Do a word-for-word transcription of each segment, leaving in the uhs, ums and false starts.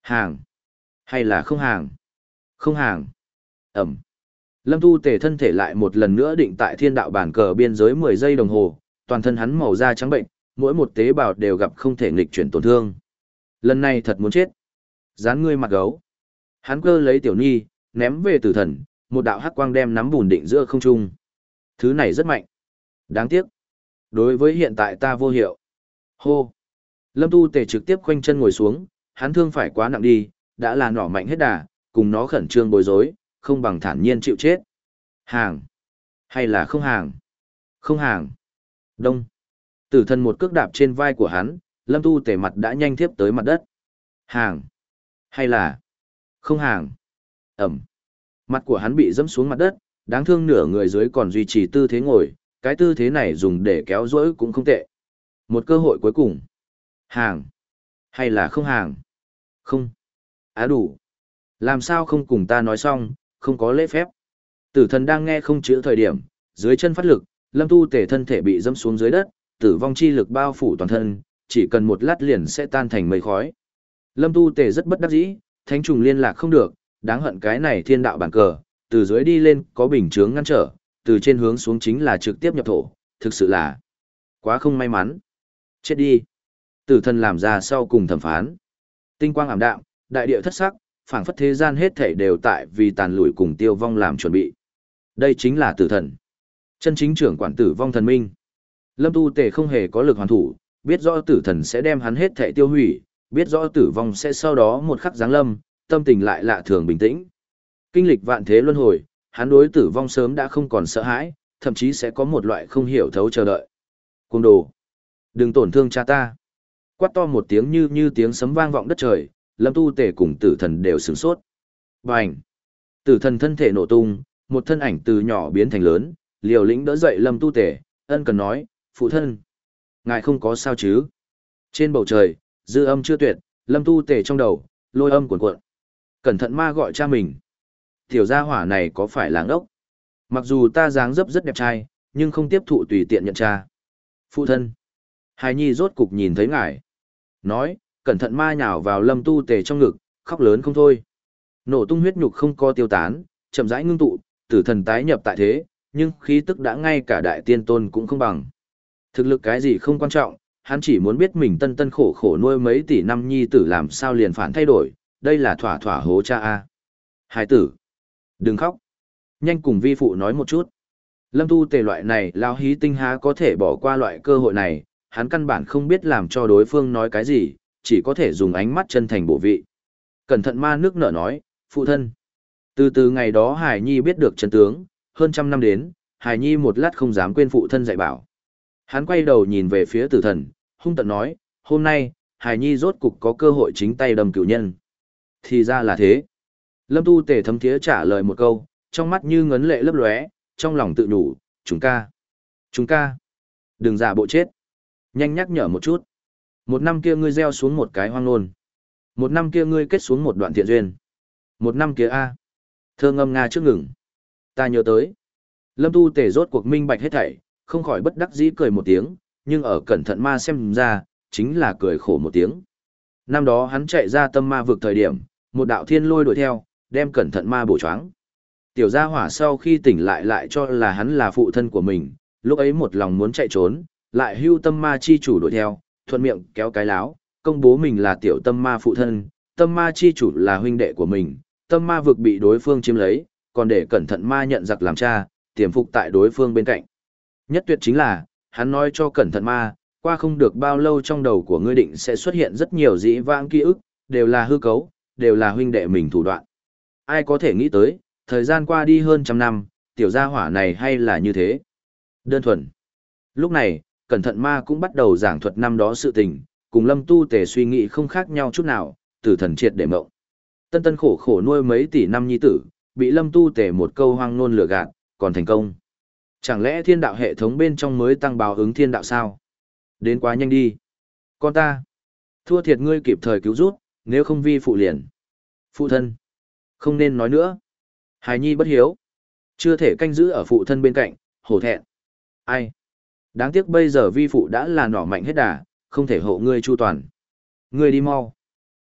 Hàng. Hay là không hàng? Không hàng. Ẩm. Lâm Tu Tề thân thể lại một lần nữa định tại thiên đạo bản cờ biên giới mười giây đồng hồ, toàn thân hắn màu da trắng bệnh, mỗi một tế bào đều gặp không thể nghịch chuyển tổn thương. Lần này thật muốn chết. Dán ngươi mặt gấu. Hắn cơ lấy tiểu nhi, ném về tử thần, một đạo hắc quang đem nắm bùn định giữa không trung. Thứ này rất mạnh. Đáng tiếc. Đối với hiện tại ta vô hiệu. Hô. Lâm Tu Tề trực tiếp khoanh chân ngồi xuống, hắn thương phải quá nặng đi, đã là nỏ mạnh hết đà, cùng nó khẩn trương bối rối, không bằng thản nhiên chịu chết. Hàng. Hay là không hàng? Không hàng. Đông. Tử thần một cước đạp trên vai của hắn, Lâm Tu Tề mặt đã nhanh tiếp tới mặt đất. Hàng. Hay là không hàng? Ẩm. Mặt của hắn bị dẫm xuống mặt đất, đáng thương nửa người dưới còn duy trì tư thế ngồi, cái tư thế này dùng để kéo dỗi cũng không tệ. Một cơ hội cuối cùng. Hàng. Hay là không hàng? Không. Á đủ. Làm sao không cùng ta nói xong, không có lễ phép. Tử thần đang nghe không chữ thời điểm, dưới chân phát lực, Lâm Tu Tề thân thể bị dẫm xuống dưới đất, tử vong chi lực bao phủ toàn thân, chỉ cần một lát liền sẽ tan thành mây khói. Lâm Tu Tề rất bất đắc dĩ, thánh trùng liên lạc không được, đáng hận cái này thiên đạo bản cờ, từ dưới đi lên có bình chướng ngăn trở, từ trên hướng xuống chính là trực tiếp nhập thổ, thực sự là quá không may mắn. Chết đi. Tử thần làm ra sau cùng thẩm phán. Tinh quang ảm đạm, đại địa thất sắc, phảng phất thế gian hết thảy đều tại vì tàn lụi cùng tiêu vong làm chuẩn bị. Đây chính là tử thần. Chân chính trưởng quản tử vong thần minh. Lâm Tu Tề không hề có lực hoàn thủ, biết rõ tử thần sẽ đem hắn hết thảy tiêu hủy, biết rõ tử vong sẽ sau đó một khắc giáng lâm, tâm tình lại lạ thường bình tĩnh. Kinh lịch vạn thế luân hồi, hắn đối tử vong sớm đã không còn sợ hãi, thậm chí sẽ có một loại không hiểu thấu chờ đợi. Cuồng đồ! Đừng tổn thương cha ta! Quát to một tiếng như như tiếng sấm vang vọng đất trời, Lâm Tu Tề cùng tử thần đều sửng sốt. Bành! Tử thần thân thể nổ tung, một thân ảnh từ nhỏ biến thành lớn, liều lĩnh đỡ dậy Lâm Tu Tề, ân cần nói, phụ thân! Ngài không có sao chứ? Trên bầu trời, dư âm chưa tuyệt, Lâm Tu Tề trong đầu, lôi âm cuộn cuộn. Cẩn thận ma gọi cha mình. Tiểu gia hỏa này có phải làng ốc? Mặc dù ta dáng dấp rất đẹp trai, nhưng không tiếp thụ tùy tiện nhận cha. Phụ thân. Hài nhi rốt cục nhìn thấy ngài. Nói, cẩn thận ma nhào vào Lâm Tu Tề trong ngực, khóc lớn không thôi. Nổ tung huyết nhục không co tiêu tán, chậm rãi ngưng tụ, tử thần tái nhập tại thế, nhưng khí tức đã ngay cả đại tiên tôn cũng không bằng. Thực lực cái gì không quan trọng, hắn chỉ muốn biết mình tân tân khổ khổ nuôi mấy tỷ năm nhi tử làm sao liền phản thay đổi, đây là thỏa thỏa hố cha a. Hải tử, đừng khóc. Nhanh cùng vi phụ nói một chút. Lâm Tu Tề loại này lao hí tinh há có thể bỏ qua loại cơ hội này, hắn căn bản không biết làm cho đối phương nói cái gì, chỉ có thể dùng ánh mắt chân thành bổ vị. Cẩn thận ma nước nở nói, phụ thân. Từ từ ngày đó Hải Nhi biết được chân tướng, hơn trăm năm đến, Hải Nhi một lát không dám quên phụ thân dạy bảo. Hắn quay đầu nhìn về phía tử thần, hung tận nói, hôm nay, Hải Nhi rốt cục có cơ hội chính tay đâm cửu nhân. Thì ra là thế. Lâm Tu Tề thấm thiế trả lời một câu, trong mắt như ngấn lệ lấp lóe, trong lòng tự nhủ, chúng ca. Chúng ca. Đừng giả bộ chết. Nhanh nhắc nhở một chút. Một năm kia ngươi gieo xuống một cái hoang nôn. Một năm kia ngươi kết xuống một đoạn thiện duyên. Một năm kia a. Thơ ngâm nga trước ngừng. Ta nhớ tới. Lâm Tu Tề rốt cuộc minh bạch hết thảy, không khỏi bất đắc dĩ cười một tiếng, nhưng ở cẩn thận ma xem ra, chính là cười khổ một tiếng. Năm đó hắn chạy ra tâm ma vực thời điểm, một đạo thiên lôi đuổi theo, đem cẩn thận ma bổ choáng. Tiểu gia hỏa sau khi tỉnh lại lại cho là hắn là phụ thân của mình, lúc ấy một lòng muốn chạy trốn, lại hưu tâm ma chi chủ đuổi theo, thuận miệng kéo cái láo, công bố mình là tiểu tâm ma phụ thân, tâm ma chi chủ là huynh đệ của mình, tâm ma vực bị đối phương chiếm lấy, còn để cẩn thận ma nhận giặc làm cha, tiềm phục tại đối phương bên cạnh. Nhất tuyệt chính là, hắn nói cho cẩn thận ma, qua không được bao lâu trong đầu của ngươi định sẽ xuất hiện rất nhiều dĩ vãng ký ức, đều là hư cấu, đều là huynh đệ mình thủ đoạn. Ai có thể nghĩ tới, thời gian qua đi hơn trăm năm, tiểu gia hỏa này hay là như thế. Đơn thuần. Lúc này, cẩn thận ma cũng bắt đầu giảng thuật năm đó sự tình, cùng Lâm Tu Tề suy nghĩ không khác nhau chút nào, tử thần triệt để mộng. Tân tân khổ khổ nuôi mấy tỷ năm nhi tử, bị Lâm Tu Tề một câu hoang nôn lừa gạt, còn thành công. Chẳng lẽ thiên đạo hệ thống bên trong mới tăng báo ứng thiên đạo sao? Đến quá nhanh đi. Con ta. Thua thiệt ngươi kịp thời cứu rút, nếu không vi phụ liền. Phụ thân. Không nên nói nữa. Hài nhi bất hiếu. Chưa thể canh giữ ở phụ thân bên cạnh, hổ thẹn. Ai? Đáng tiếc bây giờ vi phụ đã là nỏ mạnh hết đà, không thể hộ ngươi chu toàn. Ngươi đi mau.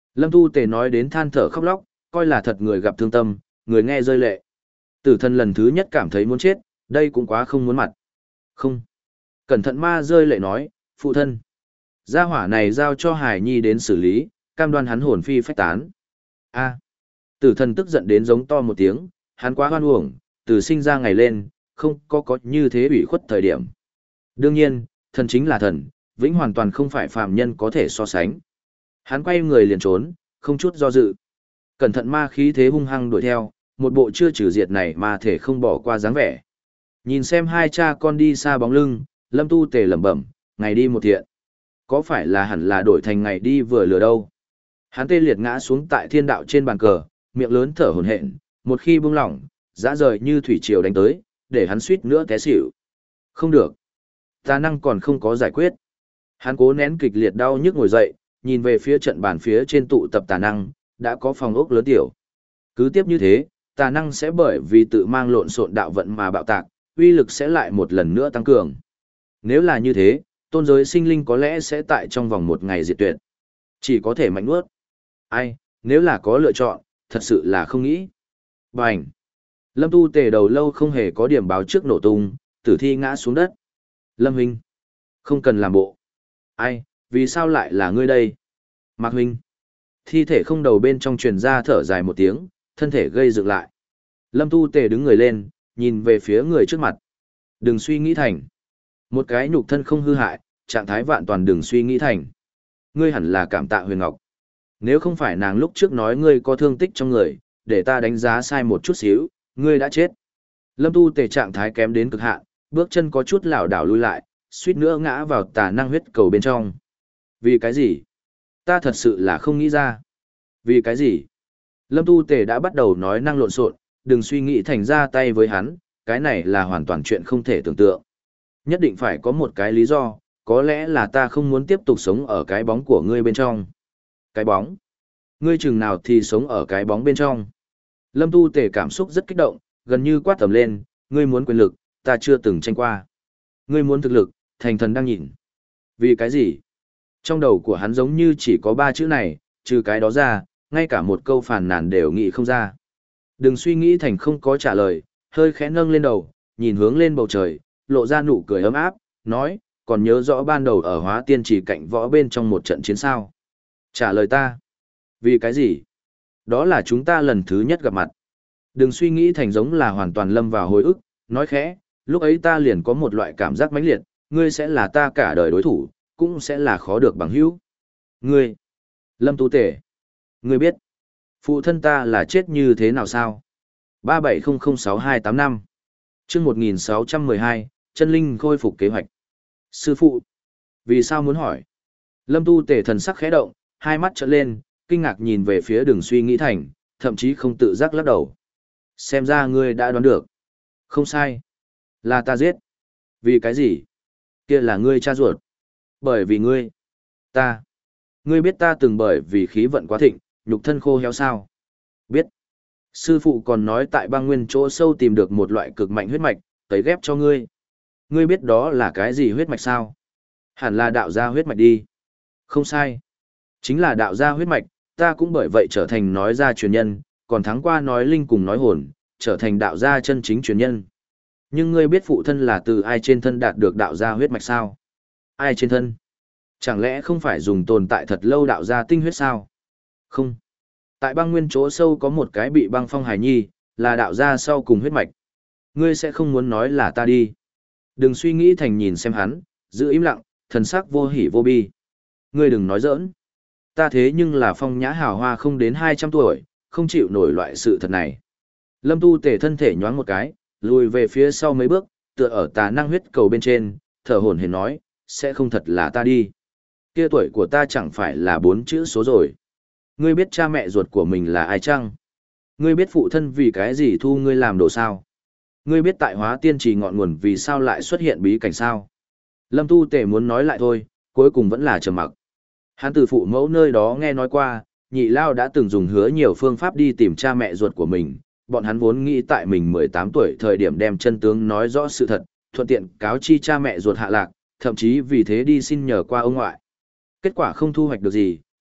Lâm Tu Tề nói đến than thở khóc lóc, coi là thật người gặp thương tâm, người nghe rơi lệ. Tử thần lần thứ nhất cảm thấy muốn chết, đây cũng quá không muốn mặt. Không. Cẩn thận ma rơi lệ nói, phụ thân. Gia hỏa này giao cho Hải Nhi đến xử lý, cam đoan hắn hồn phi phách tán. A. Tử thần tức giận đến giống to một tiếng, hắn quá hoan uổng, từ sinh ra ngày lên, không có có như thế ủy khuất thời điểm. Đương nhiên, thần chính là thần, vĩnh hoàn toàn không phải phàm nhân có thể so sánh. Hắn quay người liền trốn, không chút do dự. Cẩn thận ma khí thế hung hăng đuổi theo, một bộ chưa trừ diệt này mà thể không bỏ qua dáng vẻ. Nhìn xem hai cha con đi xa bóng lưng, Lâm Tu Tề lẩm bẩm, ngày đi một thiện. Có phải là hẳn là đổi thành ngày đi vừa lừa đâu? Hắn tê liệt ngã xuống tại thiên đạo trên bàn cờ, miệng lớn thở hổn hển, một khi buông lỏng, dã rời như thủy triều đánh tới, để hắn suýt nữa té xỉu. Không được. Tà năng còn không có giải quyết. Hắn cố nén kịch liệt đau nhức ngồi dậy, nhìn về phía trận bàn phía trên tụ tập tà năng, đã có phòng ốc lớn tiểu. Cứ tiếp như thế, tà năng sẽ bởi vì tự mang lộn xộn đạo vận mà bạo tạc, uy lực sẽ lại một lần nữa tăng cường. Nếu là như thế, tôn giới sinh linh có lẽ sẽ tại trong vòng một ngày diệt tuyệt. Chỉ có thể mạnh nuốt. Ai, nếu là có lựa chọn, thật sự là không nghĩ. Bành! Lâm Tu Tề đầu lâu không hề có điểm báo trước nổ tung, tử thi ngã xuống đất. Lâm huynh! Không cần làm bộ. Ai, vì sao lại là ngươi đây? Mạc huynh! Thi thể không đầu bên trong truyền ra thở dài một tiếng, thân thể gây dựng lại. Lâm Tu Tề đứng người lên, nhìn về phía người trước mặt. Đừng suy nghĩ thành. Một cái nhục thân không hư hại, trạng thái vạn toàn đừng suy nghĩ thành. Ngươi hẳn là cảm tạ Huyền Ngọc. Nếu không phải nàng lúc trước nói ngươi có thương tích trong người, để ta đánh giá sai một chút xíu, ngươi đã chết. Lâm Tu Tề trạng thái kém đến cực hạn, bước chân có chút lảo đảo lùi lại, suýt nữa ngã vào tà năng huyết cầu bên trong. Vì cái gì? Ta thật sự là không nghĩ ra. Vì cái gì? Lâm Tu Tề đã bắt đầu nói năng lộn xộn, đừng suy nghĩ thành ra tay với hắn, cái này là hoàn toàn chuyện không thể tưởng tượng. Nhất định phải có một cái lý do, có lẽ là ta không muốn tiếp tục sống ở cái bóng của ngươi bên trong. Cái bóng? Ngươi chừng nào thì sống ở cái bóng bên trong? Lâm Tu Tề cảm xúc rất kích động, gần như quát tầm lên, ngươi muốn quyền lực, ta chưa từng tranh qua. Ngươi muốn thực lực, thành thần đang nhìn. Vì cái gì? Trong đầu của hắn giống như chỉ có ba chữ này, trừ cái đó ra, ngay cả một câu phàn nàn đều nghĩ không ra. Đừng suy nghĩ thành không có trả lời, hơi khẽ nâng lên đầu, nhìn hướng lên bầu trời, lộ ra nụ cười ấm áp, nói, còn nhớ rõ ban đầu ở Hóa Tiên Chỉ cạnh võ bên trong một trận chiến sao? Trả lời ta. Vì cái gì? Đó là chúng ta lần thứ nhất gặp mặt. Đừng suy nghĩ thành giống là hoàn toàn lâm vào hồi ức, nói khẽ, lúc ấy ta liền có một loại cảm giác mãnh liệt, ngươi sẽ là ta cả đời đối thủ, cũng sẽ là khó được bằng hữu. Ngươi, Lâm Tu Tể, ngươi biết, phụ thân ta là chết như thế nào sao? ba bảy không không sáu hai tám năm chương một nghìn sáu trăm mười hai, chân linh khôi phục kế hoạch. Sư phụ, vì sao muốn hỏi? Lâm Tu Tể thần sắc khẽ động, hai mắt trợn lên, kinh ngạc nhìn về phía Đừng suy nghĩ thành, thậm chí không tự giác lắc đầu. Xem ra ngươi đã đoán được. Không sai. Là ta giết. Vì cái gì? Kia là ngươi cha ruột. Bởi vì ngươi. Ta. Ngươi biết ta từng bởi vì khí vận quá thịnh, nhục thân khô héo sao? Biết. Sư phụ còn nói tại băng nguyên chỗ sâu tìm được một loại cực mạnh huyết mạch, tấy ghép cho ngươi. Ngươi biết đó là cái gì huyết mạch sao? Hẳn là đạo gia huyết mạch đi. Không sai. Chính là đạo gia huyết mạch, ta cũng bởi vậy trở thành nói gia truyền nhân, còn thắng qua nói linh cùng nói hồn, trở thành đạo gia chân chính truyền nhân. Nhưng ngươi biết phụ thân là từ ai trên thân đạt được đạo gia huyết mạch sao? Ai trên thân? Chẳng lẽ không phải dùng tồn tại thật lâu đạo gia tinh huyết sao? Không. Tại băng nguyên chỗ sâu có một cái bị băng phong hài nhi, là đạo gia sau cùng huyết mạch. Ngươi sẽ không muốn nói là ta đi. Đừng suy nghĩ thành nhìn xem hắn, giữ im lặng, thần sắc vô hỉ vô bi. Ngươi đừng nói giỡn. Ta thế nhưng là phong nhã hào hoa không đến hai trăm tuổi, không chịu nổi loại sự thật này. Lâm Tu Tể thân thể nhoáng một cái, lùi về phía sau mấy bước, tựa ở tà năng huyết cầu bên trên, thở hổn hển nói, sẽ không thật là ta đi. Kia tuổi của ta chẳng phải là bốn chữ số rồi. Ngươi biết cha mẹ ruột của mình là ai chăng? Ngươi biết phụ thân vì cái gì thu ngươi làm đồ sao? Ngươi biết tại Hóa Tiên Trì ngọn nguồn vì sao lại xuất hiện bí cảnh sao? Lâm Tu Tể muốn nói lại thôi, cuối cùng vẫn là trầm mặc. Hắn từ phụ mẫu nơi đó nghe nói qua, nhị lao đã từng dùng hứa nhiều phương pháp đi tìm cha mẹ ruột của mình, bọn hắn vốn nghĩ tại mình mười tám tuổi thời điểm đem chân tướng nói rõ sự thật, thuận tiện cáo chi cha mẹ ruột hạ lạc, thậm chí vì thế đi xin nhờ qua ông ngoại. Kết quả không thu hoạch được gì,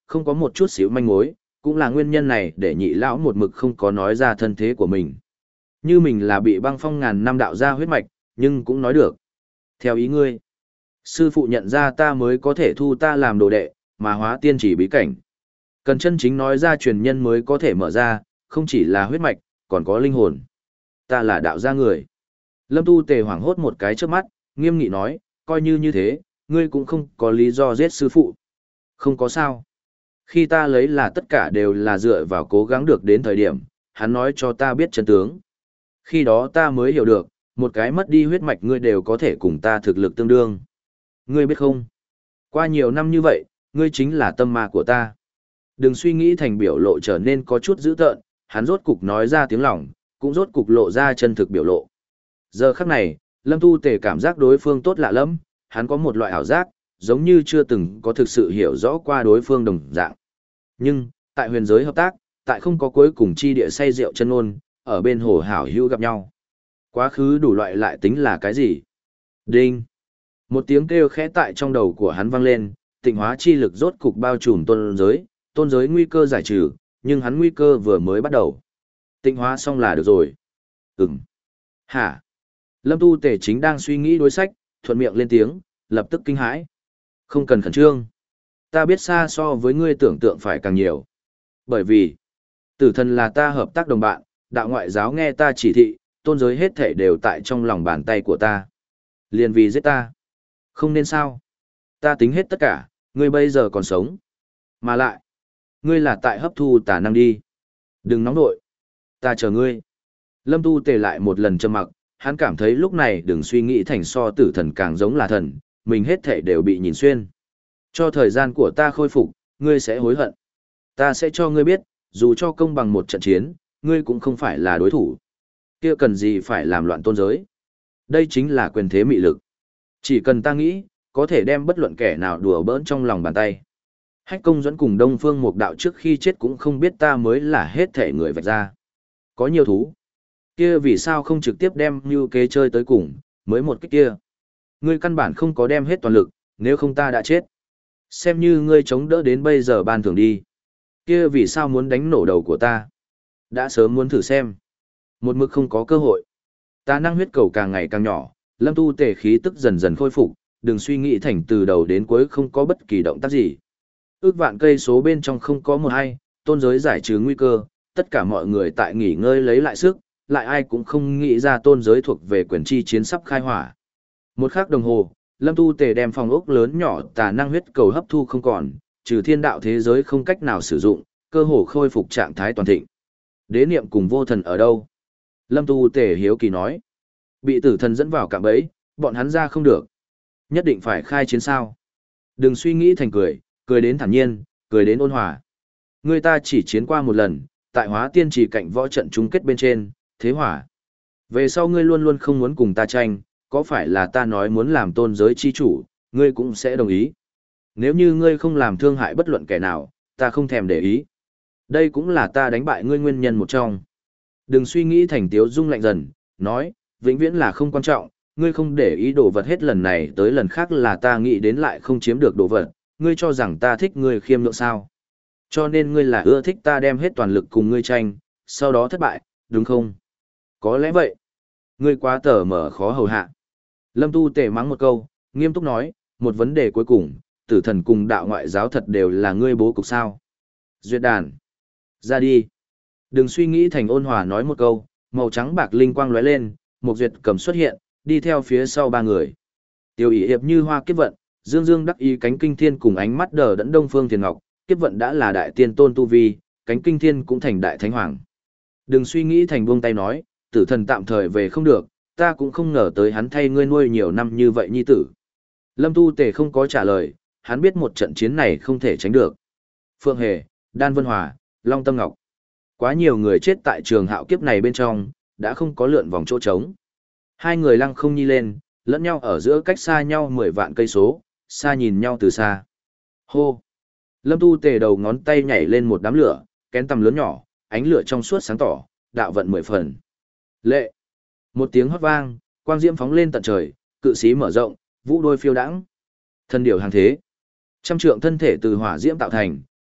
không có một chút xíu manh mối, cũng là nguyên nhân này để nhị lão một mực không có nói ra thân thế của mình. Như mình là bị băng phong ngàn năm đạo ra huyết mạch, nhưng cũng nói được. Theo ý ngươi, sư phụ nhận ra ta mới có thể thu ta làm đồ đệ, mà hóa tiên chỉ bí cảnh. Cần chân chính nói ra truyền nhân mới có thể mở ra, không chỉ là huyết mạch, còn có linh hồn. Ta là đạo gia người. Lâm Tu Tề hoảng hốt một cái trước mắt, nghiêm nghị nói, coi như như thế, ngươi cũng không có lý do giết sư phụ. Không có sao. Khi ta lấy là tất cả đều là dựa vào cố gắng được đến thời điểm, hắn nói cho ta biết chân tướng. Khi đó ta mới hiểu được, một cái mất đi huyết mạch ngươi đều có thể cùng ta thực lực tương đương. Ngươi biết không? Qua nhiều năm như vậy, ngươi chính là tâm ma của ta. Đừng suy nghĩ thành biểu lộ trở nên có chút dữ tợn, hắn rốt cục nói ra tiếng lòng, cũng rốt cục lộ ra chân thực biểu lộ. Giờ khắc này, Lâm Tu Tề cảm giác đối phương tốt lạ lắm, hắn có một loại ảo giác, giống như chưa từng có thực sự hiểu rõ qua đối phương đồng dạng. Nhưng, tại huyền giới hợp tác, tại không có cuối cùng chi địa say rượu chân ôn, ở bên hồ hảo hữu gặp nhau. Quá khứ đủ loại lại tính là cái gì? Đinh! Một tiếng kêu khẽ tại trong đầu của hắn vang lên, tịnh hóa chi lực rốt cục bao trùm tôn giới, tôn giới nguy cơ giải trừ, nhưng hắn nguy cơ vừa mới bắt đầu. Tịnh hóa xong là được rồi. Ừm. Hả? Lâm Tu Tề chính đang suy nghĩ đối sách, thuận miệng lên tiếng, lập tức kinh hãi. Không cần khẩn trương. Ta biết xa so với ngươi tưởng tượng phải càng nhiều. Bởi vì, tử thần là ta hợp tác đồng bạn, đạo ngoại giáo nghe ta chỉ thị, tôn giới hết thể đều tại trong lòng bàn tay của ta. Liền vì giết ta. Không nên sao. Ta tính hết tất cả, ngươi bây giờ còn sống. Mà lại, ngươi là tại hấp thu tà năng đi. Đừng nóng nội. Ta chờ ngươi. Lâm Tu Tề lại một lần trầm mặc, hắn cảm thấy lúc này đừng suy nghĩ thành so tử thần càng giống là thần, mình hết thể đều bị nhìn xuyên. Cho thời gian của ta khôi phục, ngươi sẽ hối hận. Ta sẽ cho ngươi biết, dù cho công bằng một trận chiến, ngươi cũng không phải là đối thủ. Kia cần gì phải làm loạn tôn giới. Đây chính là quyền thế mị lực. Chỉ cần ta nghĩ, có thể đem bất luận kẻ nào đùa bỡn trong lòng bàn tay. Hách Công Duẫn cùng Đông Phương Mục Đạo trước khi chết cũng không biết ta mới là hết thể người vạch ra. Có nhiều thú. Kia vì sao không trực tiếp đem như kế chơi tới cùng, mới một cái kia. Ngươi căn bản không có đem hết toàn lực, nếu không ta đã chết. Xem như ngươi chống đỡ đến bây giờ ban thưởng đi. Kia vì sao muốn đánh nổ đầu của ta? Đã sớm muốn thử xem. Một mực không có cơ hội. Ta năng huyết cầu càng ngày càng nhỏ, Lâm Tu Tề khí tức dần dần khôi phục, đừng suy nghĩ thành từ đầu đến cuối không có bất kỳ động tác gì. Ước vạn cây số bên trong không có một ai, tôn giới giải trừ nguy cơ, tất cả mọi người tại nghỉ ngơi lấy lại sức, lại ai cũng không nghĩ ra tôn giới thuộc về quyền chi chiến sắp khai hỏa. Một khắc đồng hồ, Lâm Tu Tề đem phòng ốc lớn nhỏ tà năng huyết cầu hấp thu không còn, trừ thiên đạo thế giới không cách nào sử dụng, cơ hồ khôi phục trạng thái toàn thịnh. Đế niệm cùng vô thần ở đâu? Lâm Tu Tề hiếu kỳ nói. Bị tử thần dẫn vào cạm bẫy, bọn hắn ra không được. Nhất định phải khai chiến sao? Đừng suy nghĩ thành cười, cười đến thản nhiên, cười đến ôn hòa. Người ta chỉ chiến qua một lần, tại hóa tiên trì cạnh võ trận chung kết bên trên, thế hỏa. Về sau ngươi luôn luôn không muốn cùng ta tranh, có phải là ta nói muốn làm tôn giới chi chủ, ngươi cũng sẽ đồng ý. Nếu như ngươi không làm thương hại bất luận kẻ nào, ta không thèm để ý. Đây cũng là ta đánh bại ngươi nguyên nhân một trong. Đừng suy nghĩ thành tiếu dung lạnh dần, nói, vĩnh viễn là không quan trọng, ngươi không để ý đồ vật hết lần này tới lần khác là ta nghĩ đến lại không chiếm được đồ vật, ngươi cho rằng ta thích ngươi khiêm lượng sao. Cho nên ngươi là ưa thích ta đem hết toàn lực cùng ngươi tranh, sau đó thất bại, đúng không? Có lẽ vậy. Ngươi quá tở mở khó hầu hạ. Lâm Tu Tề mắng một câu, nghiêm túc nói, một vấn đề cuối cùng, tử thần cùng đạo ngoại giáo thật đều là ngươi bố cục sao. Duyệt đàn. Ra đi. Đừng suy nghĩ thành ôn hòa nói một câu, màu trắng bạc linh quang lóe lên, một duyệt cầm xuất hiện, đi theo phía sau ba người. Tiêu ý hiệp như hoa kiếp vận, dương dương đắc ý cánh kinh thiên cùng ánh mắt đờ đẫn Đông Phương Thiền Ngọc, kiếp vận đã là đại tiên tôn tu vi, cánh kinh thiên cũng thành đại thánh hoàng. Đừng suy nghĩ thành buông tay nói, tử thần tạm thời về không được, ta cũng không ngờ tới hắn thay ngươi nuôi nhiều năm như vậy nhi tử. Lâm Tu Tề không có trả lời, hắn biết một trận chiến này không thể tránh được. Phượng Hề, Đan Vân Hòa, Long Tâm Ngọc. Quá nhiều người chết tại trường hạo kiếp này bên trong, đã không có lượn vòng chỗ trống. Hai người lăng không nhi lên, lẫn nhau ở giữa cách xa nhau mười vạn cây số, xa nhìn nhau từ xa. Hô! Lâm Tu Tề đầu ngón tay nhảy lên một đám lửa, kén tầm lớn nhỏ, ánh lửa trong suốt sáng tỏ, đạo vận mười phần. Lệ! Một tiếng hót vang, quang diễm phóng lên tận trời, cự sĩ mở rộng, vũ đôi phiêu đãng. Thân điều hàng thế. Trăm trượng thân thể từ hỏa diễm tạo thành,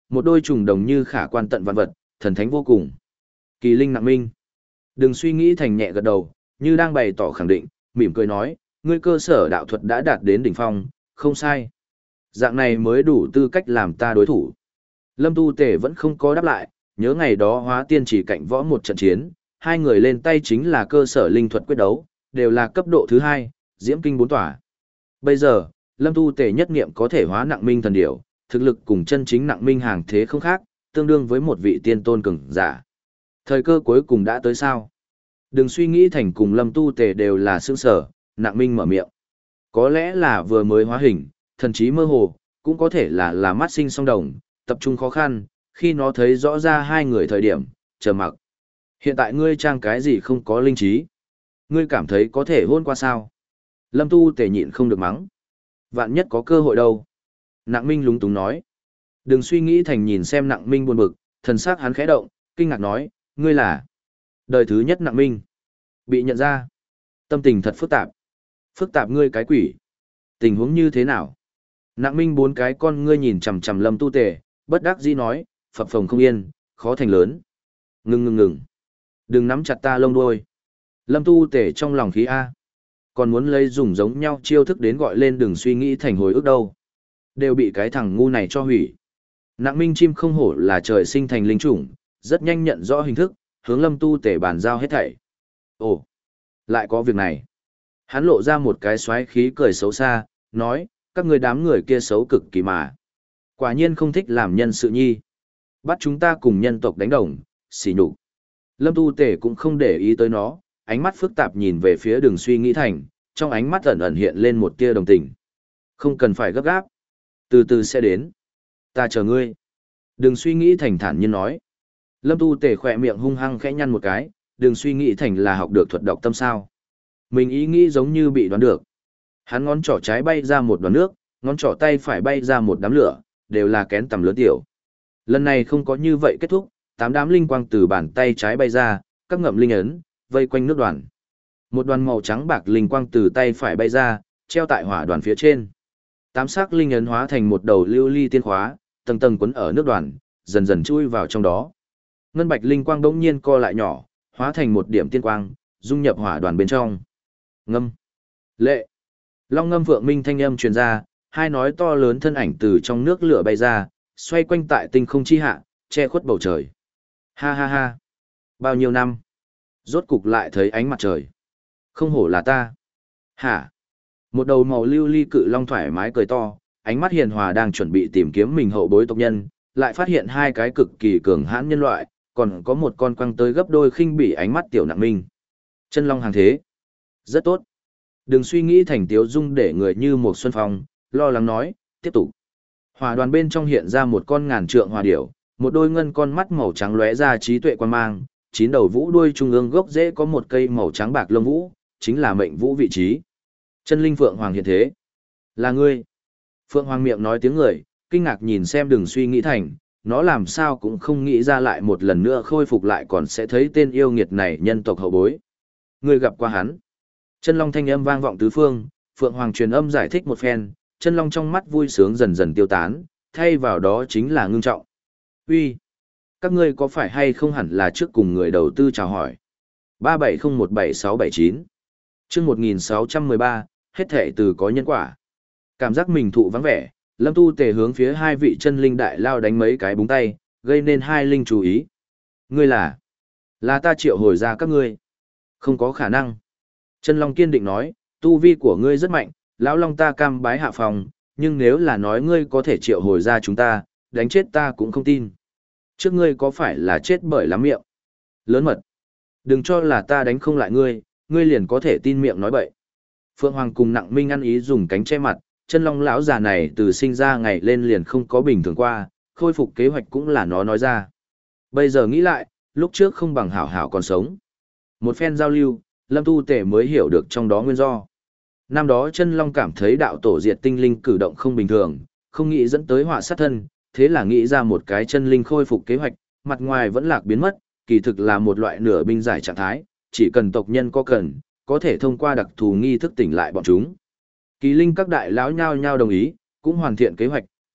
một đôi trùng đồng như khả quan tận vạn vật, thần thánh vô cùng. Kỳ linh nặng minh. Đừng suy nghĩ thành nhẹ gật đầu, như đang bày tỏ khẳng định, mỉm cười nói, ngươi cơ sở đạo thuật đã đạt đến đỉnh phong, không sai. Dạng này mới đủ tư cách làm ta đối thủ. Lâm Tu Tề vẫn không có đáp lại, nhớ ngày đó hóa tiên chỉ cạnh võ một trận chiến, hai người lên tay chính là cơ sở linh thuật quyết đấu, đều là cấp độ thứ hai, diễm kinh bốn tỏa. Bây giờ, Lâm Tu Tề nhất nghiệm có thể hóa nặng minh thần điểu, thực lực cùng chân chính nặng minh hàng thế không khác, tương đương với một vị tiên tôn cường giả. Thời cơ cuối cùng đã tới sao? Đừng suy nghĩ thành cùng Lâm Tu Tề đều là sương sở, nặng minh mở miệng. Có lẽ là vừa mới hóa hình, thần trí mơ hồ, cũng có thể là là mắt sinh song đồng, tập trung khó khăn, khi nó thấy rõ ra hai người thời điểm, chờ mặc. Hiện tại ngươi trang cái gì không có linh trí? Ngươi cảm thấy có thể hôn qua sao? Lâm Tu Tề nhịn không được mắng. Vạn nhất có cơ hội đâu? Nặng minh lúng túng nói. Đừng suy nghĩ thành nhìn xem nặng minh buồn bực, thần sắc hắn khẽ động, kinh ngạc nói, ngươi là đời thứ nhất nặng minh. Bị nhận ra. Tâm tình thật phức tạp. Phức tạp ngươi cái quỷ. Tình huống như thế nào? Nặng minh bốn cái con ngươi nhìn chằm chằm Lâm Tu Tề, bất đắc dĩ nói, phập phồng không yên, khó thành lớn. Ngừng ngừng ngừng. Đừng nắm chặt ta lông đuôi. Lâm Tu Tề trong lòng khí A. Còn muốn lấy dùng giống nhau chiêu thức đến gọi lên đừng suy nghĩ thành hồi ức đâu. Đều bị cái thằng ngu này cho hủy. Nặng minh chim không hổ là trời sinh thành linh chủng, rất nhanh nhận rõ hình thức, hướng Lâm Tu Tề bàn giao hết thảy. Ồ, lại có việc này. Hắn lộ ra một cái xoáy khí cười xấu xa, nói, các người đám người kia xấu cực kỳ mà. Quả nhiên không thích làm nhân sự nhi. Bắt chúng ta cùng nhân tộc đánh đồng, xỉ nhục. Lâm Tu Tề cũng không để ý tới nó, ánh mắt phức tạp nhìn về phía đường suy nghĩ thành, trong ánh mắt ẩn ẩn hiện lên một tia đồng tình. Không cần phải gấp gáp. Từ từ sẽ đến. Ta chờ ngươi. Đừng suy nghĩ thành thản nhiên nói. Lâm Tu Tề khỏe miệng hung hăng khẽ nhăn một cái, đừng suy nghĩ thành là học được thuật đọc tâm sao. Mình ý nghĩ giống như bị đoán được. Hắn ngón trỏ trái bay ra một đoàn nước, ngón trỏ tay phải bay ra một đám lửa, đều là kén tầm lớn tiểu. Lần này không có như vậy kết thúc, tám đám linh quang từ bàn tay trái bay ra, các ngậm linh ấn, vây quanh nước đoàn. Một đoàn màu trắng bạc linh quang từ tay phải bay ra, treo tại hỏa đoàn phía trên. Tám sắc linh ấn hóa thành một đầu lưu ly tiên khóa, tầng tầng quấn ở nước đoàn, dần dần chui vào trong đó. Ngân bạch linh quang bỗng nhiên co lại nhỏ, hóa thành một điểm tiên quang, dung nhập hỏa đoàn bên trong. Ngâm. Lệ. Long ngâm vượng minh thanh âm truyền ra, hai nói to lớn thân ảnh từ trong nước lửa bay ra, xoay quanh tại tinh không chi hạ, che khuất bầu trời. Ha ha ha. Bao nhiêu năm? Rốt cục lại thấy ánh mặt trời. Không hổ là ta. Hả? Một đầu màu lưu ly cự long thoải mái cười to, ánh mắt hiền hòa đang chuẩn bị tìm kiếm mình hậu bối tộc nhân, lại phát hiện hai cái cực kỳ cường hãn nhân loại, còn có một con quăng tới gấp đôi khinh bỉ ánh mắt tiểu nặng minh. Chân long hàng thế. Rất tốt. Đừng suy nghĩ thành tiếu dung để người như một xuân phong, lo lắng nói, tiếp tục. Hỏa đoàn bên trong hiện ra một con ngàn trượng hỏa điểu, một đôi ngân con mắt màu trắng lóe ra trí tuệ quan mang, chín đầu vũ đuôi trung ương gốc rễ có một cây màu trắng bạc lông vũ, chính là mệnh vũ vị trí. Chân linh Phượng Hoàng hiện thế. Là ngươi. Phượng Hoàng miệng nói tiếng người, kinh ngạc nhìn xem đừng suy nghĩ thành, nó làm sao cũng không nghĩ ra lại một lần nữa khôi phục lại còn sẽ thấy tên yêu nghiệt này nhân tộc hậu bối. Ngươi gặp qua hắn. Chân long thanh âm vang vọng tứ phương, Phượng Hoàng truyền âm giải thích một phen, chân long trong mắt vui sướng dần dần tiêu tán, thay vào đó chính là ngưng trọng. Uy, các ngươi có phải hay không hẳn là trước cùng người đầu tư chào hỏi. ba bảy không một bảy sáu bảy chín chương một nghìn sáu trăm mười ba, hết thể từ có nhân quả. Cảm giác mình thụ vắng vẻ, Lâm Tu Tề hướng phía hai vị chân linh đại lao đánh mấy cái búng tay, gây nên hai linh chú ý. Ngươi là? Là ta triệu hồi ra các ngươi. Không có khả năng. Chân long kiên định nói, tu vi của ngươi rất mạnh, lão long ta cam bái hạ phòng, nhưng nếu là nói ngươi có thể triệu hồi ra chúng ta, đánh chết ta cũng không tin. Trước ngươi có phải là chết bởi lắm miệng? Lớn mật. Đừng cho là ta đánh không lại ngươi, ngươi liền có thể tin miệng nói bậy. Phượng Hoàng cùng nặng minh ăn ý dùng cánh che mặt, chân long lão già này từ sinh ra ngày lên liền không có bình thường qua, khôi phục kế hoạch cũng là nó nói ra. Bây giờ nghĩ lại, lúc trước không bằng hảo hảo còn sống. Một phen giao lưu, Lâm Tu Tề mới hiểu được trong đó nguyên do. Năm đó chân long cảm thấy đạo tổ diệt tinh linh cử động không bình thường, không nghĩ dẫn tới họa sát thân, thế là nghĩ ra một cái chân linh khôi phục kế hoạch, mặt ngoài vẫn lạc biến mất, kỳ thực là một loại nửa binh giải trạng thái, chỉ cần tộc nhân có cần, có thể thông qua đặc thù nghi thức tỉnh lại bọn chúng. Kỳ linh các đại lão nhao nhao đồng ý, cũng hoàn thiện kế hoạch,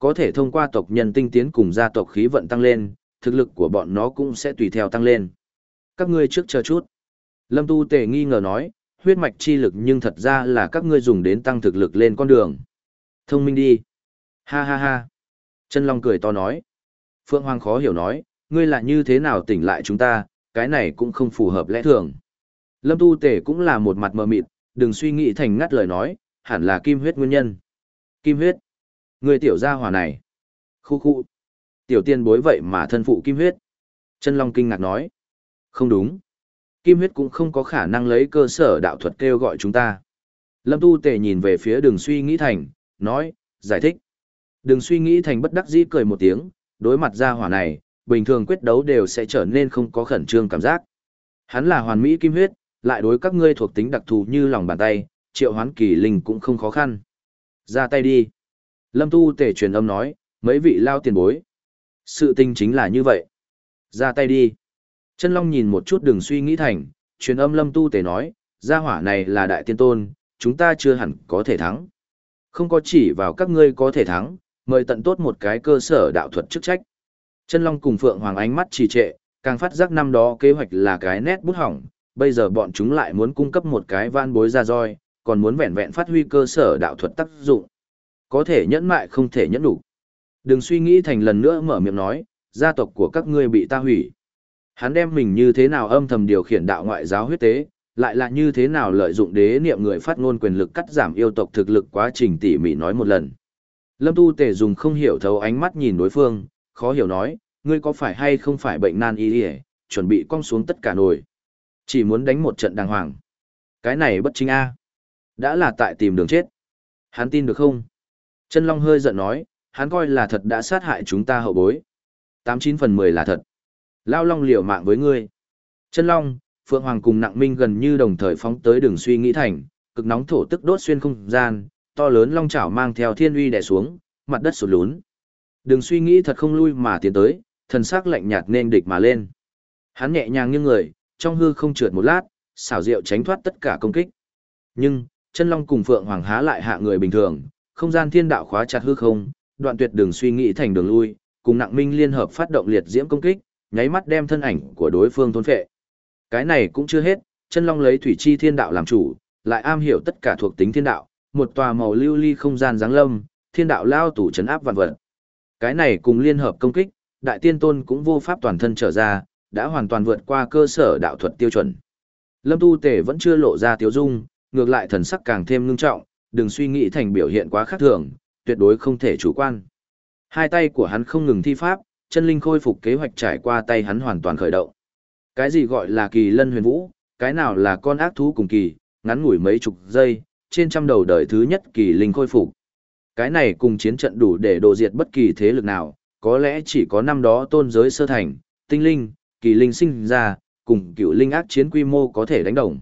có thể thông qua tộc nhân tinh tiến cùng gia tộc khí vận tăng lên, thực lực của bọn nó cũng sẽ tùy theo tăng lên. Các ngươi trước chờ chút. Lâm Tu Tề nghi ngờ nói, huyết mạch chi lực nhưng thật ra là các ngươi dùng đến tăng thực lực lên con đường. Thông minh đi. Ha ha ha. Chân Long cười to nói. Phượng Hoàng khó hiểu nói, ngươi là như thế nào tỉnh lại chúng ta, cái này cũng không phù hợp lẽ thường. Lâm Tu Tề cũng là một mặt mờ mịt, đừng suy nghĩ thành ngắt lời nói, hẳn là kim huyết nguyên nhân. Kim huyết? Người tiểu gia hỏa này. Khu khu. Tiểu tiên bối vậy mà thân phụ kim huyết. Chân Long kinh ngạc nói. Không đúng. Kim huyết cũng không có khả năng lấy cơ sở đạo thuật kêu gọi chúng ta. Lâm Tu Tề nhìn về phía đường suy nghĩ thành, nói, giải thích. Đường suy nghĩ thành bất đắc dĩ cười một tiếng, đối mặt gia hỏa này, bình thường quyết đấu đều sẽ trở nên không có khẩn trương cảm giác. Hắn là hoàn mỹ kim huyết, lại đối các ngươi thuộc tính đặc thù như lòng bàn tay, triệu hoán kỳ linh cũng không khó khăn. Ra tay đi. Lâm Tu Tề truyền âm nói, mấy vị lao tiền bối. Sự tình chính là như vậy. Ra tay đi. Chân Long nhìn một chút đừng suy nghĩ thành, truyền âm Lâm Tu Tề nói, gia hỏa này là đại tiên tôn, chúng ta chưa hẳn có thể thắng. Không có chỉ vào các ngươi có thể thắng, mời tận tốt một cái cơ sở đạo thuật chức trách. Chân Long cùng Phượng Hoàng ánh mắt trì trệ, càng phát giác năm đó kế hoạch là cái nét bút hỏng, bây giờ bọn chúng lại muốn cung cấp một cái van bối ra roi, còn muốn vẹn vẹn phát huy cơ sở đạo thuật tác dụng. Có thể nhẫn mại không thể nhẫn đủ. Đừng suy nghĩ thành lần nữa mở miệng nói, gia tộc của các ngươi bị ta hủy. Hắn đem mình như thế nào âm thầm điều khiển đạo ngoại giáo huyết tế, lại là như thế nào lợi dụng đế niệm người phát ngôn quyền lực cắt giảm yêu tộc thực lực quá trình tỉ mỉ nói một lần. Lâm Tu Tề dùng không hiểu thấu ánh mắt nhìn đối phương, khó hiểu nói, ngươi có phải hay không phải bệnh nan y y, chuẩn bị cong xuống tất cả nồi. Chỉ muốn đánh một trận đàng hoàng. Cái này bất chính a. Đã là tại tìm đường chết. Hắn tin được không? Chân Long hơi giận nói, hắn coi là thật đã sát hại chúng ta hậu bối. Tám chín phần mười là thật. Lao Long liều mạng với ngươi. Chân Long, Phượng Hoàng cùng Nặng Minh gần như đồng thời phóng tới đường suy nghĩ thành, cực nóng thổ tức đốt xuyên không gian, to lớn long chảo mang theo thiên uy đè xuống, mặt đất sụt lún. Đường suy nghĩ thật không lui mà tiến tới, thần sắc lạnh nhạt nên địch mà lên. Hắn nhẹ nhàng nghiêng người, trong hư không trượt một lát, xảo diệu tránh thoát tất cả công kích. Nhưng, Chân Long cùng Phượng Hoàng há lại hạ người bình thường, không gian thiên đạo khóa chặt hư không, đoạn tuyệt đường suy nghĩ thành đường lui, cùng Nặng Minh liên hợp phát động liệt diễm công kích, nháy mắt đem thân ảnh của đối phương thôn phệ. Cái này cũng chưa hết, Chân Long lấy thủy chi thiên đạo làm chủ, lại am hiểu tất cả thuộc tính thiên đạo, một tòa màu lưu ly không gian giáng lâm, thiên đạo lao tủ trấn áp vạn vật. Cái này cùng liên hợp công kích, đại tiên tôn cũng vô pháp toàn thân trở ra, đã hoàn toàn vượt qua cơ sở đạo thuật tiêu chuẩn. Lâm Tu Tề vẫn chưa lộ ra tiêu dung, ngược lại thần sắc càng thêm ngưng trọng, đừng suy nghĩ thành biểu hiện quá khác thường, tuyệt đối không thể chủ quan. Hai tay của hắn không ngừng thi pháp, chân linh khôi phục kế hoạch trải qua tay hắn hoàn toàn khởi động. Cái gì gọi là kỳ lân huyền vũ, cái nào là con ác thú cùng kỳ, ngắn ngủi mấy chục giây, trên trăm đầu đời thứ nhất kỳ linh khôi phục. Cái này cùng chiến trận đủ để đồ diệt bất kỳ thế lực nào, có lẽ chỉ có năm đó tôn giới sơ thành, tinh linh, kỳ linh sinh ra, cùng cựu linh ác chiến quy mô có thể đánh đồng.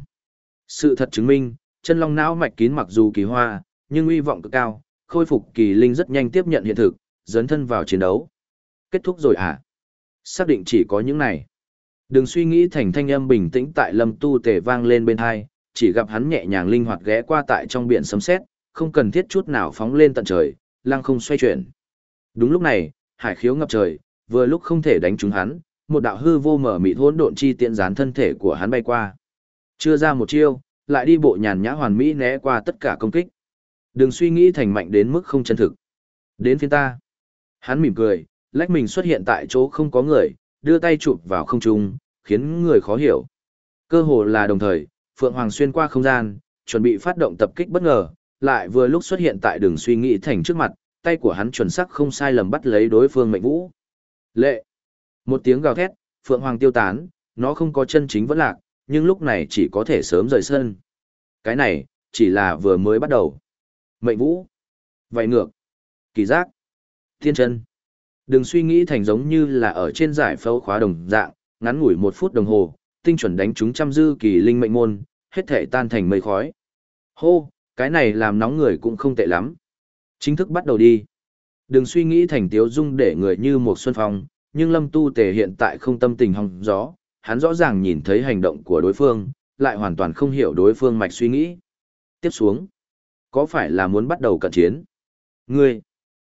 Sự thật chứng minh, chân long não mạch kín mặc dù kỳ hoa, nhưng uy vọng cực cao, khôi phục kỳ linh rất nhanh tiếp nhận hiện thực, dấn thân vào chiến đấu. Kết thúc rồi à? Xác định chỉ có những này. Đừng suy nghĩ thành thanh âm bình tĩnh tại Lâm Tu Tề vang lên bên hai, chỉ gặp hắn nhẹ nhàng linh hoạt ghé qua tại trong biển sấm sét, không cần thiết chút nào phóng lên tận trời, lăng không xoay chuyển. Đúng lúc này, hải khiếu ngập trời, vừa lúc không thể đánh trúng hắn, một đạo hư vô mở mịt hỗn độn chi tiện dán thân thể của hắn bay qua. Chưa ra một chiêu, lại đi bộ nhàn nhã hoàn mỹ né qua tất cả công kích. Đừng suy nghĩ thành mạnh đến mức không chân thực. Đến phiên ta. Hắn mỉm cười, lách mình xuất hiện tại chỗ không có người, đưa tay chụp vào không trung, khiến người khó hiểu. Cơ hồ là đồng thời, Phượng Hoàng xuyên qua không gian, chuẩn bị phát động tập kích bất ngờ, lại vừa lúc xuất hiện tại đường suy nghĩ thành trước mặt, tay của hắn chuẩn xác không sai lầm bắt lấy đối phương mệnh vũ. Lệ! Một tiếng gào thét, Phượng Hoàng tiêu tán, nó không có chân chính vẫn lạc, nhưng lúc này chỉ có thể sớm rời sân. Cái này, chỉ là vừa mới bắt đầu. Mệnh vũ! Vậy ngược! Kỳ giác! Thiên chân! Đừng suy nghĩ thành giống như là ở trên giải phẫu khóa đồng dạng, ngắn ngủi một phút đồng hồ, tinh chuẩn đánh trúng trăm dư kỳ linh mệnh môn, hết thể tan thành mây khói. Hô, cái này làm nóng người cũng không tệ lắm. Chính thức bắt đầu đi. Đừng suy nghĩ thành tiếu dung để người như một xuân phong, nhưng Lâm Tu Tề hiện tại không tâm tình hong gió, hắn rõ ràng nhìn thấy hành động của đối phương, lại hoàn toàn không hiểu đối phương mạch suy nghĩ. Tiếp xuống, có phải là muốn bắt đầu cận chiến? Ngươi,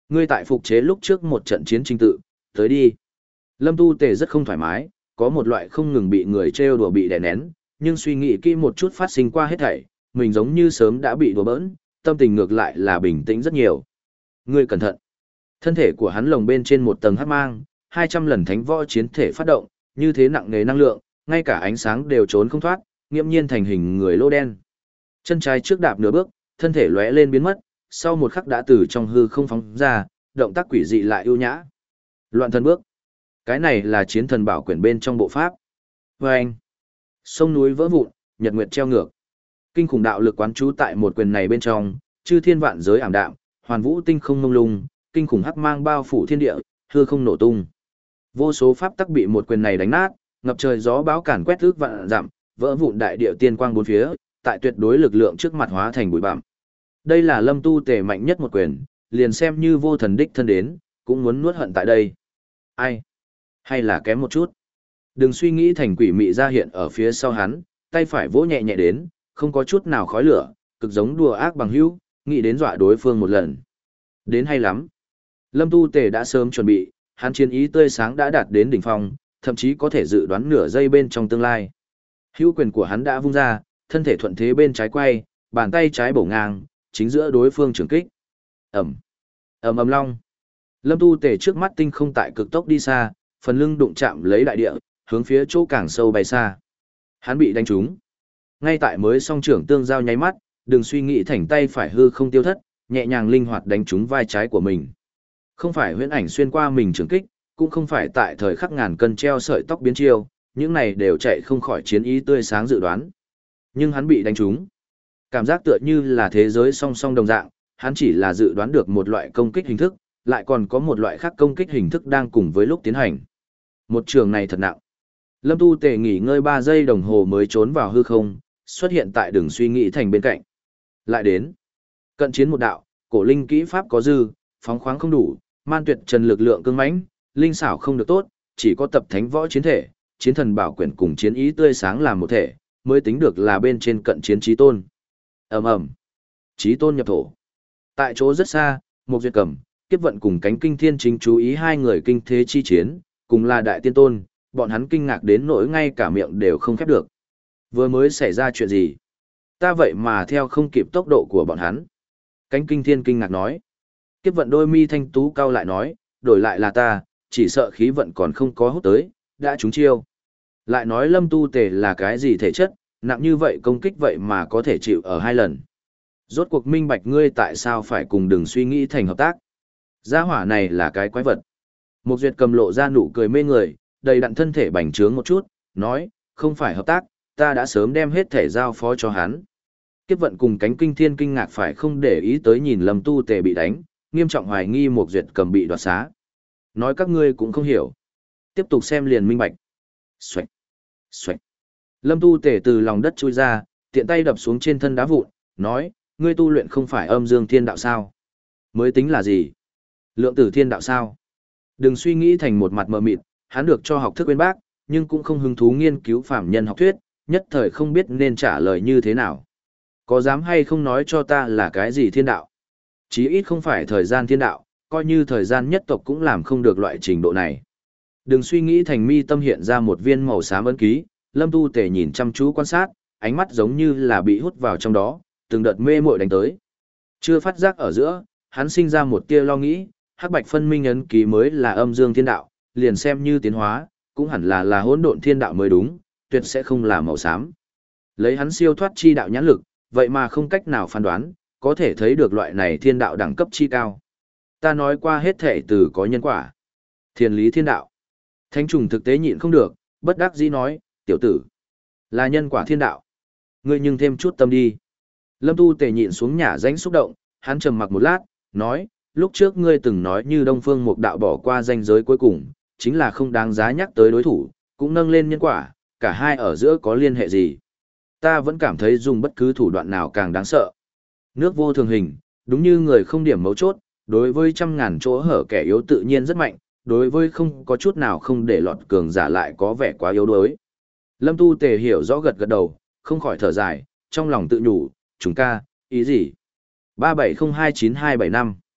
Ngươi tại phục chế lúc trước một trận chiến trình tự, tới đi. Lâm Tu Tề rất không thoải mái, có một loại không ngừng bị người trêu đùa bị đè nén, nhưng suy nghĩ kỹ một chút phát sinh qua hết thảy, mình giống như sớm đã bị đùa bỡn, tâm tình ngược lại là bình tĩnh rất nhiều. Ngươi cẩn thận. Thân thể của hắn lồng bên trên một tầng hắc mang, hai trăm lần thánh võ chiến thể phát động, như thế nặng nề năng lượng, ngay cả ánh sáng đều trốn không thoát, nghiễm nhiên thành hình người lô đen. Chân trái trước đạp nửa bước, thân thể lóe lên biến mất, sau một khắc đã từ trong hư không phóng ra, động tác quỷ dị lại ưu nhã. Loạn thần bước. Cái này là chiến thần bảo quyển bên trong bộ pháp. Và anh, sông núi vỡ vụn, nhật nguyệt treo ngược. Kinh khủng đạo lực quán trú tại một quyền này bên trong, chư thiên vạn giới ảm đạm, hoàn vũ tinh không mông lung, kinh khủng hắc mang bao phủ thiên địa, hư không nổ tung. Vô số pháp tắc bị một quyền này đánh nát, ngập trời gió bão càn quét ước vạn dặm, vỡ vụn đại địa tiên quang bốn phía, tại tuyệt đối lực lượng trước mặt hóa thành bụi bặm. Đây là Lâm Tu Tề mạnh nhất một quyền, liền xem như vô thần đích thân đến, cũng muốn nuốt hận tại đây. Ai? Hay là kém một chút? Đừng suy nghĩ thành quỷ mị ra hiện ở phía sau hắn, tay phải vỗ nhẹ nhẹ đến, không có chút nào khói lửa, cực giống đùa ác bằng hữu, nghĩ đến dọa đối phương một lần. Đến hay lắm. Lâm Tu Tề đã sớm chuẩn bị, hắn chiến ý tươi sáng đã đạt đến đỉnh phong, thậm chí có thể dự đoán nửa giây bên trong tương lai. Hữu quyền của hắn đã vung ra, thân thể thuận thế bên trái quay, bàn tay trái bổ ngang, chính giữa đối phương trường kích. Ầm. Ầm ầm long. Lâm Tu Tề trước mắt tinh không tại cực tốc đi xa, phần lưng đụng chạm lấy đại địa, hướng phía chỗ càng sâu bay xa. Hắn bị đánh trúng. Ngay tại mới song trưởng tương giao nháy mắt, đừng suy nghĩ thành tay phải hư không tiêu thất, nhẹ nhàng linh hoạt đánh trúng vai trái của mình. Không phải huyễn ảnh xuyên qua mình trường kích, cũng không phải tại thời khắc ngàn cân treo sợi tóc biến chiêu, những này đều chạy không khỏi chiến ý tươi sáng dự đoán. Nhưng hắn bị đánh trúng. Cảm giác tựa như là thế giới song song đồng dạng, hắn chỉ là dự đoán được một loại công kích hình thức, lại còn có một loại khác công kích hình thức đang cùng với lúc tiến hành. Một trường này thật nặng. Lâm Tu Tề nghỉ ngơi ba giây đồng hồ mới trốn vào hư không, xuất hiện tại đường suy nghĩ thành bên cạnh. Lại đến. Cận chiến một đạo, cổ linh kỹ pháp có dư, phóng khoáng không đủ, man tuyệt trần lực lượng cương mãnh, linh xảo không được tốt, chỉ có tập thánh võ chiến thể, chiến thần bảo quyển cùng chiến ý tươi sáng làm một thể, mới tính được là bên trên cận chiến chí tôn. Ầm ầm. Chí tôn nhập thổ. Tại chỗ rất xa, một duyệt cầm, kiếp vận cùng cánh kinh thiên chính chú ý hai người kinh thế chi chiến, cùng là đại tiên tôn, bọn hắn kinh ngạc đến nỗi ngay cả miệng đều không khép được. Vừa mới xảy ra chuyện gì? Ta vậy mà theo không kịp tốc độ của bọn hắn. Cánh kinh thiên kinh ngạc nói. Kiếp vận đôi mi thanh tú cao lại nói, đổi lại là ta, chỉ sợ khí vận còn không có hút tới, đã trúng chiêu. Lại nói Lâm Tu Tề là cái gì thể chất, nặng như vậy công kích vậy mà có thể chịu ở hai lần. Rốt cuộc minh bạch ngươi tại sao phải cùng đừng suy nghĩ thành hợp tác. Gia hỏa này là cái quái vật. Một duyệt cầm lộ ra nụ cười mê người, đầy đặn thân thể bành trướng một chút, nói, không phải hợp tác, ta đã sớm đem hết thể giao phó cho hắn. Kiếp vận cùng cánh kinh thiên kinh ngạc phải không để ý tới nhìn Lâm Tu Tề bị đánh, nghiêm trọng hoài nghi một duyệt cầm bị đoạt xá. Nói các ngươi cũng không hiểu. Tiếp tục xem liền minh bạch. Xoạch, xoạch. Lâm Tu Tề từ lòng đất chui ra, tiện tay đập xuống trên thân đá vụn, nói, ngươi tu luyện không phải âm dương thiên đạo sao? Mới tính là gì? Lượng tử thiên đạo sao? Đừng suy nghĩ thành một mặt mờ mịt, hắn được cho học thức bên bác, nhưng cũng không hứng thú nghiên cứu phàm nhân học thuyết, nhất thời không biết nên trả lời như thế nào. Có dám hay không nói cho ta là cái gì thiên đạo? Chí ít không phải thời gian thiên đạo, coi như thời gian nhất tộc cũng làm không được loại trình độ này. Đừng suy nghĩ thành mi tâm hiện ra một viên màu xám ấn ký, Lâm Tu Tề nhìn chăm chú quan sát, ánh mắt giống như là bị hút vào trong đó, từng đợt mê muội đánh tới. Chưa phát giác ở giữa, hắn sinh ra một tia lo nghĩ, hắc bạch phân minh ấn ký mới là âm dương thiên đạo, liền xem như tiến hóa, cũng hẳn là là hỗn độn thiên đạo mới đúng, tuyệt sẽ không là màu xám. Lấy hắn siêu thoát chi đạo nhãn lực, vậy mà không cách nào phán đoán, có thể thấy được loại này thiên đạo đẳng cấp chi cao. Ta nói qua hết thể từ có nhân quả. Thiên lý thiên đạo. Thánh trùng thực tế nhịn không được, bất đắc dĩ nói, tiểu tử, là nhân quả thiên đạo. Ngươi nhưng thêm chút tâm đi. Lâm Tu Tề nhịn xuống nhả danh xúc động, hắn trầm mặc một lát, nói, lúc trước ngươi từng nói như Đông Phương Mục Đạo bỏ qua ranh giới cuối cùng, chính là không đáng giá nhắc tới đối thủ, cũng nâng lên nhân quả, cả hai ở giữa có liên hệ gì. Ta vẫn cảm thấy dùng bất cứ thủ đoạn nào càng đáng sợ. Nước vô thường hình, đúng như người không điểm mấu chốt, đối với trăm ngàn chỗ hở kẻ yếu tự nhiên rất mạnh, đối với không có chút nào không để lọt cường giả lại có vẻ quá yếu đuối. Lâm Tu Tề hiểu rõ gật gật đầu, không khỏi thở dài, trong lòng tự nhủ, chúng ca, ý gì? ba bảy không hai chín hai bảy năm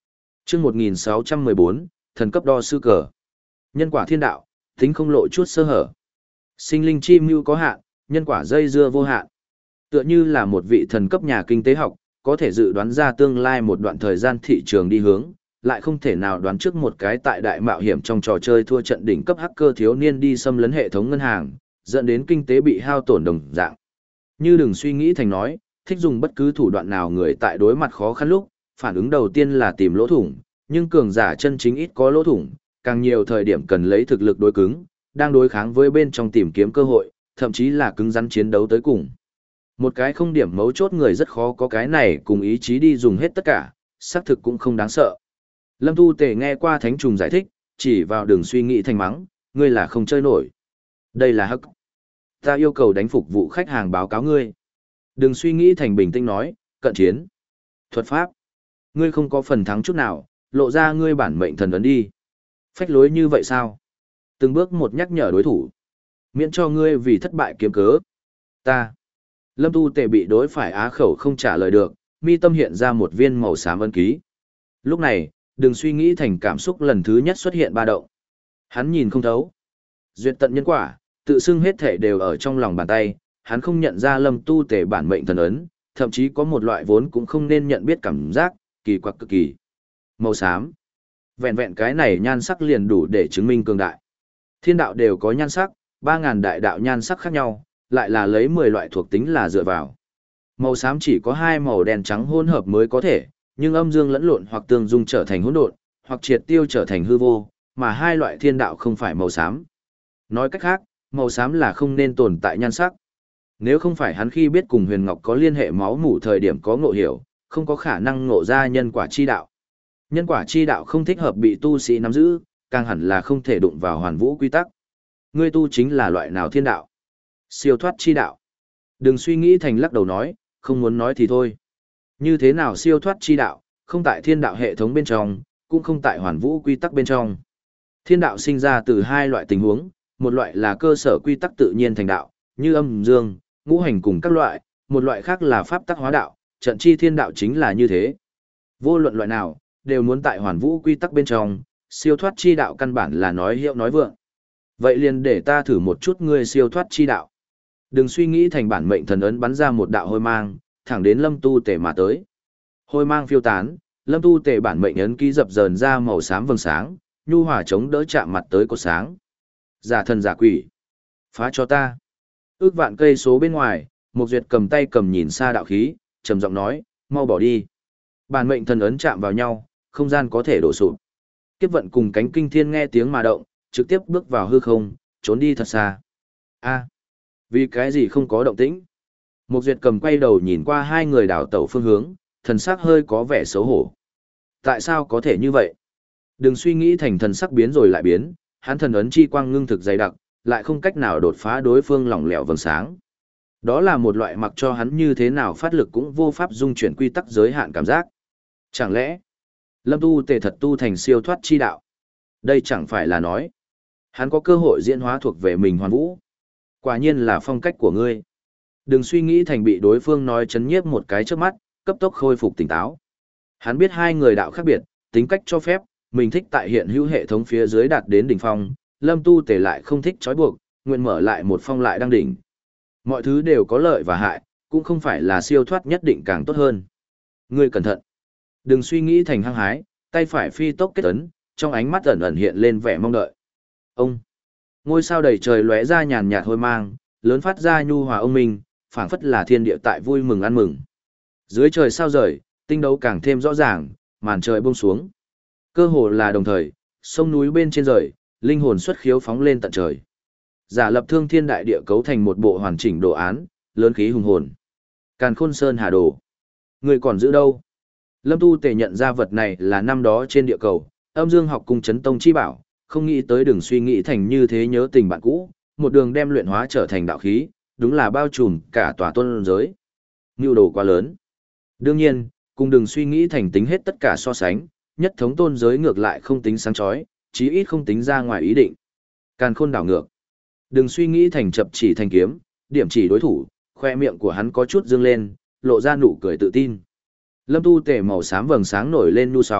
Chương một nghìn sáu trăm mười bốn, thần cấp đo sư cờ. Nhân quả thiên đạo, tính không lộ chút sơ hở. Sinh linh chi mưu có hạn, nhân quả dây dưa vô hạn. Tựa như là một vị thần cấp nhà kinh tế học, có thể dự đoán ra tương lai một đoạn thời gian thị trường đi hướng, lại không thể nào đoán trước một cái tại đại mạo hiểm trong trò chơi thua trận đỉnh cấp hacker thiếu niên đi xâm lấn hệ thống ngân hàng, dẫn đến kinh tế bị hao tổn đồng dạng. Như đừng suy nghĩ thành nói, thích dùng bất cứ thủ đoạn nào người tại đối mặt khó khăn lúc, phản ứng đầu tiên là tìm lỗ thủng, nhưng cường giả chân chính ít có lỗ thủng, càng nhiều thời điểm cần lấy thực lực đối cứng, đang đối kháng với bên trong tìm kiếm cơ hội, thậm chí là cứng rắn chiến đấu tới cùng. Một cái không điểm mấu chốt người rất khó có cái này cùng ý chí đi dùng hết tất cả, xác thực cũng không đáng sợ. Lâm Tu Tề nghe qua Thánh Trùng giải thích, chỉ vào đường suy nghĩ thành mắng, ngươi là không chơi nổi. Đây là hắc. Ta yêu cầu đánh phục vụ khách hàng báo cáo ngươi. Đừng suy nghĩ thành bình tĩnh nói, cận chiến. Thuật pháp. Ngươi không có phần thắng chút nào, lộ ra ngươi bản mệnh thần ấn đi. Phách lối như vậy sao? Từng bước một nhắc nhở đối thủ. Miễn cho ngươi vì thất bại kiếm cớ. Ta. Lâm Tu Tề bị đối phải á khẩu không trả lời được, mi tâm hiện ra một viên màu xám ân ký. Lúc này, đừng suy nghĩ thành cảm xúc lần thứ nhất xuất hiện ba động. Hắn nhìn không thấu. Duyệt tận nhân quả, tự xưng hết thể đều ở trong lòng bàn tay, hắn không nhận ra Lâm Tu Tề bản mệnh thần ấn, thậm chí có một loại vốn cũng không nên nhận biết cảm giác, kỳ quặc cực kỳ. Màu xám. Vẹn vẹn cái này nhan sắc liền đủ để chứng minh cường đại. Thiên đạo đều có nhan sắc, ba ngàn đại đạo nhan sắc khác nhau, lại là lấy mười loại thuộc tính là dựa vào. Màu xám chỉ có hai màu đen trắng hỗn hợp mới có thể, nhưng âm dương lẫn lộn hoặc tương dung trở thành hỗn độn, hoặc triệt tiêu trở thành hư vô, mà hai loại thiên đạo không phải màu xám. Nói cách khác, màu xám là không nên tồn tại nhan sắc. Nếu không phải hắn khi biết cùng Huyền Ngọc có liên hệ máu mủ thời điểm có ngộ hiểu, không có khả năng ngộ ra nhân quả chi đạo. Nhân quả chi đạo không thích hợp bị tu sĩ nắm giữ, càng hẳn là không thể đụng vào hoàn vũ quy tắc. Ngươi tu chính là loại nào thiên đạo? Siêu thoát chi đạo. Đừng suy nghĩ thành lắc đầu nói, không muốn nói thì thôi. Như thế nào siêu thoát chi đạo, không tại thiên đạo hệ thống bên trong, cũng không tại hoàn vũ quy tắc bên trong. Thiên đạo sinh ra từ hai loại tình huống, một loại là cơ sở quy tắc tự nhiên thành đạo, như âm dương, ngũ hành cùng các loại, một loại khác là pháp tắc hóa đạo, trận chi thiên đạo chính là như thế. Vô luận loại nào, đều muốn tại hoàn vũ quy tắc bên trong, siêu thoát chi đạo căn bản là nói hiệu nói vượng. Vậy liền để ta thử một chút ngươi siêu thoát chi đạo. Đừng suy nghĩ thành bản mệnh thần ấn bắn ra một đạo hôi mang, thẳng đến Lâm Tu Tề mà tới. Hôi mang phiêu tán, Lâm Tu Tề bản mệnh ấn ký dập dờn ra màu xám vầng sáng, nhu hòa chống đỡ chạm mặt tới cột sáng. Giả thần giả quỷ, phá cho ta. Ước vạn cây số bên ngoài, Mục Duyệt cầm tay cầm nhìn xa đạo khí, trầm giọng nói, mau bỏ đi. Bản mệnh thần ấn chạm vào nhau, không gian có thể đổ sụp. Kiếp vận cùng cánh kinh thiên nghe tiếng mà động, trực tiếp bước vào hư không, trốn đi thật xa. A, vì cái gì không có động tĩnh? Mục Duyệt cầm quay đầu nhìn qua hai người đảo tẩu phương hướng, thần sắc hơi có vẻ xấu hổ. Tại sao có thể như vậy? Đừng suy nghĩ thành thần sắc biến rồi lại biến, hắn thần ấn chi quang ngưng thực dày đặc, lại không cách nào đột phá đối phương lỏng lẻo vầng sáng. Đó là một loại mặc cho hắn như thế nào phát lực cũng vô pháp dung chuyển quy tắc giới hạn cảm giác. Chẳng lẽ, Lâm Tu Tề thật tu thành siêu thoát chi đạo? Đây chẳng phải là nói, hắn có cơ hội diễn hóa thuộc về mình hoàn vũ. Quả nhiên là phong cách của ngươi. Đừng suy nghĩ thành bị đối phương nói chấn nhiếp một cái trước mắt, cấp tốc khôi phục tỉnh táo. Hắn biết hai người đạo khác biệt, tính cách cho phép, mình thích tại hiện hữu hệ thống phía dưới đạt đến đỉnh phong, Lâm Tu Tề lại không thích trói buộc, nguyện mở lại một phong lại đang đỉnh. Mọi thứ đều có lợi và hại, cũng không phải là siêu thoát nhất định càng tốt hơn. Ngươi cẩn thận. Đừng suy nghĩ thành hăng hái, tay phải phi tốc kết ấn, trong ánh mắt ẩn ẩn hiện lên vẻ mong đợi. Ông. Ngôi sao đầy trời lóe ra nhàn nhạt hôi mang, lớn phát ra nhu hòa ông minh, phảng phất là thiên địa tại vui mừng ăn mừng. Dưới trời sao rời, tinh đấu càng thêm rõ ràng, màn trời buông xuống. Cơ hồ là đồng thời, sông núi bên trên rời, linh hồn xuất khiếu phóng lên tận trời. Giả lập thương thiên đại địa cấu thành một bộ hoàn chỉnh đồ án, lớn khí hùng hồn. Càn Khôn Sơn Hà Đồ. Người còn giữ đâu? Lâm Tu Tề nhận ra vật này là năm đó trên địa cầu, âm dương học cung chấn tông chi bảo, không nghĩ tới đừng suy nghĩ thành như thế nhớ tình bạn cũ, một đường đem luyện hóa trở thành đạo khí, đúng là bao trùm cả tòa tôn giới. Nưu đồ quá lớn. Đương nhiên, cùng đừng suy nghĩ thành tính hết tất cả so sánh, nhất thống tôn giới ngược lại không tính sáng chói, chí ít không tính ra ngoài ý định. Càn Khôn đảo ngược. Đừng suy nghĩ thành chập chỉ thành kiếm, điểm chỉ đối thủ, khoe miệng của hắn có chút dương lên, lộ ra nụ cười tự tin. Lâm Tu Tề màu xám vầng sáng nổi lên nu sóng,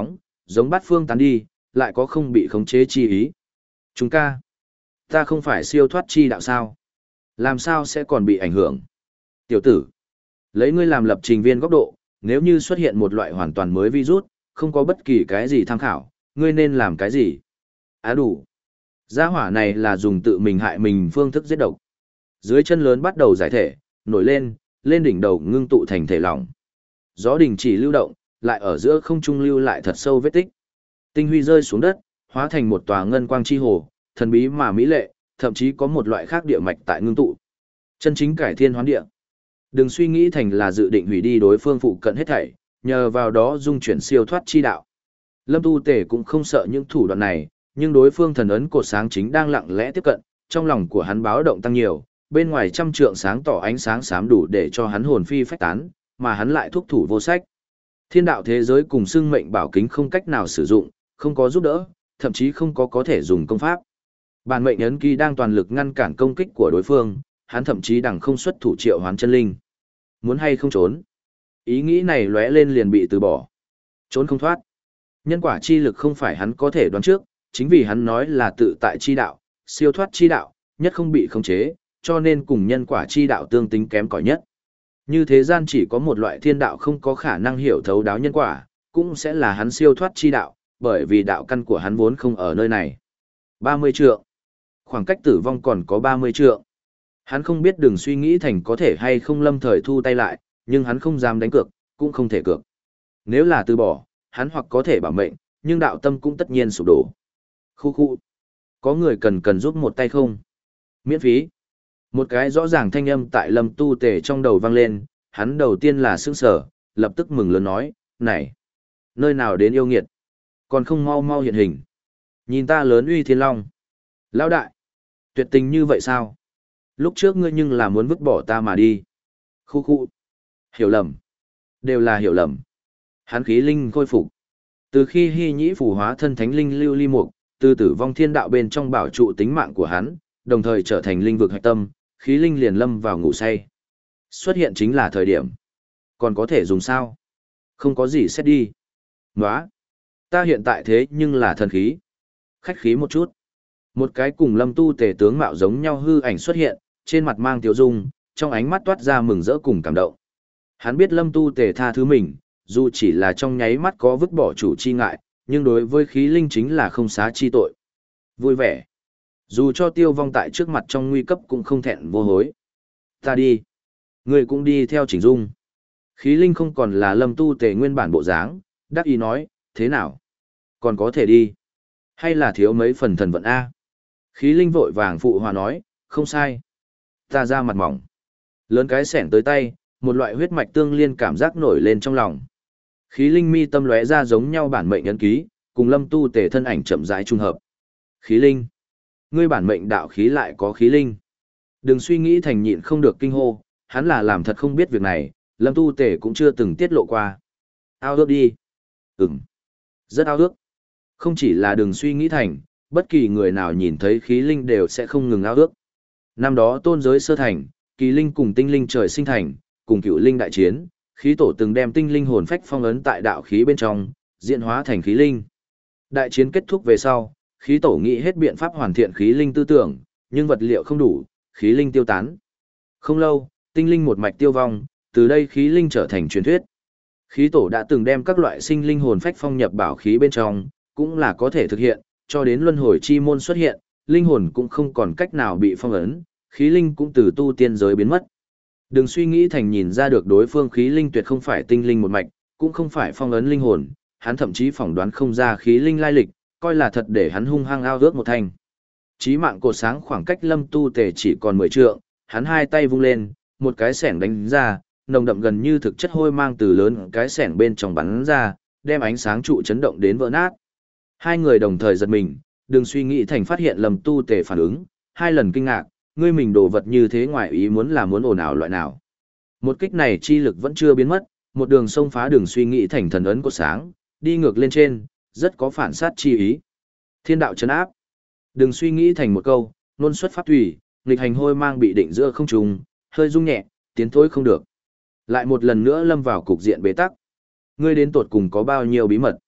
giống bát phương tán đi, lại có không bị khống chế chi ý. Chúng ca, ta không phải siêu thoát chi đạo sao? Làm sao sẽ còn bị ảnh hưởng? Tiểu tử, lấy ngươi làm lập trình viên góc độ, nếu như xuất hiện một loại hoàn toàn mới virus, không có bất kỳ cái gì tham khảo, ngươi nên làm cái gì? Á đủ. Gia hỏa này là dùng tự mình hại mình phương thức giết độc. Dưới chân lớn bắt đầu giải thể, nổi lên, lên đỉnh đầu ngưng tụ thành thể lỏng. Gió đình chỉ lưu động, lại ở giữa không trung lưu lại thật sâu vết tích. Tinh huy rơi xuống đất, hóa thành một tòa ngân quang chi hồ, thần bí mà mỹ lệ, thậm chí có một loại khác địa mạch tại ngưng tụ. Chân chính cải thiên hoán địa. Đừng suy nghĩ thành là dự định hủy đi đối phương phụ cận hết thảy, nhờ vào đó dung chuyển siêu thoát chi đạo. Lâm Tu Tề cũng không sợ những thủ đoạn này, nhưng đối phương thần ấn cột sáng chính đang lặng lẽ tiếp cận, trong lòng của hắn báo động tăng nhiều, bên ngoài trăm trượng sáng tỏ ánh sáng xám đủ để cho hắn hồn phi phách tán, mà hắn lại thúc thủ vô sách. Thiên đạo thế giới cùng xưng mệnh bảo kính không cách nào sử dụng, không có giúp đỡ, thậm chí không có có thể dùng công pháp. Bản mệnh ấn ký đang toàn lực ngăn cản công kích của đối phương, hắn thậm chí đằng không xuất thủ triệu hoán chân linh. Muốn hay không trốn? Ý nghĩ này lóe lên liền bị từ bỏ. Trốn không thoát. Nhân quả chi lực không phải hắn có thể đoán trước, chính vì hắn nói là tự tại chi đạo, siêu thoát chi đạo, nhất không bị khống chế, cho nên cùng nhân quả chi đạo tương tính kém cỏi nhất. Như thế gian chỉ có một loại thiên đạo không có khả năng hiểu thấu đáo nhân quả, cũng sẽ là hắn siêu thoát chi đạo, bởi vì đạo căn của hắn vốn không ở nơi này. ba mươi trượng. Khoảng cách tử vong còn có ba mươi trượng. Hắn không biết đừng suy nghĩ thành có thể hay không lâm thời thu tay lại, nhưng hắn không dám đánh cược, cũng không thể cược. Nếu là từ bỏ, hắn hoặc có thể bảo mệnh, nhưng đạo tâm cũng tất nhiên sụp đổ. Khu khu. Có người cần cần giúp một tay không? Miễn phí. Một cái rõ ràng thanh âm tại Lâm Tu Tề trong đầu vang lên, hắn đầu tiên là sững sờ, lập tức mừng lớn nói, này, nơi nào đến yêu nghiệt, còn không mau mau hiện hình. Nhìn ta lớn uy thiên long. Lão đại, tuyệt tình như vậy sao? Lúc trước ngươi nhưng là muốn vứt bỏ ta mà đi. Khu khu. Hiểu lầm. Đều là hiểu lầm. Hắn khí linh khôi phục. Từ khi hy nhĩ phù hóa thân thánh linh lưu ly mục, từ tử vong thiên đạo bên trong bảo trụ tính mạng của hắn, đồng thời trở thành linh vực hạch tâm, khí linh liền lâm vào ngủ say. Xuất hiện chính là thời điểm. Còn có thể dùng sao? Không có gì xét đi. Nóa. Ta hiện tại thế nhưng là thần khí. Khách khí một chút. Một cái cùng Lâm Tu Tề tướng mạo giống nhau hư ảnh xuất hiện, trên mặt mang tiêu dung, trong ánh mắt toát ra mừng rỡ cùng cảm động. Hắn biết Lâm Tu Tề tha thứ mình, dù chỉ là trong nháy mắt có vứt bỏ chủ chi ngại, nhưng đối với khí linh chính là không xá chi tội. Vui vẻ. Dù cho tiêu vong tại trước mặt trong nguy cấp cũng không thẹn vô hối. Ta đi. Người cũng đi theo chỉnh dung. Khí linh không còn là Lâm Tu Tề nguyên bản bộ dáng, đắc ý nói, thế nào? Còn có thể đi. Hay là thiếu mấy phần thần vận A? Khí linh vội vàng phụ hòa nói, không sai. Ta ra mặt mỏng. Lớn cái sẻng tới tay, một loại huyết mạch tương liên cảm giác nổi lên trong lòng. Khí linh mi tâm lóe ra giống nhau bản mệnh ấn ký, cùng Lâm Tu Tề thân ảnh chậm rãi trung hợp. Khí linh. Ngươi bản mệnh đạo khí lại có khí linh. Đừng suy nghĩ thành nhịn không được kinh hô, hắn là làm thật không biết việc này, Lâm Tu Tề cũng chưa từng tiết lộ qua. Ao ước đi. Ừm. Rất ao ước. Không chỉ là đừng suy nghĩ thành, bất kỳ người nào nhìn thấy khí linh đều sẽ không ngừng ao ước. Năm đó tôn giới sơ thành, kỳ linh cùng tinh linh trời sinh thành, cùng cựu linh đại chiến, khí tổ từng đem tinh linh hồn phách phong ấn tại đạo khí bên trong, diễn hóa thành khí linh. Đại chiến kết thúc về sau, khí tổ nghĩ hết biện pháp hoàn thiện khí linh tư tưởng, nhưng vật liệu không đủ, khí linh tiêu tán. Không lâu, tinh linh một mạch tiêu vong, từ đây khí linh trở thành truyền thuyết. Khí tổ đã từng đem các loại sinh linh hồn phách phong nhập bảo khí bên trong, cũng là có thể thực hiện, cho đến luân hồi chi môn xuất hiện, linh hồn cũng không còn cách nào bị phong ấn, khí linh cũng từ tu tiên giới biến mất. Đừng suy nghĩ thành nhìn ra được đối phương khí linh tuyệt không phải tinh linh một mạch, cũng không phải phong ấn linh hồn, hắn thậm chí phỏng đoán không ra khí linh lai lịch, coi là thật để hắn hung hăng ao ước một thành. Chí mạng cột sáng khoảng cách Lâm Tu Tề chỉ còn mười trượng, hắn hai tay vung lên, một cái xẻng đánh ra, nồng đậm gần như thực chất hôi mang từ lớn cái xẻng bên trong bắn ra, đem ánh sáng trụ chấn động đến vỡ nát. Hai người đồng thời giật mình, đừng suy nghĩ thành phát hiện Lâm Tu Tề phản ứng, hai lần kinh ngạc, ngươi mình đồ vật như thế ngoài ý muốn là muốn ồn ào loại nào. Một kích này chi lực vẫn chưa biến mất, một đường sông phá đường suy nghĩ thành thần ấn cột sáng, đi ngược lên trên, rất có phản sát chi ý. Thiên đạo chấn áp. Đừng suy nghĩ thành một câu, nôn xuất pháp thủy, nghịch hành hôi mang bị định giữa không trùng, hơi rung nhẹ, tiến thối không được. Lại một lần nữa lâm vào cục diện bế tắc. Ngươi đến tột cùng có bao nhiêu bí mật?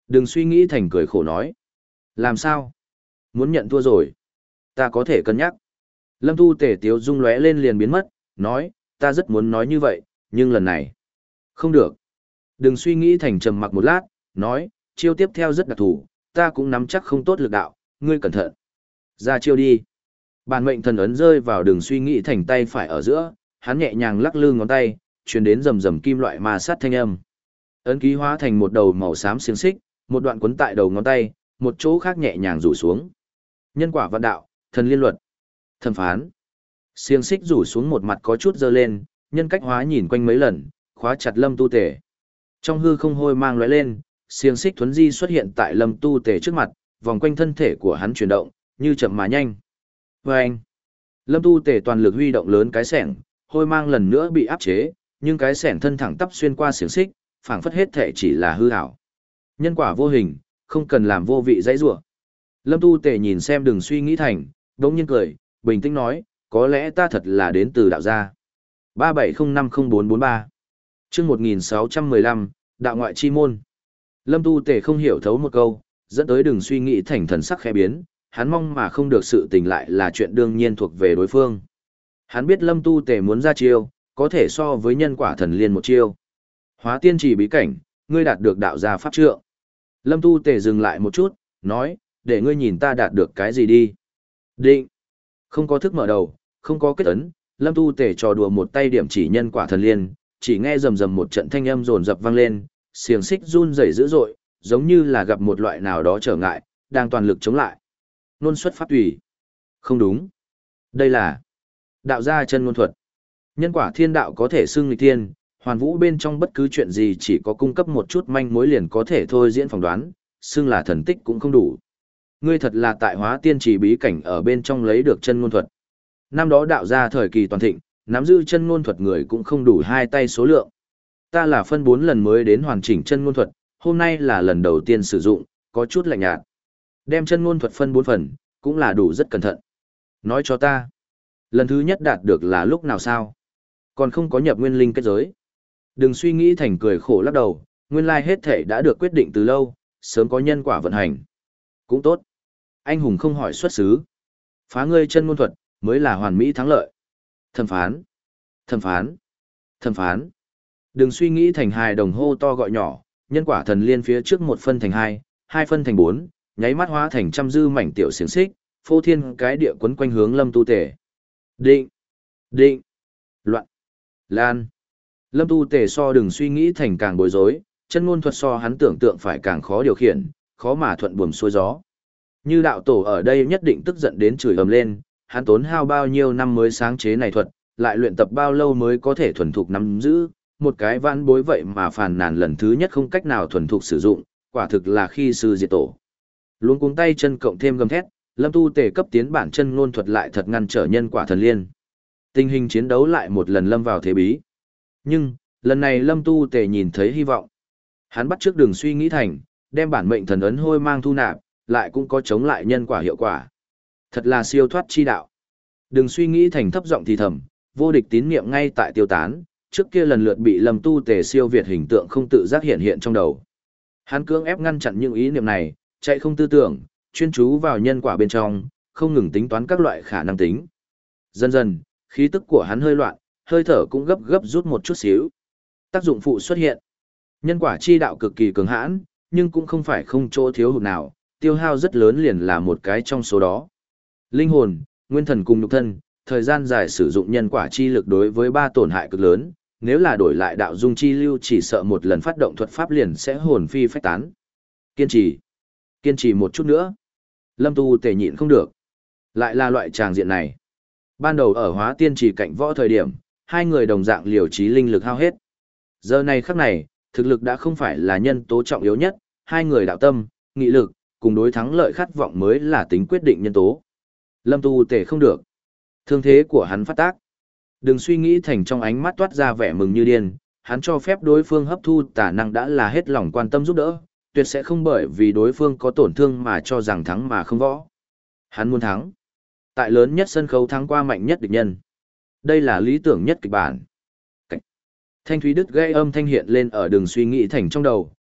Đừng suy nghĩ thành cười khổ nói. Làm sao? Muốn nhận thua rồi. Ta có thể cân nhắc. Lâm Tu Tể tiếu dung lóe lên liền biến mất, nói, ta rất muốn nói như vậy, nhưng lần này, không được. Đừng suy nghĩ thành trầm mặc một lát, nói, chiêu tiếp theo rất đặc thù, ta cũng nắm chắc không tốt lực đạo, ngươi cẩn thận. Ra chiêu đi. Bản mệnh thần ấn rơi vào đường suy nghĩ thành tay phải ở giữa, hắn nhẹ nhàng lắc lư ngón tay, truyền đến rầm rầm kim loại ma sát thanh âm. Ấn ký hóa thành một đầu màu xám xiềng xích, một đoạn quấn tại đầu ngón tay, một chỗ khác nhẹ nhàng rủ xuống. Nhân quả vạn đạo, thần liên luật, thẩm phán. Xiềng xích rủ xuống một mặt có chút dơ lên, nhân cách hóa nhìn quanh mấy lần, khóa chặt Lâm Tu Tể. Trong hư không hôi mang lóe lên, xiềng xích thuấn di xuất hiện tại Lâm Tu Tể trước mặt, vòng quanh thân thể của hắn chuyển động, như chậm mà nhanh. Và anh, Lâm Tu Tể toàn lực huy động lớn cái xẻng, hôi mang lần nữa bị áp chế, nhưng cái xẻng thân thẳng tắp xuyên qua xiềng xích, phảng phất hết thể chỉ là hư ảo. Nhân quả vô hình, không cần làm vô vị dãy rủa. Lâm Tu Tể nhìn xem đừng suy nghĩ thành, đống nhiên cười, bình tĩnh nói, có lẽ ta thật là đến từ đạo gia. ba bảy không năm không bốn bốn ba chương một nghìn sáu trăm mười lăm, đạo ngoại chi môn. Lâm Tu Tể không hiểu thấu một câu, dẫn tới đừng suy nghĩ thành thần sắc khẽ biến, hắn mong mà không được sự tình lại là chuyện đương nhiên thuộc về đối phương. Hắn biết Lâm Tu Tể muốn ra chiêu, có thể so với nhân quả thần liên một chiêu. Hóa tiên trì bí cảnh, ngươi đạt được đạo gia pháp trượng. Lâm Tu Tể dừng lại một chút, nói, để ngươi nhìn ta đạt được cái gì đi. Định. Không có thức mở đầu, không có kết ấn, Lâm Tu Tể trò đùa một tay điểm chỉ nhân quả thần liên, chỉ nghe rầm rầm một trận thanh âm rồn rập vang lên, xiềng xích run rẩy dữ dội, giống như là gặp một loại nào đó trở ngại, đang toàn lực chống lại. Nôn xuất pháp tùy. Không đúng. Đây là đạo gia chân ngôn thuật. Nhân quả thiên đạo có thể xưng nghịch thiên, hoàn vũ bên trong bất cứ chuyện gì chỉ có cung cấp một chút manh mối liền có thể thôi diễn phỏng đoán, xưng là thần tích cũng không đủ. Ngươi thật là tại hóa tiên trì bí cảnh ở bên trong lấy được chân ngôn thuật. Năm đó đạo gia thời kỳ toàn thịnh, nắm giữ chân ngôn thuật người cũng không đủ hai tay số lượng. Ta là phân bốn lần mới đến hoàn chỉnh chân ngôn thuật, hôm nay là lần đầu tiên sử dụng, có chút lạnh nhạt. Đem chân ngôn thuật phân bốn phần, cũng là đủ rất cẩn thận. Nói cho ta, lần thứ nhất đạt được là lúc nào sao? Còn không có nhập nguyên linh kết giới. Đừng suy nghĩ thành cười khổ lắc đầu, nguyên lai hết thể đã được quyết định từ lâu, sớm có nhân quả vận hành. Cũng tốt. Anh hùng không hỏi xuất xứ. Phá ngươi chân ngôn thuật, mới là hoàn mỹ thắng lợi. Thẩm phán. Thẩm phán. Thẩm phán. Đừng suy nghĩ thành hài đồng hô to gọi nhỏ, nhân quả thần liên phía trước một phân thành hai, hai phân thành bốn, nháy mắt hóa thành trăm dư mảnh tiểu xiềng xích, phô thiên cái địa quấn quanh hướng Lâm Tu Tể. Định. Định. Loạn. Lan. Lâm Tu Tể so đừng suy nghĩ thành càng bối rối, chân ngôn thuật so hắn tưởng tượng phải càng khó điều khiển, khó mà thuận buồm xuôi gió. Như đạo tổ ở đây nhất định tức giận đến chửi ầm lên, hắn tốn hao bao nhiêu năm mới sáng chế này thuật, lại luyện tập bao lâu mới có thể thuần thục nắm giữ, một cái vãn bối vậy mà phàn nàn lần thứ nhất không cách nào thuần thục sử dụng, quả thực là khi sư diệt tổ. Luống cuống tay chân cộng thêm gầm thét, Lâm Tu Tể cấp tiến bản chân ngôn thuật lại thật ngăn trở nhân quả thần liên. Tình hình chiến đấu lại một lần lâm vào thế bí. Nhưng, lần này Lâm Tu Tể nhìn thấy hy vọng. Hắn bắt trước đường suy nghĩ thành, đem bản mệnh thần ấn hôi mang thu nạp, lại cũng có chống lại nhân quả hiệu quả. Thật là siêu thoát chi đạo. Đừng suy nghĩ thành thấp giọng thì thầm, vô địch tín niệm ngay tại tiêu tán, trước kia lần lượt bị Lâm Tu Tể siêu việt hình tượng không tự giác hiện hiện trong đầu. Hắn cưỡng ép ngăn chặn những ý niệm này, chạy không tư tưởng, chuyên chú vào nhân quả bên trong, không ngừng tính toán các loại khả năng tính. Dần dần, khí tức của hắn hơi loạn, hơi thở cũng gấp gấp rút một chút xíu. Tác dụng phụ xuất hiện. Nhân quả chi đạo cực kỳ cường hãn, nhưng cũng không phải không chỗ thiếu hụt nào, tiêu hao rất lớn liền là một cái trong số đó. Linh hồn, nguyên thần cùng nhục thân, thời gian dài sử dụng nhân quả chi lực đối với ba tổn hại cực lớn, nếu là đổi lại đạo dung chi lưu chỉ sợ một lần phát động thuật pháp liền sẽ hồn phi phách tán. Kiên trì, kiên trì một chút nữa. Lâm Tu Tể nhịn không được. Lại là loại tràng diện này. Ban đầu ở hóa tiên trì cạnh võ thời điểm, hai người đồng dạng liều trí linh lực hao hết. Giờ này khắc này, thực lực đã không phải là nhân tố trọng yếu nhất, hai người đạo tâm, nghị lực, cùng đối thắng lợi khát vọng mới là tính quyết định nhân tố. Lâm Tu Tể không được. Thương thế của hắn phát tác. Đừng suy nghĩ thành trong ánh mắt toát ra vẻ mừng như điên, hắn cho phép đối phương hấp thu tả năng đã là hết lòng quan tâm giúp đỡ, tuyệt sẽ không bởi vì đối phương có tổn thương mà cho rằng thắng mà không võ. Hắn muốn thắng. Tại lớn nhất sân khấu thắng qua mạnh nhất địch nhân. Đây là lý tưởng nhất kịch bản. Cảnh. Thanh thúy đứt gây âm thanh hiện lên ở đường suy nghĩ thành trong đầu,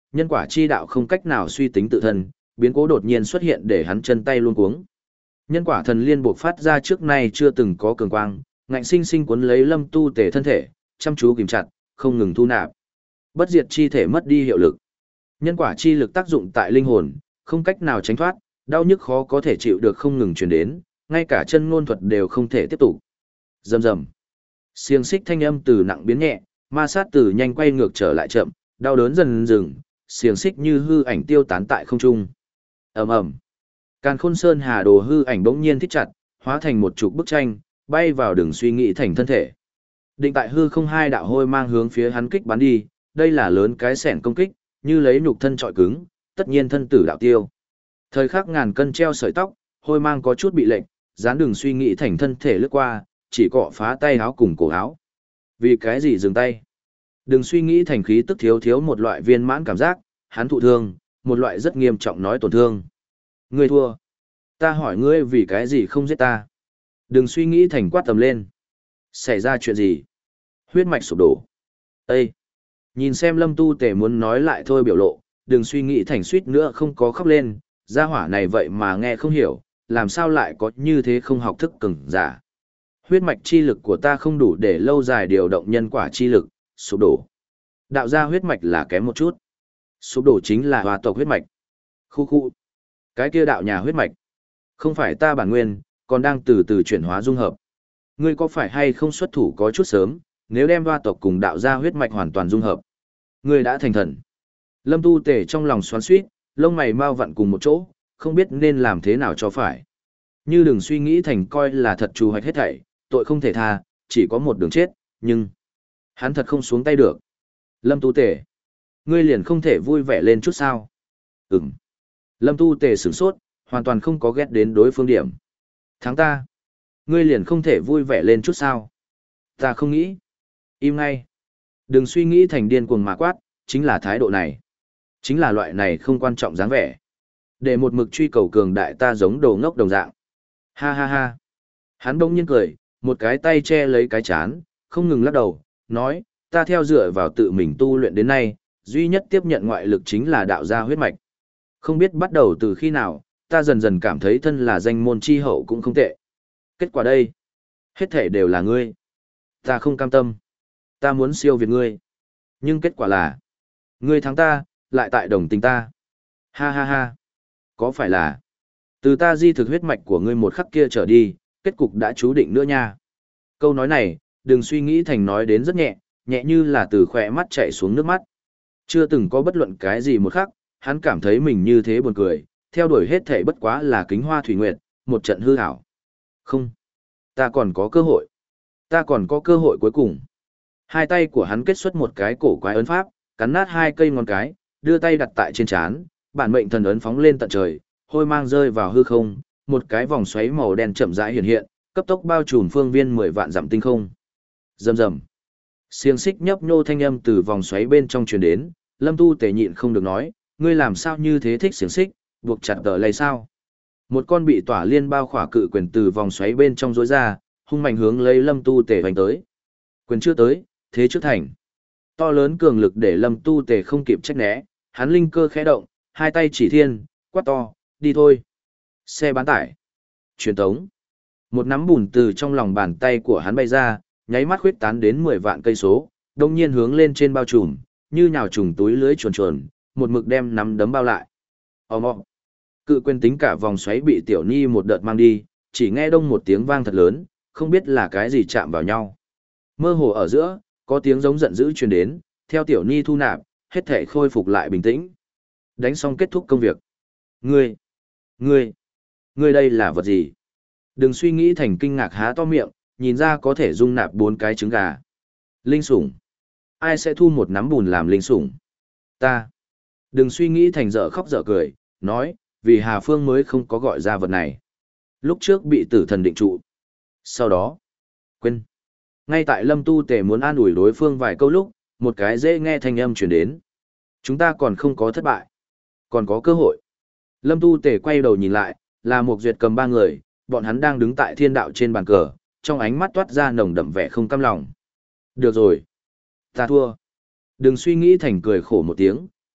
nhân quả chi đạo không cách nào suy tính tự thân, biến cố đột nhiên xuất hiện để hắn chân tay luống cuống. Nhân quả thần liên buộc phát ra trước nay chưa từng có cường quang, ngạnh sinh sinh cuốn lấy Lâm Tu Tề thân thể, chăm chú kìm chặt, không ngừng thu nạp. Bất diệt chi thể mất đi hiệu lực. Nhân quả chi lực tác dụng tại linh hồn, không cách nào tránh thoát, đau nhức khó có thể chịu được không ngừng truyền đến, ngay cả chân ngôn thuật đều không thể tiếp tục. Rầm rầm. Xiềng xích thanh âm từ nặng biến nhẹ, ma sát từ nhanh quay ngược trở lại chậm, đau đớn dần dừng, xiềng xích như hư ảnh tiêu tán tại không trung. Ầm ầm. Càn Khôn Sơn Hà Đồ hư ảnh bỗng nhiên thích chặt, hóa thành một chục bức tranh, bay vào đường suy nghĩ thành thân thể. Định tại hư không hai đạo hôi mang hướng phía hắn kích bắn đi, đây là lớn cái xẻng công kích, như lấy nhục thân trọi cứng, tất nhiên thân tử đạo tiêu. Thời khắc ngàn cân treo sợi tóc, hôi mang có chút bị lệnh, dán đường suy nghĩ thành thân thể lướt qua, chỉ cọ phá tay áo cùng cổ áo. Vì cái gì dừng tay? Đừng suy nghĩ thành khí tức thiếu thiếu một loại viên mãn cảm giác, hắn thụ thương, một loại rất nghiêm trọng nói tổn thương. Ngươi thua. Ta hỏi ngươi vì cái gì không giết ta? Đừng suy nghĩ thành quát tầm lên. Xảy ra chuyện gì? Huyết mạch sụp đổ. Ê! Nhìn xem Lâm Tu Tề muốn nói lại thôi biểu lộ, đừng suy nghĩ thành suýt nữa không có khóc lên, gia hỏa này vậy mà nghe không hiểu, làm sao lại có như thế không học thức cứng giả. Huyết mạch chi lực của ta không đủ để lâu dài điều động nhân quả chi lực, sụp đổ. Đạo ra huyết mạch là kém một chút. Sụp đổ chính là hòa tộc huyết mạch. Khu khu. Cái kia đạo nhà huyết mạch. Không phải ta bản nguyên, còn đang từ từ chuyển hóa dung hợp. Ngươi có phải hay không xuất thủ có chút sớm, nếu đem hoa tộc cùng đạo ra huyết mạch hoàn toàn dung hợp. Ngươi đã thành thần. Lâm Tu Tề trong lòng xoắn xuýt, lông mày mau vặn cùng một chỗ, không biết nên làm thế nào cho phải. Như đừng suy nghĩ thành coi là thật trù hoạch hết thảy, tội không thể tha, chỉ có một đường chết, nhưng hắn thật không xuống tay được. Lâm Tu Tề, ngươi liền không thể vui vẻ lên chút sao? Ừm. Lâm Tu Tề sửng sốt, hoàn toàn không có ghét đến đối phương điểm. Thắng ta, ngươi liền không thể vui vẻ lên chút sao? Ta không nghĩ. Im ngay. Đừng suy nghĩ thành điên cuồng mà quát, chính là thái độ này. Chính là loại này không quan trọng dáng vẻ. Để một mực truy cầu cường đại ta giống đồ ngốc đồng dạng. Ha ha ha. Hắn bỗng nhiên cười, một cái tay che lấy cái chán, không ngừng lắc đầu, nói, ta theo dựa vào tự mình tu luyện đến nay, duy nhất tiếp nhận ngoại lực chính là đạo gia huyết mạch. Không biết bắt đầu từ khi nào, ta dần dần cảm thấy thân là danh môn chi hậu cũng không tệ. Kết quả đây, hết thể đều là ngươi. Ta không cam tâm. Ta muốn siêu việt ngươi. Nhưng kết quả là, ngươi thắng ta, lại tại đồng tình ta. Ha ha ha. Có phải là, từ ta di thực huyết mạch của ngươi một khắc kia trở đi, kết cục đã chú định nữa nha. Câu nói này, đừng suy nghĩ thành nói đến rất nhẹ, nhẹ như là từ khỏe mắt chạy xuống nước mắt. Chưa từng có bất luận cái gì một khắc, hắn cảm thấy mình như thế buồn cười, theo đuổi hết thể bất quá là kính hoa thủy nguyệt, một trận hư ảo. Không, ta còn có cơ hội. Ta còn có cơ hội cuối cùng. Hai tay của hắn kết xuất một cái cổ quái ấn pháp, cắn nát hai cây ngón cái, đưa tay đặt tại trên trán, bản mệnh thần ấn phóng lên tận trời, hôi mang rơi vào hư không, một cái vòng xoáy màu đen chậm rãi hiện hiện, cấp tốc bao trùm phương viên mười vạn dặm tinh không. Rầm rầm. Xiềng xích nhấp nhô thanh âm từ vòng xoáy bên trong truyền đến, Lâm Tu Tề nhịn không được nói, ngươi làm sao như thế thích xiềng xích, buộc chặt tờ lây sao? Một con bị tỏa liên bao khỏa cự quyền từ vòng xoáy bên trong rối ra, hung mạnh hướng lấy Lâm Tu Tề vành tới. Quyền chưa tới, thế trước thành. To lớn cường lực để Lâm Tu Tề không kịp trách né, hắn linh cơ khẽ động, hai tay chỉ thiên, quát to, đi thôi. Xe bán tải. Truyền tống. Một nắm bùn từ trong lòng bàn tay của hắn bay ra, nháy mắt khuyết tán đến mười vạn cây số, đồng nhiên hướng lên trên bao trùm, như nhào trùng túi lưới chuồn chuồn, một mực đem nắm đấm bao lại. Ồm ồm. Cự quyền tính cả vòng xoáy bị Tiểu Ni một đợt mang đi, chỉ nghe đông một tiếng vang thật lớn, không biết là cái gì chạm vào nhau. Mơ hồ ở giữa, có tiếng giống giận dữ truyền đến, theo Tiểu Ni thu nạp, hết thể khôi phục lại bình tĩnh. Đánh xong kết thúc công việc. Ngươi, ngươi, ngươi đây là vật gì? Đừng suy nghĩ thành kinh ngạc há to miệng, nhìn ra có thể dung nạp bốn cái trứng gà. Linh sủng. Ai sẽ thu một nắm bùn làm linh sủng? Ta. Đừng suy nghĩ thành dở khóc dở cười, nói, vì Hà Phương mới không có gọi ra vật này. Lúc trước bị tử thần định trụ. Sau đó, quên. Ngay tại Lâm Tu Tề muốn an ủi đối phương vài câu lúc, một cái dễ nghe thanh âm truyền đến. Chúng ta còn không có thất bại. Còn có cơ hội. Lâm Tu Tề quay đầu nhìn lại, là một duyệt cầm ba người, bọn hắn đang đứng tại thiên đạo trên bàn cờ, trong ánh mắt toát ra nồng đậm vẻ không cam lòng. Được rồi. Ta thua. Đừng suy nghĩ thành cười khổ một tiếng,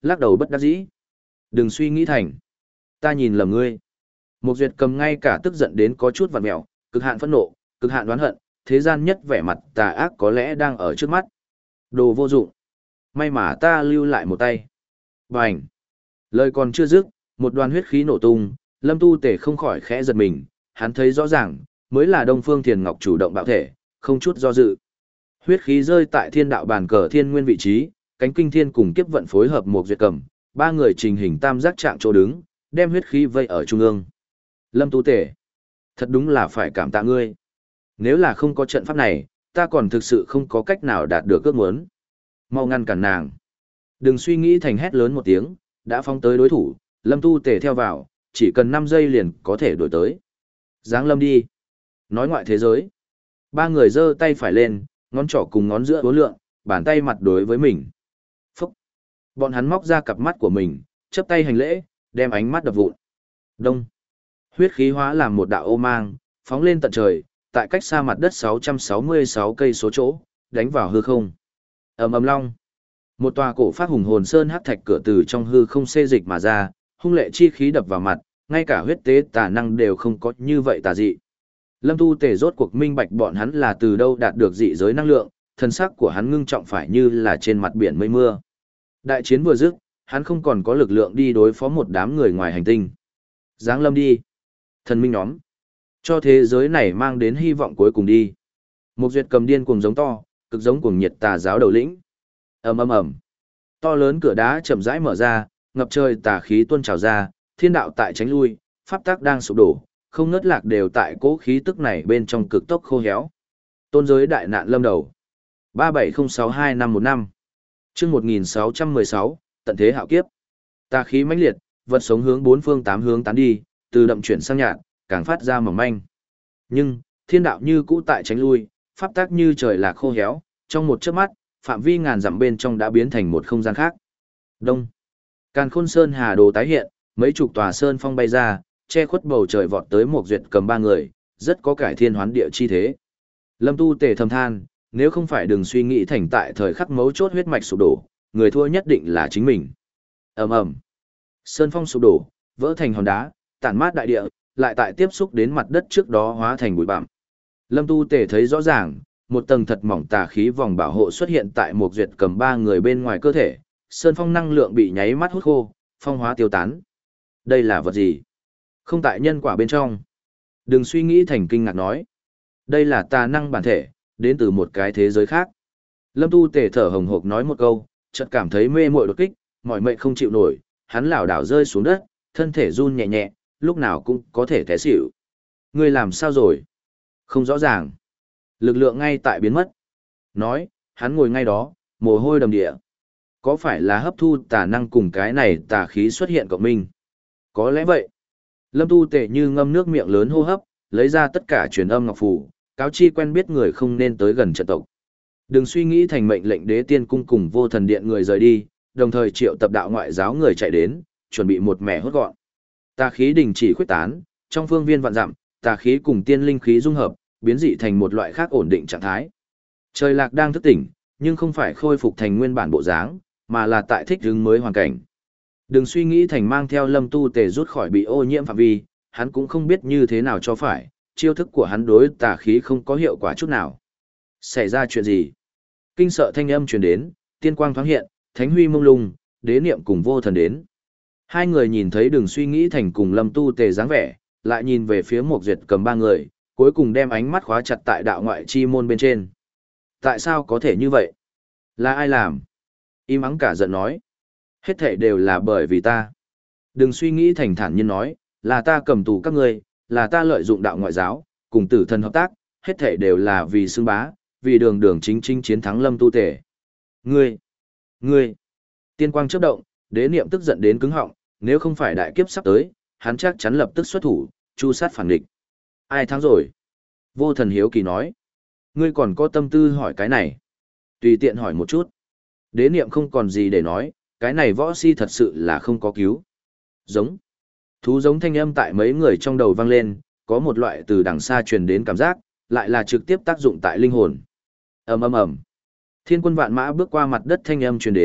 lắc đầu bất đắc dĩ. Đừng suy nghĩ thành. Ta nhìn lầm ngươi. Một Duyệt Cầm ngay cả tức giận đến có chút vặn mẹo, cực hạn phẫn nộ, cực hạn đoán hận, thế gian nhất vẻ mặt tà ác có lẽ đang ở trước mắt. Đồ vô dụng. May mà ta lưu lại một tay. Bành. Lời còn chưa dứt, một đoàn huyết khí nổ tung, Lâm Tu Tể không khỏi khẽ giật mình, hắn thấy rõ ràng, mới là Đông Phương Thiền Ngọc chủ động bạo thể, không chút do dự. Huyết khí rơi tại thiên đạo bàn cờ thiên nguyên vị trí, cánh kinh thiên cùng kiếp vận phối hợp một Duyệt Cầm, ba người trình hình tam giác trạng chỗ đứng, đem huyết khí vây ở trung ương. Lâm Tu Tể, thật đúng là phải cảm tạ ngươi. Nếu là không có trận pháp này, ta còn thực sự không có cách nào đạt được ước muốn. Mau ngăn cản nàng. Đừng suy nghĩ thành hét lớn một tiếng, đã phóng tới đối thủ, Lâm Tu Tể theo vào, chỉ cần năm giây liền có thể đổi tới. Giáng lâm đi. Nói ngoại thế giới. Ba người giơ tay phải lên, ngón trỏ cùng ngón giữa bốn lượng, bàn tay mặt đối với mình. Phúc. Bọn hắn móc ra cặp mắt của mình, chấp tay hành lễ, đem ánh mắt đập vụn. Đông. Huyết khí hóa làm một đạo ô mang, phóng lên tận trời, tại cách xa mặt đất sáu trăm sáu mươi sáu cây số chỗ, đánh vào hư không. Ầm ầm long. Một tòa cổ phát hùng hồn sơn hắc thạch cửa từ trong hư không xê dịch mà ra, hung lệ chi khí đập vào mặt, ngay cả huyết tế tà năng đều không có như vậy tà dị. Lâm Tu Tề rốt cuộc minh bạch bọn hắn là từ đâu đạt được dị giới năng lượng, thân sắc của hắn ngưng trọng phải như là trên mặt biển mây mưa. Đại chiến vừa dứt, hắn không còn có lực lượng đi đối phó một đám người ngoài hành tinh. Giáng lâm đi. Thần minh nhóm. Cho thế giới này mang đến hy vọng cuối cùng đi. Một Duyệt Cầm điên cuồng giống to, cực giống cuồng nhiệt tà giáo đầu lĩnh. Ầm ầm ầm. To lớn cửa đá chậm rãi mở ra, ngập trời tà khí tuôn trào ra, thiên đạo tại tránh lui, pháp tắc đang sụp đổ, không ngớt lạc đều tại cố khí tức này bên trong cực tốc khô héo. Tôn giới đại nạn lâm đầu. ba bảy không sáu hai năm một năm. Chương một nghìn sáu trăm mười sáu, tận thế hạo kiếp. Tà khí mãnh liệt, vật sống hướng bốn phương tám hướng tán đi, từ đậm chuyển sang nhạt, càng phát ra mỏng manh. Nhưng, thiên đạo như cũ tại tránh lui, pháp tắc như trời lạc khô héo, trong một chớp mắt, phạm vi ngàn dặm bên trong đã biến thành một không gian khác. Đông. Càn Khôn Sơn hà đồ tái hiện, mấy chục tòa sơn phong bay ra, che khuất bầu trời vọt tới một Duyệt Cầm ba người, rất có cải thiên hoán địa chi thế. Lâm Tu Tề thầm than, nếu không phải đừng suy nghĩ thành tại thời khắc mấu chốt huyết mạch sụp đổ, người thua nhất định là chính mình. Ầm ầm. Sơn phong sụp đổ, vỡ thành hòn đá, tản mát đại địa, lại tại tiếp xúc đến mặt đất trước đó hóa thành bụi bặm. Lâm Tu Tề thấy rõ ràng, một tầng thật mỏng tà khí vòng bảo hộ xuất hiện tại một Duyệt Cầm ba người bên ngoài cơ thể, sơn phong năng lượng bị nháy mắt hút khô, phong hóa tiêu tán. Đây là vật gì? Không tại nhân quả bên trong. Đừng suy nghĩ thành kinh ngạc nói. Đây là tà năng bản thể, đến từ một cái thế giới khác. Lâm Tu Tề thở hồng hộc nói một câu, chợt cảm thấy mê muội đột kích, mỏi mệt không chịu nổi, hắn lảo đảo rơi xuống đất, thân thể run nhẹ nhẹ, lúc nào cũng có thể té xỉu. Ngươi làm sao rồi? Không rõ ràng. Lực lượng ngay tại biến mất. Nói, hắn ngồi ngay đó, mồ hôi đầm địa. Có phải là hấp thu tà năng cùng cái này tà khí xuất hiện cộng minh? Có lẽ vậy. Lâm Tu Tề như ngâm nước miệng lớn hô hấp, lấy ra tất cả truyền âm ngọc phù, cáo chi quen biết người không nên tới gần trận tộc. Đừng suy nghĩ thành mệnh lệnh đế tiên cung cùng vô thần điện người rời đi, đồng thời triệu tập đạo ngoại giáo người chạy đến, chuẩn bị một mẻ hốt gọn. Tà khí đình chỉ khuếch tán, trong phương viên vạn dặm, tà khí cùng tiên linh khí dung hợp, biến dị thành một loại khác ổn định trạng thái. Trời lạc đang thức tỉnh, nhưng không phải khôi phục thành nguyên bản bộ dáng, mà là tại thích ứng mới hoàn cảnh. Đừng suy nghĩ thành mang theo Lâm Tu Tề rút khỏi bị ô nhiễm phạm vi, hắn cũng không biết như thế nào cho phải, chiêu thức của hắn đối tà khí không có hiệu quả chút nào. Xảy ra chuyện gì? Kinh sợ thanh âm truyền đến, tiên quang thoáng hiện, thánh huy mông lung, đế niệm cùng vô thần đến. Hai người nhìn thấy Đừng suy nghĩ thành cùng Lâm Tu Tề dáng vẻ, lại nhìn về phía một Duyệt Cầm ba người, cuối cùng đem ánh mắt khóa chặt tại đạo ngoại chi môn bên trên. Tại sao có thể như vậy? Là ai làm? Im ắng cả giận nói. Hết thảy đều là bởi vì ta. Đừng suy nghĩ thành thản nhiên nói, là ta cầm tù các ngươi, là ta lợi dụng đạo ngoại giáo, cùng tử thần hợp tác, hết thảy đều là vì xưng bá, vì đường đường chính chính chiến thắng Lâm Tu Tề. Ngươi, ngươi, tiên quang chớp động, đế niệm tức giận đến cứng họng, nếu không phải đại kiếp sắp tới, hắn chắc chắn lập tức xuất thủ, chu sát phản địch. Ai thắng rồi? Vô thần hiếu kỳ nói. Ngươi còn có tâm tư hỏi cái này? Tùy tiện hỏi một chút. Đế niệm không còn gì để nói, cái này võ si thật sự là không có cứu. Giống. Thú giống thanh âm tại mấy người trong đầu vang lên, có một loại từ đằng xa truyền đến cảm giác, lại là trực tiếp tác dụng tại linh hồn. Ầm ầm ầm. Thiên quân vạn mã bước qua mặt đất thanh âm truyền đến,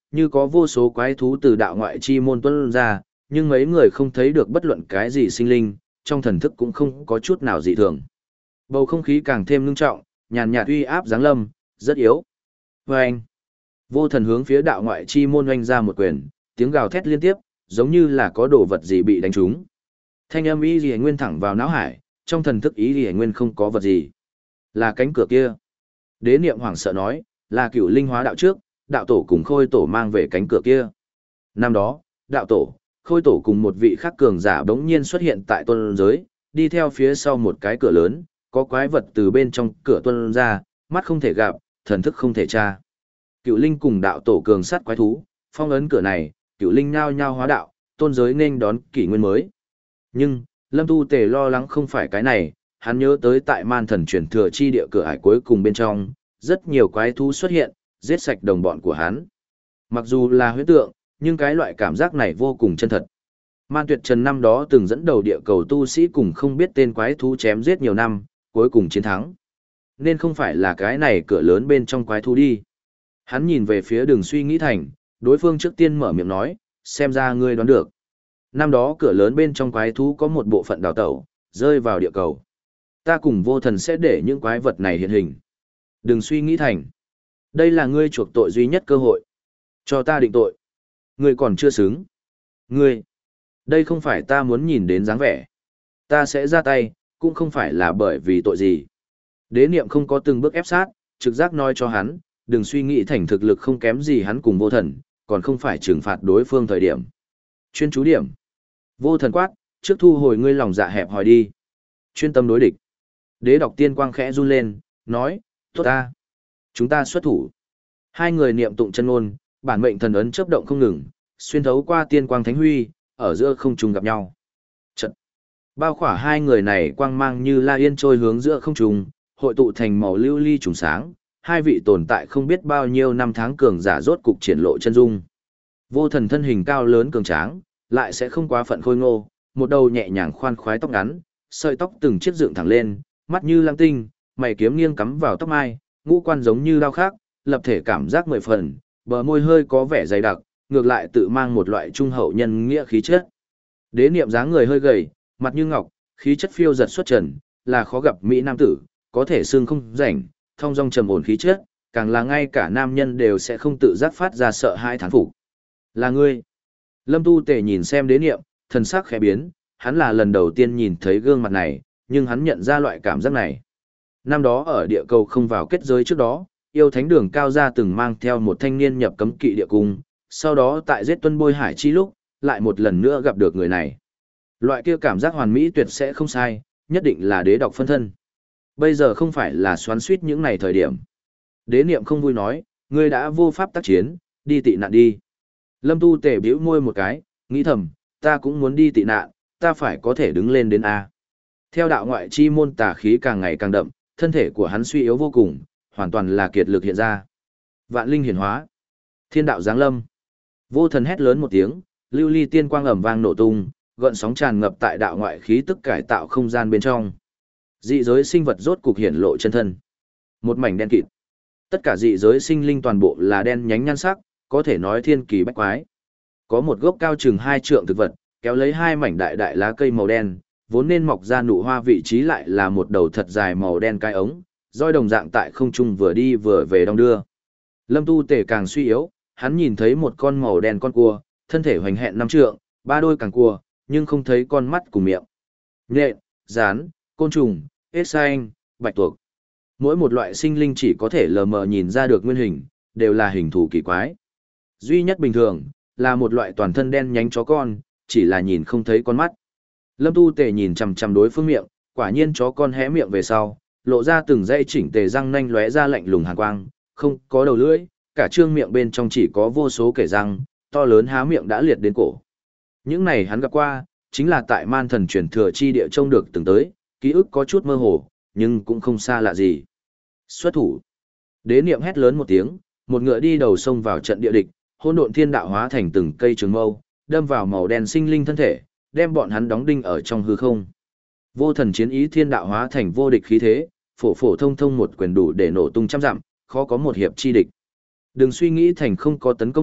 như có vô số quái thú từ đạo ngoại chi môn tuôn ra, nhưng mấy người không thấy được bất luận cái gì sinh linh, trong thần thức cũng không có chút nào dị thường. Bầu không khí càng thêm ngưng trọng, nhàn nhạt uy áp giáng lâm, rất yếu. Và anh, vô thần hướng phía đạo ngoại chi môn oanh ra một quyền, tiếng gào thét liên tiếp, giống như là có đồ vật gì bị đánh trúng. Thanh âm ý gì nguyên thẳng vào não hải, trong thần thức ý gì nguyên không có vật gì. Là cánh cửa kia. Đế niệm hoảng sợ nói, là cửu linh hóa đạo trước, đạo tổ cùng khôi tổ mang về cánh cửa kia. Năm đó, đạo tổ, khôi tổ cùng một vị khắc cường giả bỗng nhiên xuất hiện tại tuân giới, đi theo phía sau một cái cửa lớn, có quái vật từ bên trong cửa tuân ra, mắt không thể gặp, thần thức không thể tra. Cựu linh cùng đạo tổ cường sát quái thú, phong ấn cửa này, cựu linh nhao nhao hóa đạo, tôn giới nên đón kỷ nguyên mới. Nhưng, Lâm Tu Tề lo lắng không phải cái này, hắn nhớ tới tại man thần truyền thừa chi địa cửa ải cuối cùng bên trong, rất nhiều quái thú xuất hiện, giết sạch đồng bọn của hắn. Mặc dù là huyễn tượng, nhưng cái loại cảm giác này vô cùng chân thật. Man Tuyệt Trần năm đó từng dẫn đầu địa cầu tu sĩ cùng không biết tên quái thú chém giết nhiều năm, cuối cùng chiến thắng. Nên không phải là cái này cửa lớn bên trong quái thú đi. Hắn nhìn về phía Đường Suy Nghĩ Thành, đối phương trước tiên mở miệng nói, xem ra ngươi đoán được. Năm đó cửa lớn bên trong quái thú có một bộ phận đào tẩu, rơi vào địa cầu. Ta cùng vô thần sẽ để những quái vật này hiện hình. Đừng suy nghĩ thành. Đây là ngươi chuộc tội duy nhất cơ hội. Cho ta định tội. Ngươi còn chưa xứng. Ngươi. Đây không phải ta muốn nhìn đến dáng vẻ. Ta sẽ ra tay, cũng không phải là bởi vì tội gì. Đế niệm không có từng bước ép sát, trực giác nói cho hắn, đừng suy nghĩ thành thực lực không kém gì hắn cùng vô thần, còn không phải trừng phạt đối phương thời điểm. Chuyên chú điểm. Vô thần quát, trước thu hồi ngươi lòng dạ hẹp hỏi đi. Chuyên tâm đối địch. Đế đọc tiên quang khẽ run lên, nói, tốt ta. Chúng ta xuất thủ. Hai người niệm tụng chân ngôn, bản mệnh thần ấn chớp động không ngừng, xuyên thấu qua tiên quang thánh huy, ở giữa không trung gặp nhau. Trận. Bao khỏa hai người này quang mang như la yên trôi hướng giữa không trung, hội tụ thành màu lưu ly trùng sáng, hai vị tồn tại không biết bao nhiêu năm tháng cường giả rốt cục triển lộ chân dung. Vô thần thân hình cao lớn cường tráng, lại sẽ không quá phận khôi ngô, một đầu nhẹ nhàng khoan khoái tóc ngắn, sợi tóc từng chiếc dựng thẳng lên, mắt như lăng tinh, mày kiếm nghiêng cắm vào tóc mai, ngũ quan giống như đao khác, lập thể cảm giác mười phần, bờ môi hơi có vẻ dày đặc, ngược lại tự mang một loại trung hậu nhân nghĩa khí chất. Đế niệm dáng người hơi gầy, mặt như ngọc, khí chất phiêu giật xuất trần, là khó gặp mỹ nam tử, có thể xương không rảnh, thông dong trầm ổn khí chất, càng là ngay cả nam nhân đều sẽ không tự giác phát ra sợ hãi thán phục. Là ngươi. Lâm Tu Tề nhìn xem đế niệm, thần sắc khẽ biến, hắn là lần đầu tiên nhìn thấy gương mặt này, nhưng hắn nhận ra loại cảm giác này. Năm đó ở địa cầu không vào kết giới trước đó, yêu thánh đường cao gia từng mang theo một thanh niên nhập cấm kỵ địa cung, sau đó tại giết tuân bôi hải chi lúc, lại một lần nữa gặp được người này. Loại kia cảm giác hoàn mỹ tuyệt sẽ không sai, nhất định là đế độc phân thân. Bây giờ không phải là xoắn suýt những này thời điểm. Đế niệm không vui nói, ngươi đã vô pháp tác chiến, đi tị nạn đi. Lâm Tu Tề bĩu môi một cái, nghĩ thầm, ta cũng muốn đi tị nạn, ta phải có thể đứng lên đến A. Theo đạo ngoại chi môn tà khí càng ngày càng đậm, thân thể của hắn suy yếu vô cùng, hoàn toàn là kiệt lực hiện ra. Vạn linh hiển hóa. Thiên đạo giáng lâm. Vô thần hét lớn một tiếng, lưu ly tiên quang ầm vang nổ tung, gợn sóng tràn ngập tại đạo ngoại khí tức cải tạo không gian bên trong. Dị giới sinh vật rốt cục hiển lộ chân thân. Một mảnh đen kịt. Tất cả dị giới sinh linh toàn bộ là đen nhánh nhan sắc, có thể nói thiên kỳ bách quái. Có một gốc cao chừng hai trượng thực vật, kéo lấy hai mảnh đại đại lá cây màu đen, vốn nên mọc ra nụ hoa vị trí lại là một đầu thật dài màu đen cái ống, roi đồng dạng tại không trung vừa đi vừa về đong đưa. Lâm Tu Tề càng suy yếu, hắn nhìn thấy một con màu đen con cua, thân thể hoành hẹn năm trượng, ba đôi càng cua, nhưng không thấy con mắt cùng miệng. Nhện, rán, côn trùng, ếch xanh, bạch tuộc. Mỗi một loại sinh linh chỉ có thể lờ mờ nhìn ra được nguyên hình, đều là hình thù kỳ quái. Duy nhất bình thường, là một loại toàn thân đen nhánh chó con, chỉ là nhìn không thấy con mắt. Lâm Tu Tề nhìn chằm chằm đối phương miệng, quả nhiên chó con hé miệng về sau, lộ ra từng dãy chỉnh tề răng nanh lóe ra lạnh lùng hàn quang, không có đầu lưỡi, cả trương miệng bên trong chỉ có vô số kẻ răng, to lớn há miệng đã liệt đến cổ. Những này hắn gặp qua, chính là tại man thần truyền thừa chi địa trông được từng tới, ký ức có chút mơ hồ, nhưng cũng không xa lạ gì. Xuất thủ. Đế niệm hét lớn một tiếng, một ngựa đi đầu sông vào trận địa địch, hỗn độn thiên đạo hóa thành từng cây trường mâu, đâm vào màu đen sinh linh thân thể, đem bọn hắn đóng đinh ở trong hư không. Vô thần chiến ý thiên đạo hóa thành vô địch khí thế, phổ phổ thông thông một quyền đủ để nổ tung trăm dặm, khó có một hiệp chi địch. Đừng suy nghĩ thành không có tấn công mạnh,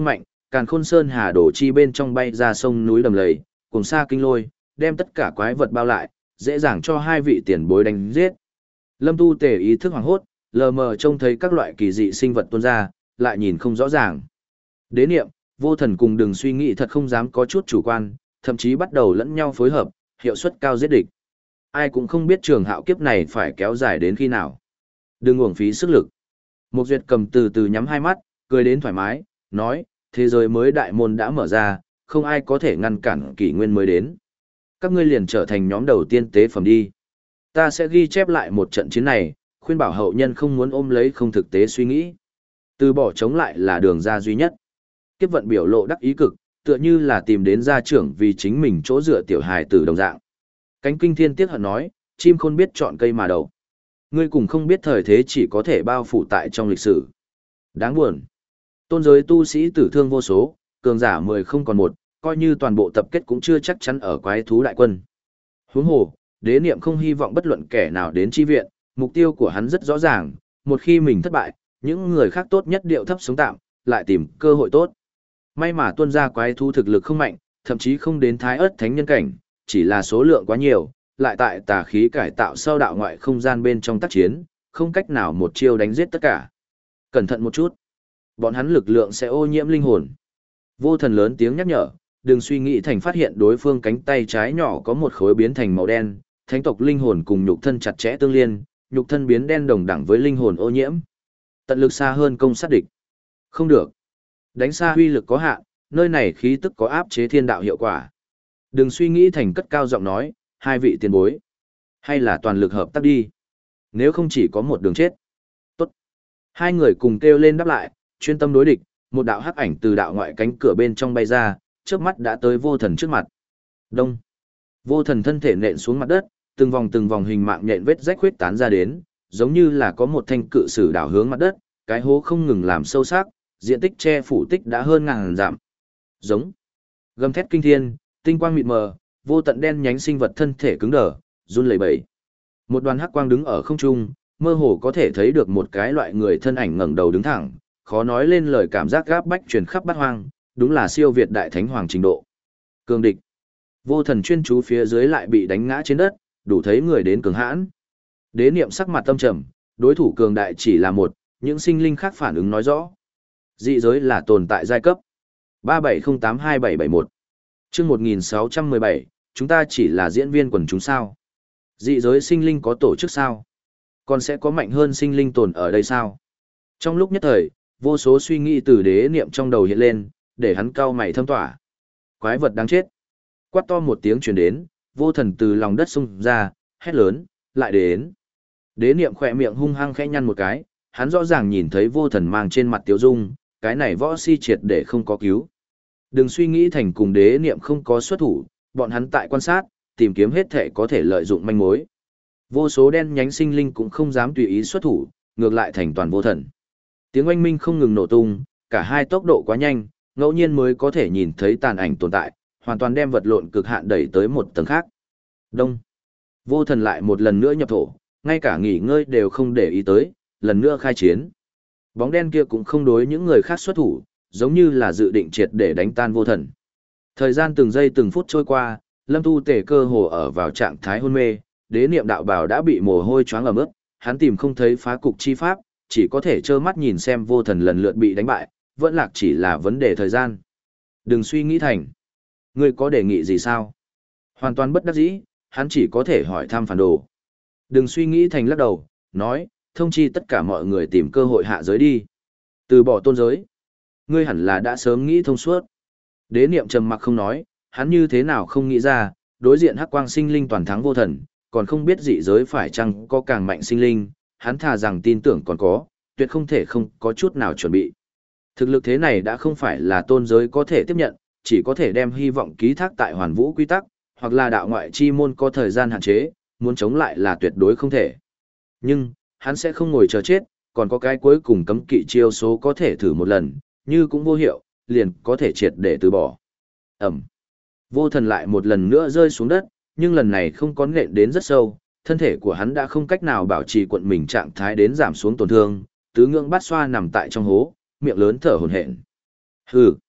Càn Khôn Sơn Hà đổ chi bên trong bay ra sông núi đầm lầy, cùng xa kinh lôi, đem tất cả quái vật bao lại, dễ dàng cho hai vị tiền bối đánh giết. Lâm Tu Tề ý thức hoảng hốt, lờ mờ trông thấy các loại kỳ dị sinh vật tuôn ra, lại nhìn không rõ ràng. Đế niệm, Vô Thần cùng Đừng Suy Nghĩ thật không dám có chút chủ quan, thậm chí bắt đầu lẫn nhau phối hợp, hiệu suất cao giết địch. Ai cũng không biết trường hạo kiếp này phải kéo dài đến khi nào. Đừng uổng phí sức lực. Mục Duyệt cầm từ từ nhắm hai mắt, cười đến thoải mái, nói, thế giới mới đại môn đã mở ra, không ai có thể ngăn cản kỷ nguyên mới đến. Các ngươi liền trở thành nhóm đầu tiên tế phẩm đi. Ta sẽ ghi chép lại một trận chiến này, khuyên bảo hậu nhân không muốn ôm lấy không thực tế suy nghĩ. Từ bỏ chống lại là đường ra duy nhất. Kiếp vận biểu lộ đắc ý cực, tựa như là tìm đến gia trưởng vì chính mình chỗ dựa tiểu hài tử đồng dạng. Cánh Kinh Thiên tiếc hận nói, chim khôn biết chọn cây mà đậu. Ngươi cùng không biết thời thế chỉ có thể bao phủ tại trong lịch sử. Đáng buồn. Tôn giới tu sĩ tử thương vô số, cường giả mười không còn một, coi như toàn bộ tập kết cũng chưa chắc chắn ở quái thú đại quân. Huống hồ, đế niệm không hy vọng bất luận kẻ nào đến chi viện, mục tiêu của hắn rất rõ ràng, một khi mình thất bại, những người khác tốt nhất điệu thấp sống tạm, lại tìm cơ hội tốt. May mà tuân gia quái thú thực lực không mạnh, thậm chí không đến thái ớt thánh nhân cảnh, chỉ là số lượng quá nhiều, lại tại tà khí cải tạo sau đạo ngoại không gian bên trong tác chiến, không cách nào một chiêu đánh giết tất cả. Cẩn thận một chút, bọn hắn lực lượng sẽ ô nhiễm linh hồn. Vô Thần lớn tiếng nhắc nhở, đừng suy nghĩ thành phát hiện đối phương cánh tay trái nhỏ có một khối biến thành màu đen, thánh tộc linh hồn cùng nhục thân chặt chẽ tương liên, nhục thân biến đen đồng đẳng với linh hồn ô nhiễm. Tận lực xa hơn công sát địch. Không được. Đánh xa huy lực có hạn, nơi này khí tức có áp chế thiên đạo hiệu quả. Đừng suy nghĩ thành cất cao giọng nói, hai vị tiền bối. Hay là toàn lực hợp tác đi. Nếu không chỉ có một đường chết. Tốt. Hai người cùng kêu lên đáp lại, chuyên tâm đối địch, một đạo hắc ảnh từ đạo ngoại cánh cửa bên trong bay ra, trước mắt đã tới Vô Thần trước mặt. Đông. Vô Thần thân thể nện xuống mặt đất, từng vòng từng vòng hình mạng nhện vết rách khuyết tán ra đến, giống như là có một thanh cự sử đảo hướng mặt đất, cái hố không ngừng làm sâu sắc, diện tích che phủ tích đã hơn ngàn dặm. Giống. Gầm thét kinh thiên, tinh quang mịt mờ, vô tận đen nhánh sinh vật thân thể cứng đờ, run lẩy bẩy. Một đoàn hắc quang đứng ở không trung, mơ hồ có thể thấy được một cái loại người thân ảnh ngẩng đầu đứng thẳng, khó nói lên lời cảm giác gáp bách truyền khắp bát hoang, đúng là siêu việt đại thánh hoàng trình độ. Cường địch. Vô Thần chuyên chú phía dưới lại bị đánh ngã trên đất, đủ thấy người đến cường hãn. Đế niệm sắc mặt tâm trầm, đối thủ cường đại chỉ là một, những sinh linh khác phản ứng nói rõ. Dị giới là tồn tại giai cấp. ba bảy không tám hai bảy bảy một. Chương một nghìn sáu trăm mười bảy, chúng ta chỉ là diễn viên quần chúng sao? Dị giới sinh linh có tổ chức sao? Còn sẽ có mạnh hơn sinh linh tồn ở đây sao? Trong lúc nhất thời, vô số suy nghĩ từ đế niệm trong đầu hiện lên, để hắn cau mày thâm tỏa. Quái vật đáng chết. Quát to một tiếng truyền đến, Vô Thần từ lòng đất xung ra, hét lớn, lại đến. Đế niệm khỏe miệng hung hăng khẽ nhăn một cái, hắn rõ ràng nhìn thấy Vô Thần mang trên mặt tiếu dung, cái này võ si triệt để không có cứu. Đừng suy nghĩ thành cùng đế niệm không có xuất thủ, bọn hắn tại quan sát, tìm kiếm hết thể có thể lợi dụng manh mối. Vô số đen nhánh sinh linh cũng không dám tùy ý xuất thủ, ngược lại thành toàn Vô Thần. Tiếng oanh minh không ngừng nổ tung, cả hai tốc độ quá nhanh, ngẫu nhiên mới có thể nhìn thấy tàn ảnh tồn tại, hoàn toàn đem vật lộn cực hạn đẩy tới một tầng khác. Đông. Vô Thần lại một lần nữa nhập thổ, ngay cả nghỉ ngơi đều không để ý tới, lần nữa khai chiến. Bóng đen kia cũng không đối những người khác xuất thủ, giống như là dự định triệt để đánh tan Vô Thần. Thời gian từng giây từng phút trôi qua, Lâm Tu Tề cơ hồ ở vào trạng thái hôn mê, đế niệm đạo bào đã bị mồ hôi choáng ẩm ướt, hắn tìm không thấy phá cục chi pháp, chỉ có thể trơ mắt nhìn xem Vô Thần lần lượt bị đánh bại, vẫn lạc chỉ là vấn đề thời gian. Đừng suy nghĩ thành. Ngươi có đề nghị gì sao? Hoàn toàn bất đắc dĩ, hắn chỉ có thể hỏi thăm phản đồ. Đừng suy nghĩ thành lắc đầu, nói, thông chi tất cả mọi người tìm cơ hội hạ giới đi. Từ bỏ tôn giới. Ngươi hẳn là đã sớm nghĩ thông suốt. Đế niệm trầm mặc không nói, hắn như thế nào không nghĩ ra, đối diện hắc quang sinh linh toàn thắng Vô Thần, còn không biết dị giới phải chăng có càng mạnh sinh linh, hắn thà rằng tin tưởng còn có, tuyệt không thể không có chút nào chuẩn bị. Thực lực thế này đã không phải là tôn giới có thể tiếp nhận, chỉ có thể đem hy vọng ký thác tại hoàn vũ quy tắc, hoặc là đạo ngoại chi môn có thời gian hạn chế, muốn chống lại là tuyệt đối không thể. Nhưng, hắn sẽ không ngồi chờ chết, còn có cái cuối cùng cấm kỵ chiêu số có thể thử một lần, như cũng vô hiệu, liền có thể triệt để từ bỏ. Ẩm. Vô Thần lại một lần nữa rơi xuống đất, nhưng lần này không có nện đến rất sâu, thân thể của hắn đã không cách nào bảo trì quận mình trạng thái đến giảm xuống tổn thương, tứ ngưỡng bát xoa nằm tại trong hố, miệng lớn thở hổn hển. Hừ.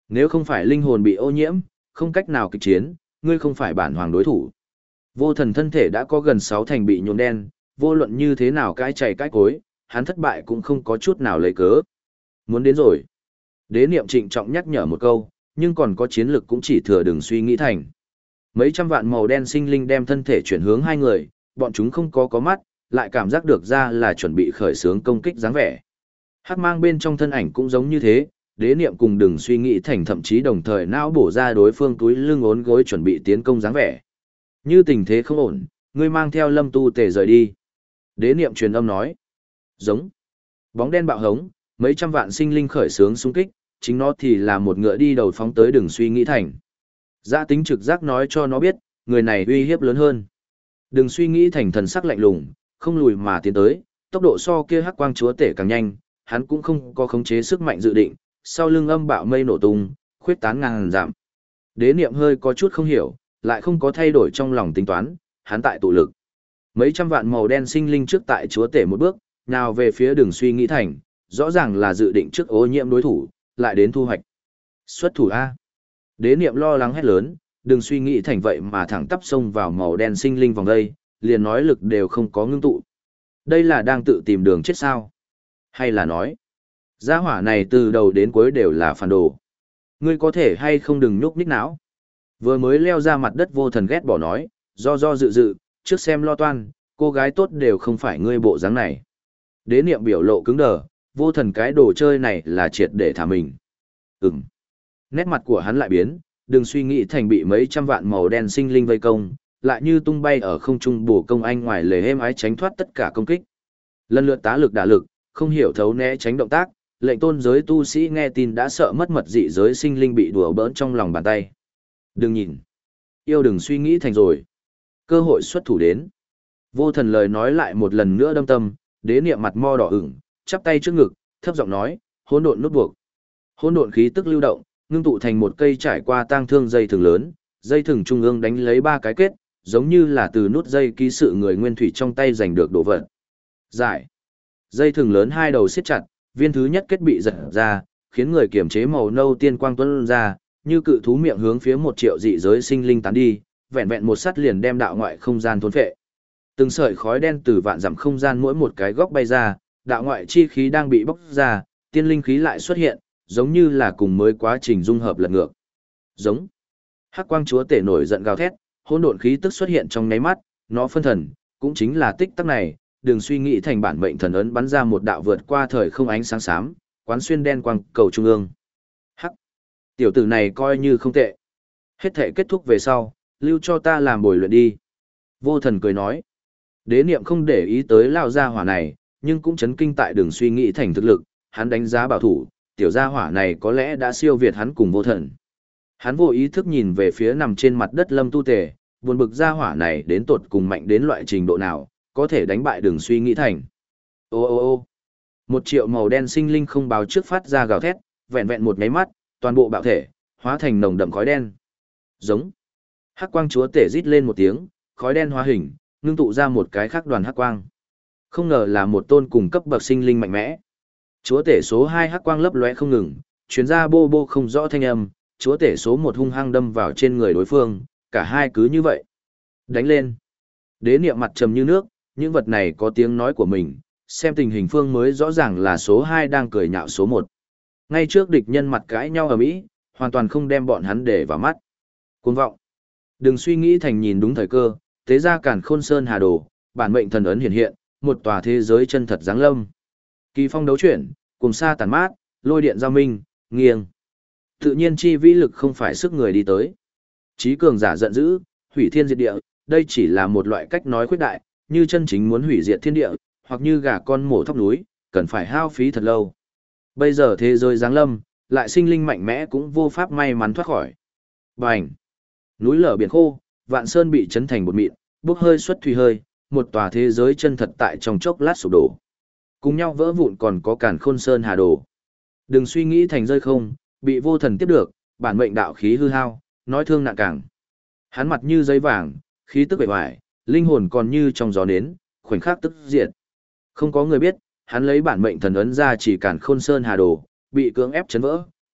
Nếu không phải linh hồn bị ô nhiễm, không cách nào kịch chiến, ngươi không phải bản hoàng đối thủ. Vô thần thân thể đã có gần sáu thành bị nhuộm đen, vô luận như thế nào cái chảy cái cối, hắn thất bại cũng không có chút nào lấy cớ. Muốn đến rồi. Đế niệm trịnh trọng nhắc nhở một câu, nhưng còn có chiến lực cũng chỉ thừa đừng suy nghĩ thành. Mấy trăm vạn màu đen sinh linh đem thân thể chuyển hướng hai người, bọn chúng không có có mắt, lại cảm giác được ra là chuẩn bị khởi xướng công kích dáng vẻ. Hắc mang bên trong thân ảnh cũng giống như thế, đế niệm cùng đừng suy nghĩ thành thậm chí đồng thời não bổ ra đối phương túi lưng ốn gối chuẩn bị tiến công dáng vẻ. Như tình thế không ổn, ngươi mang theo Lâm Tu Tề rời đi. Đế niệm truyền âm nói. Giống. Bóng đen bạo hống, mấy trăm vạn sinh linh khởi xướng xung kích, chính nó thì là một ngựa đi đầu phóng tới đừng suy nghĩ thành. Giã tính trực giác nói cho nó biết, người này uy hiếp lớn hơn. Đừng suy nghĩ thành thần sắc lạnh lùng, không lùi mà tiến tới, tốc độ so kia hắc quang chúa tể càng nhanh, hắn cũng không có khống chế sức mạnh dự định, sau lưng âm bạo mây nổ tung, khuyết tán ngàn dặm. Đế niệm hơi có chút không hiểu, lại không có thay đổi trong lòng tính toán, hắn tại tụ lực. Mấy trăm vạn màu đen sinh linh trước tại chúa tể một bước, nào về phía đường suy nghĩ thành, rõ ràng là dự định trước ô nhiễm đối thủ, lại đến thu hoạch. Xuất thủ A. Đế niệm lo lắng hét lớn, đừng suy nghĩ thành vậy mà thẳng tắp xông vào màu đen sinh linh vòng đây, liền nói lực đều không có ngưng tụ. Đây là đang tự tìm đường chết sao? Hay là nói, gia hỏa này từ đầu đến cuối đều là phản đồ. Ngươi có thể hay không đừng nhúc nhích não. Vừa mới leo ra mặt đất vô thần ghét bỏ nói, do do dự dự, trước xem lo toan, cô gái tốt đều không phải ngươi bộ dáng này. Đế niệm biểu lộ cứng đờ, vô thần cái đồ chơi này là triệt để thả mình. Ừm. Nét mặt của hắn lại biến, đừng suy nghĩ thành bị mấy trăm vạn màu đen sinh linh vây công, lại như tung bay ở không trung bổ công anh ngoài lề êm ái tránh thoát tất cả công kích. Lần lượt tá lực đả lực, không hiểu thấu né tránh động tác, lệnh tôn giới tu sĩ nghe tin đã sợ mất mật dị giới sinh linh bị đùa bỡn trong lòng bàn tay. Đừng nhìn. Yêu đừng suy nghĩ thành rồi. Cơ hội xuất thủ đến. Vô thần lời nói lại một lần nữa đâm tâm, đế niệm mặt mo đỏ ửng, chắp tay trước ngực, thấp giọng nói, hỗn độn nút buộc. Hỗn độn khí tức lưu động, ngưng tụ thành một cây trải qua tang thương dây thừng lớn, dây thừng trung ương đánh lấy ba cái kết, giống như là từ nút dây ký sự người nguyên thủy trong tay giành được đồ vật. Giải. Dây thừng lớn hai đầu siết chặt, viên thứ nhất kết bị giật ra, khiến người kiểm chế màu nâu tiên quang tuôn ra, như cự thú miệng hướng phía một triệu dị giới sinh linh tán đi, vẹn vẹn một sắt liền đem đạo ngoại không gian thôn phệ. Từng sợi khói đen từ vạn dặm không gian mỗi một cái góc bay ra, đạo ngoại chi khí đang bị bốc ra, tiên linh khí lại xuất hiện, giống như là cùng mới quá trình dung hợp lật ngược. Giống. Hắc quang chúa tể nổi giận gào thét, hỗn độn khí tức xuất hiện trong nháy mắt, nó phân thần, cũng chính là tích tắc này, đừng suy nghĩ thành bản mệnh thần ấn bắn ra một đạo vượt qua thời không ánh sáng xám, quán xuyên đen quang cầu trung ương. Hắc. Tiểu tử này coi như không tệ. Hết thể kết thúc về sau, lưu cho ta làm bồi luyện đi. Vô thần cười nói. Đế niệm không để ý tới lao gia hỏa này, nhưng cũng chấn kinh tại đường suy nghĩ thành thực lực, hắn đánh giá bảo thủ, tiểu gia hỏa này có lẽ đã siêu việt hắn cùng vô thần. Hắn vô ý thức nhìn về phía nằm trên mặt đất Lâm Tu Tề, buồn bực gia hỏa này đến tột cùng mạnh đến loại trình độ nào, có thể đánh bại đường suy nghĩ thành. Ô ô ô một triệu màu đen sinh linh không báo trước phát ra gào thét, vẹn vẹn một nháy mắt, toàn bộ bạo thể, hóa thành nồng đậm khói đen. Giống. Hắc quang chúa tể rít lên một tiếng, khói đen hóa hình, ngưng tụ ra một cái khác đoàn hắc quang. Không ngờ là một tôn cùng cấp bậc sinh linh mạnh mẽ. Chúa tể số hai hắc quang lấp lóe không ngừng, chuyến ra bô bô không rõ thanh âm, chúa tể số một hung hăng đâm vào trên người đối phương, cả hai cứ như vậy. Đánh lên. Đế niệm mặt trầm như nước, những vật này có tiếng nói của mình, xem tình hình phương mới rõ ràng là số hai đang cười nhạo số một. Ngay trước địch nhân mặt cãi nhau ở mỹ, hoàn toàn không đem bọn hắn để vào mắt. Cuồng vọng. Đừng suy nghĩ thành nhìn đúng thời cơ, thế ra cản khôn sơn hà đồ, bản mệnh thần ấn hiện hiện, một tòa thế giới chân thật giáng lâm. Kỳ phong đấu chuyển, cùng xa tàn mát, lôi điện giao minh, nghiêng. Tự nhiên chi vĩ lực không phải sức người đi tới. Chí cường giả giận dữ, hủy thiên diệt địa, đây chỉ là một loại cách nói khuyết đại, như chân chính muốn hủy diệt thiên địa, hoặc như gà con mổ thóc núi, cần phải hao phí thật lâu. Bây giờ thế giới giáng lâm, lại sinh linh mạnh mẽ cũng vô pháp may mắn thoát khỏi. Bành! Núi lở biển khô, vạn sơn bị chấn thành bột mịn, bốc hơi xuất thủy hơi, một tòa thế giới chân thật tại trong chốc lát sụp đổ. Cùng nhau vỡ vụn còn có càn khôn sơn hà đồ. Đừng suy nghĩ thành rơi không, bị vô thần tiếp được, bản mệnh đạo khí hư hao, nói thương nặng càng. Hắn mặt như giấy vàng, khí tức bề ngoài, linh hồn còn như trong gió nến, khoảnh khắc tức diệt. Không có người biết, hắn lấy bản mệnh thần ấn ra chỉ càn khôn sơn hà đồ, bị cưỡng ép chấn vỡ,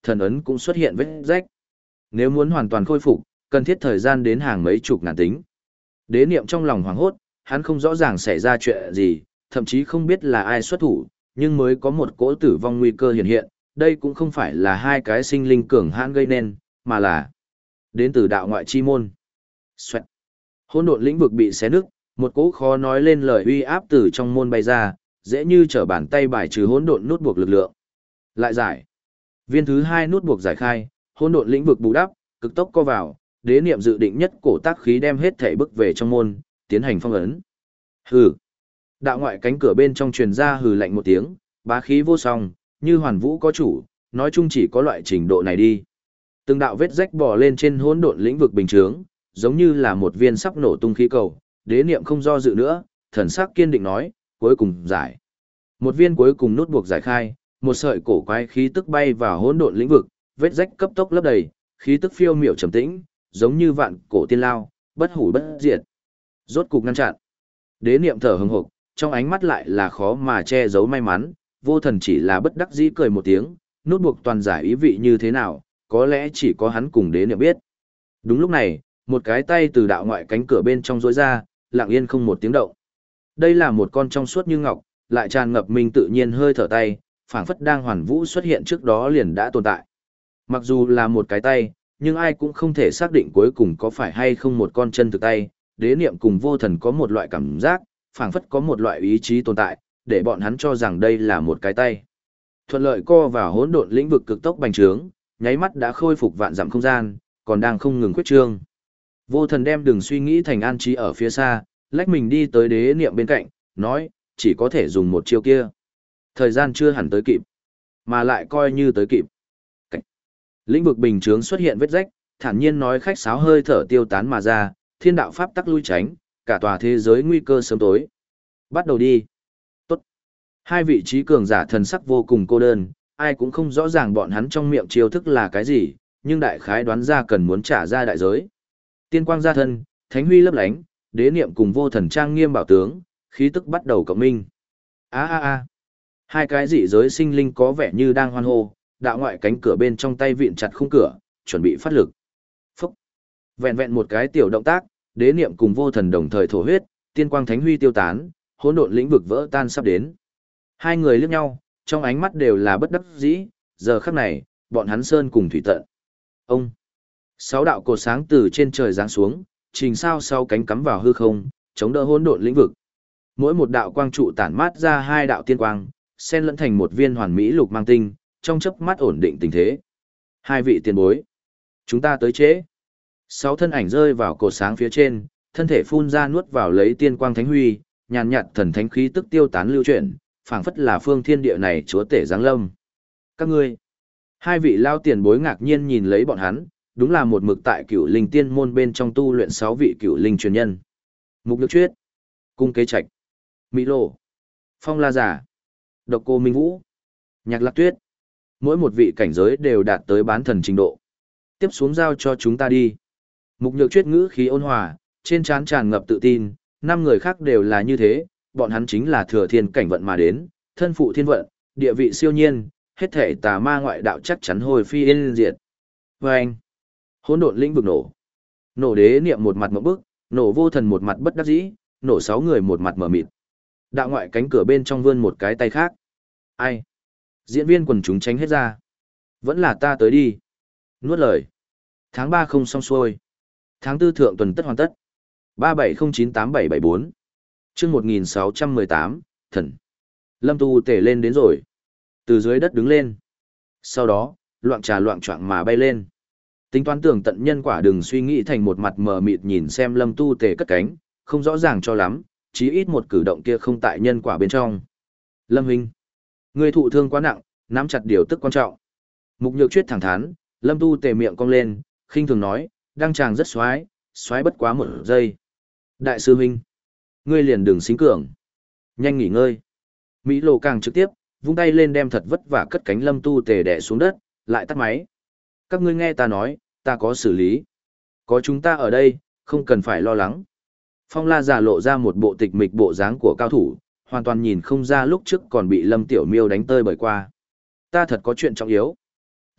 thần ấn cũng xuất hiện vết rách. Nếu muốn hoàn toàn khôi phục, cần thiết thời gian đến hàng mấy chục ngàn tính. Đế niệm trong lòng hoảng hốt, hắn không rõ ràng xảy ra chuyện gì, thậm chí không biết là ai xuất thủ, nhưng mới có một cỗ tử vong nguy cơ hiện hiện, đây cũng không phải là hai cái sinh linh cường hãn gây nên, mà là đến từ đạo ngoại chi môn. Xoẹt. Hỗn độn lĩnh vực bị xé nứt, một cỗ khó nói lên lời uy áp từ trong môn bay ra, dễ như trở bàn tay bài trừ hỗn độn nút buộc lực lượng. Lại giải. Viên thứ hai nút buộc giải khai, hỗn độn lĩnh vực bù đắp, cực tốc co vào, đế niệm dự định nhất cổ tác khí đem hết thể bức về trong môn, tiến hành phong ấn. Hừ. Đạo ngoại cánh cửa bên trong truyền ra hừ lạnh một tiếng, bá khí vô song, như hoàn vũ có chủ, nói chung chỉ có loại trình độ này đi. Từng đạo vết rách bò lên trên hỗn độn lĩnh vực bình chướng, giống như là một viên sắp nổ tung khí cầu, đế niệm không do dự nữa, thần sắc kiên định nói, cuối cùng giải. Một viên cuối cùng nút buộc giải khai, một sợi cổ quái khí tức bay vào hỗn độn lĩnh vực, vết rách cấp tốc lấp đầy, khí tức phiêu miểu trầm tĩnh, giống như vạn cổ tiên lao, bất hủ bất diệt. Rốt cục ngăn chặn. Đế niệm thở hừng hực, trong ánh mắt lại là khó mà che giấu may mắn, vô thần chỉ là bất đắc dĩ cười một tiếng, nút buộc toàn giải ý vị như thế nào, có lẽ chỉ có hắn cùng đế niệm biết. Đúng lúc này, một cái tay từ đạo ngoại cánh cửa bên trong rối ra, lặng yên không một tiếng động. Đây là một con trong suốt như ngọc, lại tràn ngập minh tự nhiên hơi thở tay, phảng phất đang hoàn vũ xuất hiện trước đó liền đã tồn tại. Mặc dù là một cái tay, nhưng ai cũng không thể xác định cuối cùng có phải hay không một con chân thực tay, đế niệm cùng vô thần có một loại cảm giác, phảng phất có một loại ý chí tồn tại, để bọn hắn cho rằng đây là một cái tay. Thuận lợi co vào hỗn độn lĩnh vực cực tốc bành trướng, nháy mắt đã khôi phục vạn dặm không gian, còn đang không ngừng khuyết trương. Vô thần đem đừng suy nghĩ thành an trí ở phía xa, lách mình đi tới đế niệm bên cạnh, nói, chỉ có thể dùng một chiêu kia. Thời gian chưa hẳn tới kịp, mà lại coi như tới kịp. Cảnh. Lĩnh vực bình chướng xuất hiện vết rách, thản nhiên nói khách sáo hơi thở tiêu tán mà ra, thiên đạo pháp tắc lui tránh, cả tòa thế giới nguy cơ sớm tối. Bắt đầu đi. Tốt. Hai vị trí cường giả thần sắc vô cùng cô đơn, ai cũng không rõ ràng bọn hắn trong miệng chiêu thức là cái gì, nhưng đại khái đoán ra cần muốn trả ra đại giới. Tiên quang gia thân, thánh huy lấp lánh, đế niệm cùng vô thần trang nghiêm bảo tướng, khí tức bắt đầu cộng minh. A a a. Hai cái dị giới sinh linh có vẻ như đang hoan hô, đạo ngoại cánh cửa bên trong tay vịn chặt khung cửa, chuẩn bị phát lực. Phúc. Vẹn vẹn một cái tiểu động tác, đế niệm cùng vô thần đồng thời thổ huyết, tiên quang thánh huy tiêu tán, hỗn độn lĩnh vực vỡ tan sắp đến. Hai người liếc nhau, trong ánh mắt đều là bất đắc dĩ, giờ khắc này, bọn hắn sơn cùng thủy tận. Ông. Sáu đạo cột sáng từ trên trời giáng xuống, trình sao sau cánh cắm vào hư không, chống đỡ hỗn độn lĩnh vực. Mỗi một đạo quang trụ tản mát ra hai đạo tiên quang, xen lẫn thành một viên hoàn mỹ lục mang tinh, trong chớp mắt ổn định tình thế. Hai vị tiền bối, chúng ta tới trễ. Sáu thân ảnh rơi vào cột sáng phía trên, thân thể phun ra nuốt vào lấy tiên quang thánh huy, nhàn nhạt thần thánh khí tức tiêu tán lưu chuyển, phảng phất là phương thiên địa này chúa tể giáng lâm. Các ngươi, hai vị lao tiền bối ngạc nhiên nhìn lấy bọn hắn, đúng là một mực tại Cửu Linh Tiên môn bên trong tu luyện sáu vị Cửu Linh truyền nhân. Mục Nhược Chuyết, Cung Kế Trạch, Mỹ Lô, Phong La Giả, Độc Cô Minh Vũ, Nhạc Lạc Tuyết. Mỗi một vị cảnh giới đều đạt tới bán thần trình độ. Tiếp xuống giao cho chúng ta đi. Mục Nhược Chuyết ngữ khí ôn hòa, trên trán tràn ngập tự tin, năm người khác đều là như thế, bọn hắn chính là thừa thiên cảnh vận mà đến, thân phụ thiên vận, địa vị siêu nhiên, hết thể tà ma ngoại đạo chắc chắn hồi phi yên diệt. Và anh, hỗn độn lĩnh vực nổ. Nổ đế niệm một mặt ngộp bức, nổ vô thần một mặt bất đắc dĩ, nổ sáu người một mặt mở mịt. Đạo ngoại cánh cửa bên trong vươn một cái tay khác. Ai? Diễn viên quần chúng tránh hết ra. Vẫn là ta tới đi. Nuốt lời. Tháng ba không xong xuôi. Tháng tư thượng tuần tất hoàn tất. ba bảy không chín tám bảy bảy bốn. Chương một nghìn sáu trăm mười tám, thần. Lâm Tu Tể lên đến rồi. Từ dưới đất đứng lên. Sau đó, loạn trà loạn choạng mà bay lên. Tính toán tưởng tận nhân quả đừng suy nghĩ thành một mặt mờ mịt nhìn xem Lâm Tu Tể cất cánh, không rõ ràng cho lắm, chí ít một cử động kia không tại nhân quả bên trong. Lâm huynh, người thụ thương quá nặng, nắm chặt điều tức quan trọng. Mục Nhược Chuyết thẳng thắn, Lâm Tu Tể miệng cong lên, khinh thường nói, đang chàng rất xoái, xoái bất quá một giây. Đại sư huynh, ngươi liền đừng xính cường, nhanh nghỉ ngơi. Mỹ Lộ càng trực tiếp, vung tay lên đem thật vất vả cất cánh Lâm Tu Tể đè xuống đất, lại tắt máy. Các ngươi nghe ta nói, ta có xử lý. Có chúng ta ở đây, không cần phải lo lắng. Phong La giả lộ ra một bộ tịch mịch bộ dáng của cao thủ, hoàn toàn nhìn không ra lúc trước còn bị Lâm Tiểu Miêu đánh tơi bởi qua. Ta thật có chuyện trọng yếu.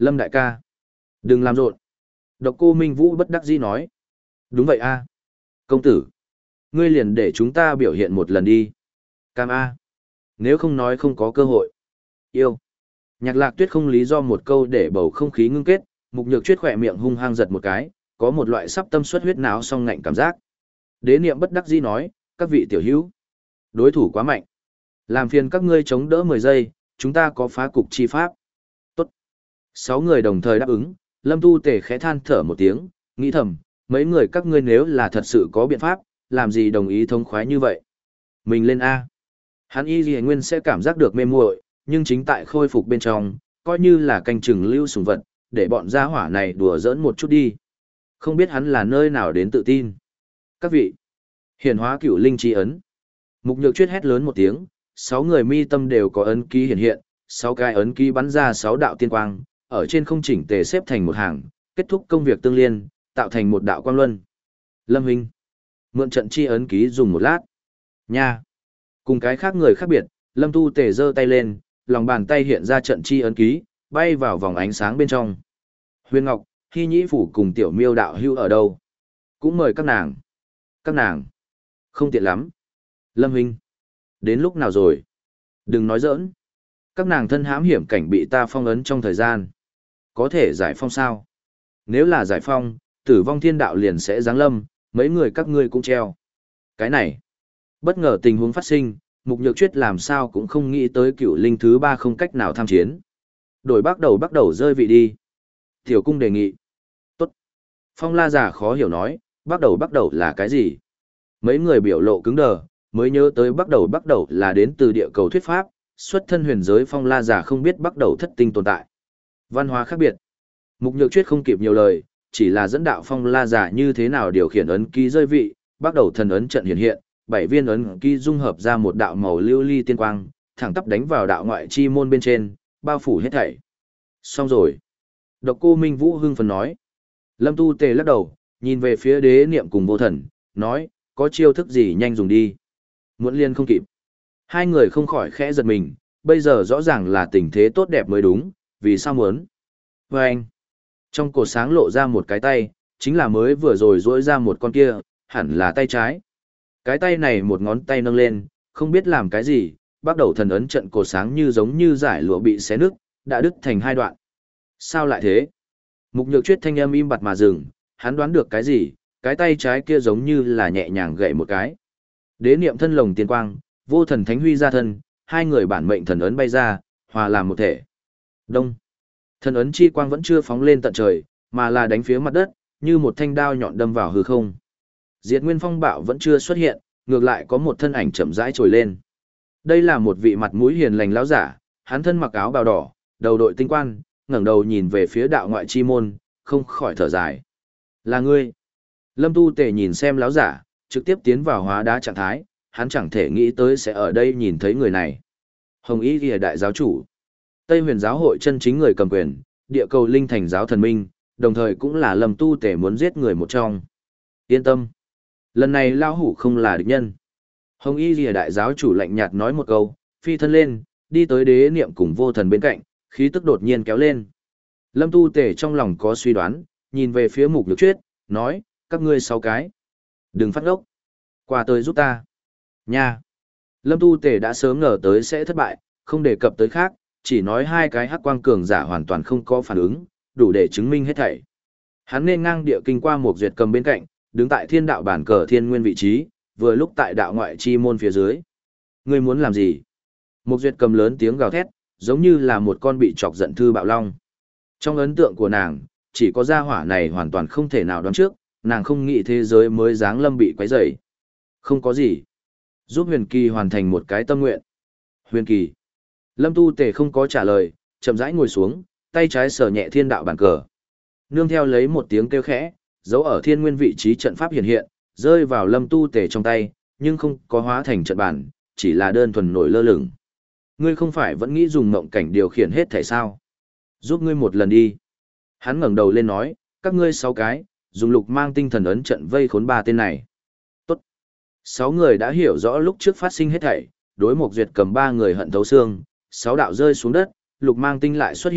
Lâm đại ca, đừng làm rộn. Độc Cô Minh Vũ bất đắc dĩ nói. Đúng vậy a, công tử. Ngươi liền để chúng ta biểu hiện một lần đi. Cam a. Nếu không nói không có cơ hội. Yêu. Nhạc Lạc Tuyết không lý do một câu để bầu không khí ngưng kết, Mục Nhược Chuyết khỏe miệng hung hăng giật một cái, có một loại sắp tâm suất huyết não song ngạnh cảm giác. Đế Niệm bất đắc dĩ nói, các vị tiểu hữu, đối thủ quá mạnh. Làm phiền các ngươi chống đỡ mười giây, chúng ta có phá cục chi pháp. Tốt. Sáu người đồng thời đáp ứng, Lâm Tu Tề khẽ than thở một tiếng, nghĩ thầm, mấy người các ngươi nếu là thật sự có biện pháp, làm gì đồng ý thông khoái như vậy. Mình lên A. Hắn y gì nguyên sẽ cảm giác được mê muội, nhưng chính tại khôi phục bên trong, coi như là canh chừng lưu sùng vật, để bọn gia hỏa này đùa giỡn một chút đi. Không biết hắn là nơi nào đến tự tin. Các vị, hiển hóa cửu linh chi ấn. Mục Nhược Chuyết hét lớn một tiếng, sáu người mi tâm đều có ấn ký hiện hiện, sáu cái ấn ký bắn ra sáu đạo tiên quang, ở trên không chỉnh tề xếp thành một hàng, kết thúc công việc tương liên, tạo thành một đạo quang luân. Lâm Hinh, mượn trận chi ấn ký dùng một lát. Nha. Cùng cái khác người khác biệt, Lâm Tu Tề giơ tay lên, lòng bàn tay hiện ra trận chi ấn ký, bay vào vòng ánh sáng bên trong. Huyền Ngọc, Hy Nhĩ Phủ cùng Tiểu Miêu đạo hưu ở đâu? Cũng mời các nàng. Các nàng. Không tiện lắm. Lâm Hinh. Đến lúc nào rồi? Đừng nói giỡn. Các nàng thân hãm hiểm cảnh bị ta phong ấn trong thời gian. Có thể giải phong sao? Nếu là giải phong, tử vong thiên đạo liền sẽ giáng lâm, mấy người các ngươi cũng treo. Cái này. Bất ngờ tình huống phát sinh, Mục Nhược Chuyết làm sao cũng không nghĩ tới cựu linh thứ ba không cách nào tham chiến. Đổi bắt đầu bắt đầu rơi vị đi. Tiểu cung đề nghị. Tốt. Phong La giả khó hiểu nói, bắt đầu bắt đầu là cái gì? Mấy người biểu lộ cứng đờ, mới nhớ tới bắt đầu bắt đầu là đến từ địa cầu thuyết pháp, xuất thân huyền giới Phong La giả không biết bắt đầu thất tinh tồn tại. Văn hóa khác biệt. Mục Nhược Chuyết không kịp nhiều lời, chỉ là dẫn đạo Phong La giả như thế nào điều khiển ấn ký rơi vị, bắt đầu thần ấn trận hiện hiện, bảy viên ấn ký dung hợp ra một đạo màu lưu ly tiên quang, thẳng tắp đánh vào đạo ngoại chi môn bên trên, bao phủ hết thảy. Xong rồi. Độc Cô Minh Vũ hưng phấn nói. Lâm Tu Tề lắc đầu, nhìn về phía Đế Niệm cùng Vô Thần, nói, có chiêu thức gì nhanh dùng đi. Muộn liên không kịp. Hai người không khỏi khẽ giật mình, bây giờ rõ ràng là tình thế tốt đẹp mới đúng, vì sao muốn. Và anh. Trong cột sáng lộ ra một cái tay, chính là mới vừa rồi rỗi ra một con kia, hẳn là tay trái. Cái tay này một ngón tay nâng lên, không biết làm cái gì, bắt đầu thần ấn trận cột sáng như giống như giải lụa bị xé nứt, đã đứt thành hai đoạn. Sao lại thế? Mục Nhược Chuyết thanh âm im bặt mà dừng, hắn đoán được cái gì, cái tay trái kia giống như là nhẹ nhàng gậy một cái. Đế Niệm thân lồng tiên quang, Vô Thần thánh huy ra thân, hai người bản mệnh thần ấn bay ra, hòa làm một thể. Đông. Thần ấn chi quang vẫn chưa phóng lên tận trời, mà là đánh phía mặt đất, như một thanh đao nhọn đâm vào hư không. Diệt Nguyên Phong bạo vẫn chưa xuất hiện, ngược lại có một thân ảnh chậm rãi trồi lên. Đây là một vị mặt mũi hiền lành lão giả, hắn thân mặc áo bào đỏ, đầu đội tinh quan, ngẩng đầu nhìn về phía đạo ngoại chi môn, không khỏi thở dài. Là ngươi. Lâm Tu Tề nhìn xem lão giả, trực tiếp tiến vào hóa đá trạng thái, hắn chẳng thể nghĩ tới sẽ ở đây nhìn thấy người này. Hồng Y Ghi đại giáo chủ, Tây Huyền giáo hội chân chính người cầm quyền, địa cầu linh thành giáo thần minh, đồng thời cũng là Lâm Tu Tề muốn giết người một trong. Yên tâm. Lần này lão hủ không là địch nhân. Hồng Y Ghi đại giáo chủ lạnh nhạt nói một câu, phi thân lên, đi tới Đế Niệm cùng Vô Thần bên cạnh, khí tức đột nhiên kéo lên. Lâm Tu Tề trong lòng có suy đoán, nhìn về phía Mục Nhược Chuyết, nói, các ngươi sáu cái. Đừng phát ngốc. Qua tới giúp ta. Nha. Lâm Tu Tề đã sớm ngờ tới sẽ thất bại, không đề cập tới khác, chỉ nói hai cái hắc quang cường giả hoàn toàn không có phản ứng, đủ để chứng minh hết thảy. Hắn nên ngang địa kinh qua một duyệt cầm bên cạnh, đứng tại thiên đạo bản cờ thiên nguyên vị trí, vừa lúc tại đạo ngoại chi môn phía dưới. Ngươi muốn làm gì? Một duyệt cầm lớn tiếng gào thét, giống như là một con bị chọc giận thư bạo long. Trong ấn tượng của nàng, chỉ có gia hỏa này hoàn toàn không thể nào đoán trước, nàng không nghĩ thế giới mới giáng lâm bị quấy rầy. Không có gì. Giúp Huyền Kỳ hoàn thành một cái tâm nguyện. Huyền Kỳ. Lâm Tu Tề không có trả lời, chậm rãi ngồi xuống, tay trái sờ nhẹ thiên đạo bản cờ. Nương theo lấy một tiếng kêu khẽ, dấu ở thiên nguyên vị trí trận pháp hiện hiện, rơi vào Lâm Tu Tề trong tay, nhưng không có hóa thành trận bản, chỉ là đơn thuần nổi lơ lửng. Ngươi không phải vẫn nghĩ dùng mộng cảnh điều khiển hết thể sao? Giúp ngươi một lần đi. Hắn ngẩng đầu lên nói, các ngươi sáu cái, dùng lục mang tinh thần ấn trận vây khốn ba tên này. Tốt. Sáu người đã hiểu rõ lúc trước phát sinh hết thảy, đối một duyệt cầm ba người hận thấu xương, sáu đạo rơi xuống đất, lục mang tinh lại xuất hiện,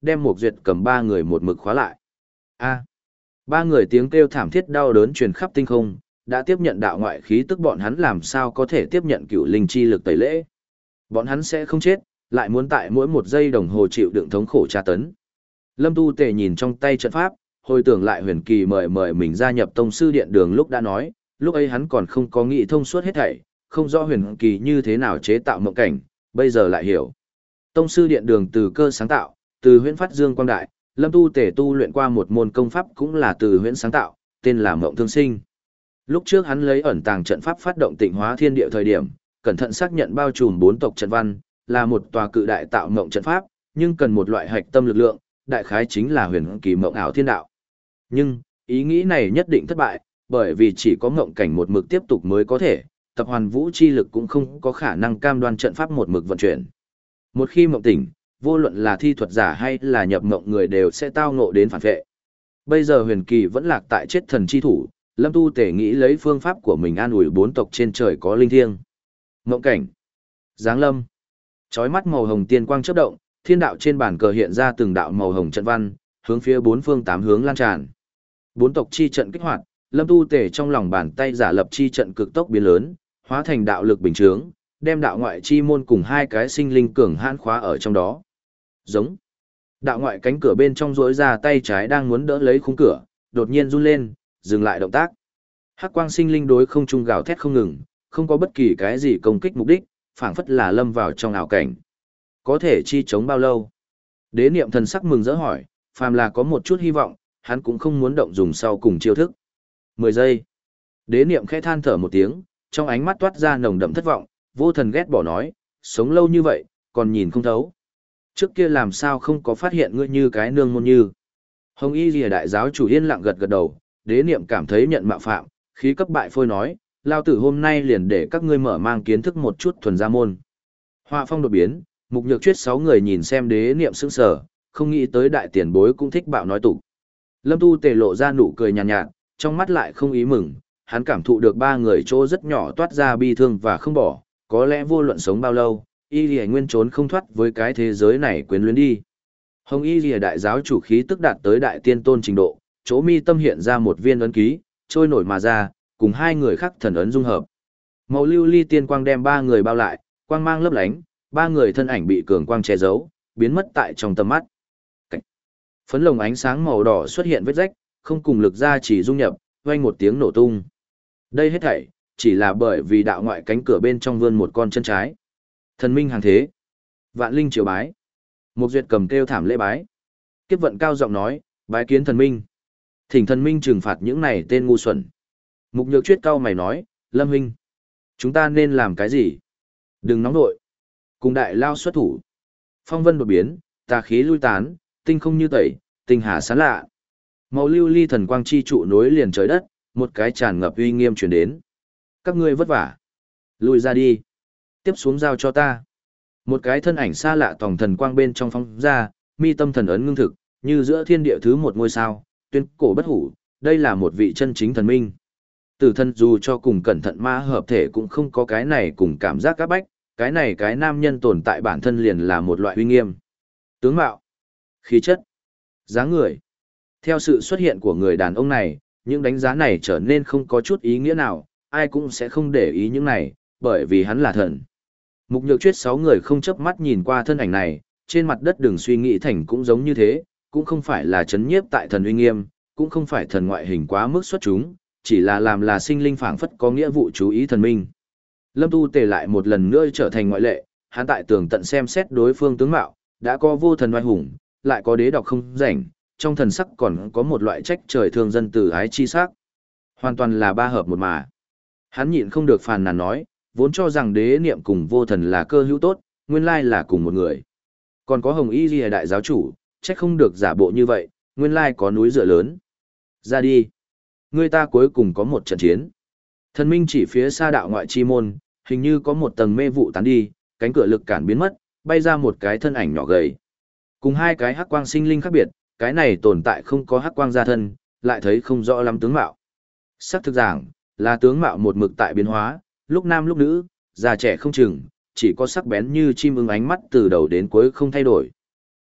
đem Mục Duyệt cầm ba người một mực khóa lại. A. Ba người tiếng kêu thảm thiết đau đớn truyền khắp tinh không, đã tiếp nhận đạo ngoại khí tức bọn hắn làm sao có thể tiếp nhận cựu linh chi lực tẩy lễ. Bọn hắn sẽ không chết, lại muốn tại mỗi một giây đồng hồ chịu đựng thống khổ tra tấn. Lâm Tu Tề nhìn trong tay trận pháp, hồi tưởng lại Huyền Kỳ mời mời mình gia nhập tông sư điện đường lúc đã nói, lúc ấy hắn còn không có nghĩ thông suốt hết thảy, không rõ Huyền Kỳ như thế nào chế tạo mộng cảnh, bây giờ lại hiểu. Tông sư điện đường từ cơ sáng tạo, từ huyễn phát dương quang đại, Lâm Tu Tề tu luyện qua một môn công pháp cũng là từ huyễn sáng tạo, tên là Mộng Thương Sinh. Lúc trước hắn lấy ẩn tàng trận pháp phát động Tịnh Hóa Thiên Địa thời điểm, cẩn thận xác nhận bao trùm bốn tộc trận văn, là một tòa cự đại tạo mộng trận pháp, nhưng cần một loại hạch tâm lực lượng, đại khái chính là huyền kỳ mộng ảo thiên đạo. Nhưng, ý nghĩ này nhất định thất bại, bởi vì chỉ có mộng cảnh một mực tiếp tục mới có thể, tập hoàn vũ chi lực cũng không có khả năng cam đoan trận pháp một mực vận chuyển. Một khi mộng tỉnh, vô luận là thi thuật giả hay là nhập mộng người đều sẽ tao ngộ đến phản vệ. Bây giờ huyền kỳ vẫn lạc tại chết thần chi thủ, Lâm Tu Tể nghĩ lấy phương pháp của mình an ủi bốn tộc trên trời có linh thiêng. Mộng cảnh, giáng lâm, chói mắt màu hồng tiên quang chớp động, thiên đạo trên bàn cờ hiện ra từng đạo màu hồng trận văn, hướng phía bốn phương tám hướng lan tràn. Bốn tộc chi trận kích hoạt, Lâm Tu Tể trong lòng bàn tay giả lập chi trận cực tốc biến lớn, hóa thành đạo lực bình chướng, đem đạo ngoại chi môn cùng hai cái sinh linh cường hãn khóa ở trong đó. Giống. Đạo ngoại cánh cửa bên trong rỗi ra tay trái đang muốn đỡ lấy khung cửa, đột nhiên run lên, dừng lại động tác. Hắc quang sinh linh đối không trung gào thét không ngừng, không có bất kỳ cái gì công kích mục đích, phảng phất là lâm vào trong ảo cảnh. Có thể chi chống bao lâu? Đế niệm thần sắc mừng rỡ hỏi, phàm là có một chút hy vọng, hắn cũng không muốn động dùng sau cùng chiêu thức. Mười giây. Đế niệm khẽ than thở một tiếng, trong ánh mắt toát ra nồng đậm thất vọng, vô thần ghét bỏ nói, sống lâu như vậy, còn nhìn không thấu. Trước kia làm sao không có phát hiện ngươi như cái nương môn như. Hồng Y Lìa đại giáo chủ yên lặng gật gật đầu, đế niệm cảm thấy nhận mạo phạm, khí cấp bại phôi nói, lao tử hôm nay liền để các ngươi mở mang kiến thức một chút thuần gia môn. Họa phong đột biến, mục nhược chuyết sáu người nhìn xem đế niệm sững sờ, không nghĩ tới đại tiền bối cũng thích bạo nói tục. Lâm Tu Tề lộ ra nụ cười nhàn nhạt, nhạt, trong mắt lại không ý mừng, hắn cảm thụ được ba người chỗ rất nhỏ toát ra bi thương và không bỏ, có lẽ vô luận sống bao lâu, Y Lìa nguyên trốn không thoát với cái thế giới này quyến luyến đi. Hồng Y Lìa đại giáo chủ khí tức đạt tới đại tiên tôn trình độ, chỗ mi tâm hiện ra một viên ấn ký, trôi nổi mà ra, cùng hai người khác thần ấn dung hợp. Màu lưu ly tiên quang đem ba người bao lại, quang mang lấp lánh, ba người thân ảnh bị cường quang che giấu, biến mất tại trong tầm mắt. Cảnh. Phấn lồng ánh sáng màu đỏ xuất hiện vết rách, không cùng lực ra chỉ dung nhập, vang một tiếng nổ tung. Đây hết thảy chỉ là bởi vì đạo ngoại cánh cửa bên trong vươn một con chân trái. Thần minh hàng thế, vạn linh triều bái. Một duyệt cầm kêu thảm lễ bái. Kiếp vận cao giọng nói, bái kiến thần minh. Thỉnh thần minh trừng phạt những này tên ngu xuẩn. Mục nhược chuyết cao mày nói, Lâm huynh, chúng ta nên làm cái gì? Đừng nóng nội. Cùng đại lao xuất thủ. Phong vân đột biến, tà khí lui tán, tinh không như tẩy, tinh hà sáng lạ. Màu lưu ly thần quang chi trụ nối liền trời đất, một cái tràn ngập uy nghiêm truyền đến. Các ngươi vất vả. Lùi ra đi. Tiếp xuống giao cho ta. Một cái thân ảnh xa lạ tòng thần quang bên trong phóng ra, mi tâm thần ấn ngưng thực, như giữa thiên địa thứ một ngôi sao, tuyên cổ bất hủ, đây là một vị chân chính thần minh. Tử thân dù cho cùng cẩn thận ma hợp thể cũng không có cái này cùng cảm giác các bách, cái này cái nam nhân tồn tại bản thân liền là một loại uy nghiêm. Tướng mạo, khí chất, dáng người. Theo sự xuất hiện của người đàn ông này, những đánh giá này trở nên không có chút ý nghĩa nào, ai cũng sẽ không để ý những này, bởi vì hắn là thần. Mục nhược chuyết sáu người không chớp mắt nhìn qua thân ảnh này, trên mặt đất đừng suy nghĩ thành cũng giống như thế, cũng không phải là chấn nhiếp tại thần uy nghiêm, cũng không phải thần ngoại hình quá mức xuất chúng, chỉ là làm là sinh linh phảng phất có nghĩa vụ chú ý thần minh. Lâm Tu Tề lại một lần nữa trở thành ngoại lệ, hắn tại tường tận xem xét đối phương tướng mạo, đã có vô thần oai hùng, lại có đế độc không rảnh, trong thần sắc còn có một loại trách trời thương dân từ ái chi sắc. Hoàn toàn là ba hợp một mà. Hắn nhịn không được phàn nàn nói, vốn cho rằng đế niệm cùng vô thần là cơ hữu tốt, nguyên lai là cùng một người. Còn có Hồng Y Lìa đại giáo chủ, trách không được giả bộ như vậy, nguyên lai có núi dựa lớn. Ra đi. Người ta cuối cùng có một trận chiến. Thần minh chỉ phía xa đạo ngoại chi môn, hình như có một tầng mê vụ tán đi, cánh cửa lực cản biến mất, bay ra một cái thân ảnh nhỏ gầy. Cùng hai cái hắc quang sinh linh khác biệt, cái này tồn tại không có hắc quang gia thân, lại thấy không rõ lắm tướng mạo. Sắc thực giảng, là tướng mạo một mực tại biến hóa, lúc nam lúc nữ, già trẻ không chừng, chỉ có sắc bén như chim ưng ánh mắt từ đầu đến cuối không thay đổi.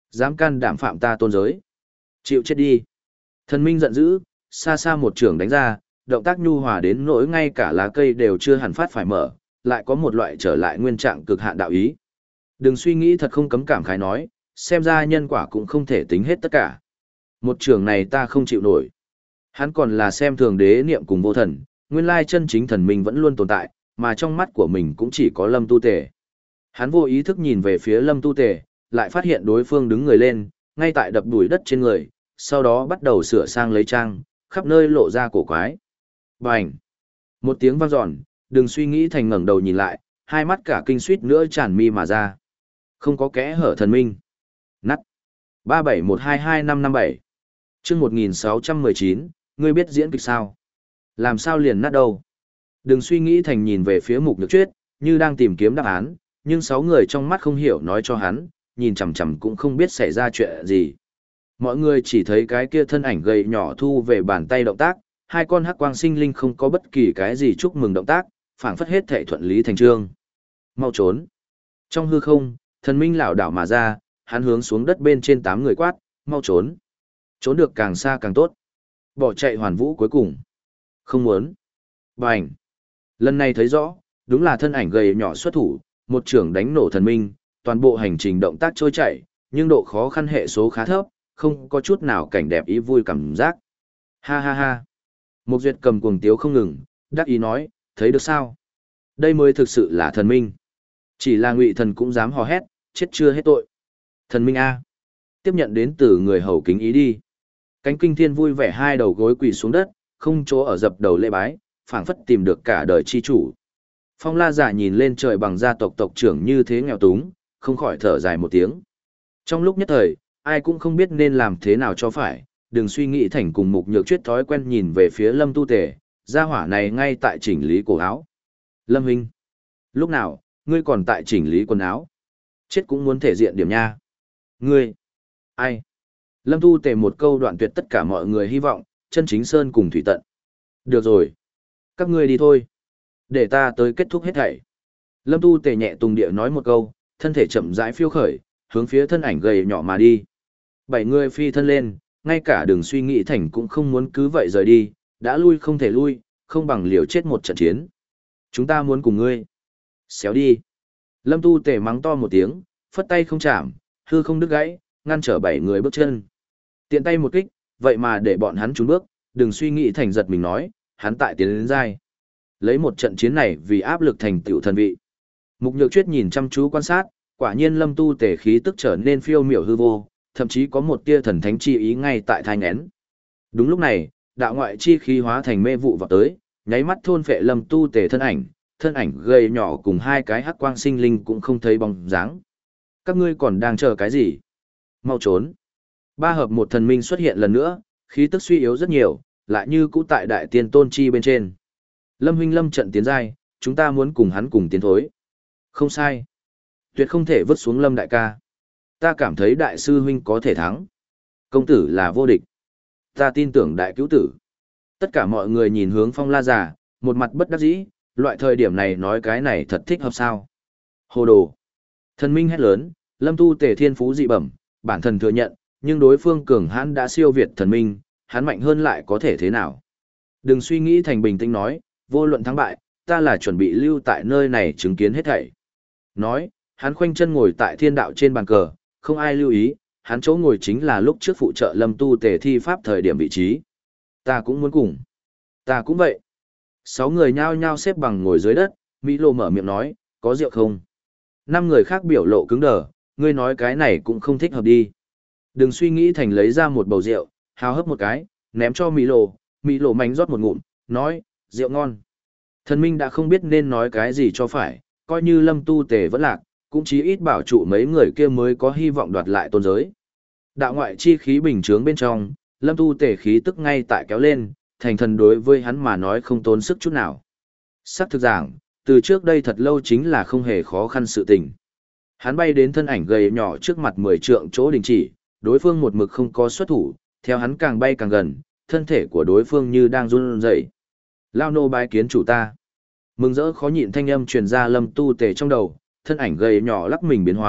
Dám can đảm phạm ta tôn giới. Chịu chết đi. Thần minh giận dữ, xa xa một trường đánh ra, động tác nhu hòa đến nỗi ngay cả lá cây đều chưa hẳn phát phải mở, lại có một loại trở lại nguyên trạng cực hạn đạo ý. Đừng suy nghĩ thật không cấm cảm khái nói, xem ra nhân quả cũng không thể tính hết tất cả. Một trường này ta không chịu nổi. Hắn còn là xem thường đế niệm cùng vô thần, nguyên lai chân chính thần minh vẫn luôn tồn tại, mà trong mắt của mình cũng chỉ có Lâm Tu Tề. Hắn vô ý thức nhìn về phía Lâm Tu Tề, lại phát hiện đối phương đứng người lên, ngay tại đập đùi đất trên người, sau đó bắt đầu sửa sang lấy trang, khắp nơi lộ ra cổ quái. Bành! Một tiếng vang dọn, đừng suy nghĩ thành ngẩng đầu nhìn lại, hai mắt cả kinh suýt nữa tràn mi mà ra. Không có kẽ hở thần minh. Nắt. ba bảy một hai hai năm năm bảy. Chương một nghìn sáu trăm mười chín, ngươi biết diễn kịch sao? Làm sao liền nát đâu? Đừng suy nghĩ thành nhìn về phía Mục Nhược Chuyết, như đang tìm kiếm đáp án, nhưng sáu người trong mắt không hiểu nói cho hắn, nhìn chằm chằm cũng không biết xảy ra chuyện gì. Mọi người chỉ thấy cái kia thân ảnh gầy nhỏ thu về bàn tay động tác, hai con hắc quang sinh linh không có bất kỳ cái gì chúc mừng động tác, phảng phất hết thảy thuận lý thành chương. Mau trốn. Trong hư không, thần minh lảo đảo mà ra, hắn hướng xuống đất bên trên tám người quát, mau trốn. Trốn được càng xa càng tốt. Bỏ chạy hoàn vũ cuối cùng. Không muốn. Bành. Lần này thấy rõ, đúng là thân ảnh gầy nhỏ xuất thủ, một trưởng đánh nổ thần minh, toàn bộ hành trình động tác trôi chảy, nhưng độ khó khăn hệ số khá thấp, không có chút nào cảnh đẹp ý vui cảm giác. Ha ha ha. Một duyệt cầm cuồng tiếu không ngừng, đắc ý nói, thấy được sao? Đây mới thực sự là thần minh. Chỉ là ngụy thần cũng dám hò hét, chết chưa hết tội. Thần minh A. Tiếp nhận đến từ người hầu kính ý đi. Cánh kinh thiên vui vẻ hai đầu gối quỳ xuống đất, không chỗ ở dập đầu lễ bái, phảng phất tìm được cả đời chi chủ. Phong La giả nhìn lên trời bằng gia tộc tộc trưởng như thế nghèo túng, không khỏi thở dài một tiếng. Trong lúc nhất thời, ai cũng không biết nên làm thế nào cho phải, đừng suy nghĩ thành cùng Mục Nhược Chuyết thói quen nhìn về phía Lâm Tu Tề, gia hỏa này ngay tại chỉnh lý cổ áo. Lâm huynh, lúc nào, ngươi còn tại chỉnh lý quần áo? Chết cũng muốn thể diện điểm nha. Ngươi, ai? Lâm Tu Tề một câu đoạn tuyệt tất cả mọi người hy vọng, chân chính sơn cùng thủy tận. Được rồi, các ngươi đi thôi. Để ta tới kết thúc hết thảy. Lâm Tu Tề nhẹ tùng địa nói một câu, thân thể chậm rãi phiêu khởi, hướng phía thân ảnh gầy nhỏ mà đi. Bảy người phi thân lên, ngay cả đường suy nghĩ thành cũng không muốn cứ vậy rời đi, đã lui không thể lui, không bằng liều chết một trận chiến. Chúng ta muốn cùng ngươi. Xéo đi. Lâm Tu Tề mắng to một tiếng, phất tay không chạm, hư không đứt gãy, ngăn trở bảy người bước chân. Tiện tay một kích, vậy mà để bọn hắn trốn bước, đừng suy nghĩ thành giật mình nói, hắn tại tiến đến giai. Lấy một trận chiến này vì áp lực thành tựu thần vị. Mục Nhược Chuyết nhìn chăm chú quan sát, quả nhiên Lâm Tu Tề khí tức trở nên phiêu miểu hư vô, thậm chí có một tia thần thánh chi ý ngay tại thai nghén. Đúng lúc này, đạo ngoại chi khí hóa thành mê vụ vào tới, nháy mắt thôn phệ Lâm Tu Tề thân ảnh, thân ảnh gầy nhỏ cùng hai cái hắc quang sinh linh cũng không thấy bóng dáng. Các ngươi còn đang chờ cái gì? Mau trốn. Ba hợp một thần minh xuất hiện lần nữa, khí tức suy yếu rất nhiều, lại như cũ tại đại tiên tôn chi bên trên. Lâm huynh Lâm trận tiến giai, chúng ta muốn cùng hắn cùng tiến thối. Không sai. Tuyệt không thể vứt xuống Lâm đại ca. Ta cảm thấy đại sư huynh có thể thắng. Công tử là vô địch. Ta tin tưởng đại cứu tử. Tất cả mọi người nhìn hướng Phong La già, một mặt bất đắc dĩ, loại thời điểm này nói cái này thật thích hợp sao. Hồ đồ. Thần minh hét lớn, Lâm Tu Tề thiên phú dị bẩm, bản thân thừa nhận, nhưng đối phương cường hãn đã siêu việt thần minh, hắn mạnh hơn lại có thể thế nào. Đừng suy nghĩ thành bình tĩnh nói, vô luận thắng bại, ta là chuẩn bị lưu tại nơi này chứng kiến hết thảy. Nói, hắn khoanh chân ngồi tại thiên đạo trên bàn cờ, không ai lưu ý, hắn chỗ ngồi chính là lúc trước phụ trợ Lâm Tu Tề thi pháp thời điểm vị trí. Ta cũng muốn cùng. Ta cũng vậy. Sáu người nhao nhao xếp bằng ngồi dưới đất, Mỹ Lô mở miệng nói, có rượu không? Năm người khác biểu lộ cứng đờ, ngươi nói cái này cũng không thích hợp đi. Đừng suy nghĩ thành lấy ra một bầu rượu, hào hấp một cái, ném cho Mỹ Lô, Mỹ Lô mánh rót một ngụm, nói, rượu ngon. Thần minh đã không biết nên nói cái gì cho phải, coi như Lâm Tu Tề vẫn lạc, cũng chí ít bảo trụ mấy người kia mới có hy vọng đoạt lại tôn giới. Đạo ngoại chi khí bình chướng bên trong, Lâm Tu Tề khí tức ngay tại kéo lên, thành thần đối với hắn mà nói không tốn sức chút nào. Sắc thực giảng, từ trước đây thật lâu chính là không hề khó khăn sự tình. Hắn bay đến thân ảnh gầy nhỏ trước mặt mười trượng chỗ đình chỉ, đối phương một mực không có xuất thủ, theo hắn càng bay càng gần, thân thể của đối phương như đang run rẩy. Lao nô bái kiến chủ ta. Mừng rỡ khó nhịn thanh âm truyền ra Lâm Tu Tề trong đầu, thân ảnh gầy nhỏ lắc mình biến hóa,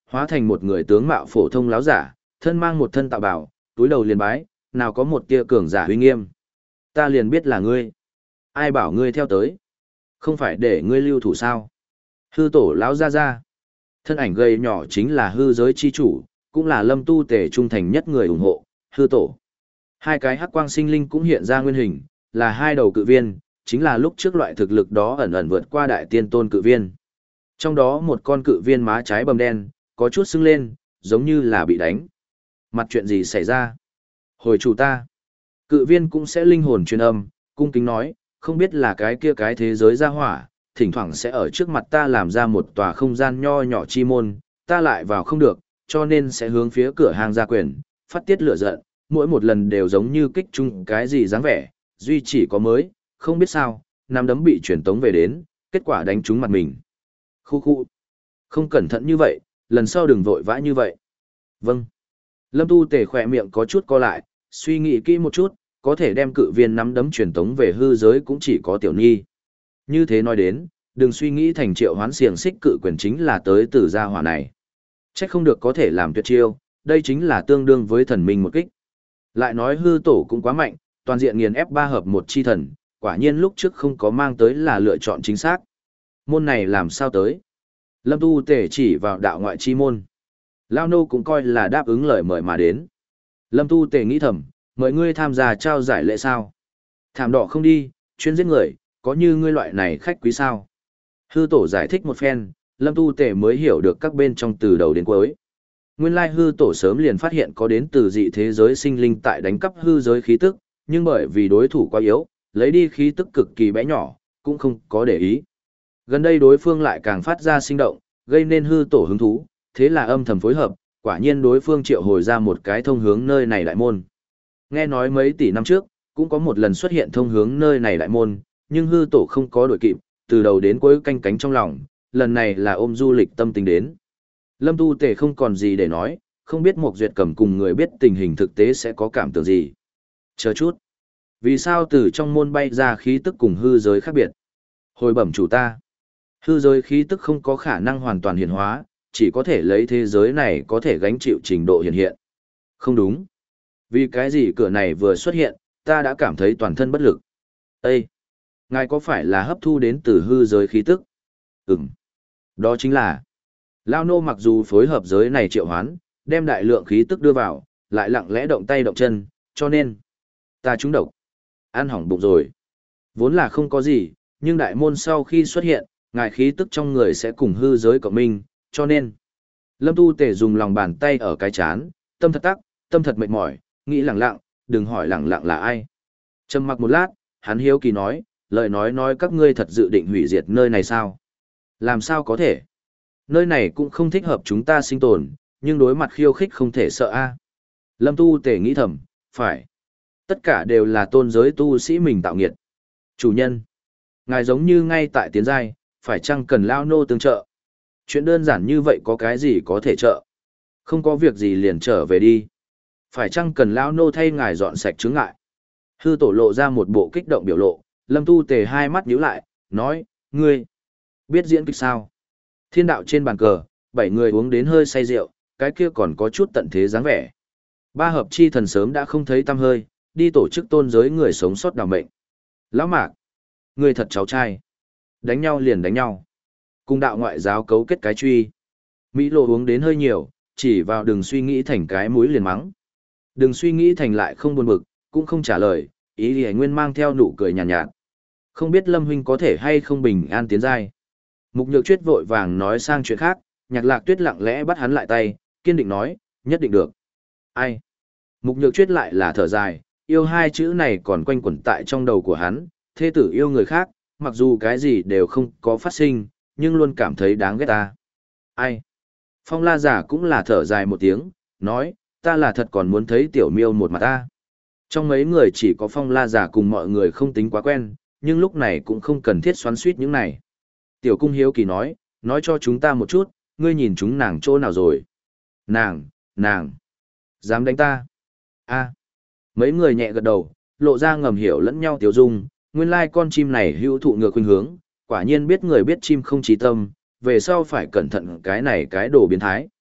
hóa thành một người tướng mạo phổ thông láo giả, thân mang một thân tạo bảo, túi đầu liền bái, nào có một tia cường giả uy nghiêm. Ta liền biết là ngươi. Ai bảo ngươi theo tới? Không phải để ngươi lưu thủ sao? Hư tổ lão ra ra. Thân ảnh gầy nhỏ chính là hư giới chi chủ, cũng là Lâm Tu Tề trung thành nhất người ủng hộ, hư tổ. Hai cái hắc quang sinh linh cũng hiện ra nguyên hình, là hai đầu cự viên, chính là lúc trước loại thực lực đó ẩn ẩn vượt qua đại tiên tôn cự viên. Trong đó một con cự viên má trái bầm đen, có chút sưng lên, giống như là bị đánh. Mặt chuyện gì xảy ra? Hồi chủ ta. Cự viên cũng sẽ linh hồn truyền âm, cung kính nói, không biết là cái kia cái thế giới ra hỏa, thỉnh thoảng sẽ ở trước mặt ta làm ra một tòa không gian nho nhỏ chi môn, ta lại vào không được, cho nên sẽ hướng phía cửa hàng gia quyền, phát tiết lửa giận, mỗi một lần đều giống như kích chung cái gì dáng vẻ, duy chỉ có mới, không biết sao, nắm đấm bị truyền tống về đến, kết quả đánh trúng mặt mình. Khu khu. Không cẩn thận như vậy, lần sau đừng vội vã như vậy. Vâng. Lâm Tu Tề khỏe miệng có chút co lại, suy nghĩ kỹ một chút, có thể đem cự viên nắm đấm truyền tống về hư giới cũng chỉ có Tiểu Nhi. Như thế nói đến, đừng suy nghĩ thành triệu hoán xiềng xích cự quyền chính là tới từ gia hỏa này. Chắc không được có thể làm tuyệt chiêu, đây chính là tương đương với thần minh một kích. Lại nói hư tổ cũng quá mạnh, toàn diện nghiền ép ba hợp một chi thần, quả nhiên lúc trước không có mang tới là lựa chọn chính xác. Môn này làm sao tới? Lâm Tu Tề chỉ vào đạo ngoại chi môn. Lao nô cũng coi là đáp ứng lời mời mà đến. Lâm Tu Tề nghĩ thầm, mời ngươi tham gia trao giải lễ sao? Thảm đỏ không đi, chuyên giết người, có như ngươi loại này khách quý sao? Hư tổ giải thích một phen, Lâm Tu Tề mới hiểu được các bên trong từ đầu đến cuối. Nguyên lai hư tổ sớm liền phát hiện có đến từ dị thế giới sinh linh tại đánh cắp hư giới khí tức, nhưng bởi vì đối thủ quá yếu, lấy đi khí tức cực kỳ bé nhỏ, cũng không có để ý. Gần đây đối phương lại càng phát ra sinh động, gây nên hư tổ hứng thú, thế là âm thầm phối hợp, quả nhiên đối phương triệu hồi ra một cái thông hướng nơi này đại môn. Nghe nói mấy tỷ năm trước, cũng có một lần xuất hiện thông hướng nơi này đại môn, nhưng hư tổ không có đội kịp, từ đầu đến cuối canh cánh trong lòng, lần này là ôm du lịch tâm tình đến. Lâm Tu Tề không còn gì để nói, không biết Mộc Duyệt Cầm cùng người biết tình hình thực tế sẽ có cảm tưởng gì. Chờ chút. Vì sao từ trong môn bay ra khí tức cùng hư giới khác biệt? Hồi bẩm chủ ta. Hư giới khí tức không có khả năng hoàn toàn hiện hóa, chỉ có thể lấy thế giới này có thể gánh chịu trình độ hiện hiện. Không đúng. Vì cái gì cửa này vừa xuất hiện, ta đã cảm thấy toàn thân bất lực. Ê! Ngài có phải là hấp thu đến từ hư giới khí tức? Ừm. Đó chính là Lao nô mặc dù phối hợp giới này triệu hoán, đem đại lượng khí tức đưa vào, lại lặng lẽ động tay động chân, cho nên ta trúng độc. Ăn hỏng bụng rồi. Vốn là không có gì, nhưng đại môn sau khi xuất hiện, ngài khí tức trong người sẽ cùng hư giới cộng minh, cho nên Lâm Tu Tề dùng lòng bàn tay ở cái chán, tâm thật tắc, tâm thật mệt mỏi, nghĩ lẳng lặng, đừng hỏi lẳng lặng là ai. Trầm mặc một lát, hắn hiếu kỳ nói, lời nói nói các ngươi thật dự định hủy diệt nơi này sao? Làm sao có thể? Nơi này cũng không thích hợp chúng ta sinh tồn, nhưng đối mặt khiêu khích không thể sợ a. Lâm Tu Tề nghĩ thầm, phải. Tất cả đều là tôn giới tu sĩ mình tạo nghiệt. Chủ nhân, ngài giống như ngay tại tiến giai, phải chăng cần lao nô tương trợ? Chuyện đơn giản như vậy có cái gì có thể trợ? Không có việc gì liền trở về đi. Phải chăng cần lao nô thay ngài dọn sạch chướng ngại? Hư tổ lộ ra một bộ kích động biểu lộ, Lâm Tu Tề hai mắt nhíu lại, nói, ngươi, biết diễn kịch sao? Thiên đạo trên bàn cờ, bảy người uống đến hơi say rượu, cái kia còn có chút tận thế dáng vẻ. Ba hợp chi thần sớm đã không thấy tăm hơi, đi tổ chức tôn giới người sống sót đào mệnh. Lão Mạc, người thật cháu trai. Đánh nhau liền đánh nhau. Cùng đạo ngoại giáo cấu kết cái truy. Mỹ Lô uống đến hơi nhiều, chỉ vào đừng suy nghĩ thành cái mũi liền mắng. Đừng suy nghĩ thành lại không buồn bực, cũng không trả lời, ý thì nguyên mang theo nụ cười nhàn nhạt, nhạt. Không biết Lâm huynh có thể hay không bình an tiến giai. Mục Nhược Tuyết vội vàng nói sang chuyện khác, Nhạc Lạc Tuyết lặng lẽ bắt hắn lại tay, kiên định nói, nhất định được. Ai? Mục Nhược Tuyết lại là thở dài, yêu hai chữ này còn quanh quẩn tại trong đầu của hắn, thê tử yêu người khác, mặc dù cái gì đều không có phát sinh, nhưng luôn cảm thấy đáng ghét ta. Ai? Phong La giả cũng là thở dài một tiếng, nói, ta là thật còn muốn thấy tiểu miêu một mặt ta. Trong mấy người chỉ có Phong La giả cùng mọi người không tính quá quen, nhưng lúc này cũng không cần thiết xoắn suýt những này. Tiểu cung hiếu kỳ nói, nói cho chúng ta một chút, ngươi nhìn chúng nàng chỗ nào rồi? Nàng, nàng, dám đánh ta? A. Mấy người nhẹ gật đầu, lộ ra ngầm hiểu lẫn nhau tiểu dung, nguyên lai con chim này hữu thụ ngược khuynh hướng, quả nhiên biết người biết chim không trí tâm, về sau phải cẩn thận cái này cái đồ biến thái.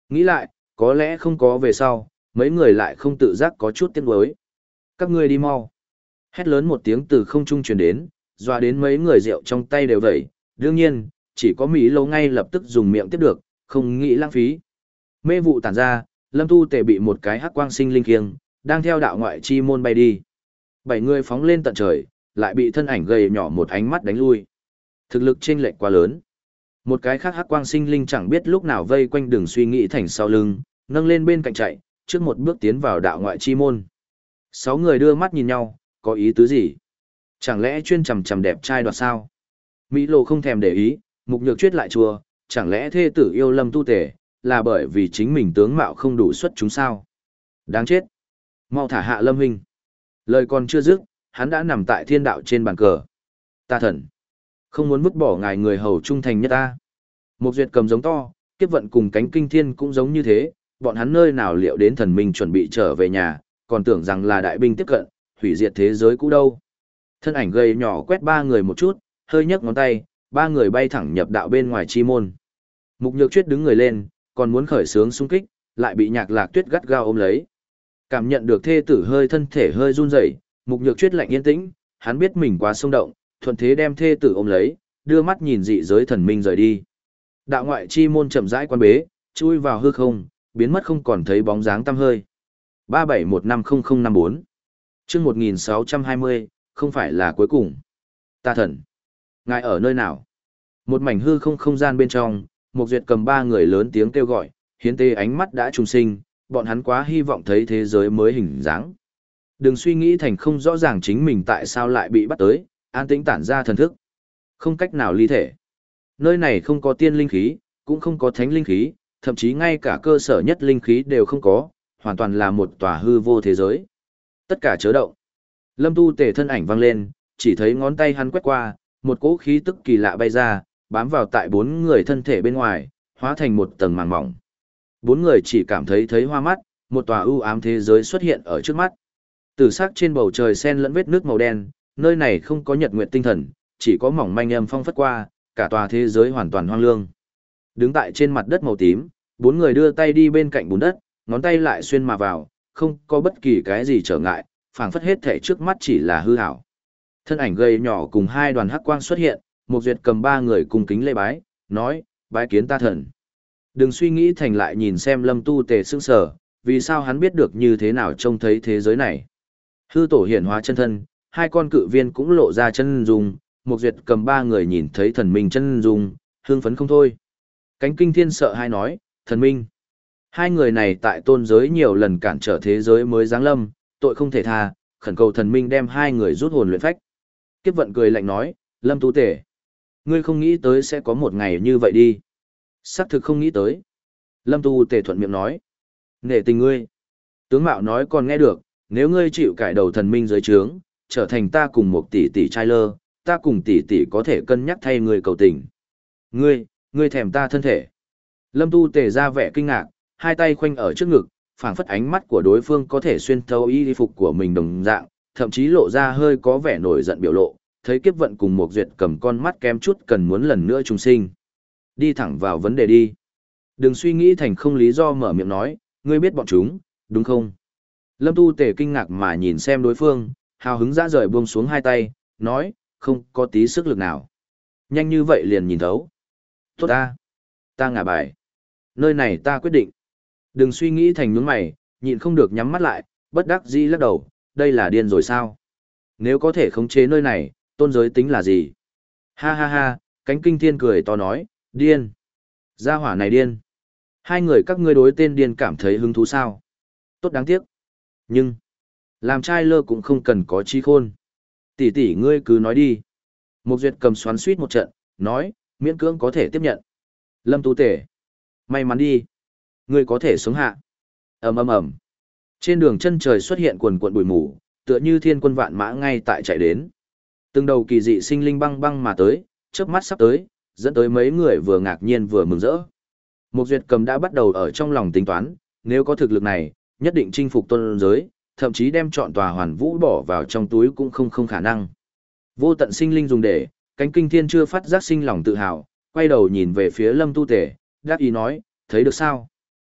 Nghĩ lại, có lẽ không có về sau, mấy người lại không tự giác có chút tiếc nuối. Các ngươi đi mau. Hét lớn một tiếng từ không trung truyền đến, dọa đến mấy người rượu trong tay đều vẩy. Đương nhiên, chỉ có Mỹ lâu ngay lập tức dùng miệng tiếp được, không nghĩ lãng phí. Mê vụ tản ra, Lâm Tu Tề bị một cái hắc quang sinh linh khiêng, đang theo đạo ngoại chi môn bay đi. Bảy người phóng lên tận trời, lại bị thân ảnh gầy nhỏ một ánh mắt đánh lui. Thực lực chênh lệch quá lớn. Một cái khác hắc quang sinh linh chẳng biết lúc nào vây quanh đường suy nghĩ thành sau lưng, nâng lên bên cạnh chạy, trước một bước tiến vào đạo ngoại chi môn. Sáu người đưa mắt nhìn nhau, có ý tứ gì? Chẳng lẽ chuyên chằm chằm đẹp trai đoạt sao? Mỹ Lô không thèm để ý, Mục Nhược Chuyết lại chua, chẳng lẽ thê tử yêu Lâm Tu Tề, là bởi vì chính mình tướng mạo không đủ xuất chúng sao? Đáng chết! Mau thả hạ Lâm huynh. Lời còn chưa dứt, hắn đã nằm tại thiên đạo trên bàn cờ. Ta thần! Không muốn vứt bỏ ngài người hầu trung thành nhất ta. Một duyệt cầm giống to, kiếp vận cùng cánh kinh thiên cũng giống như thế, bọn hắn nơi nào liệu đến thần minh chuẩn bị trở về nhà, còn tưởng rằng là đại binh tiếp cận, hủy diệt thế giới cũ đâu. Thân ảnh gầy nhỏ quét ba người một chút, hơi nhấc ngón tay, ba người bay thẳng nhập đạo bên ngoài chi môn. Mục Nhược Chuyết đứng người lên, còn muốn khởi xướng xung kích, lại bị Nhạc Lạc Tuyết gắt gao ôm lấy. Cảm nhận được thê tử hơi thân thể hơi run rẩy, Mục Nhược Chuyết lạnh yên tĩnh, hắn biết mình quá xung động, thuận thế đem thê tử ôm lấy, đưa mắt nhìn dị giới thần minh rời đi. Đạo ngoại chi môn chậm rãi quan bế, chui vào hư không, biến mất không còn thấy bóng dáng tăm hơi. ba bảy một năm không không năm bốn Chương một nghìn sáu trăm hai mươi, không phải là cuối cùng. Ta thần, ngài ở nơi nào? Một mảnh hư không không gian bên trong, Mục Duyệt cầm ba người lớn tiếng kêu gọi, hiến tế ánh mắt đã trùng sinh, bọn hắn quá hy vọng thấy thế giới mới hình dáng. Đừng suy nghĩ thành không rõ ràng chính mình tại sao lại bị bắt tới, an tĩnh tản ra thần thức. Không cách nào ly thể. Nơi này không có tiên linh khí, cũng không có thánh linh khí, thậm chí ngay cả cơ sở nhất linh khí đều không có, hoàn toàn là một tòa hư vô thế giới. Tất cả chớ động. Lâm Tu Tề thân ảnh văng lên, chỉ thấy ngón tay hắn quét qua, một cỗ khí tức kỳ lạ bay ra, bám vào tại bốn người thân thể bên ngoài, hóa thành một tầng màng mỏng. Bốn người chỉ cảm thấy thấy hoa mắt, một tòa ưu ám thế giới xuất hiện ở trước mắt. Tử sắc trên bầu trời xen lẫn vết nước màu đen, nơi này không có nhật nguyệt tinh thần, chỉ có mỏng manh âm phong phất qua, cả tòa thế giới hoàn toàn hoang lương. Đứng tại trên mặt đất màu tím, bốn người đưa tay đi bên cạnh bùn đất, ngón tay lại xuyên mà vào, không có bất kỳ cái gì trở ngại, phảng phất hết thể trước mắt chỉ là hư ảo. Thân ảnh gầy nhỏ cùng hai đoàn hắc quang xuất hiện, Mục Duyệt cầm ba người cùng kính lễ bái, nói, bái kiến ta thần. Đừng suy nghĩ thành lại nhìn xem Lâm Tu Tề sững sờ, vì sao hắn biết được như thế nào trông thấy thế giới này. Hư tổ hiển hóa chân thân, hai con cự viên cũng lộ ra chân dung, Mục Duyệt cầm ba người nhìn thấy thần minh chân dung, hương phấn không thôi. Cánh kinh thiên sợ hai nói, thần minh. Hai người này tại tôn giới nhiều lần cản trở thế giới mới giáng lâm, tội không thể tha, khẩn cầu thần minh đem hai người rút hồn luyện phách. Kiếp vận cười lạnh nói, Lâm Tú Tể, ngươi không nghĩ tới sẽ có một ngày như vậy đi. Xác thực không nghĩ tới. Lâm Tu Tể thuận miệng nói, nể tình ngươi. Tướng mạo nói còn nghe được, nếu ngươi chịu cải đầu thần minh dưới trướng, trở thành ta cùng một tỷ tỷ trai lơ, ta cùng tỷ tỷ có thể cân nhắc thay ngươi cầu tình. Ngươi, ngươi thèm ta thân thể. Lâm Tu Tề ra vẻ kinh ngạc, hai tay khoanh ở trước ngực, phảng phất ánh mắt của đối phương có thể xuyên thấu y phục của mình đồng dạng, thậm chí lộ ra hơi có vẻ nổi giận biểu lộ, thấy kiếp vận cùng một duyệt cầm con mắt kém chút cần muốn lần nữa trùng sinh. Đi thẳng vào vấn đề đi. Đừng suy nghĩ thành không lý do mở miệng nói, ngươi biết bọn chúng, đúng không? Lâm Tu Tề kinh ngạc mà nhìn xem đối phương, hào hứng dã rời buông xuống hai tay, nói, không có tí sức lực nào. Nhanh như vậy liền nhìn thấu. Tốt ta. Ta ngả bài. Nơi này ta quyết định. Đừng suy nghĩ thành nhướng mày, nhịn không được nhắm mắt lại, bất đắc dĩ lắc đầu, đây là điên rồi sao? Nếu có thể khống chế nơi này, tôn giới tính là gì? Ha ha ha, cánh kinh thiên cười to nói, điên. Gia hỏa này điên. Hai người các ngươi đối tên điên cảm thấy hứng thú sao? Tốt đáng tiếc. Nhưng, làm trai lơ cũng không cần có trí khôn. Tỷ tỷ ngươi cứ nói đi. Một duyệt cầm xoắn suýt một trận, nói, miễn cưỡng có thể tiếp nhận. Lâm Tu Tể, may mắn đi. Ngươi có thể sống hạ. ầm ầm ầm. Trên đường chân trời xuất hiện quần quần bụi mù, tựa như thiên quân vạn mã ngay tại chạy đến. Từng đầu kỳ dị sinh linh băng băng mà tới, chớp mắt sắp tới, dẫn tới mấy người vừa ngạc nhiên vừa mừng rỡ. Một duyệt cầm đã bắt đầu ở trong lòng tính toán, nếu có thực lực này, nhất định chinh phục tôn giới, thậm chí đem trọn tòa hoàn vũ bỏ vào trong túi cũng không không khả năng. Vô tận sinh linh dùng để, cánh kinh thiên chưa phát giác sinh lòng tự hào, quay đầu nhìn về phía Lâm Tu Tể, đáp ý nói, thấy được sao?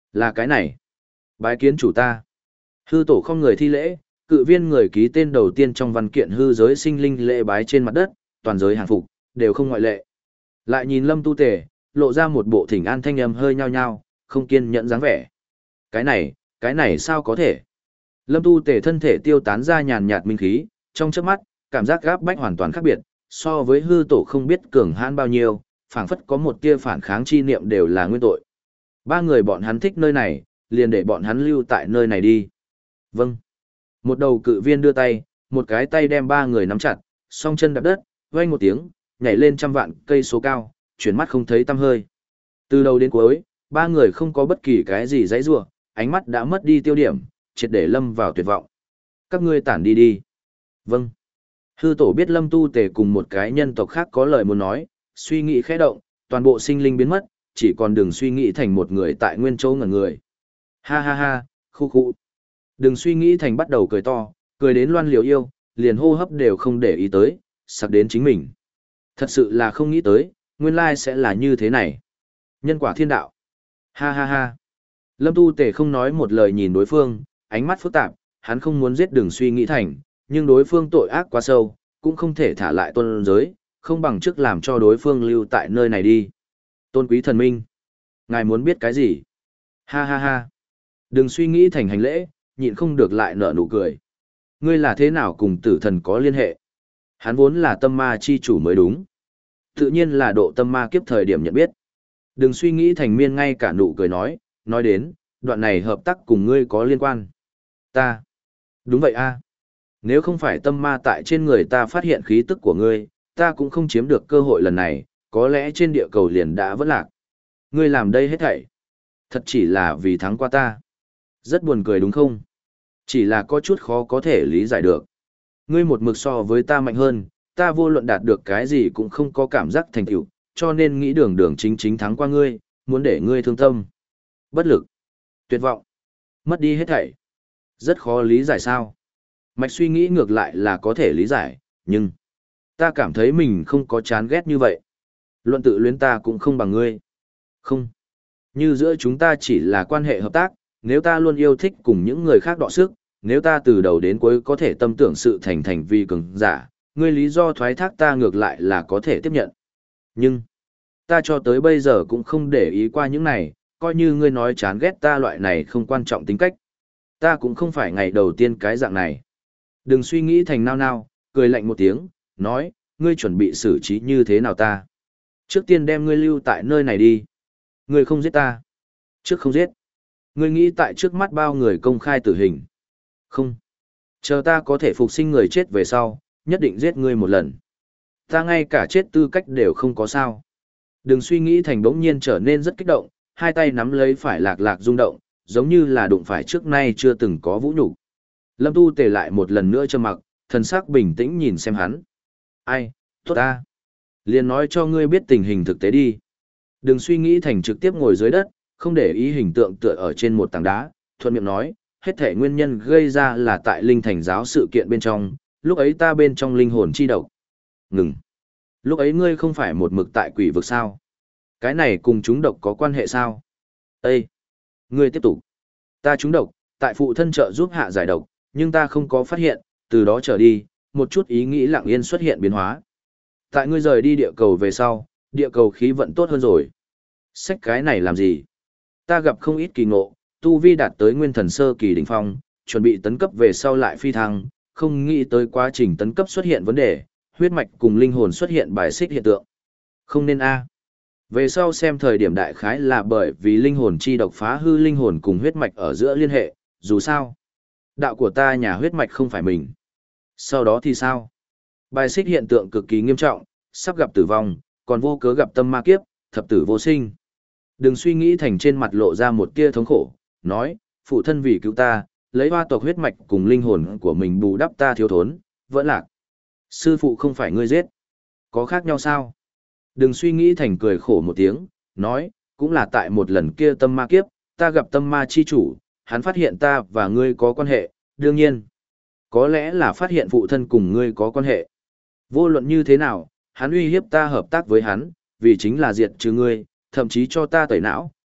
Là cái này. Bái kiến chủ ta. Hư tổ không người thi lễ, cự viên người ký tên đầu tiên trong văn kiện hư giới sinh linh lễ bái trên mặt đất, toàn giới hàng phục, đều không ngoại lệ. Lại nhìn Lâm Tu Tề, lộ ra một bộ thỉnh an thanh âm hơi nhao nhao, không kiên nhẫn dáng vẻ. Cái này, cái này sao có thể? Lâm Tu Tề thân thể tiêu tán ra nhàn nhạt minh khí, trong chớp mắt, cảm giác gáp bách hoàn toàn khác biệt, so với hư tổ không biết cường hãn bao nhiêu, phảng phất có một tia phản kháng chi niệm đều là nguyên tội. Ba người bọn hắn thích nơi này, liền để bọn hắn lưu tại nơi này đi. Vâng. Một đầu cự viên đưa tay, một cái tay đem ba người nắm chặt, song chân đạp đất, vang một tiếng, nhảy lên trăm vạn cây số cao, chuyển mắt không thấy tăm hơi. Từ đầu đến cuối, ba người không có bất kỳ cái gì dãy rủa, ánh mắt đã mất đi tiêu điểm, triệt để lâm vào tuyệt vọng. Các ngươi tản đi đi. Vâng. Hư tổ biết Lâm Tu Tề cùng một cái nhân tộc khác có lời muốn nói, suy nghĩ khẽ động, toàn bộ sinh linh biến mất, chỉ còn đừng suy nghĩ thành một người tại nguyên châu ngẩn người. Ha ha ha, khu khu. Đừng suy nghĩ thành bắt đầu cười to, cười đến loan liều yêu, liền hô hấp đều không để ý tới, sặc đến chính mình. Thật sự là không nghĩ tới, nguyên lai sẽ là như thế này. Nhân quả thiên đạo. Ha ha ha. Lâm Tu Tề không nói một lời nhìn đối phương, ánh mắt phức tạp, hắn không muốn giết đừng suy nghĩ thành, nhưng đối phương tội ác quá sâu, cũng không thể thả lại tôn giới, không bằng trước làm cho đối phương lưu tại nơi này đi. Tôn quý thần minh. Ngài muốn biết cái gì? Ha ha ha. Đừng suy nghĩ thành hành lễ, nhịn không được lại nở nụ cười. Ngươi là thế nào cùng tử thần có liên hệ? Hắn vốn là tâm ma chi chủ mới đúng. Tự nhiên là độ tâm ma kiếp thời điểm nhận biết. Đừng suy nghĩ thành miên ngay cả nụ cười nói, nói đến, đoạn này hợp tác cùng ngươi có liên quan. Ta. Đúng vậy a. Nếu không phải tâm ma tại trên người ta phát hiện khí tức của ngươi, ta cũng không chiếm được cơ hội lần này, có lẽ trên địa cầu liền đã vỡ lạc. Ngươi làm đây hết thảy. Thật chỉ là vì thắng qua ta. Rất buồn cười đúng không? Chỉ là có chút khó có thể lý giải được. Ngươi một mực so với ta mạnh hơn, ta vô luận đạt được cái gì cũng không có cảm giác thành tựu, cho nên nghĩ đường đường chính chính thắng qua ngươi, muốn để ngươi thương tâm. Bất lực, tuyệt vọng, mất đi hết thảy. Rất khó lý giải sao? Mạch suy nghĩ ngược lại là có thể lý giải, nhưng ta cảm thấy mình không có chán ghét như vậy. Luận tự luyến ta cũng không bằng ngươi. Không. Như giữa chúng ta chỉ là quan hệ hợp tác, nếu ta luôn yêu thích cùng những người khác đọ sức, nếu ta từ đầu đến cuối có thể tâm tưởng sự thành thành vi cường giả, ngươi lý do thoái thác ta ngược lại là có thể tiếp nhận. Nhưng, ta cho tới bây giờ cũng không để ý qua những này, coi như ngươi nói chán ghét ta loại này không quan trọng tính cách. Ta cũng không phải ngày đầu tiên cái dạng này. Đừng suy nghĩ thành nao nao, cười lạnh một tiếng, nói, ngươi chuẩn bị xử trí như thế nào ta. Trước tiên đem ngươi lưu tại nơi này đi. Ngươi không giết ta. Trước không giết. Ngươi nghĩ tại trước mắt bao người công khai tử hình. Không. Chờ ta có thể phục sinh người chết về sau, nhất định giết ngươi một lần. Ta ngay cả chết tư cách đều không có sao. Đừng suy nghĩ thành bỗng nhiên trở nên rất kích động, hai tay nắm lấy phải lạc lạc rung động, giống như là đụng phải trước nay chưa từng có vũ nhục. Lâm Tu Tề lại một lần nữa trầm mặc, thần sắc bình tĩnh nhìn xem hắn. Ai, tốt ta. Liền nói cho ngươi biết tình hình thực tế đi. Đừng suy nghĩ thành trực tiếp ngồi dưới đất, không để ý hình tượng tựa ở trên một tảng đá, thuận miệng nói, hết thể nguyên nhân gây ra là tại linh thành giáo sự kiện bên trong, lúc ấy ta bên trong linh hồn chi độc. Ngừng. Lúc ấy ngươi không phải một mực tại quỷ vực sao? Cái này cùng chúng độc có quan hệ sao? Ê! Ngươi tiếp tục. Ta trúng độc, tại phụ thân trợ giúp hạ giải độc, nhưng ta không có phát hiện, từ đó trở đi, một chút ý nghĩ lặng yên xuất hiện biến hóa. Tại ngươi rời đi địa cầu về sau, địa cầu khí vận tốt hơn rồi. Xách cái này làm gì? Ta gặp không ít kỳ ngộ, tu vi đạt tới nguyên thần sơ kỳ đỉnh phong, chuẩn bị tấn cấp về sau lại phi thăng, không nghĩ tới quá trình tấn cấp xuất hiện vấn đề, huyết mạch cùng linh hồn xuất hiện bài xích hiện tượng. Không nên a. Về sau xem thời điểm đại khái là bởi vì linh hồn chi độc phá hư linh hồn cùng huyết mạch ở giữa liên hệ, dù sao. Đạo của ta nhà huyết mạch không phải mình. Sau đó thì sao? Bài xích hiện tượng cực kỳ nghiêm trọng, sắp gặp tử vong, còn vô cớ gặp tâm ma kiếp, thập tử vô sinh. Đừng suy nghĩ thành trên mặt lộ ra một tia thống khổ, nói, phụ thân vì cứu ta, lấy hoa tộc huyết mạch cùng linh hồn của mình bù đắp ta thiếu thốn, vẫn lạc. Sư phụ không phải ngươi giết. Có khác nhau sao? Đừng suy nghĩ thành cười khổ một tiếng, nói, cũng là tại một lần kia tâm ma kiếp, ta gặp tâm ma chi chủ, hắn phát hiện ta và ngươi có quan hệ, đương nhiên. Có lẽ là phát hiện phụ thân cùng ngươi có quan hệ. Vô luận như thế nào, hắn uy hiếp ta hợp tác với hắn, vì chính là diệt trừ ngươi, thậm chí cho ta tẩy não,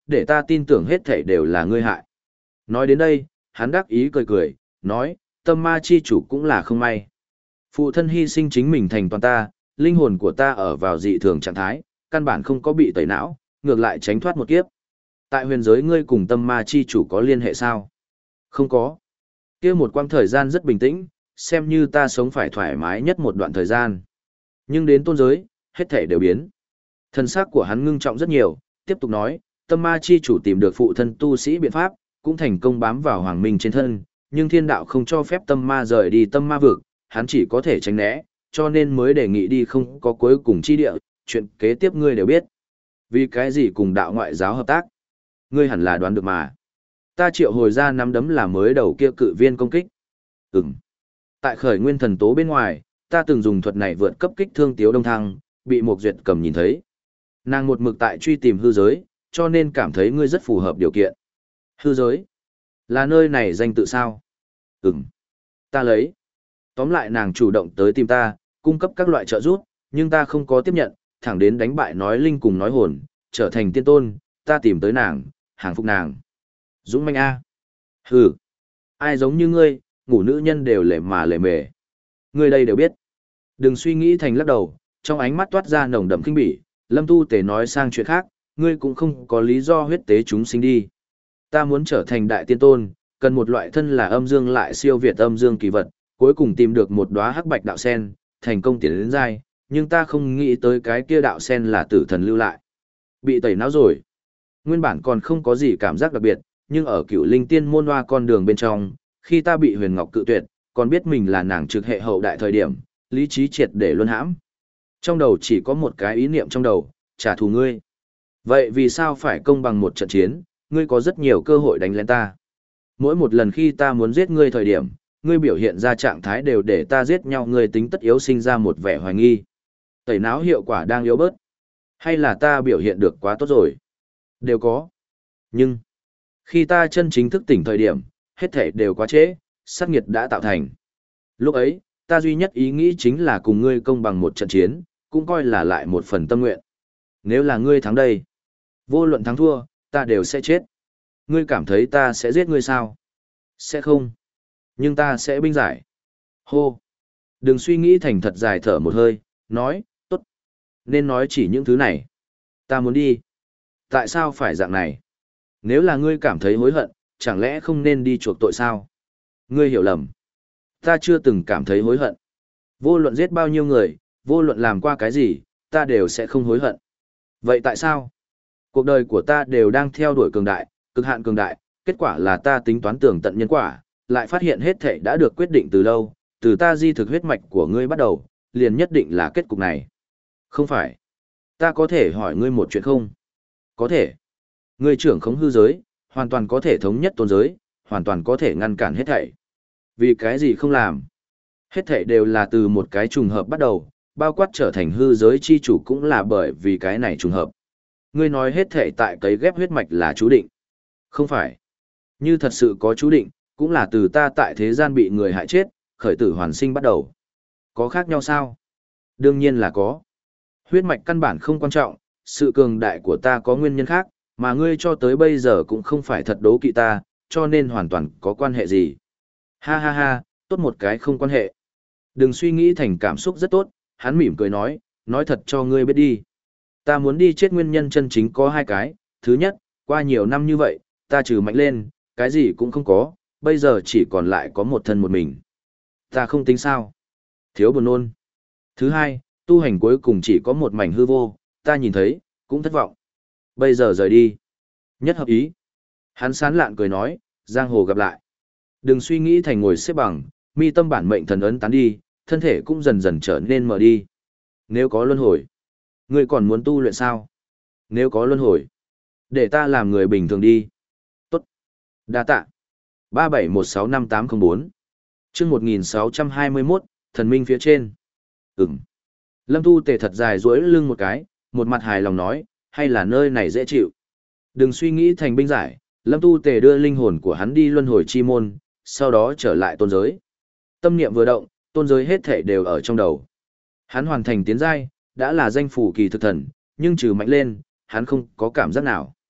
để ta tin tưởng hết thảy đều là ngươi hại. Nói đến đây, hắn đắc ý cười cười, nói, tâm ma chi chủ cũng là không may. Phụ thân hy sinh chính mình thành toàn ta, linh hồn của ta ở vào dị thường trạng thái, căn bản không có bị tẩy não, ngược lại tránh thoát một kiếp. Tại huyền giới ngươi cùng tâm ma chi chủ có liên hệ sao? Không có. Kia một quãng thời gian rất bình tĩnh, xem như ta sống phải thoải mái nhất một đoạn thời gian. Nhưng đến tôn giới, hết thảy đều biến. Thân xác của hắn ngưng trọng rất nhiều, tiếp tục nói, tâm ma chi chủ tìm được phụ thân tu sĩ biện pháp, cũng thành công bám vào hoàng minh trên thân, nhưng thiên đạo không cho phép tâm ma rời đi tâm ma vực, hắn chỉ có thể tránh né, cho nên mới đề nghị đi không có cuối cùng chi địa, chuyện kế tiếp ngươi đều biết. Vì cái gì cùng đạo ngoại giáo hợp tác? Ngươi hẳn là đoán được mà. Ta triệu hồi ra nắm đấm là mới đầu kia cự viên công kích. Ừm. Tại khởi nguyên thần tố bên ngoài, ta từng dùng thuật này vượt cấp kích thương Tiếu Đông Thăng, bị một duyệt cầm nhìn thấy. Nàng một mực tại truy tìm hư giới, cho nên cảm thấy ngươi rất phù hợp điều kiện. Hư giới? Là nơi này danh tự sao? Ừm. Ta lấy. Tóm lại nàng chủ động tới tìm ta, cung cấp các loại trợ giúp, nhưng ta không có tiếp nhận, thẳng đến đánh bại nói linh cùng nói hồn, trở thành tiên tôn, ta tìm tới nàng, hàng phục nàng. Dũng manh A. Hừ. Ai giống như ngươi, ngủ nữ nhân đều lệ mà lệ mề. Ngươi đây đều biết. Đừng suy nghĩ thành lắc đầu, trong ánh mắt toát ra nồng đậm kinh bỉ, Lâm Tu Tề nói sang chuyện khác, ngươi cũng không có lý do huyết tế chúng sinh đi. Ta muốn trở thành đại tiên tôn, cần một loại thân là âm dương lại siêu việt âm dương kỳ vật, cuối cùng tìm được một đóa hắc bạch đạo sen, thành công tiến đến giai, nhưng ta không nghĩ tới cái kia đạo sen là tử thần lưu lại. Bị tẩy não rồi. Nguyên bản còn không có gì cảm giác đặc biệt, nhưng ở cựu linh tiên môn hoa con đường bên trong, khi ta bị huyền ngọc cự tuyệt, còn biết mình là nàng trực hệ hậu đại thời điểm, lý trí triệt để luân hãm. Trong đầu chỉ có một cái ý niệm trong đầu, trả thù ngươi. Vậy vì sao phải công bằng một trận chiến, ngươi có rất nhiều cơ hội đánh lên ta. Mỗi một lần khi ta muốn giết ngươi thời điểm, ngươi biểu hiện ra trạng thái đều để ta giết nhau, ngươi tính tất yếu sinh ra một vẻ hoài nghi. Tẩy não hiệu quả đang yếu bớt. Hay là ta biểu hiện được quá tốt rồi? Đều có. Nhưng, khi ta chân chính thức tỉnh thời điểm, hết thể đều quá trễ, sát nghiệt đã tạo thành. Lúc ấy, ta duy nhất ý nghĩ chính là cùng ngươi công bằng một trận chiến, cũng coi là lại một phần tâm nguyện. Nếu là ngươi thắng đây, vô luận thắng thua, ta đều sẽ chết. Ngươi cảm thấy ta sẽ giết ngươi sao? Sẽ không. Nhưng ta sẽ binh giải. Hô. Đừng suy nghĩ thành thật dài thở một hơi, nói, tốt. Nên nói chỉ những thứ này. Ta muốn đi. Tại sao phải dạng này? Nếu là ngươi cảm thấy hối hận, chẳng lẽ không nên đi chuộc tội sao? Ngươi hiểu lầm. Ta chưa từng cảm thấy hối hận. Vô luận giết bao nhiêu người, vô luận làm qua cái gì, ta đều sẽ không hối hận. Vậy tại sao? Cuộc đời của ta đều đang theo đuổi cường đại, cực hạn cường đại, kết quả là ta tính toán tường tận nhân quả, lại phát hiện hết thảy đã được quyết định từ lâu, từ ta di thực huyết mạch của ngươi bắt đầu, liền nhất định là kết cục này. Không phải. Ta có thể hỏi ngươi một chuyện không? Có thể. Ngươi trưởng khống hư giới, hoàn toàn có thể thống nhất tôn giới, hoàn toàn có thể ngăn cản hết thảy. Vì cái gì không làm? Hết thảy đều là từ một cái trùng hợp bắt đầu, bao quát trở thành hư giới chi chủ cũng là bởi vì cái này trùng hợp. Ngươi nói hết thảy tại cấy ghép huyết mạch là chú định. Không phải. Như thật sự có chú định, cũng là từ ta tại thế gian bị người hại chết, khởi tử hoàn sinh bắt đầu. Có khác nhau sao? Đương nhiên là có. Huyết mạch căn bản không quan trọng, sự cường đại của ta có nguyên nhân khác, mà ngươi cho tới bây giờ cũng không phải thật đố kỵ ta, cho nên hoàn toàn có quan hệ gì. Ha ha ha, tốt một cái không quan hệ. Đừng suy nghĩ thành cảm xúc rất tốt, hắn mỉm cười nói, nói thật cho ngươi biết đi. Ta muốn đi chết nguyên nhân chân chính có hai cái, thứ nhất, qua nhiều năm như vậy, ta trừ mạnh lên, cái gì cũng không có, bây giờ chỉ còn lại có một thân một mình. Ta không tính sao. Thiếu buồn nôn. Thứ hai, tu hành cuối cùng chỉ có một mảnh hư vô, ta nhìn thấy, cũng thất vọng. Bây giờ rời đi. Nhất hợp ý. Hắn sán lạn cười nói, giang hồ gặp lại. Đừng suy nghĩ thành ngồi xếp bằng, mi tâm bản mệnh thần ấn tán đi, thân thể cũng dần dần trở nên mở đi. Nếu có luân hồi, ngươi còn muốn tu luyện sao? Nếu có luân hồi, để ta làm người bình thường đi. Tốt. Đa tạ. ba bảy một sáu năm tám không bốn chương một nghìn sáu trăm hai mươi mốt, thần minh phía trên. Ừm. Lâm Tu Tề thật dài duỗi lưng một cái, một mặt hài lòng nói, hay là nơi này dễ chịu. Đừng suy nghĩ thành binh giải, Lâm Tu Tề đưa linh hồn của hắn đi luân hồi chi môn, sau đó trở lại tôn giới. Tâm niệm vừa động, tôn giới hết thể đều ở trong đầu. Hắn hoàn thành tiến giai, đã là danh phủ kỳ thực thần, nhưng trừ mạnh lên, hắn không có cảm giác nào.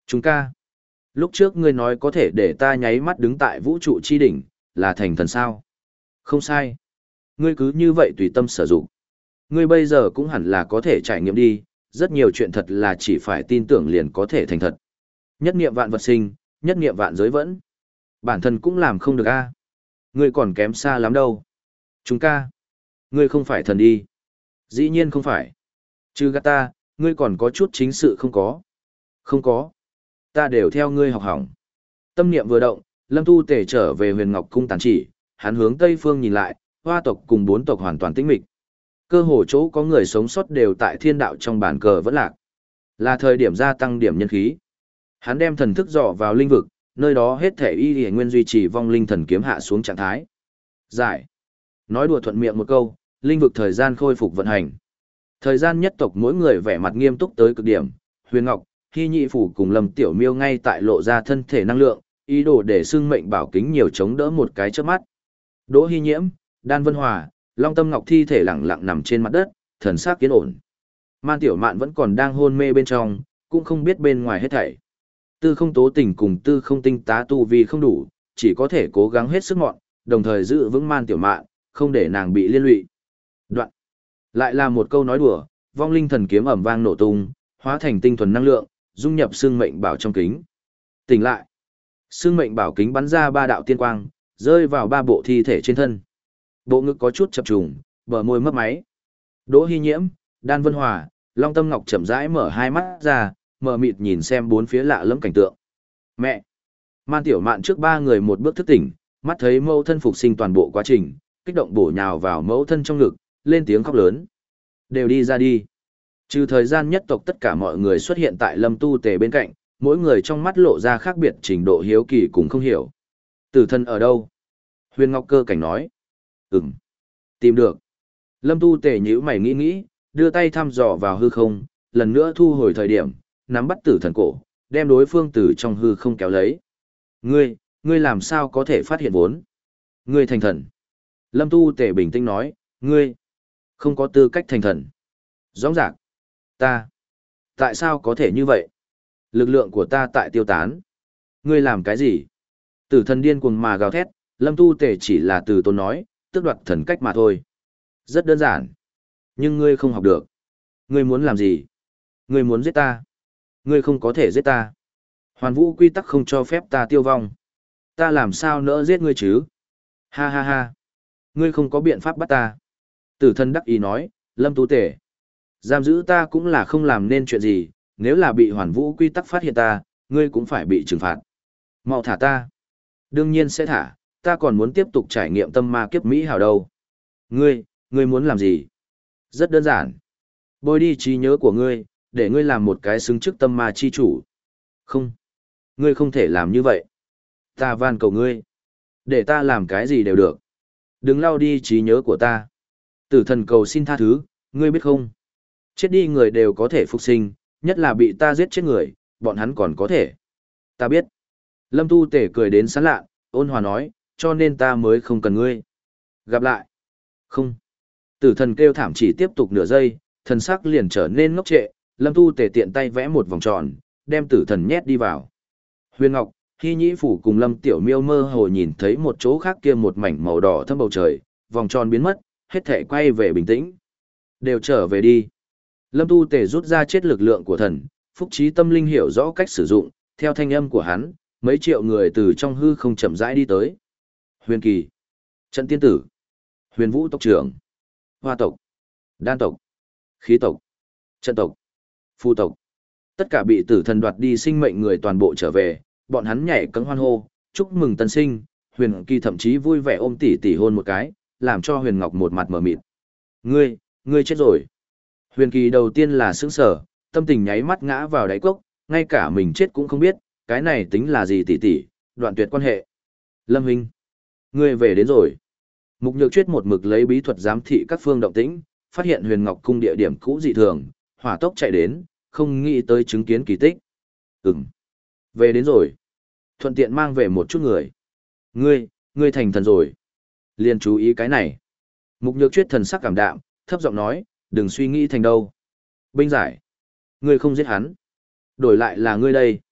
Chúng ca. Lúc trước ngươi nói có thể để ta nháy mắt đứng tại vũ trụ chi đỉnh, là thành thần sao? Không sai. Ngươi cứ như vậy tùy tâm sử dụng. Ngươi bây giờ cũng hẳn là có thể trải nghiệm đi, rất nhiều chuyện thật là chỉ phải tin tưởng liền có thể thành thật. Nhất niệm vạn vật sinh, nhất niệm vạn giới vẫn. Bản thân cũng làm không được a. Ngươi còn kém xa lắm đâu. Chúng ca. Ngươi không phải thần đi. Dĩ nhiên không phải. Chứ gắt ta, ngươi còn có chút chính sự không có. Không có. Ta đều theo ngươi học hỏng. Tâm niệm vừa động, Lâm Tu Tề trở về Huyền Ngọc cung tản chỉ, hắn hướng tây phương nhìn lại, Hoa tộc cùng bốn tộc hoàn toàn tĩnh mịch. Cơ hồ chỗ có người sống sót đều tại thiên đạo trong bản cờ vẫn lạc. Là thời điểm gia tăng điểm nhân khí. Hắn đem thần thức dò vào linh vực, nơi đó hết thể y y nguyên duy trì vong linh thần kiếm hạ xuống trạng thái. Giải. Nói đùa thuận miệng một câu, linh vực thời gian khôi phục vận hành. Thời gian nhất tộc mỗi người vẻ mặt nghiêm túc tới cực điểm, Huyền Ngọc, Hy Nhị Phủ cùng Lâm Tiểu Miêu ngay tại lộ ra thân thể năng lượng, ý đồ để xưng mệnh bảo kính nhiều chống đỡ một cái chớp mắt. Đỗ Hy Nhiễm, Đan Vân Hòa, Long Tâm Ngọc thi thể lẳng lặng nằm trên mặt đất, thần sắc kiên ổn. Man Tiểu Mạn vẫn còn đang hôn mê bên trong, cũng không biết bên ngoài hết thảy. Tư Không Tố Tình cùng Tư Không Tinh tá tu vì không đủ, chỉ có thể cố gắng hết sức mọn, đồng thời giữ vững Man Tiểu Mạn, không để nàng bị liên lụy. Đoạn. Lại là một câu nói đùa, vong linh thần kiếm ầm vang nổ tung, hóa thành tinh thuần năng lượng, dung nhập xương mệnh bảo trong kính. Tỉnh lại. Xương mệnh bảo kính bắn ra ba đạo tiên quang, rơi vào ba bộ thi thể trên thân. Bộ ngực có chút chập trùng, bờ môi mấp máy. Đỗ Hy Nhiễm, Đan Vân Hòa, Long Tâm Ngọc chậm rãi mở hai mắt ra, mờ mịt nhìn xem bốn phía lạ lẫm cảnh tượng. Mẹ! Man Tiểu Mạn trước ba người một bước thức tỉnh, mắt thấy mẫu thân phục sinh toàn bộ quá trình, kích động bổ nhào vào mẫu thân trong ngực, lên tiếng khóc lớn. Đều đi ra đi. Trừ thời gian nhất tộc tất cả mọi người xuất hiện tại Lâm Tu Tề bên cạnh, mỗi người trong mắt lộ ra khác biệt trình độ hiếu kỳ cũng không hiểu. Tử thân ở đâu? Huyền Ngọc Cơ cảnh nói. Ừm. Tìm được. Lâm Tu Tề nhíu mày nghĩ nghĩ, đưa tay thăm dò vào hư không, lần nữa thu hồi thời điểm, nắm bắt tử thần cổ, đem đối phương từ trong hư không kéo lấy. Ngươi, ngươi làm sao có thể phát hiện vốn? Ngươi thành thần. Lâm Tu Tề bình tĩnh nói, ngươi không có tư cách thành thần. Rõ ràng. Ta. Tại sao có thể như vậy? Lực lượng của ta tại tiêu tán. Ngươi làm cái gì? Tử thần điên cuồng mà gào thét, Lâm Tu Tề chỉ là từ tôn nói, tước đoạt thần cách mà thôi. Rất đơn giản. Nhưng ngươi không học được. Ngươi muốn làm gì? Ngươi muốn giết ta. Ngươi không có thể giết ta. Hoàn vũ quy tắc không cho phép ta tiêu vong. Ta làm sao nỡ giết ngươi chứ? Ha ha ha. Ngươi không có biện pháp bắt ta. Tử thần đắc ý nói, Lâm Tu Tề. Giam giữ ta cũng là không làm nên chuyện gì, nếu là bị hoàn vũ quy tắc phát hiện ta, ngươi cũng phải bị trừng phạt. Mau thả ta. Đương nhiên sẽ thả, ta còn muốn tiếp tục trải nghiệm tâm ma kiếp Mỹ hào đâu. Ngươi, ngươi muốn làm gì? Rất đơn giản. Bôi đi trí nhớ của ngươi, để ngươi làm một cái xứng chức tâm ma chi chủ. Không. Ngươi không thể làm như vậy. Ta van cầu ngươi. Để ta làm cái gì đều được. Đừng lau đi trí nhớ của ta. Tử thần cầu xin tha thứ, ngươi biết không? Chết đi người đều có thể phục sinh, nhất là bị ta giết chết người, bọn hắn còn có thể. Ta biết. Lâm Tu Tể cười đến sán lạ, ôn hòa nói, cho nên ta mới không cần ngươi. Gặp lại. Không. Tử thần kêu thảm chỉ tiếp tục nửa giây, thần sắc liền trở nên ngốc trệ, Lâm Tu Tể tiện tay vẽ một vòng tròn, đem tử thần nhét đi vào. Huyền Ngọc, Hy Nhĩ Phủ cùng Lâm Tiểu Miêu mơ hồ nhìn thấy một chỗ khác kia một mảnh màu đỏ thâm bầu trời, vòng tròn biến mất, hết thể quay về bình tĩnh. Đều trở về đi. Lâm Tu Tề rút ra chết lực lượng của thần, phúc trí tâm linh hiểu rõ cách sử dụng, theo thanh âm của hắn, mấy triệu người từ trong hư không chậm rãi đi tới. Huyền Kỳ, Trận Tiên Tử, Huyền Vũ tộc trưởng, Hoa tộc, Đan tộc, Khí tộc, Trận tộc, Phu tộc. Tất cả bị tử thần đoạt đi sinh mệnh người toàn bộ trở về, bọn hắn nhảy cẫng hoan hô, chúc mừng tân sinh, Huyền Kỳ thậm chí vui vẻ ôm tỷ tỷ hôn một cái, làm cho Huyền Ngọc một mặt mở mịt. Ngươi, ngươi chết rồi. Huyền Kỳ đầu tiên là sững sờ, tâm tình nháy mắt ngã vào đáy cốc, ngay cả mình chết cũng không biết, cái này tính là gì tỷ tỷ, đoạn tuyệt quan hệ. Lâm huynh, ngươi về đến rồi. Mục Nhược Chuyết một mực lấy bí thuật giám thị các phương động tĩnh, phát hiện Huyền Ngọc cung địa điểm cũ dị thường, hỏa tốc chạy đến, không nghĩ tới chứng kiến kỳ tích. Ừm, về đến rồi. Thuận tiện mang về một chút người. Ngươi, ngươi thành thần rồi. Liền chú ý cái này. Mục Nhược Chuyết thần sắc cảm đạm, thấp giọng nói, đừng suy nghĩ thành đâu. Binh giải. Ngươi không giết hắn. Đổi lại là ngươi đây.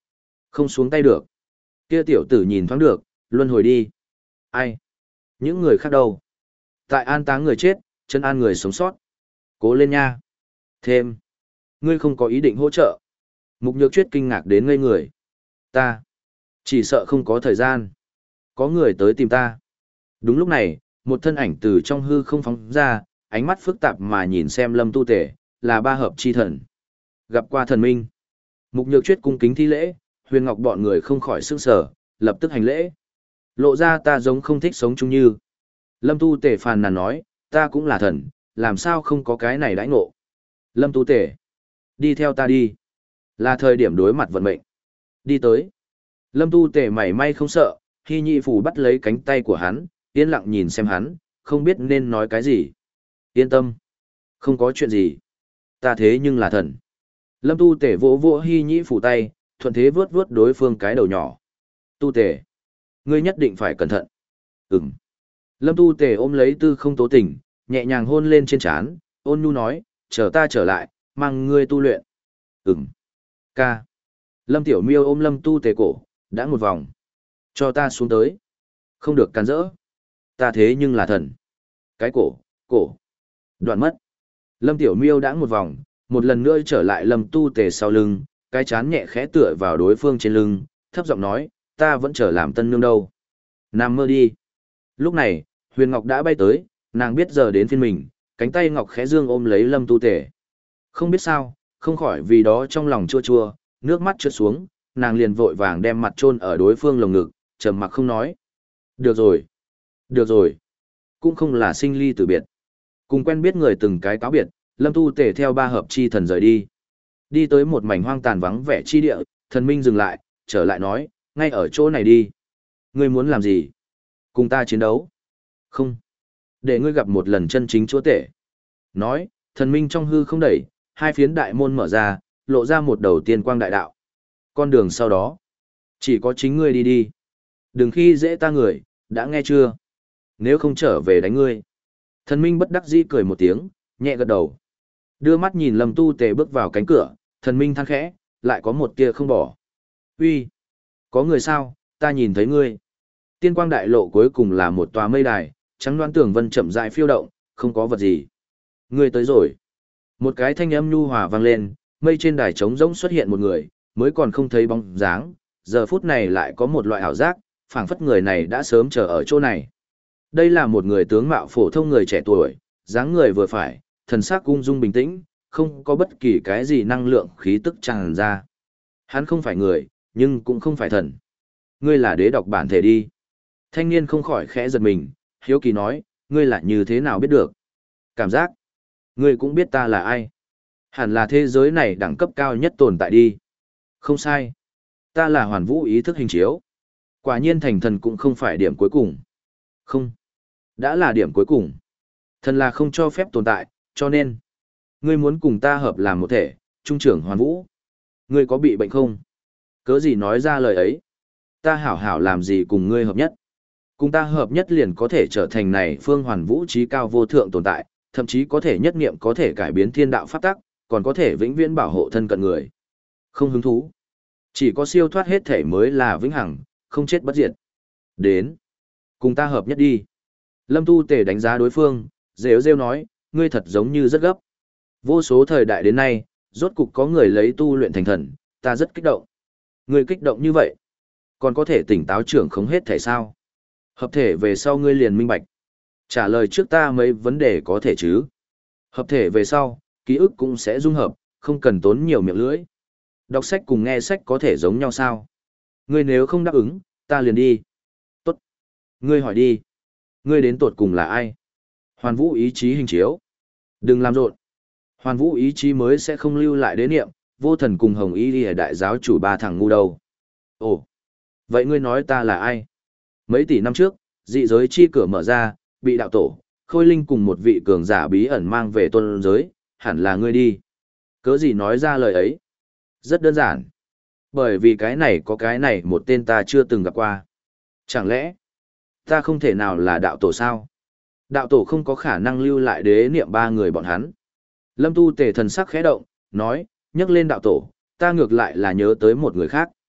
Không xuống tay được. Kia tiểu tử nhìn thoáng được, luân hồi đi. Ai? Những người khác đâu? Tại an táng người chết, chân an người sống sót. Cố lên nha. Thêm. Ngươi không có ý định hỗ trợ. Mục Nhược Chuyết kinh ngạc đến ngây người. Ta. Chỉ sợ không có thời gian. Có người tới tìm ta. Đúng lúc này, một thân ảnh từ trong hư không phóng ra, ánh mắt phức tạp mà nhìn xem Lâm Tu Tể, là ba hợp chi thần. Gặp qua thần minh. Mục Nhược Chuyết cung kính thi lễ, Huyền Ngọc bọn người không khỏi sững sờ, lập tức hành lễ. Lộ ra ta giống không thích sống chung như. Lâm Tu Tể phàn nàn nói, ta cũng là thần, làm sao không có cái này đãi ngộ. Lâm Tu Tể, đi theo ta đi. Là thời điểm đối mặt vận mệnh. Đi tới. Lâm Tu Tể mảy may không sợ, Hy Nhị Phủ bắt lấy cánh tay của hắn, yên lặng nhìn xem hắn, không biết nên nói cái gì. Yên tâm. Không có chuyện gì. Ta thế nhưng là thần. Lâm Tu Tể vỗ vỗ Hy Nhị Phủ tay, thuận thế vướt vướt đối phương cái đầu nhỏ. Tu Tể, ngươi nhất định phải cẩn thận. Ừm. Lâm Tu Tể ôm lấy Tư Không Tố Tình, nhẹ nhàng hôn lên trên trán, ôn nhu nói, chờ ta trở lại, mang ngươi tu luyện. Ừm. Ca. Lâm Tiểu Miêu ôm Lâm Tu Tể cổ, đã một vòng. Cho ta xuống tới. Không được cản rỡ. Ta thế nhưng là thần. Cái cổ, cổ. Đoạn mất. Lâm Tiểu Miêu đã một vòng, một lần nữa trở lại Lâm Tu Tể sau lưng, cái chán nhẹ khẽ tựa vào đối phương trên lưng, thấp giọng nói, ta vẫn chờ làm tân nương đâu. Nằm mơ đi. Lúc này, Huyền Ngọc đã bay tới, nàng biết giờ đến phiên mình, cánh tay Ngọc khẽ dương ôm lấy Lâm Tu Tể. Không biết sao, không khỏi vì đó trong lòng chua chua, nước mắt trượt xuống, nàng liền vội vàng đem mặt chôn ở đối phương lồng ngực, trầm mặc không nói. Được rồi. Được rồi. Cũng không là sinh ly tử biệt. Cùng quen biết người từng cái cáo biệt, Lâm Tu Tể theo ba hợp chi thần rời đi. Đi tới một mảnh hoang tàn vắng vẻ chi địa, thần minh dừng lại, trở lại nói, ngay ở chỗ này đi. Ngươi muốn làm gì? Cùng ta chiến đấu? Không. Để ngươi gặp một lần chân chính chúa tể. Nói, thần minh trong hư không đẩy, hai phiến đại môn mở ra, lộ ra một đầu tiên quang đại đạo. Con đường sau đó, chỉ có chính ngươi đi đi. Đừng khi dễ ta người, đã nghe chưa? Nếu không trở về đánh ngươi. Thần minh bất đắc dĩ cười một tiếng, nhẹ gật đầu. Đưa mắt nhìn Lâm Tu Tể bước vào cánh cửa, thần minh than khẽ, lại có một tia không bỏ. Uy, có người sao, ta nhìn thấy ngươi. Tiên quang đại lộ cuối cùng là một tòa mây đài, trắng đoán tường vân chậm rãi phiêu động, không có vật gì. Ngươi tới rồi. Một cái thanh âm nhu hòa vang lên, mây trên đài trống rỗng xuất hiện một người, mới còn không thấy bóng dáng, giờ phút này lại có một loại ảo giác, phảng phất người này đã sớm chờ ở chỗ này. Đây là một người tướng mạo phổ thông người trẻ tuổi, dáng người vừa phải, thần sắc ung dung bình tĩnh, không có bất kỳ cái gì năng lượng khí tức tràn ra. Hắn không phải người, nhưng cũng không phải thần. Ngươi là đế độc bản thể đi. Thanh niên không khỏi khẽ giật mình, hiếu kỳ nói, ngươi là như thế nào biết được? Cảm giác, ngươi cũng biết ta là ai. Hẳn là thế giới này đẳng cấp cao nhất tồn tại đi. Không sai. Ta là hoàn vũ ý thức hình chiếu. Quả nhiên thành thần cũng không phải điểm cuối cùng. Không. Đã là điểm cuối cùng. Thần là không cho phép tồn tại, cho nên. Ngươi muốn cùng ta hợp làm một thể, trung trưởng hoàn vũ. Ngươi có bị bệnh không? Cớ gì nói ra lời ấy? Ta hảo hảo làm gì cùng ngươi hợp nhất? Cùng ta hợp nhất liền có thể trở thành này phương hoàn vũ trí cao vô thượng tồn tại, thậm chí có thể nhất niệm có thể cải biến thiên đạo pháp tắc, còn có thể vĩnh viễn bảo hộ thân cận người. Không hứng thú. Chỉ có siêu thoát hết thể mới là vĩnh hằng, không chết bất diệt. Đến. Cùng ta hợp nhất đi. Lâm Tu Tể đánh giá đối phương, rêu rêu nói, ngươi thật giống như rất gấp. Vô số thời đại đến nay, rốt cục có người lấy tu luyện thành thần, ta rất kích động. Ngươi kích động như vậy, còn có thể tỉnh táo trưởng không hết thể sao? Hợp thể về sau ngươi liền minh bạch. Trả lời trước ta mấy vấn đề có thể chứ? Hợp thể về sau, ký ức cũng sẽ dung hợp, không cần tốn nhiều miệng lưỡi. Đọc sách cùng nghe sách có thể giống nhau sao? Ngươi nếu không đáp ứng, ta liền đi. Tốt. Ngươi hỏi đi. Ngươi đến tột cùng là ai? Hoàn vũ ý chí hình chiếu. Đừng làm rộn. Hoàn vũ ý chí mới sẽ không lưu lại đế niệm, vô thần cùng hồng ý đi ở đại giáo chủ ba thằng ngu đầu. Ồ. Vậy ngươi nói ta là ai? Mấy tỷ năm trước, dị giới chi cửa mở ra, bị đạo tổ, khôi linh cùng một vị cường giả bí ẩn mang về tôn giới, hẳn là ngươi đi. Cớ gì nói ra lời ấy? Rất đơn giản. Bởi vì cái này có cái này một tên ta chưa từng gặp qua. Chẳng lẽ, ta không thể nào là đạo tổ sao? Đạo tổ không có khả năng lưu lại đế niệm ba người bọn hắn. Lâm Tu Tể thần sắc khẽ động, nói, nhắc lên đạo tổ, ta ngược lại là nhớ tới một người khác.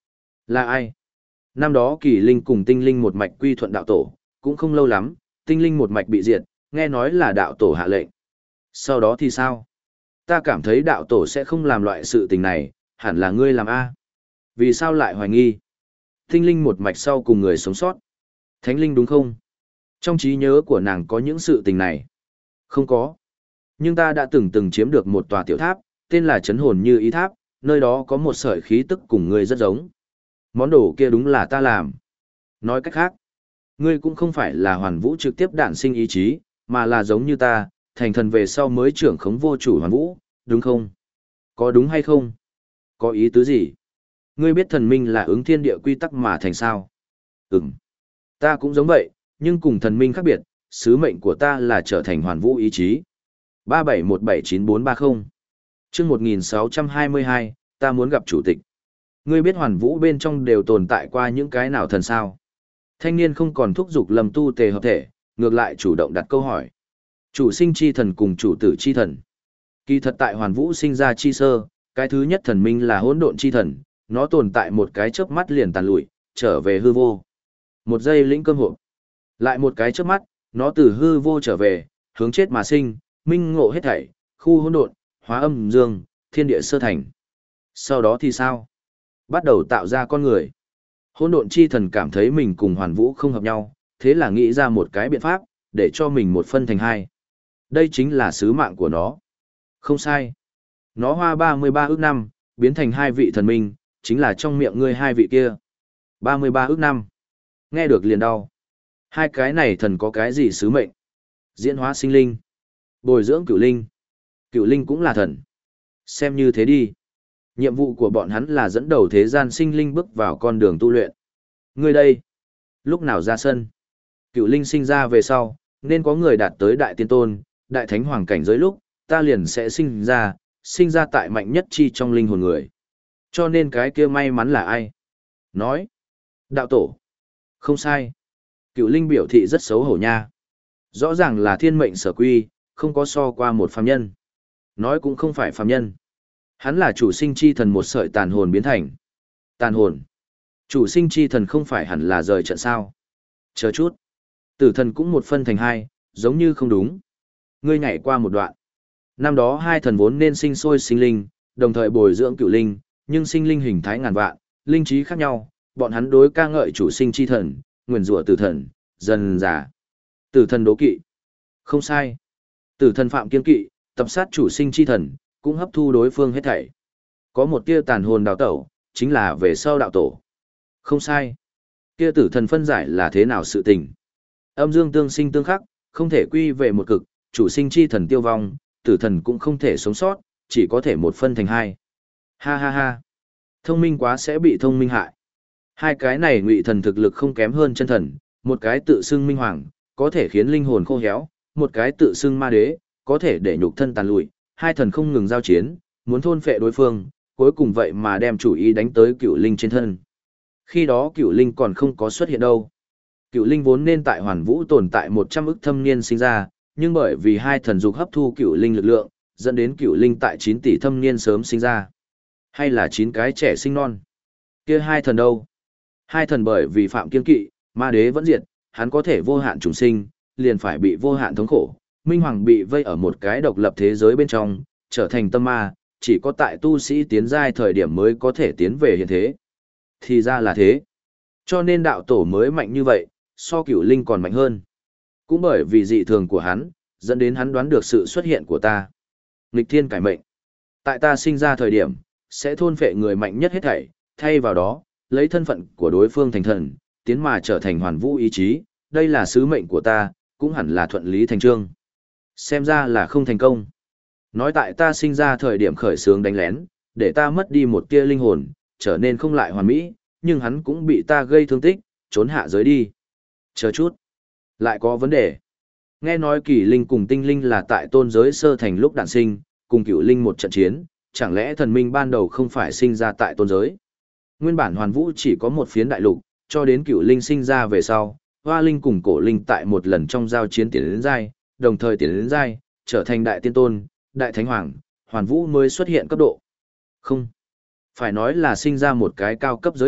Là ai? Năm đó Kỳ Linh cùng Tinh Linh một mạch quy thuận đạo tổ, cũng không lâu lắm, Tinh Linh một mạch bị diệt, nghe nói là đạo tổ hạ lệnh. Sau đó thì sao? Ta cảm thấy đạo tổ sẽ không làm loại sự tình này, hẳn là ngươi làm A. Vì sao lại hoài nghi? Tinh Linh một mạch sau cùng người sống sót. Thánh Linh đúng không? Trong trí nhớ của nàng có những sự tình này. Không có. Nhưng ta đã từng từng chiếm được một tòa tiểu tháp, tên là Chấn Hồn Như Ý Tháp, nơi đó có một sợi khí tức cùng ngươi rất giống. Món đồ kia đúng là ta làm. Nói cách khác, ngươi cũng không phải là Hoàn Vũ trực tiếp đản sinh ý chí, mà là giống như ta, thành thần về sau mới trưởng khống vô chủ Hoàn Vũ, đúng không? Có đúng hay không? Có ý tứ gì? Ngươi biết thần minh là ứng thiên địa quy tắc mà thành sao? Ừm. Ta cũng giống vậy, nhưng cùng thần minh khác biệt, sứ mệnh của ta là trở thành Hoàn Vũ ý chí. ba bảy một bảy chín bốn ba không Chương một nghìn sáu trăm hai mươi hai, ta muốn gặp chủ tịch. Ngươi biết Hoàn Vũ bên trong đều tồn tại qua những cái nào thần sao? Thanh niên không còn thúc giục Lâm Tu Tề hợp thể, ngược lại chủ động đặt câu hỏi. Chủ sinh chi thần cùng chủ tử chi thần. Kỳ thật tại Hoàn Vũ sinh ra chi sơ, cái thứ nhất thần minh là hỗn độn chi thần, nó tồn tại một cái chớp mắt liền tàn lụi, trở về hư vô. Một giây lĩnh cơm hộp. Lại một cái chớp mắt, nó từ hư vô trở về, hướng chết mà sinh, minh ngộ hết thảy, khu hỗn độn, hóa âm dương, thiên địa sơ thành. Sau đó thì sao? Bắt đầu tạo ra con người. Hỗn độn chi thần cảm thấy mình cùng Hoàn Vũ không hợp nhau, thế là nghĩ ra một cái biện pháp, để cho mình một phân thành hai. Đây chính là sứ mạng của nó. Không sai. Nó hoa ba mươi ba ước năm, biến thành hai vị thần minh, chính là trong miệng ngươi hai vị kia. ba mươi ba ước năm. Nghe được liền đau. Hai cái này thần có cái gì sứ mệnh? Diễn hóa sinh linh. Bồi dưỡng cửu linh. Cửu linh cũng là thần. Xem như thế đi. Nhiệm vụ của bọn hắn là dẫn đầu thế gian sinh linh bước vào con đường tu luyện. Ngươi đây, lúc nào ra sân? Cựu linh sinh ra về sau, nên có người đạt tới đại tiên tôn, đại thánh hoàng cảnh giới lúc, ta liền sẽ sinh ra, sinh ra tại mạnh nhất chi trong linh hồn người. Cho nên cái kia may mắn là ai? Nói, đạo tổ. Không sai. Cựu linh biểu thị rất xấu hổ nha. Rõ ràng là thiên mệnh sở quy, không có so qua một phàm nhân. Nói cũng không phải phàm nhân. Hắn là chủ sinh chi thần một sợi tàn hồn biến thành. Tàn hồn. Chủ sinh chi thần không phải hẳn là rời trận sao. Chờ chút. Tử thần cũng một phân thành hai, giống như không đúng. Ngươi nhảy qua một đoạn. Năm đó hai thần vốn nên sinh sôi sinh linh, đồng thời bồi dưỡng cựu linh, nhưng sinh linh hình thái ngàn vạn, linh trí khác nhau, bọn hắn đối ca ngợi chủ sinh chi thần, nguyền rủa tử thần, dần giả. Tử thần đố kỵ. Không sai. Tử thần phạm kiên kỵ, tập sát chủ sinh chi thần, cũng hấp thu đối phương hết thảy. Có một tia tàn hồn đào tẩu, chính là về sau đạo tổ. Không sai. Kia tử thần phân giải là thế nào sự tình? Âm dương tương sinh tương khắc, không thể quy về một cực, chủ sinh chi thần tiêu vong, tử thần cũng không thể sống sót, chỉ có thể một phân thành hai. Ha ha ha. Thông minh quá sẽ bị thông minh hại. Hai cái này ngụy thần thực lực không kém hơn chân thần, một cái tự xưng minh hoàng, có thể khiến linh hồn khô héo, một cái tự xưng ma đế, có thể để nhục thân tàn lụi. Hai thần không ngừng giao chiến, muốn thôn phệ đối phương, cuối cùng vậy mà đem chủ ý đánh tới cựu linh trên thân. Khi đó cựu linh còn không có xuất hiện đâu. Cựu linh vốn nên tại Hoàn Vũ tồn tại một trăm ức thâm niên sinh ra, nhưng bởi vì hai thần dục hấp thu cựu linh lực lượng, dẫn đến cựu linh tại chín tỷ thâm niên sớm sinh ra. Hay là chín cái trẻ sinh non. Kia hai thần đâu? Hai thần bởi vì phạm kiên kỵ, ma đế vẫn diệt, hắn có thể vô hạn trùng sinh, liền phải bị vô hạn thống khổ. Minh Hoàng bị vây ở một cái độc lập thế giới bên trong, trở thành tâm ma, chỉ có tại tu sĩ tiến giai thời điểm mới có thể tiến về hiện thế. Thì ra là thế. Cho nên đạo tổ mới mạnh như vậy, so cửu linh còn mạnh hơn. Cũng bởi vì dị thường của hắn, dẫn đến hắn đoán được sự xuất hiện của ta. Nghịch thiên cải mệnh. Tại ta sinh ra thời điểm, sẽ thôn phệ người mạnh nhất hết thảy, thay vào đó, lấy thân phận của đối phương thành thần, tiến mà trở thành hoàn vũ ý chí, đây là sứ mệnh của ta, cũng hẳn là thuận lý thành trương. Xem ra là không thành công. Nói tại ta sinh ra thời điểm khởi xướng đánh lén, để ta mất đi một tia linh hồn, trở nên không lại hoàn mỹ, nhưng hắn cũng bị ta gây thương tích, trốn hạ giới đi. Chờ chút. Lại có vấn đề. Nghe nói kỳ linh cùng tinh linh là tại tôn giới sơ thành lúc đản sinh, cùng cửu linh một trận chiến, chẳng lẽ thần minh ban đầu không phải sinh ra tại tôn giới? Nguyên bản hoàn vũ chỉ có một phiến đại lục, cho đến cửu linh sinh ra về sau, hoa linh cùng cổ linh tại một lần trong giao chiến tiến đến giai, đồng thời tiến đến giai, trở thành đại tiên tôn, đại thánh hoàng, hoàn vũ mới xuất hiện cấp độ. Không. Phải nói là sinh ra một cái cao cấp giới vực,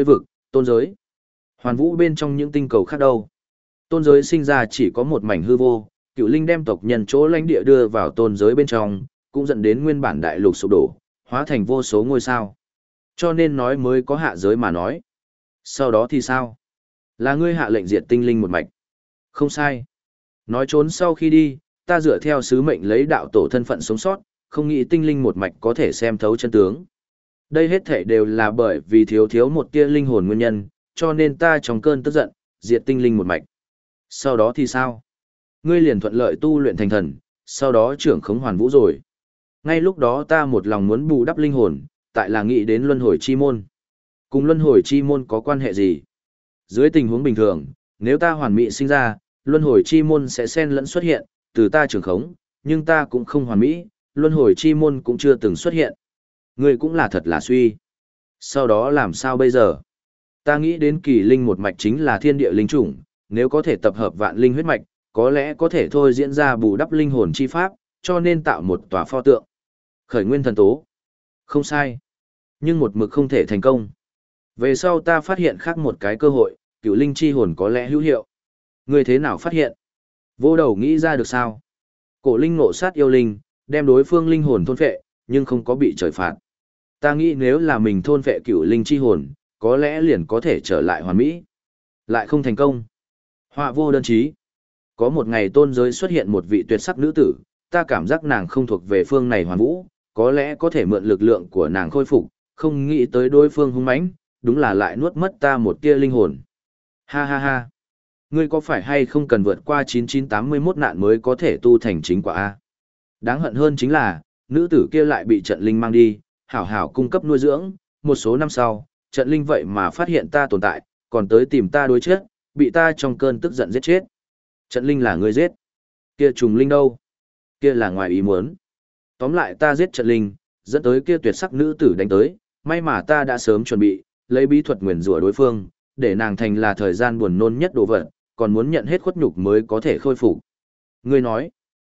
Tôn giới. Hoàn vũ bên trong những tinh cầu khác đâu. Tôn giới sinh ra chỉ có một mảnh hư vô, cựu linh đem tộc nhân chỗ lãnh địa đưa vào tôn giới bên trong, cũng dẫn đến nguyên bản đại lục sụp đổ, hóa thành vô số ngôi sao. Cho nên nói mới có hạ giới mà nói. Sau đó thì sao? Là ngươi hạ lệnh diệt tinh linh một mạch. Không sai. Nói trốn sau khi đi, ta dựa theo sứ mệnh lấy đạo tổ thân phận sống sót, không nghĩ tinh linh một mạch có thể xem thấu chân tướng. Đây hết thể đều là bởi vì thiếu thiếu một tia linh hồn nguyên nhân, cho nên ta trong cơn tức giận, diệt tinh linh một mạch. Sau đó thì sao? Ngươi liền thuận lợi tu luyện thành thần, sau đó trưởng khống hoàn vũ rồi. Ngay lúc đó ta một lòng muốn bù đắp linh hồn, tại là nghĩ đến luân hồi chi môn. Cùng luân hồi chi môn có quan hệ gì? Dưới tình huống bình thường, nếu ta hoàn mỹ sinh ra, luân hồi chi môn sẽ xen lẫn xuất hiện, từ ta trưởng khống, nhưng ta cũng không hoàn mỹ, luân hồi chi môn cũng chưa từng xuất hiện. Ngươi cũng là thật là suy. Sau đó làm sao bây giờ? Ta nghĩ đến kỳ linh một mạch chính là thiên địa linh chủng, nếu có thể tập hợp vạn linh huyết mạch, có lẽ có thể thôi diễn ra bù đắp linh hồn chi pháp, cho nên tạo một tòa pho tượng. Khởi nguyên thần tố. Không sai. Nhưng một mực không thể thành công. Về sau ta phát hiện khác một cái cơ hội, cựu linh chi hồn có lẽ hữu hiệu. Ngươi thế nào phát hiện? Vô đầu nghĩ ra được sao? Cổ linh ngộ sát yêu linh, đem đối phương linh hồn thôn phệ, nhưng không có bị trời phạt. Ta nghĩ nếu là mình thôn phệ cựu linh chi hồn, có lẽ liền có thể trở lại hoàn mỹ. Lại không thành công. Họa vô đơn chí. Có một ngày tôn giới xuất hiện một vị tuyệt sắc nữ tử, ta cảm giác nàng không thuộc về phương này hoàn vũ, có lẽ có thể mượn lực lượng của nàng khôi phục, không nghĩ tới đối phương hung mãnh, đúng là lại nuốt mất ta một tia linh hồn. Ha ha ha. Ngươi có phải hay không cần vượt qua chín chín tám mươi mốt nạn mới có thể tu thành chính quả A? Đáng hận hơn chính là, nữ tử kia lại bị trận linh mang đi, hảo hảo cung cấp nuôi dưỡng, một số năm sau, trận linh vậy mà phát hiện ta tồn tại, còn tới tìm ta đối chết, bị ta trong cơn tức giận giết chết. Trận linh là ngươi giết. Kia trùng linh đâu? Kia là ngoài ý muốn. Tóm lại ta giết trận linh, dẫn tới kia tuyệt sắc nữ tử đánh tới, may mà ta đã sớm chuẩn bị, lấy bí thuật nguyền rủa đối phương, để nàng thành là thời gian buồn nôn nhất đồ vật, còn muốn nhận hết khuất nhục mới có thể khôi phục. Ngươi nói,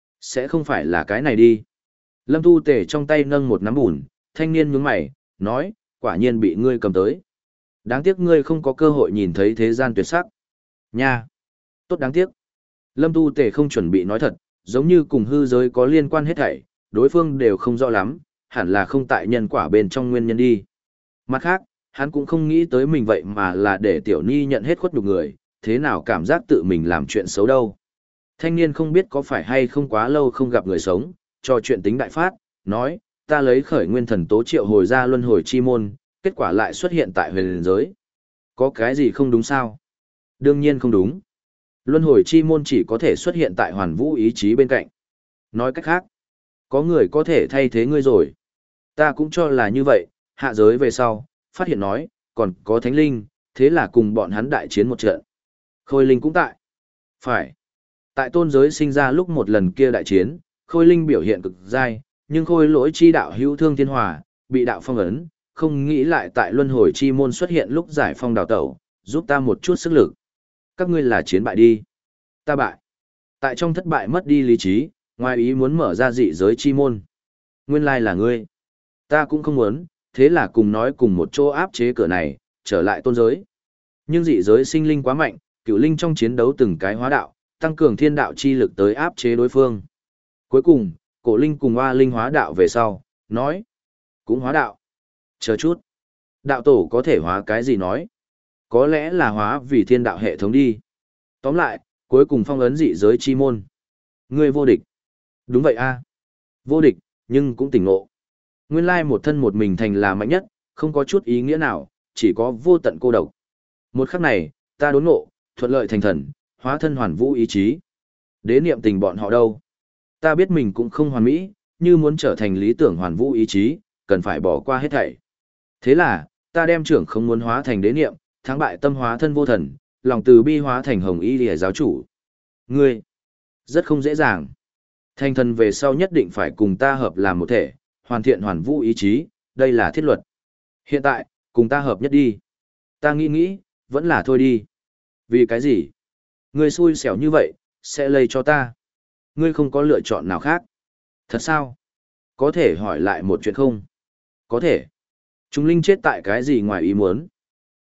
sẽ không phải là cái này đi. Lâm Tu Tề trong tay nâng một nắm bùn, thanh niên nhướng mày, nói, quả nhiên bị ngươi cầm tới. Đáng tiếc ngươi không có cơ hội nhìn thấy thế gian tuyệt sắc. Nha! Tốt đáng tiếc. Lâm Tu Tề không chuẩn bị nói thật, giống như cùng hư giới có liên quan hết thảy, đối phương đều không rõ lắm, hẳn là không tại nhân quả bên trong nguyên nhân đi. Mặt khác, hắn cũng không nghĩ tới mình vậy mà là để Tiểu Ni nhận hết khuất nhục người, thế nào cảm giác tự mình làm chuyện xấu đâu. Thanh niên không biết có phải hay không quá lâu không gặp người sống, cho chuyện tính đại phát, nói, ta lấy khởi nguyên thần tố triệu hồi ra luân hồi chi môn, kết quả lại xuất hiện tại huyền giới. Có cái gì không đúng sao? Đương nhiên không đúng. Luân hồi chi môn chỉ có thể xuất hiện tại hoàn vũ ý chí bên cạnh. Nói cách khác, có người có thể thay thế ngươi rồi. Ta cũng cho là như vậy, hạ giới về sau, phát hiện nói, còn có thánh linh, thế là cùng bọn hắn đại chiến một trận. Khôi linh cũng tại. Phải. Tại tôn giới sinh ra lúc một lần kia đại chiến, khôi linh biểu hiện cực dai, nhưng khôi lỗi chi đạo hữu thương thiên hòa, bị đạo phong ấn, không nghĩ lại tại luân hồi chi môn xuất hiện lúc giải phong đào tẩu, giúp ta một chút sức lực. Các ngươi là chiến bại đi. Ta bại. Tại trong thất bại mất đi lý trí, ngoài ý muốn mở ra dị giới chi môn. Nguyên lai là ngươi. Ta cũng không muốn, thế là cùng nói cùng một chỗ áp chế cửa này, trở lại tôn giới. Nhưng dị giới sinh linh quá mạnh, cửu linh trong chiến đấu từng cái hóa đạo, tăng cường thiên đạo chi lực tới áp chế đối phương. Cuối cùng, cổ linh cùng hoa linh hóa đạo về sau, nói. Cũng hóa đạo. Chờ chút. Đạo tổ có thể hóa cái gì nói? Có lẽ là hóa vì thiên đạo hệ thống đi. Tóm lại, cuối cùng phong ấn dị giới chi môn. Ngươi vô địch. Đúng vậy a, vô địch, nhưng cũng tỉnh ngộ. Nguyên lai một thân một mình thành là mạnh nhất, không có chút ý nghĩa nào, chỉ có vô tận cô độc. Một khắc này, ta đốn ngộ, thuận lợi thành thần, hóa thân hoàn vũ ý chí. Đế niệm tình bọn họ đâu? Ta biết mình cũng không hoàn mỹ, như muốn trở thành lý tưởng hoàn vũ ý chí, cần phải bỏ qua hết thảy. Thế là, ta đem trưởng không muốn hóa thành đế niệm, thắng bại tâm hóa thân vô thần, lòng từ bi hóa thành hồng y lìa giáo chủ. Ngươi, rất không dễ dàng. Thành thần về sau nhất định phải cùng ta hợp làm một thể, hoàn thiện hoàn vũ ý chí, đây là thiết luật. Hiện tại, cùng ta hợp nhất đi. Ta nghĩ nghĩ, vẫn là thôi đi. Vì cái gì? Ngươi xui xẻo như vậy, sẽ lây cho ta. Ngươi không có lựa chọn nào khác. Thật sao? Có thể hỏi lại một chuyện không? Có thể. Chúng linh chết tại cái gì ngoài ý muốn?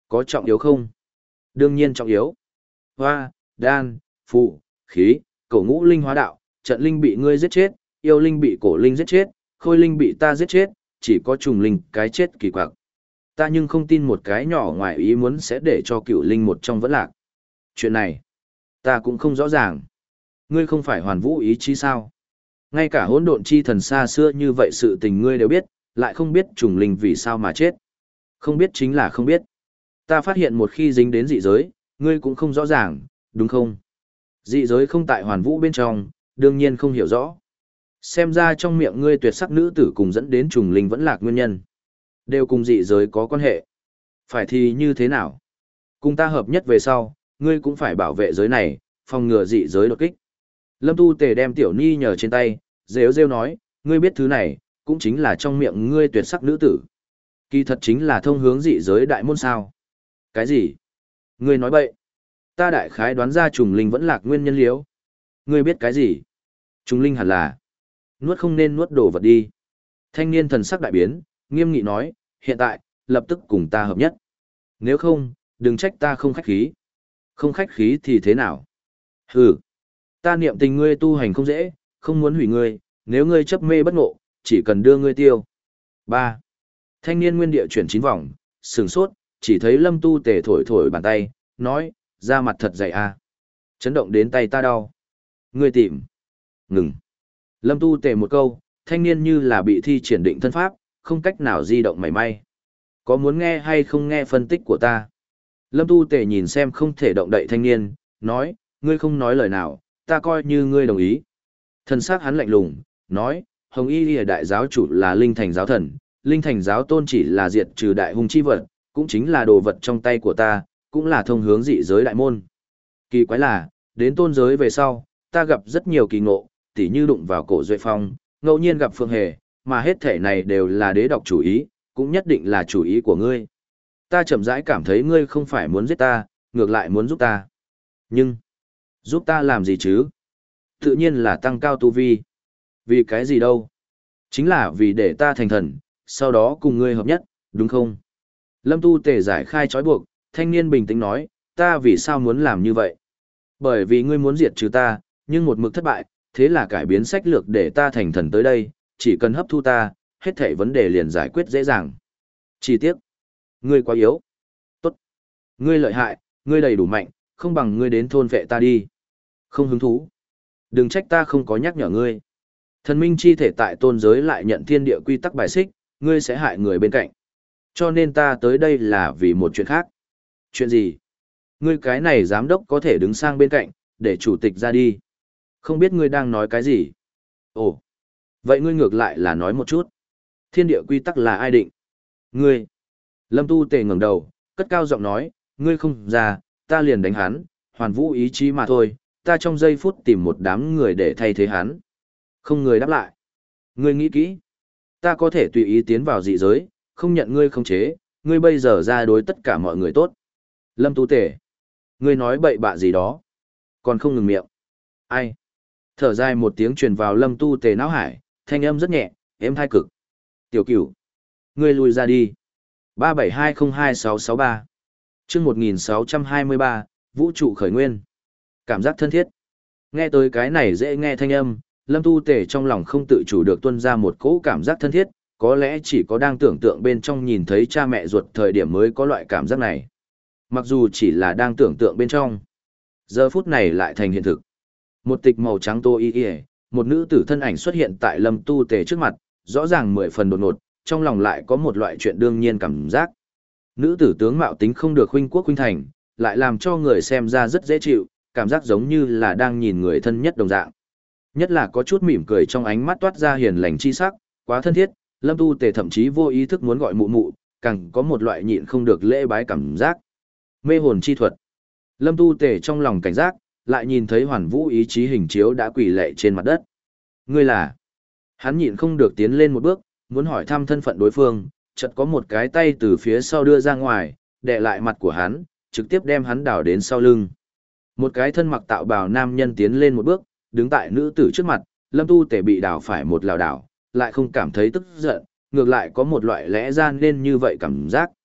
Có trọng yếu không? Đương nhiên trọng yếu. Hoa, đan, phụ, khí, cổ ngũ linh hóa đạo, trận linh bị ngươi giết chết, yêu linh bị cổ linh giết chết, khôi linh bị ta giết chết, chỉ có trùng linh cái chết kỳ quặc. Ta nhưng không tin một cái nhỏ ngoài ý muốn sẽ để cho cựu linh một trong vẫn lạc. Chuyện này, ta cũng không rõ ràng. Ngươi không phải hoàn vũ ý chí sao? Ngay cả hỗn độn chi thần xa xưa như vậy sự tình ngươi đều biết, lại không biết trùng linh vì sao mà chết. Không biết chính là không biết. Ta phát hiện một khi dính đến dị giới, ngươi cũng không rõ ràng, đúng không? Dị giới không tại hoàn vũ bên trong, đương nhiên không hiểu rõ. Xem ra trong miệng ngươi tuyệt sắc nữ tử cùng dẫn đến trùng linh vẫn lạc nguyên nhân. Đều cùng dị giới có quan hệ. Phải thì như thế nào? Cùng ta hợp nhất về sau, ngươi cũng phải bảo vệ giới này, phòng ngừa dị giới đột kích. Lâm Tu Tề đem Tiểu Ni nhờ trên tay, rêu rêu nói, ngươi biết thứ này, cũng chính là trong miệng ngươi tuyệt sắc nữ tử. Kỳ thật chính là thông hướng dị giới đại môn sao. Cái gì? Ngươi nói bậy. Ta đại khái đoán ra trùng linh vẫn lạc nguyên nhân liếu. Ngươi biết cái gì? Trùng linh hẳn là nuốt không nên nuốt đồ vật đi. Thanh niên thần sắc đại biến, nghiêm nghị nói, hiện tại, lập tức cùng ta hợp nhất. Nếu không, đừng trách ta không khách khí. Không khách khí thì thế nào? Hừ. Ta niệm tình ngươi tu hành không dễ, không muốn hủy ngươi, nếu ngươi chấp mê bất ngộ, chỉ cần đưa ngươi tiêu. Ba. Thanh niên nguyên địa chuyển chín vòng, sừng sốt, chỉ thấy Lâm Tu Tề thổi thổi bàn tay, nói, da mặt thật dày à. Chấn động đến tay ta đau. Ngươi tìm. Ngừng. Lâm Tu Tề một câu, thanh niên như là bị thi triển định thân pháp, không cách nào di động mảy may. Có muốn nghe hay không nghe phân tích của ta? Lâm Tu Tề nhìn xem không thể động đậy thanh niên, nói, ngươi không nói lời nào, ta coi như ngươi đồng ý. Thần sắc hắn lạnh lùng, nói, Hồng Y Lìa đại giáo chủ là linh thành giáo thần, linh thành giáo tôn chỉ là diệt trừ đại hung chi vật, cũng chính là đồ vật trong tay của ta, cũng là thông hướng dị giới đại môn. Kỳ quái là, đến tôn giới về sau, ta gặp rất nhiều kỳ ngộ, tỉ như đụng vào cổ duệ phong, ngẫu nhiên gặp Phương Hề, mà hết thể này đều là đế độc chủ ý, cũng nhất định là chủ ý của ngươi. Ta chậm rãi cảm thấy ngươi không phải muốn giết ta, ngược lại muốn giúp ta. Nhưng, giúp ta làm gì chứ? Tự nhiên là tăng cao tu vi. Vì cái gì đâu? Chính là vì để ta thành thần, sau đó cùng ngươi hợp nhất, đúng không? Lâm Tu Tề giải khai trói buộc, thanh niên bình tĩnh nói, ta vì sao muốn làm như vậy? Bởi vì ngươi muốn diệt trừ ta, nhưng một mực thất bại, thế là cải biến sách lược để ta thành thần tới đây, chỉ cần hấp thu ta, hết thảy vấn đề liền giải quyết dễ dàng. Chỉ tiếc, ngươi quá yếu. Tốt. Ngươi lợi hại, ngươi đầy đủ mạnh, không bằng ngươi đến thôn vệ ta đi. Không hứng thú. Đừng trách ta không có nhắc nhở ngươi. Thần minh chi thể tại tôn giới lại nhận thiên địa quy tắc bài xích, ngươi sẽ hại người bên cạnh. Cho nên ta tới đây là vì một chuyện khác. Chuyện gì? Ngươi cái này giám đốc có thể đứng sang bên cạnh, để chủ tịch ra đi. Không biết ngươi đang nói cái gì? Ồ, vậy ngươi ngược lại là nói một chút. Thiên địa quy tắc là ai định? Ngươi. Lâm Tu Tề ngẩng đầu, cất cao giọng nói, ngươi không ra, ta liền đánh hắn, hoàn vũ ý chí mà thôi, ta trong giây phút tìm một đám người để thay thế hắn. Không người đáp lại. Ngươi nghĩ kỹ. Ta có thể tùy ý tiến vào dị giới, không nhận ngươi không chế, ngươi bây giờ ra đối tất cả mọi người tốt. Lâm Tu Tề. Ngươi nói bậy bạ gì đó. Còn không ngừng miệng. Ai? Thở dài một tiếng truyền vào Lâm Tu Tề não hải, thanh âm rất nhẹ, êm thai cực. Tiểu Cửu, ngươi lùi ra đi. ba bảy hai không hai sáu sáu ba. Chương một nghìn sáu trăm hai mươi ba, Vũ trụ khởi nguyên. Cảm giác thân thiết. Nghe tới cái này dễ nghe thanh âm, Lâm Tu Tề trong lòng không tự chủ được tuôn ra một cỗ cảm giác thân thiết, có lẽ chỉ có đang tưởng tượng bên trong nhìn thấy cha mẹ ruột thời điểm mới có loại cảm giác này. Mặc dù chỉ là đang tưởng tượng bên trong, giờ phút này lại thành hiện thực. Một tịch màu trắng tô y y, một nữ tử thân ảnh xuất hiện tại Lâm Tu Tề trước mặt, rõ ràng mười phần đột ngột, trong lòng lại có một loại chuyện đương nhiên cảm giác. Nữ tử tướng mạo tính không được huynh quốc huynh thành, lại làm cho người xem ra rất dễ chịu, cảm giác giống như là đang nhìn người thân nhất đồng dạng. Nhất là có chút mỉm cười trong ánh mắt toát ra hiền lành chi sắc, quá thân thiết, Lâm Tu Tề thậm chí vô ý thức muốn gọi mụ mụ, càng có một loại nhịn không được lễ bái cảm giác. Mê hồn chi thuật. Lâm Tu Tề trong lòng cảnh giác, lại nhìn thấy Hoàn Vũ ý chí hình chiếu đã quỳ lạy trên mặt đất. Ngươi là? Hắn nhịn không được tiến lên một bước, muốn hỏi thăm thân phận đối phương, chợt có một cái tay từ phía sau đưa ra ngoài, đè lại mặt của hắn, trực tiếp đem hắn đảo đến sau lưng. Một cái thân mặc tạo bào nam nhân tiến lên một bước, đứng tại nữ tử trước mặt, Lâm Tu Tề bị đảo phải một lảo đảo, lại không cảm thấy tức giận, ngược lại có một loại lẽ ra nên như vậy cảm giác.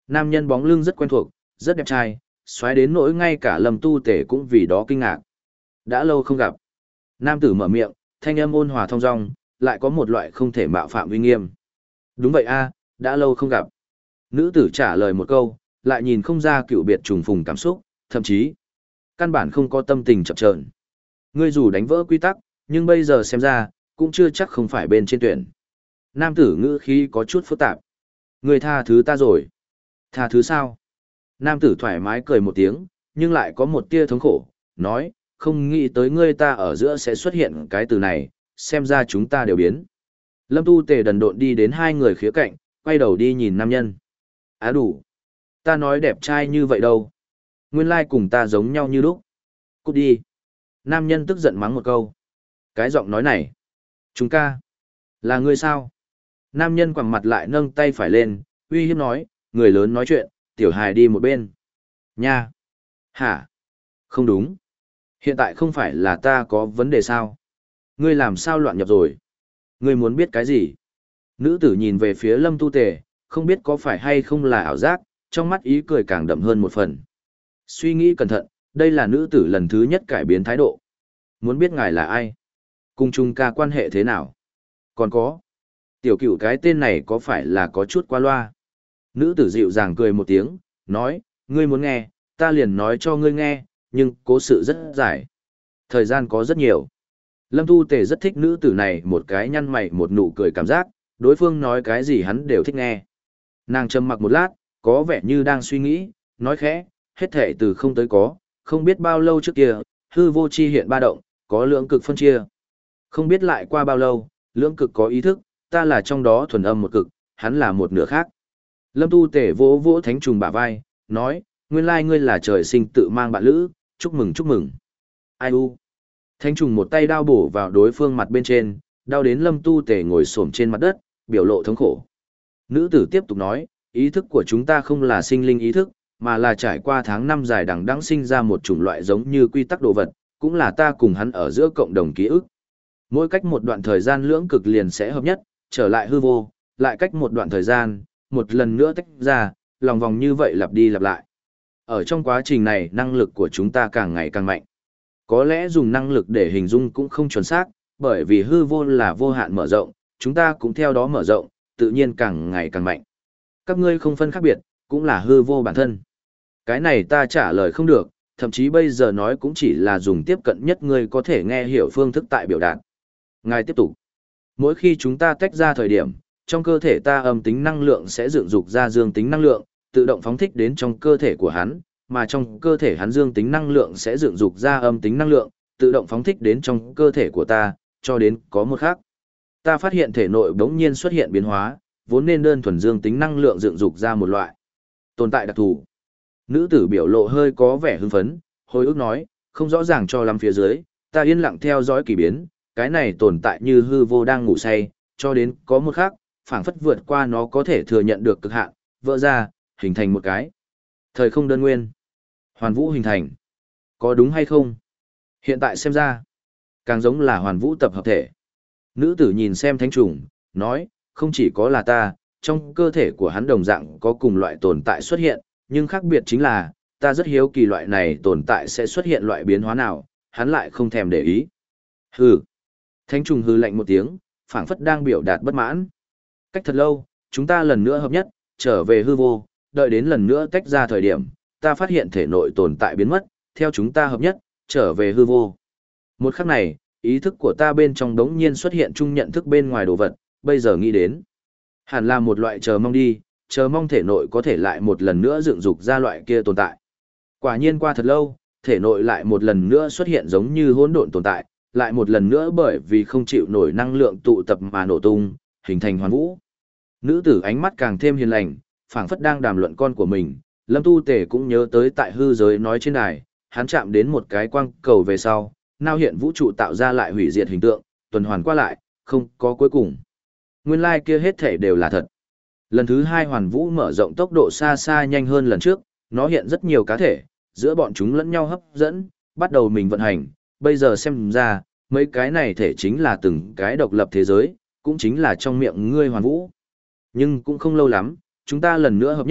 Nam nhân bóng lưng rất quen thuộc, rất đẹp trai, xoáy đến nỗi ngay cả Lâm Tu Tể cũng vì đó kinh ngạc. Đã lâu không gặp. Nam tử mở miệng, thanh âm ôn hòa thong dong, lại có một loại không thể mạo phạm uy nghiêm. Đúng vậy a, đã lâu không gặp. Nữ tử trả lời một câu, lại nhìn không ra cựu biệt trùng phùng cảm xúc, thậm chí căn bản không có tâm tình chập chờn. Ngươi dù đánh vỡ quy tắc, nhưng bây giờ xem ra, cũng chưa chắc không phải bên trên tuyển. Nam tử ngữ khí có chút phức tạp. Ngươi tha thứ ta rồi. Tha thứ sao? Nam tử thoải mái cười một tiếng, nhưng lại có một tia thống khổ, nói, không nghĩ tới ngươi ta ở giữa sẽ xuất hiện cái từ này, xem ra chúng ta đều biến. Lâm Tu Tề đần độn đi đến hai người khía cạnh, quay đầu đi nhìn nam nhân. Á đủ. Ta nói đẹp trai như vậy đâu. Nguyên lai cùng ta giống nhau như lúc. Cút đi. Nam nhân tức giận mắng một câu. Cái giọng nói này. Chúng ca. Là ngươi sao? Nam nhân quẳng mặt lại nâng tay phải lên, uy hiếp nói, người lớn nói chuyện, tiểu hài đi một bên. Nha. Hả? Không đúng. Hiện tại không phải là ta có vấn đề sao? Ngươi làm sao loạn nhập rồi? Ngươi muốn biết cái gì? Nữ tử nhìn về phía Lâm Tu Tề, không biết có phải hay không là ảo giác, trong mắt ý cười càng đậm hơn một phần. Suy nghĩ cẩn thận, đây là nữ tử lần thứ nhất cải biến thái độ. Muốn biết ngài là ai? Cùng chung ca quan hệ thế nào? Còn có. Tiểu cửu cái tên này có phải là có chút qua loa? Nữ tử dịu dàng cười một tiếng, nói, ngươi muốn nghe, ta liền nói cho ngươi nghe, nhưng cố sự rất dài. Thời gian có rất nhiều. Lâm Tu Tề rất thích nữ tử này một cái nhăn mày một nụ cười cảm giác, đối phương nói cái gì hắn đều thích nghe. Nàng trầm mặc một lát, có vẻ như đang suy nghĩ, nói khẽ, hết thể từ không tới có, không biết bao lâu trước kia, hư vô chi hiện ba động, có lưỡng cực phân chia. Không biết lại qua bao lâu, lưỡng cực có ý thức, ta là trong đó thuần âm một cực, hắn là một nửa khác. Lâm Tu Tề vỗ vỗ thánh trùng bả vai, nói, nguyên lai ngươi là trời sinh tự mang bạn lữ, chúc mừng chúc mừng. Ai u. Thánh trùng một tay đao bổ vào đối phương mặt bên trên, đau đến Lâm Tu Tề ngồi xổm trên mặt đất, biểu lộ thống khổ. Nữ tử tiếp tục nói, ý thức của chúng ta không là sinh linh ý thức, mà là trải qua tháng năm dài đằng đẵng sinh ra một chủng loại giống như quy tắc đồ vật, cũng là ta cùng hắn ở giữa cộng đồng ký ức. Mỗi cách một đoạn thời gian lưỡng cực liền sẽ hợp nhất, trở lại hư vô, lại cách một đoạn thời gian, một lần nữa tách ra, lòng vòng như vậy lặp đi lặp lại. Ở trong quá trình này, năng lực của chúng ta càng ngày càng mạnh. Có lẽ dùng năng lực để hình dung cũng không chuẩn xác, bởi vì hư vô là vô hạn mở rộng, chúng ta cũng theo đó mở rộng, tự nhiên càng ngày càng mạnh. Các ngươi không phân khác biệt, cũng là hư vô bản thân. Cái này ta trả lời không được, thậm chí bây giờ nói cũng chỉ là dùng tiếp cận nhất ngươi có thể nghe hiểu phương thức tại biểu đạt. Ngài tiếp tục. Mỗi khi chúng ta tách ra thời điểm, trong cơ thể ta âm tính năng lượng sẽ dựng dục ra dương tính năng lượng, tự động phóng thích đến trong cơ thể của hắn, mà trong cơ thể hắn dương tính năng lượng sẽ dựng dục ra âm tính năng lượng, tự động phóng thích đến trong cơ thể của ta, cho đến có một khác. Ta phát hiện thể nội bỗng nhiên xuất hiện biến hóa, vốn nên đơn thuần dương tính năng lượng dựng dục ra một loại tồn tại đặc thù. Nữ tử biểu lộ hơi có vẻ hưng phấn, hồi ức nói, không rõ ràng cho lắm phía dưới, ta yên lặng theo dõi kỳ biến, cái này tồn tại như hư vô đang ngủ say, cho đến có một khác, phảng phất vượt qua nó có thể thừa nhận được cực hạn, vỡ ra, hình thành một cái thời không đơn nguyên. Hoàn vũ hình thành. Có đúng hay không? Hiện tại xem ra, càng giống là hoàn vũ tập hợp thể. Nữ tử nhìn xem thánh trùng, nói, không chỉ có là ta, trong cơ thể của hắn đồng dạng có cùng loại tồn tại xuất hiện, nhưng khác biệt chính là, ta rất hiếu kỳ loại này tồn tại sẽ xuất hiện loại biến hóa nào, hắn lại không thèm để ý. Hừ. Thánh trùng hừ lạnh một tiếng, phảng phất đang biểu đạt bất mãn. Cách thật lâu, chúng ta lần nữa hợp nhất, trở về hư vô, đợi đến lần nữa tách ra thời điểm, ta phát hiện thể nội tồn tại biến mất, theo chúng ta hợp nhất, trở về hư vô. Một khắc này, ý thức của ta bên trong đống nhiên xuất hiện chung nhận thức bên ngoài đồ vật, bây giờ nghĩ đến. Hẳn là một loại chờ mong đi, chờ mong thể nội có thể lại một lần nữa dựng dục ra loại kia tồn tại. Quả nhiên qua thật lâu, thể nội lại một lần nữa xuất hiện giống như hỗn độn tồn tại, lại một lần nữa bởi vì không chịu nổi năng lượng tụ tập mà nổ tung, hình thành hoàn vũ. Nữ tử ánh mắt càng thêm hiền lành, phảng phất đang đàm luận con của mình, Lâm Tu Tề cũng nhớ tới tại hư giới nói trên đài, hắn chạm đến một cái quang cầu về sau, nao hiện vũ trụ tạo ra lại hủy diệt hình tượng, tuần hoàn qua lại, không có cuối cùng. Nguyên lai like kia hết thể đều là thật. Lần thứ hai hoàn vũ mở rộng tốc độ xa xa nhanh hơn lần trước, nó hiện rất nhiều cá thể, giữa bọn chúng lẫn nhau hấp dẫn, bắt đầu mình vận hành, bây giờ xem ra, mấy cái này thể chính là từng cái độc lập thế giới, cũng chính là trong miệng ngươi hoàn vũ. Nhưng cũng không lâu lắm, chúng ta lần nữa hợp nhất,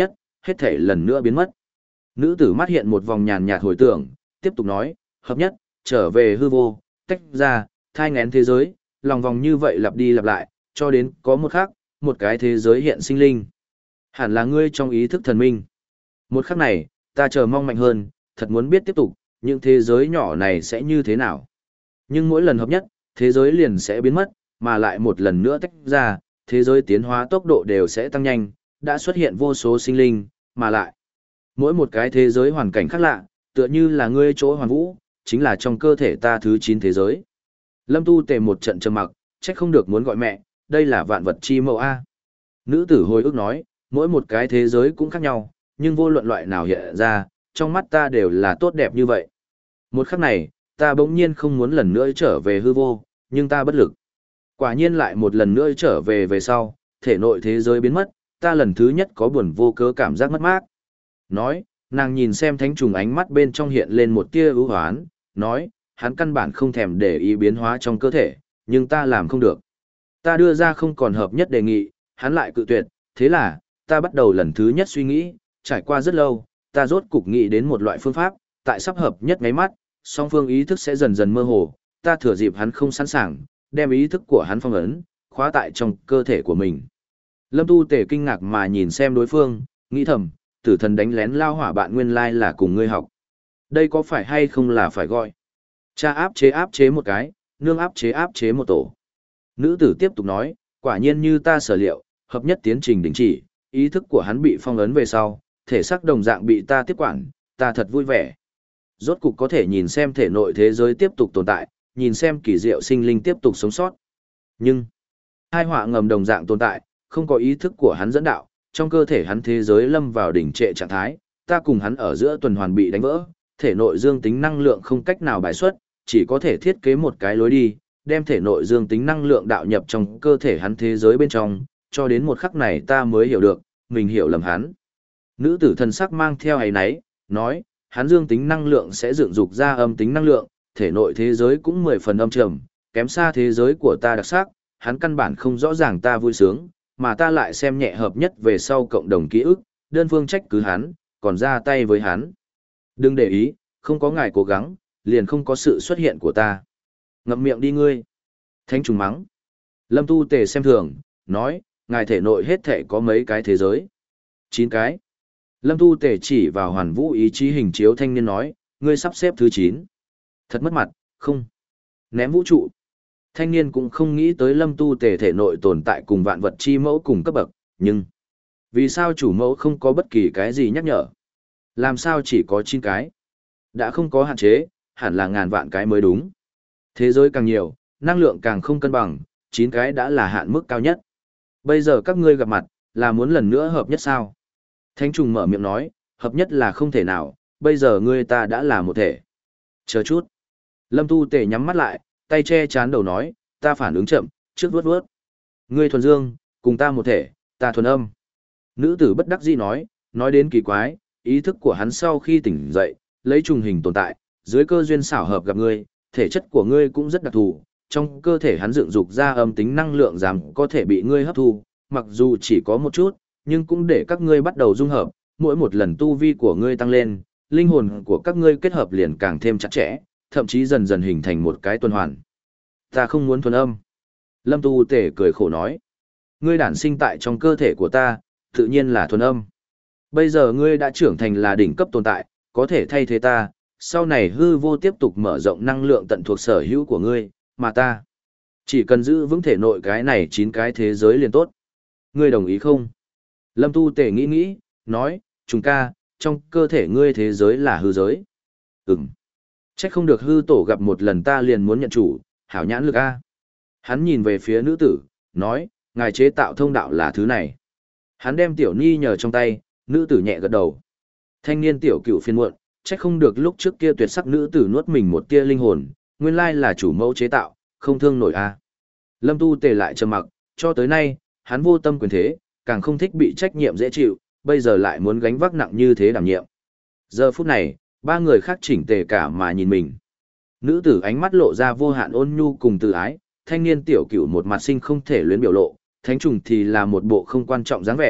hết thể lần nữa biến mất. Nữ tử mắt hiện một vòng nhàn nhạt hồi tưởng, tiếp tục nói, hợp nhất, trở về hư vô, tách ra, thai ngén thế giới, lòng vòng như vậy lặp đi lặp lại, cho đến có một khắc, một cái thế giới hiện sinh linh. Hẳn là ngươi trong ý thức thần minh. Một khắc này, ta chờ mong mạnh hơn, thật muốn biết tiếp tục, những thế giới nhỏ này sẽ như thế nào. Nhưng mỗi lần hợp nhất, thế giới liền sẽ biến mất, mà lại một lần nữa tách ra, thế giới tiến hóa tốc độ đều sẽ tăng nhanh, đã xuất hiện vô số sinh linh, mà lại. Mỗi một cái thế giới hoàn cảnh khác lạ, tựa như là ngươi chỗ hoàn vũ, chính là trong cơ thể ta thứ chín thế giới. Lâm Tu Tề một trận trầm mặc, trách không được muốn gọi mẹ, đây là vạn vật chi mẫu A. Nữ tử hồi ức nói, mỗi một cái thế giới cũng khác nhau, nhưng vô luận loại nào hiện ra, trong mắt ta đều là tốt đẹp như vậy. Một khắc này, ta bỗng nhiên không muốn lần nữa trở về hư vô, nhưng ta bất lực. Quả nhiên lại một lần nữa trở về về sau, thể nội thế giới biến mất, ta lần thứ nhất có buồn vô cớ cảm giác mất mát. Nói, nàng nhìn xem thánh trùng ánh mắt bên trong hiện lên một tia ưu hoán, nói, hắn căn bản không thèm để ý biến hóa trong cơ thể, nhưng ta làm không được. Ta đưa ra không còn hợp nhất đề nghị, hắn lại cự tuyệt, thế là, ta bắt đầu lần thứ nhất suy nghĩ, trải qua rất lâu, ta rốt cục nghĩ đến một loại phương pháp, tại sắp hợp nhất ngáy mắt, song phương ý thức sẽ dần dần mơ hồ, ta thừa dịp hắn không sẵn sàng, đem ý thức của hắn phong ấn, khóa tại trong cơ thể của mình. Lâm Tu Tề kinh ngạc mà nhìn xem đối phương, nghĩ thầm, tử thần đánh lén lao hỏa bạn nguyên lai là cùng ngươi học. Đây có phải hay không là phải gọi. Cha áp chế áp chế một cái, nương áp chế áp chế một tổ. Nữ tử tiếp tục nói, quả nhiên như ta sở liệu, hợp nhất tiến trình đình chỉ, ý thức của hắn bị phong ấn về sau, thể xác đồng dạng bị ta tiếp quản, ta thật vui vẻ. Rốt cục có thể nhìn xem thể nội thế giới tiếp tục tồn tại, nhìn xem kỳ diệu sinh linh tiếp tục sống sót. Nhưng, hai họa ngầm đồng dạng tồn tại, không có ý thức của hắn dẫn đạo, trong cơ thể hắn thế giới lâm vào đỉnh trệ trạng thái, ta cùng hắn ở giữa tuần hoàn bị đánh vỡ, thể nội dương tính năng lượng không cách nào bài xuất, chỉ có thể thiết kế một cái lối đi, đem thể nội dương tính năng lượng đạo nhập trong cơ thể hắn thế giới bên trong, cho đến một khắc này ta mới hiểu được, mình hiểu lầm hắn. Nữ tử thần sắc mang theo ấy náy, nói, hắn dương tính năng lượng sẽ dựng dục ra âm tính năng lượng, thể nội thế giới cũng mười phần âm trầm, kém xa thế giới của ta đặc sắc, hắn căn bản không rõ ràng ta vui sướng, mà ta lại xem nhẹ hợp nhất về sau cộng đồng ký ức, đơn phương trách cứ hắn, còn ra tay với hắn. Đừng để ý, không có ngài cố gắng, liền không có sự xuất hiện của ta. Ngậm miệng đi ngươi. Thánh trùng mắng. Lâm Tu Tề xem thường, nói, ngài thể nội hết thể có mấy cái thế giới. Chín cái. Lâm Tu Tề chỉ vào hoàn vũ ý chí hình chiếu thanh niên nói, ngươi sắp xếp thứ chín. Thật mất mặt, không. Ném vũ trụ. Thanh niên cũng không nghĩ tới Lâm Tu Tề thể nội tồn tại cùng vạn vật chi mẫu cùng cấp bậc, nhưng vì sao chủ mẫu không có bất kỳ cái gì nhắc nhở? Làm sao chỉ có chín cái? Đã không có hạn chế, hẳn là ngàn vạn cái mới đúng. Thế giới càng nhiều, năng lượng càng không cân bằng, chín cái đã là hạn mức cao nhất. Bây giờ các ngươi gặp mặt, là muốn lần nữa hợp nhất sao? Thánh trùng mở miệng nói, hợp nhất là không thể nào, bây giờ ngươi ta đã là một thể. Chờ chút. Lâm Tu Tề nhắm mắt lại, tay che chán đầu nói, ta phản ứng chậm, trước vuốt vuốt. Ngươi thuần dương, cùng ta một thể, ta thuần âm. Nữ tử bất đắc dĩ nói, nói đến kỳ quái, ý thức của hắn sau khi tỉnh dậy, lấy trùng hình tồn tại, dưới cơ duyên xảo hợp gặp ngươi, thể chất của ngươi cũng rất đặc thù, trong cơ thể hắn dựng dục ra âm tính năng lượng giảm có thể bị ngươi hấp thu, mặc dù chỉ có một chút, nhưng cũng để các ngươi bắt đầu dung hợp, mỗi một lần tu vi của ngươi tăng lên, linh hồn của các ngươi kết hợp liền càng thêm chặt chẽ, thậm chí dần dần hình thành một cái tuần hoàn. Ta không muốn thuần âm. Lâm Tu Tề cười khổ nói. Ngươi đản sinh tại trong cơ thể của ta, tự nhiên là thuần âm. Bây giờ ngươi đã trưởng thành là đỉnh cấp tồn tại, có thể thay thế ta, sau này hư vô tiếp tục mở rộng năng lượng tận thuộc sở hữu của ngươi, mà ta chỉ cần giữ vững thể nội cái này chín cái thế giới liền tốt. Ngươi đồng ý không? Lâm Tu Tề nghĩ nghĩ, nói, trùng ca, trong cơ thể ngươi thế giới là hư giới. Ừm. Trách không được hư tổ gặp một lần ta liền muốn nhận chủ, hảo nhãn lực A. Hắn nhìn về phía nữ tử, nói, ngài chế tạo thông đạo là thứ này. Hắn đem tiểu ni nhờ trong tay, nữ tử nhẹ gật đầu. Thanh niên tiểu cựu phiên muộn, trách không được lúc trước kia tuyệt sắc nữ tử nuốt mình một tia linh hồn, nguyên lai là chủ mẫu chế tạo, không thương nổi A. Lâm Tu Tề lại trầm mặc, cho tới nay, hắn vô tâm quyền thế, càng không thích bị trách nhiệm dễ chịu, bây giờ lại muốn gánh vác nặng như thế đảm nhiệm. Giờ phút này, ba người khác chỉnh tề cả mà nhìn mình. Nữ tử ánh mắt lộ ra vô hạn ôn nhu cùng từ ái, thanh niên tiểu cửu một mặt sinh không thể luyến biểu lộ, thánh trùng thì là một bộ không quan trọng dáng vẻ,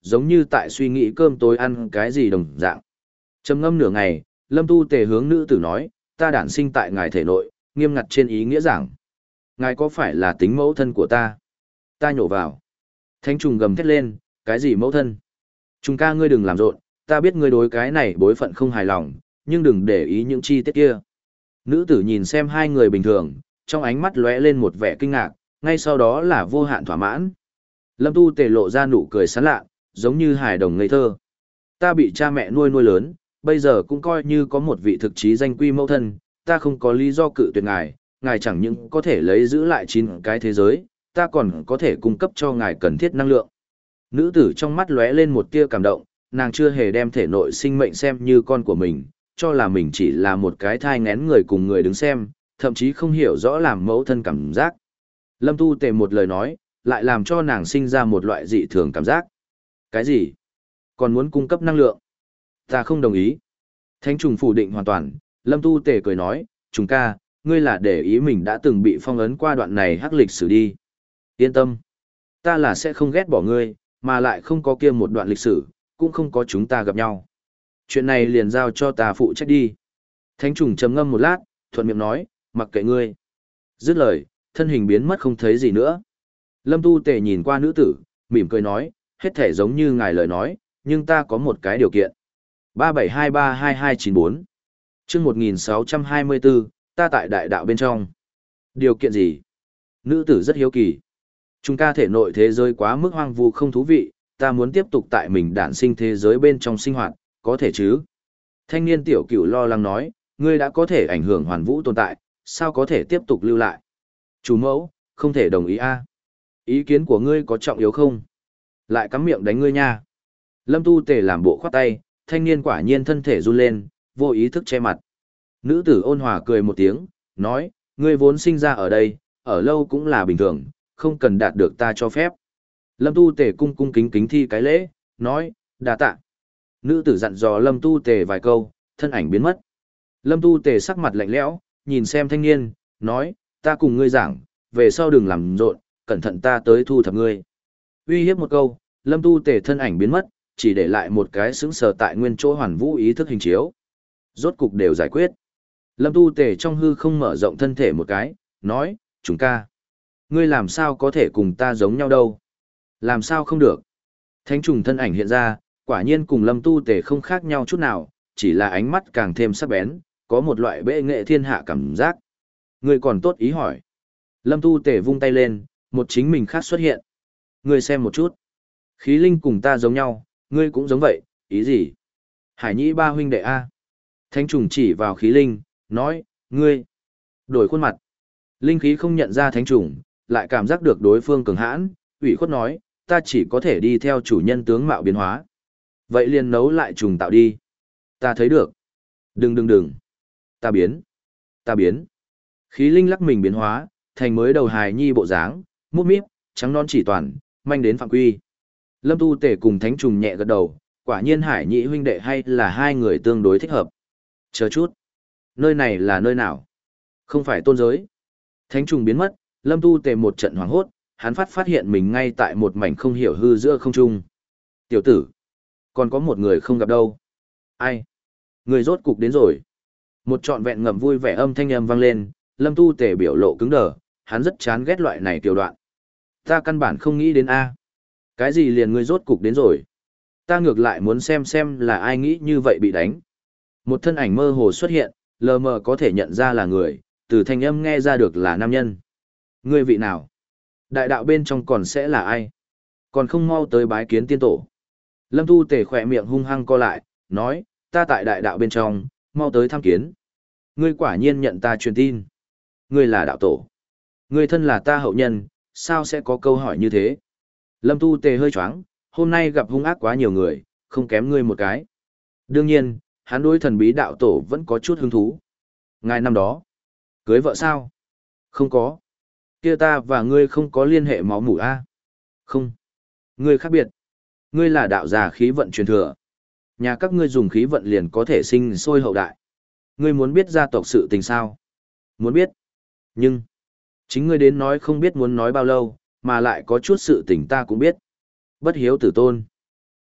giống như tại suy nghĩ cơm tối ăn cái gì đồng dạng. Trầm ngâm nửa ngày, Lâm Tu Tề hướng nữ tử nói, ta đản sinh tại ngài thể nội, nghiêm ngặt trên ý nghĩa giảng. Ngài có phải là tính mẫu thân của ta? Ta nhổ vào. Thánh trùng gầm thét lên, cái gì mẫu thân? Trùng ca ngươi đừng làm rộn, ta biết ngươi đối cái này bối phận không hài lòng, nhưng đừng để ý những chi tiết kia. Nữ tử nhìn xem hai người bình thường, trong ánh mắt lóe lên một vẻ kinh ngạc, ngay sau đó là vô hạn thỏa mãn. Lâm Tu Tề lộ ra nụ cười sán lạ, giống như hài đồng ngây thơ. Ta bị cha mẹ nuôi nuôi lớn, bây giờ cũng coi như có một vị thực chí danh quy mẫu thân, ta không có lý do cự tuyệt ngài, ngài chẳng những có thể lấy giữ lại chín cái thế giới, ta còn có thể cung cấp cho ngài cần thiết năng lượng. Nữ tử trong mắt lóe lên một tia cảm động, nàng chưa hề đem thể nội sinh mệnh xem như con của mình, cho là mình chỉ là một cái thai nghén người cùng người đứng xem, thậm chí không hiểu rõ làm mẫu thân cảm giác. Lâm Tu Tề một lời nói, lại làm cho nàng sinh ra một loại dị thường cảm giác. Cái gì? Còn muốn cung cấp năng lượng? Ta không đồng ý. Thánh trùng phủ định hoàn toàn, Lâm Tu Tề cười nói, trùng ca, ngươi là để ý mình đã từng bị phong ấn qua đoạn này hắc lịch sử đi. Yên tâm. Ta là sẽ không ghét bỏ ngươi, mà lại không có kia một đoạn lịch sử, cũng không có chúng ta gặp nhau. Chuyện này liền giao cho ta phụ trách đi. Thánh trùng trầm ngâm một lát, thuận miệng nói, mặc kệ ngươi. Dứt lời, thân hình biến mất không thấy gì nữa. Lâm Tu Tề nhìn qua nữ tử, mỉm cười nói, hết thể giống như ngài lời nói, nhưng ta có một cái điều kiện. ba bảy hai ba hai hai chín bốn chương một nghìn sáu trăm hai mươi bốn, ta tại đại đạo bên trong. Điều kiện gì? Nữ tử rất hiếu kỳ. Chúng ta thể nội thế giới quá mức hoang vu không thú vị, ta muốn tiếp tục tại mình đản sinh thế giới bên trong sinh hoạt, có thể chứ? Thanh niên tiểu cửu lo lắng nói, ngươi đã có thể ảnh hưởng hoàn vũ tồn tại, sao có thể tiếp tục lưu lại? Chủ mẫu, không thể đồng ý a. Ý kiến của ngươi có trọng yếu không? Lại cắm miệng đánh ngươi nha. Lâm Tu Tề làm bộ khoát tay, thanh niên quả nhiên thân thể run lên, vô ý thức che mặt. Nữ tử ôn hòa cười một tiếng, nói, ngươi vốn sinh ra ở đây, ở lâu cũng là bình thường, không cần đạt được ta cho phép. Lâm Tu Tề cung cung kính kính thi cái lễ, nói, đa tạ. Nữ tử dặn dò Lâm Tu Tề vài câu, thân ảnh biến mất. Lâm Tu Tề sắc mặt lạnh lẽo, nhìn xem thanh niên, nói, ta cùng ngươi giảng, về sau đừng làm rộn, cẩn thận ta tới thu thập ngươi. Uy hiếp một câu, Lâm Tu Tề thân ảnh biến mất, chỉ để lại một cái sững sờ tại nguyên chỗ hoàn vũ ý thức hình chiếu. Rốt cục đều giải quyết. Lâm Tu Tề trong hư không mở rộng thân thể một cái, nói, chúng ca. Ngươi làm sao có thể cùng ta giống nhau đâu? Làm sao không được? Thánh trùng thân ảnh hiện ra, quả nhiên cùng Lâm Tu Tề không khác nhau chút nào, chỉ là ánh mắt càng thêm sắc bén, có một loại bệ nghệ thiên hạ cảm giác. Ngươi còn tốt ý hỏi. Lâm Tu Tề vung tay lên, một chính mình khác xuất hiện. Ngươi xem một chút. Khí linh cùng ta giống nhau, ngươi cũng giống vậy, ý gì? Hải Nhĩ ba huynh đệ A. Thánh trùng chỉ vào khí linh, nói, ngươi. Đổi khuôn mặt. Linh khí không nhận ra thánh trùng, lại cảm giác được đối phương cường hãn, ủy khuất nói, ta chỉ có thể đi theo chủ nhân tướng mạo biến hóa. Vậy liền nấu lại trùng tạo đi. Ta thấy được. Đừng đừng đừng. Ta biến. Ta biến. Khí linh lắc mình biến hóa, thành mới đầu hài nhi bộ dáng, mút míp, trắng non chỉ toàn, manh đến phạm quy. Lâm Tu Tề cùng thánh trùng nhẹ gật đầu, quả nhiên Hải Nhĩ huynh đệ hay là hai người tương đối thích hợp. Chờ chút. Nơi này là nơi nào? Không phải tôn giới. Thánh trùng biến mất, Lâm Tu Tề một trận hoảng hốt, hắn phát phát hiện mình ngay tại một mảnh không hiểu hư giữa không trung. Tiểu tử, còn có một người không gặp đâu. Ai? Người rốt cục đến rồi. Một trọn vẹn ngầm vui vẻ âm thanh âm vang lên, Lâm Tu Tề biểu lộ cứng đờ, hắn rất chán ghét loại này tiểu đoạn. Ta căn bản không nghĩ đến A. Cái gì liền ngươi rốt cục đến rồi? Ta ngược lại muốn xem xem là ai nghĩ như vậy bị đánh. Một thân ảnh mơ hồ xuất hiện, lờ mờ có thể nhận ra là người, từ thanh âm nghe ra được là nam nhân. Ngươi vị nào? Đại đạo bên trong còn sẽ là ai? Còn không mau tới bái kiến tiên tổ. Lâm Tu Tề khỏe miệng hung hăng co lại, nói, ta tại đại đạo bên trong, mau tới tham kiến. Ngươi quả nhiên nhận ta truyền tin. Ngươi là đạo tổ. Ngươi thân là ta hậu nhân, sao sẽ có câu hỏi như thế? Lâm Tu Tề hơi choáng, hôm nay gặp hung ác quá nhiều người, không kém ngươi một cái. Đương nhiên, hắn đối thần bí đạo tổ vẫn có chút hứng thú. Ngài năm đó, cưới vợ sao? Không có. Kia ta và ngươi không có liên hệ máu mủ a? Không. Ngươi khác biệt. Ngươi là đạo già khí vận truyền thừa. Nhà các ngươi dùng khí vận liền có thể sinh sôi hậu đại. Ngươi muốn biết gia tộc sự tình sao? Muốn biết. Nhưng, chính ngươi đến nói không biết muốn nói bao lâu, mà lại có chút sự tình ta cũng biết. Bất hiếu tử tôn.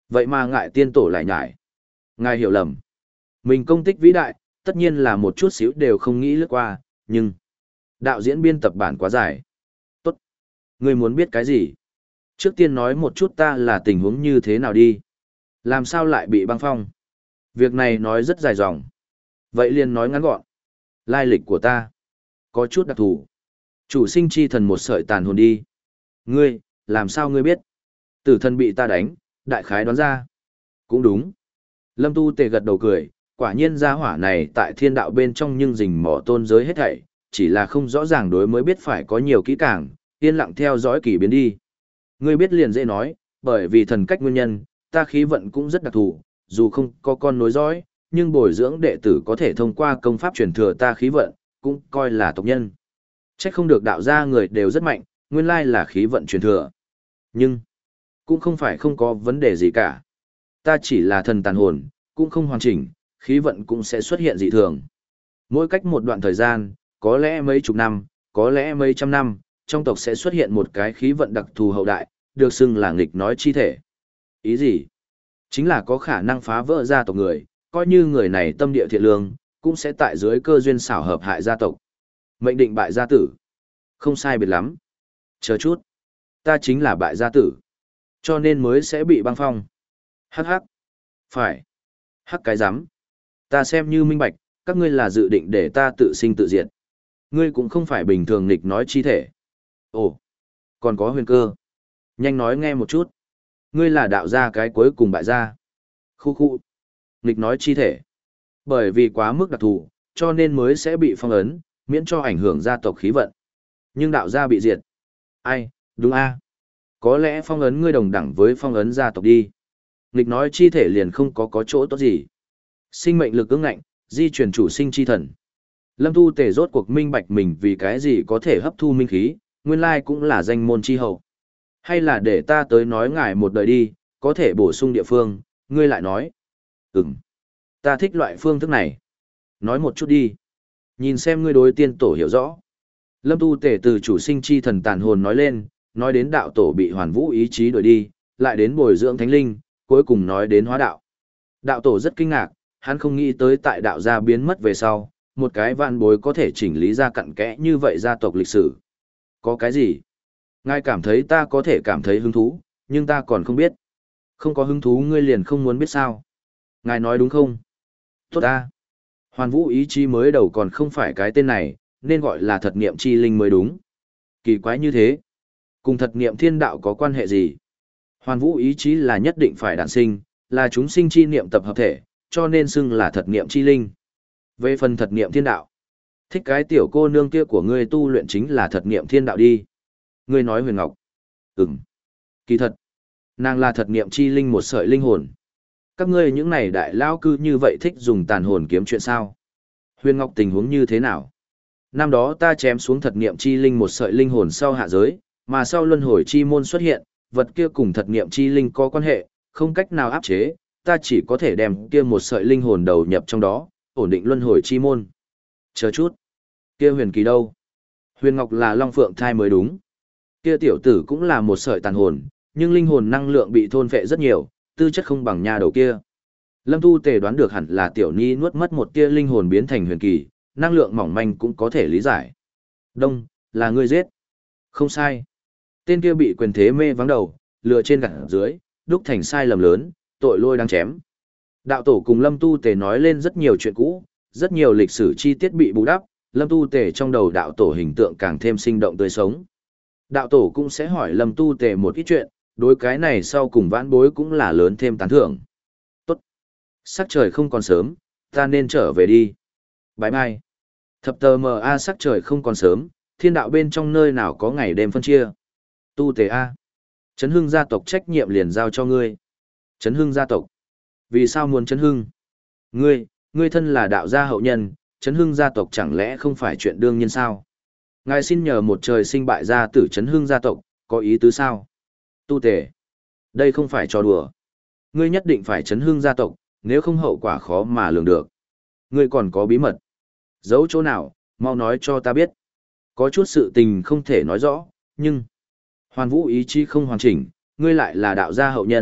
Vậy mà ngại tiên tổ lại nhải. Ngài hiểu lầm. Mình công tích vĩ đại, tất nhiên là một chút xíu đều không nghĩ lướt qua, nhưng... Đạo diễn biên tập bản quá dài. Tốt. Ngươi muốn biết cái gì? Trước tiên nói một chút ta là tình huống như thế nào đi. Làm sao lại bị băng phong? Việc này nói rất dài dòng. Vậy liền nói ngắn gọn. Lai lịch của ta. Có chút đặc thù. Chủ sinh chi thần một sợi tàn hồn đi. Ngươi, làm sao ngươi biết? Tử thần bị ta đánh, đại khái đoán ra. Cũng đúng. Lâm Tu Tề gật đầu cười, quả nhiên gia hỏa này tại thiên đạo bên trong nhưng rình mỏ tôn giới hết thảy, chỉ là không rõ ràng đối mới biết phải có nhiều kỹ càng, yên lặng theo dõi kỳ biến đi. Ngươi biết liền dễ nói, bởi vì thần cách nguyên nhân, ta khí vận cũng rất đặc thù, dù không có con nối dõi, nhưng bồi dưỡng đệ tử có thể thông qua công pháp truyền thừa ta khí vận, cũng coi là tộc nhân. Chắc không được đạo gia người đều rất mạnh, nguyên lai là khí vận truyền thừa. Nhưng, cũng không phải không có vấn đề gì cả. Ta chỉ là thần tàn hồn, cũng không hoàn chỉnh, khí vận cũng sẽ xuất hiện dị thường. Mỗi cách một đoạn thời gian, có lẽ mấy chục năm, có lẽ mấy trăm năm, trong tộc sẽ xuất hiện một cái khí vận đặc thù hậu đại, được xưng là nghịch nói chi thể. Ý gì? Chính là có khả năng phá vỡ gia tộc người, coi như người này tâm địa thiện lương, cũng sẽ tại dưới cơ duyên xảo hợp hại gia tộc. Mệnh định bại gia tử. Không sai biệt lắm. Chờ chút. Ta chính là bại gia tử. Cho nên mới sẽ bị băng phong. Hắc hắc. Phải. Hắc cái rắm. Ta xem như minh bạch, các ngươi là dự định để ta tự sinh tự diệt. Ngươi cũng không phải bình thường nghịch nói chi thể. Ồ. Còn có huyền cơ. Nhanh nói nghe một chút. Ngươi là đạo gia cái cuối cùng bại gia. Khu khu. Nghịch nói chi thể. Bởi vì quá mức đặc thù, cho nên mới sẽ bị phong ấn, miễn cho ảnh hưởng gia tộc khí vận. Nhưng đạo gia bị diệt. Ai, đúng a. Có lẽ phong ấn ngươi đồng đẳng với phong ấn gia tộc đi. Nghịch nói chi thể liền không có có chỗ tốt gì. Sinh mệnh lực ương ngạnh, di chuyển chủ sinh chi thần. Lâm Tu Tề rốt cuộc minh bạch mình vì cái gì có thể hấp thu minh khí, nguyên lai cũng là danh môn chi hậu. Hay là để ta tới nói ngài một đời đi, có thể bổ sung địa phương, ngươi lại nói. Ừm, ta thích loại phương thức này. Nói một chút đi. Nhìn xem ngươi đối tiên tổ hiểu rõ. Lâm Tu Tề từ chủ sinh chi thần tàn hồn nói lên, nói đến đạo tổ bị hoàn vũ ý chí đuổi đi, lại đến bồi dưỡng thánh linh, cuối cùng nói đến hóa đạo. Đạo tổ rất kinh ngạc, hắn không nghĩ tới tại đạo gia biến mất về sau, một cái vạn bối có thể chỉnh lý ra cặn kẽ như vậy gia tộc lịch sử. Có cái gì? Ngài cảm thấy ta có thể cảm thấy hứng thú, nhưng ta còn không biết. Không có hứng thú ngươi liền không muốn biết sao. Ngài nói đúng không? Tốt ta. Hoàn vũ ý chí mới đầu còn không phải cái tên này, nên gọi là thật niệm chi linh mới đúng. Kỳ quái như thế. Cùng thật niệm thiên đạo có quan hệ gì? Hoàn vũ ý chí là nhất định phải đản sinh, là chúng sinh chi niệm tập hợp thể, cho nên xưng là thật niệm chi linh. Về phần thật niệm thiên đạo, thích cái tiểu cô nương kia của ngươi tu luyện chính là thật niệm thiên đạo đi. Ngươi nói Huyền Ngọc. Ừm. Kỳ thật, nàng là thật niệm chi linh một sợi linh hồn. Các ngươi những này đại lao cư như vậy thích dùng tàn hồn kiếm chuyện sao? Huyền Ngọc tình huống như thế nào? Năm đó ta chém xuống thật niệm chi linh một sợi linh hồn sau hạ giới, mà sau luân hồi chi môn xuất hiện, vật kia cùng thật niệm chi linh có quan hệ, không cách nào áp chế, ta chỉ có thể đem kia một sợi linh hồn đầu nhập trong đó, ổn định luân hồi chi môn. Chờ chút, kia Huyền Kỳ đâu? Huyền Ngọc là Long Phượng thai mới đúng. Kia tiểu tử cũng là một sợi tàn hồn, nhưng linh hồn năng lượng bị thôn phệ rất nhiều, tư chất không bằng nhà đầu kia. Lâm Tu Tề đoán được hẳn là tiểu ni nuốt mất một tia linh hồn biến thành Huyền Kỳ, năng lượng mỏng manh cũng có thể lý giải. Đông, là ngươi giết. Không sai. Tên kia bị quyền thế mê vắng đầu, lừa trên gạt dưới, đúc thành sai lầm lớn, tội lôi đang chém. Đạo tổ cùng Lâm Tu Tề nói lên rất nhiều chuyện cũ, rất nhiều lịch sử chi tiết bị bù đắp, Lâm Tu Tề trong đầu đạo tổ hình tượng càng thêm sinh động tươi sống. Đạo tổ cũng sẽ hỏi Lâm Tu Tề một ít chuyện, đối cái này sau cùng vãn bối cũng là lớn thêm tán thưởng. Tốt. Sắc trời không còn sớm, ta nên trở về đi. Bye bye. Thập tờ mờ a sắc trời không còn sớm, thiên đạo bên trong nơi nào có ngày đêm phân chia. Tu Tề A. Trấn Hưng gia tộc trách nhiệm liền giao cho ngươi. Trấn Hưng gia tộc. Vì sao muốn Trấn Hưng? Ngươi, ngươi thân là đạo gia hậu nhân, Trấn Hưng gia tộc chẳng lẽ không phải chuyện đương nhiên sao? Ngài xin nhờ một trời sinh bại gia tử Trấn Hưng gia tộc, có ý tứ sao? Tu Tề. Đây không phải trò đùa. Ngươi nhất định phải Trấn Hưng gia tộc, nếu không hậu quả khó mà lường được. Ngươi còn có bí mật. Giấu chỗ nào, mau nói cho ta biết. Có chút sự tình không thể nói rõ, nhưng... Hoàn vũ ý chí không hoàn chỉnh, ngươi lại là đạo gia hậu nhân,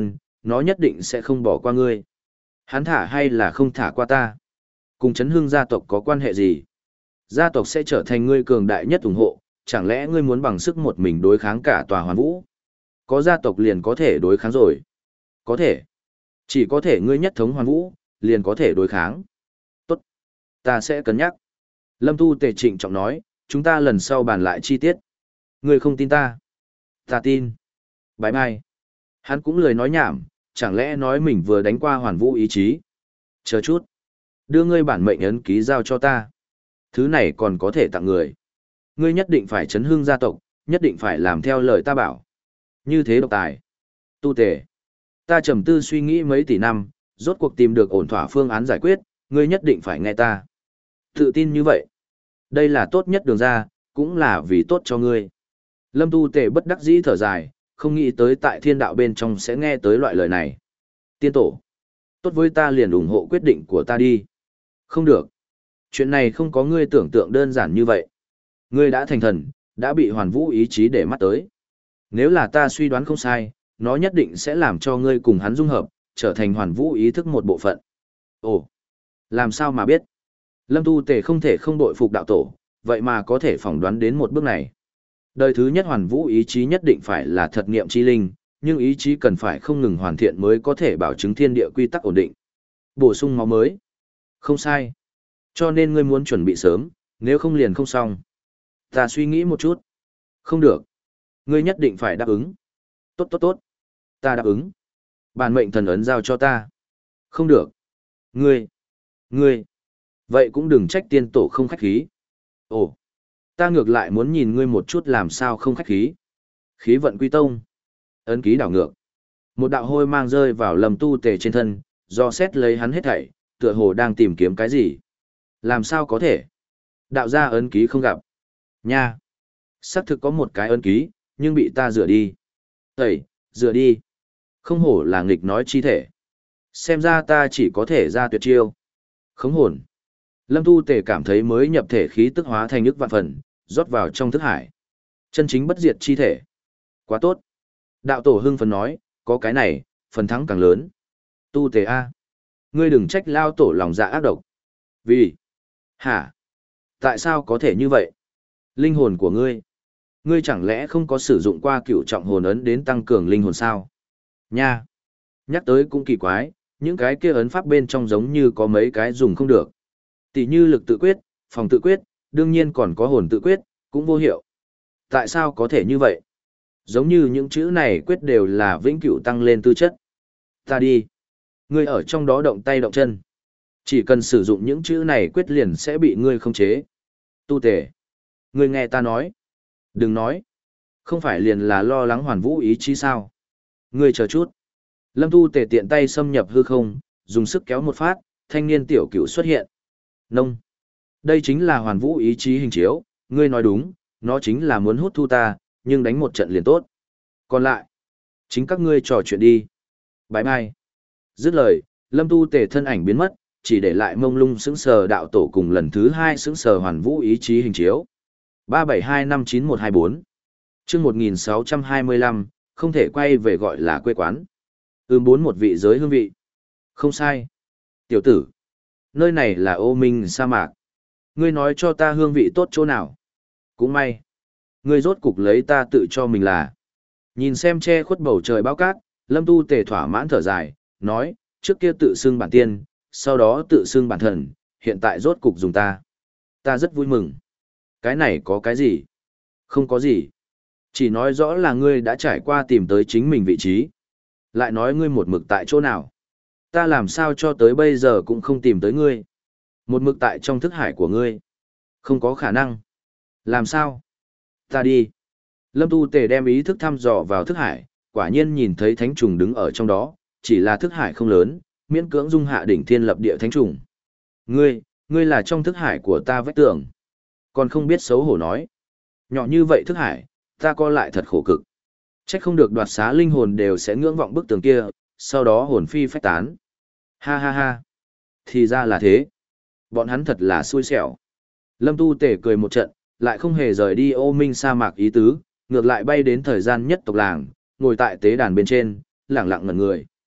nó nhất định sẽ không bỏ qua ngươi. Hắn thả hay là không thả qua ta? Cùng chấn hương gia tộc có quan hệ gì? Gia tộc sẽ trở thành ngươi cường đại nhất ủng hộ, chẳng lẽ ngươi muốn bằng sức một mình đối kháng cả tòa hoàn vũ? Có gia tộc liền có thể đối kháng rồi. Có thể. Chỉ có thể ngươi nhất thống hoàn vũ, liền có thể đối kháng. Tốt. Ta sẽ cân nhắc. Lâm Tu Tề trịnh trọng nói, chúng ta lần sau bàn lại chi tiết. Ngươi không tin ta? Ta tin. Bye bye. Hắn cũng lười nói nhảm, chẳng lẽ nói mình vừa đánh qua hoàn vũ ý chí. Chờ chút. Đưa ngươi bản mệnh ấn ký giao cho ta. Thứ này còn có thể tặng người. Ngươi nhất định phải chấn hưng gia tộc, nhất định phải làm theo lời ta bảo. Như thế độc tài. Tu Tề. Ta trầm tư suy nghĩ mấy tỷ năm, rốt cuộc tìm được ổn thỏa phương án giải quyết, ngươi nhất định phải nghe ta. Tự tin như vậy. Đây là tốt nhất đường ra, cũng là vì tốt cho ngươi. Lâm Tu Tề bất đắc dĩ thở dài, không nghĩ tới tại thiên đạo bên trong sẽ nghe tới loại lời này. Tiên tổ. Tốt với ta liền ủng hộ quyết định của ta đi. Không được. Chuyện này không có ngươi tưởng tượng đơn giản như vậy. Ngươi đã thành thần, đã bị hoàn vũ ý chí để mắt tới. Nếu là ta suy đoán không sai, nó nhất định sẽ làm cho ngươi cùng hắn dung hợp, trở thành hoàn vũ ý thức một bộ phận. Ồ, làm sao mà biết? Lâm Tu Tề không thể không bội phục đạo tổ, vậy mà có thể phỏng đoán đến một bước này. Đời thứ nhất hoàn vũ ý chí nhất định phải là thật niệm chi linh, nhưng ý chí cần phải không ngừng hoàn thiện mới có thể bảo chứng thiên địa quy tắc ổn định. Bổ sung máu mới. Không sai. Cho nên ngươi muốn chuẩn bị sớm, nếu không liền không xong. Ta suy nghĩ một chút. Không được. Ngươi nhất định phải đáp ứng. Tốt tốt tốt. Ta đáp ứng. Bản mệnh thần ấn giao cho ta. Không được. Ngươi. Ngươi. Vậy cũng đừng trách tiên tổ không khách khí. Ồ. Ta ngược lại muốn nhìn ngươi một chút làm sao không khách khí. Khí vận quy tông. Ấn ký đảo ngược. Một đạo hôi mang rơi vào Lâm Tu Tề trên thân, do xét lấy hắn hết thảy, tựa hồ đang tìm kiếm cái gì. Làm sao có thể? Đạo ra ấn ký không gặp. Nha. Xác thực có một cái ấn ký, nhưng bị ta rửa đi. Tẩy, rửa đi. Không hổ là nghịch nói chi thể. Xem ra ta chỉ có thể ra tuyệt chiêu. Khống hồn. Lâm Tu Tề cảm thấy mới nhập thể khí tức hóa thành ức vạn phần, rót vào trong thức hải. Chân chính bất diệt chi thể. Quá tốt. Đạo tổ hưng phấn nói, có cái này, phần thắng càng lớn. Tu Tề A. Ngươi đừng trách lao tổ lòng dạ ác độc. Vì? Hả? Tại sao có thể như vậy? Linh hồn của ngươi. Ngươi chẳng lẽ không có sử dụng qua cựu trọng hồn ấn đến tăng cường linh hồn sao? Nha. Nhắc tới cũng kỳ quái, những cái kia ấn pháp bên trong giống như có mấy cái dùng không được. Tỷ như lực tự quyết, phòng tự quyết, đương nhiên còn có hồn tự quyết, cũng vô hiệu. Tại sao có thể như vậy? Giống như những chữ này quyết đều là vĩnh cửu tăng lên tư chất. Ta đi. Ngươi ở trong đó động tay động chân. Chỉ cần sử dụng những chữ này quyết liền sẽ bị ngươi khống chế. Tu Tề. Ngươi nghe ta nói. Đừng nói. Không phải liền là lo lắng hoàn vũ ý chí sao? Ngươi chờ chút. Lâm Tu Tề tiện tay xâm nhập hư không, dùng sức kéo một phát, thanh niên tiểu cửu xuất hiện. Nông. Đây chính là hoàn vũ ý chí hình chiếu, ngươi nói đúng, nó chính là muốn hút thu ta, nhưng đánh một trận liền tốt. Còn lại, chính các ngươi trò chuyện đi. Bye bye. Dứt lời, Lâm Tu Tề thân ảnh biến mất, chỉ để lại mông lung sững sờ đạo tổ cùng lần thứ hai sững sờ hoàn vũ ý chí hình chiếu. ba bảy hai năm chín một hai bốn chương một nghìn sáu trăm hai mươi lăm, không thể quay về gọi là quê quán. Ưm bốn một vị giới hương vị. Không sai. Tiểu tử. Nơi này là ô minh sa mạc. Ngươi nói cho ta hương vị tốt chỗ nào. Cũng may. Ngươi rốt cục lấy ta tự cho mình là. Nhìn xem che khuất bầu trời bao cát, Lâm Tu Tề thỏa mãn thở dài, nói, trước kia tự xưng bản tiên, sau đó tự xưng bản thần, hiện tại rốt cục dùng ta. Ta rất vui mừng. Cái này có cái gì? Không có gì. Chỉ nói rõ là ngươi đã trải qua tìm tới chính mình vị trí. Lại nói ngươi một mực tại chỗ nào. Ta làm sao cho tới bây giờ cũng không tìm tới ngươi. Một mực tại trong thức hải của ngươi. Không có khả năng. Làm sao? Ta đi. Lâm Tu Tề đem ý thức thăm dò vào thức hải, quả nhiên nhìn thấy thánh trùng đứng ở trong đó, chỉ là thức hải không lớn, miễn cưỡng dung hạ đỉnh thiên lập địa thánh trùng. Ngươi, ngươi là trong thức hải của ta vách tường. Còn không biết xấu hổ nói. Nhỏ như vậy thức hải, ta co lại thật khổ cực. Trách không được đoạt xá linh hồn đều sẽ ngưỡng vọng bức tường kia, sau đó hồn phi phách tán. Ha ha ha. Thì ra là thế. Bọn hắn thật là xui xẻo. Lâm Tu Tề cười một trận, lại không hề rời đi ô minh sa mạc ý tứ, ngược lại bay đến thời gian nhất tộc làng, ngồi tại tế đàn bên trên, lẳng lặng ngẩn người.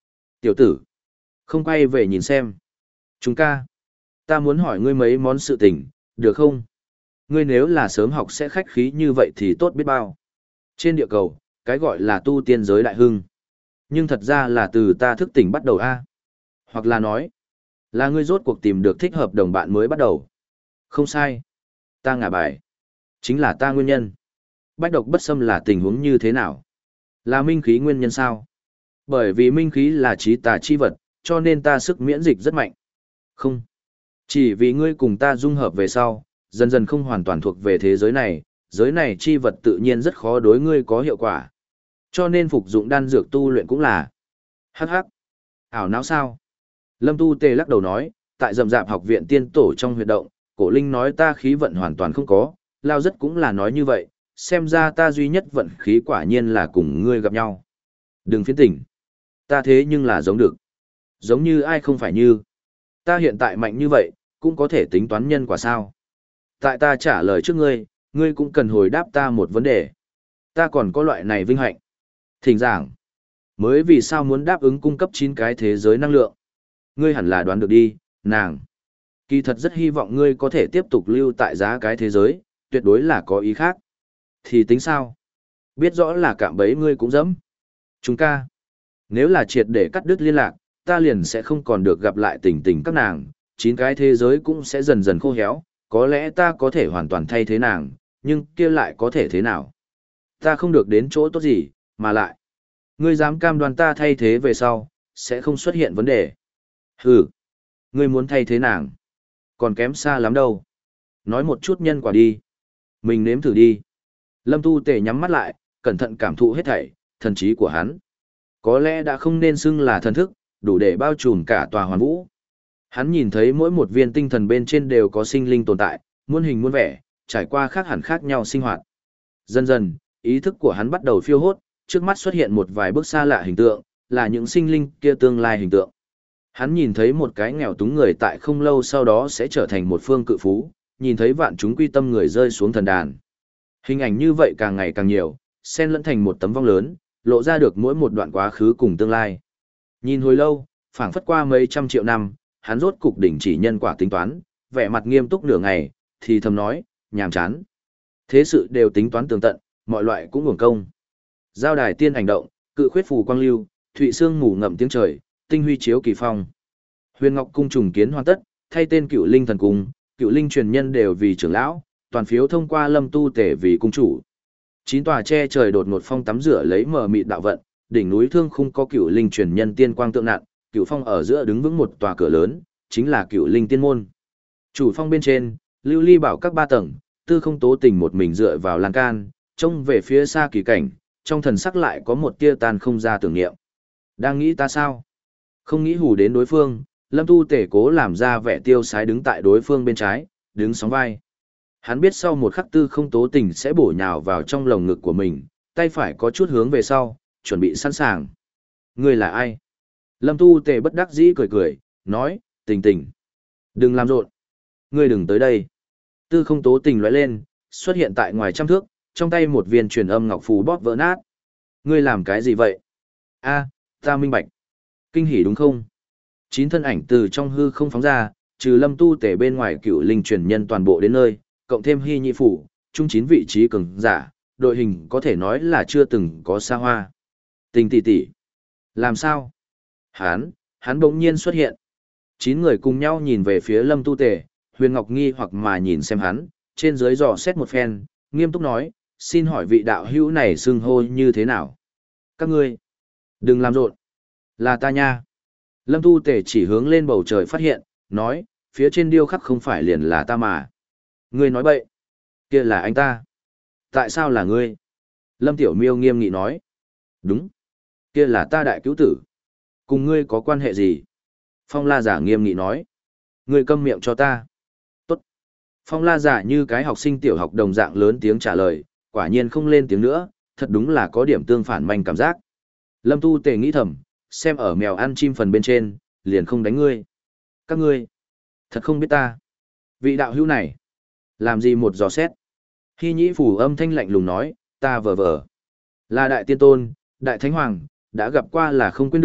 Tiểu tử, không quay về nhìn xem. Chúng ca, ta muốn hỏi ngươi mấy món sự tình, được không? Ngươi nếu là sớm học sẽ khách khí như vậy thì tốt biết bao. Trên địa cầu, cái gọi là tu tiên giới đại hưng. Nhưng thật ra là từ ta thức tỉnh bắt đầu a. Hoặc là nói, là ngươi rốt cuộc tìm được thích hợp đồng bạn mới bắt đầu. Không sai. Ta ngả bài. Chính là ta nguyên nhân. Bách độc bất xâm là tình huống như thế nào? Là minh khí nguyên nhân sao? Bởi vì minh khí là trí tà chi vật, cho nên ta sức miễn dịch rất mạnh. Không. Chỉ vì ngươi cùng ta dung hợp về sau, dần dần không hoàn toàn thuộc về thế giới này, giới này chi vật tự nhiên rất khó đối ngươi có hiệu quả. Cho nên phục dụng đan dược tu luyện cũng là hắc hắc. Ảo não sao? Lâm Tu Tề lắc đầu nói, tại rậm rạp học viện tiên tổ trong huyệt động, cổ linh nói ta khí vận hoàn toàn không có, lao rất cũng là nói như vậy, xem ra ta duy nhất vận khí quả nhiên là cùng ngươi gặp nhau. Đừng phiến tỉnh. Ta thế nhưng là giống được. Giống như ai không phải như. Ta hiện tại mạnh như vậy, cũng có thể tính toán nhân quả sao. Tại ta trả lời trước ngươi, ngươi cũng cần hồi đáp ta một vấn đề. Ta còn có loại này vinh hạnh. Thỉnh giảng. Mới vì sao muốn đáp ứng cung cấp chín cái thế giới năng lượng. Ngươi hẳn là đoán được đi, nàng. Kỳ thật rất hy vọng ngươi có thể tiếp tục lưu tại giá cái thế giới, tuyệt đối là có ý khác. Thì tính sao? Biết rõ là cạm bẫy ngươi cũng dẫm. Chúng ca. Nếu là triệt để cắt đứt liên lạc, ta liền sẽ không còn được gặp lại tình tình các nàng, chín cái thế giới cũng sẽ dần dần khô héo, có lẽ ta có thể hoàn toàn thay thế nàng, nhưng kia lại có thể thế nào? Ta không được đến chỗ tốt gì, mà lại. Ngươi dám cam đoan ta thay thế về sau, sẽ không xuất hiện vấn đề. Hừ, ngươi muốn thay thế nàng. Còn kém xa lắm đâu. Nói một chút nhân quả đi. Mình nếm thử đi. Lâm Tu Tề nhắm mắt lại, cẩn thận cảm thụ hết thảy, thần trí của hắn. Có lẽ đã không nên xưng là thần thức, đủ để bao trùm cả tòa hoàn vũ. Hắn nhìn thấy mỗi một viên tinh thần bên trên đều có sinh linh tồn tại, muôn hình muôn vẻ, trải qua khác hẳn khác nhau sinh hoạt. Dần dần, ý thức của hắn bắt đầu phiêu hốt, trước mắt xuất hiện một vài bức xa lạ hình tượng, là những sinh linh kia tương lai hình tượng. Hắn nhìn thấy một cái nghèo túng người tại không lâu sau đó sẽ trở thành một phương cự phú, nhìn thấy vạn chúng quy tâm người rơi xuống thần đàn. Hình ảnh như vậy càng ngày càng nhiều, xen lẫn thành một tấm vong lớn, lộ ra được mỗi một đoạn quá khứ cùng tương lai. Nhìn hồi lâu, phảng phất qua mấy trăm triệu năm, hắn rốt cục đỉnh chỉ nhân quả tính toán, vẻ mặt nghiêm túc nửa ngày, thì thầm nói, nhàm chán. Thế sự đều tính toán tường tận, mọi loại cũng uổng công. Giao đài tiên hành động, cự khuyết phù quang lưu, thụy xương ngủ ngậm tiếng trời, tinh huy chiếu kỳ phong. Huyền Ngọc cung trùng kiến hoàn tất, thay tên Cựu Linh thần cung, Cựu Linh truyền nhân đều vì trưởng lão, toàn phiếu thông qua Lâm Tu Tể vì cung chủ. Chín tòa che trời đột ngột phong tắm rửa lấy mờ mịt đạo vận, đỉnh núi Thương Khung có Cựu Linh truyền nhân tiên quang tượng nặng, Cựu Phong ở giữa đứng vững một tòa cửa lớn, chính là Cựu Linh tiên môn. Chủ phong bên trên, Lưu Ly bảo các ba tầng, Tư Không Tố Tình một mình dựa vào lan can, trông về phía xa kỳ cảnh, trong thần sắc lại có một tia tan không ra tưởng niệm. Đang nghĩ ta sao? Không nghĩ hù đến đối phương, Lâm Tu Tể cố làm ra vẻ tiêu sái đứng tại đối phương bên trái, đứng sóng vai. Hắn biết sau một khắc Tư Không Tố Tình sẽ bổ nhào vào trong lồng ngực của mình, tay phải có chút hướng về sau, chuẩn bị sẵn sàng. Ngươi là ai? Lâm Tu Tể bất đắc dĩ cười cười, nói, Tình Tình. Đừng làm rộn. Ngươi đừng tới đây. Tư Không Tố Tình lóe lên, xuất hiện tại ngoài trăm thước, trong tay một viên truyền âm ngọc phù bóp vỡ nát. Ngươi làm cái gì vậy? A, ta minh bạch. Kinh hỉ đúng không? Chín thân ảnh từ trong hư không phóng ra, trừ Lâm Tu Tể bên ngoài Cựu Linh truyền nhân toàn bộ đến nơi, cộng thêm Hy Nhị phủ, chung chín vị trí cường giả, đội hình có thể nói là chưa từng có xa hoa. Tình tỷ tỷ, làm sao? Hắn, hắn bỗng nhiên xuất hiện. Chín người cùng nhau nhìn về phía Lâm Tu Tể, Huyền Ngọc nghi hoặc mà nhìn xem hắn, trên dưới dò xét một phen, nghiêm túc nói, xin hỏi vị đạo hữu này xưng hô như thế nào? Các ngươi, đừng làm rộn. Là ta nha. Lâm Tu Tể chỉ hướng lên bầu trời phát hiện, nói, phía trên điêu khắc không phải liền là ta mà. Ngươi nói bậy. Kia là anh ta. Tại sao là ngươi? Lâm Tiểu Miêu nghiêm nghị nói. Đúng. Kia là ta đại cứu tử. Cùng ngươi có quan hệ gì? Phong La Giả nghiêm nghị nói. Ngươi câm miệng cho ta. Tốt. Phong La Giả như cái học sinh tiểu học đồng dạng lớn tiếng trả lời, quả nhiên không lên tiếng nữa, thật đúng là có điểm tương phản manh cảm giác. Lâm Tu Tề nghĩ thầm, xem ở mèo ăn chim phần bên trên, liền không đánh ngươi. Các ngươi, thật không biết ta. Vị đạo hữu này, làm gì một dò xét. Hy Nhĩ phủ âm thanh lạnh lùng nói, ta vờ vờ. Là đại tiên tôn, đại thánh hoàng, đã gặp qua là không quên được,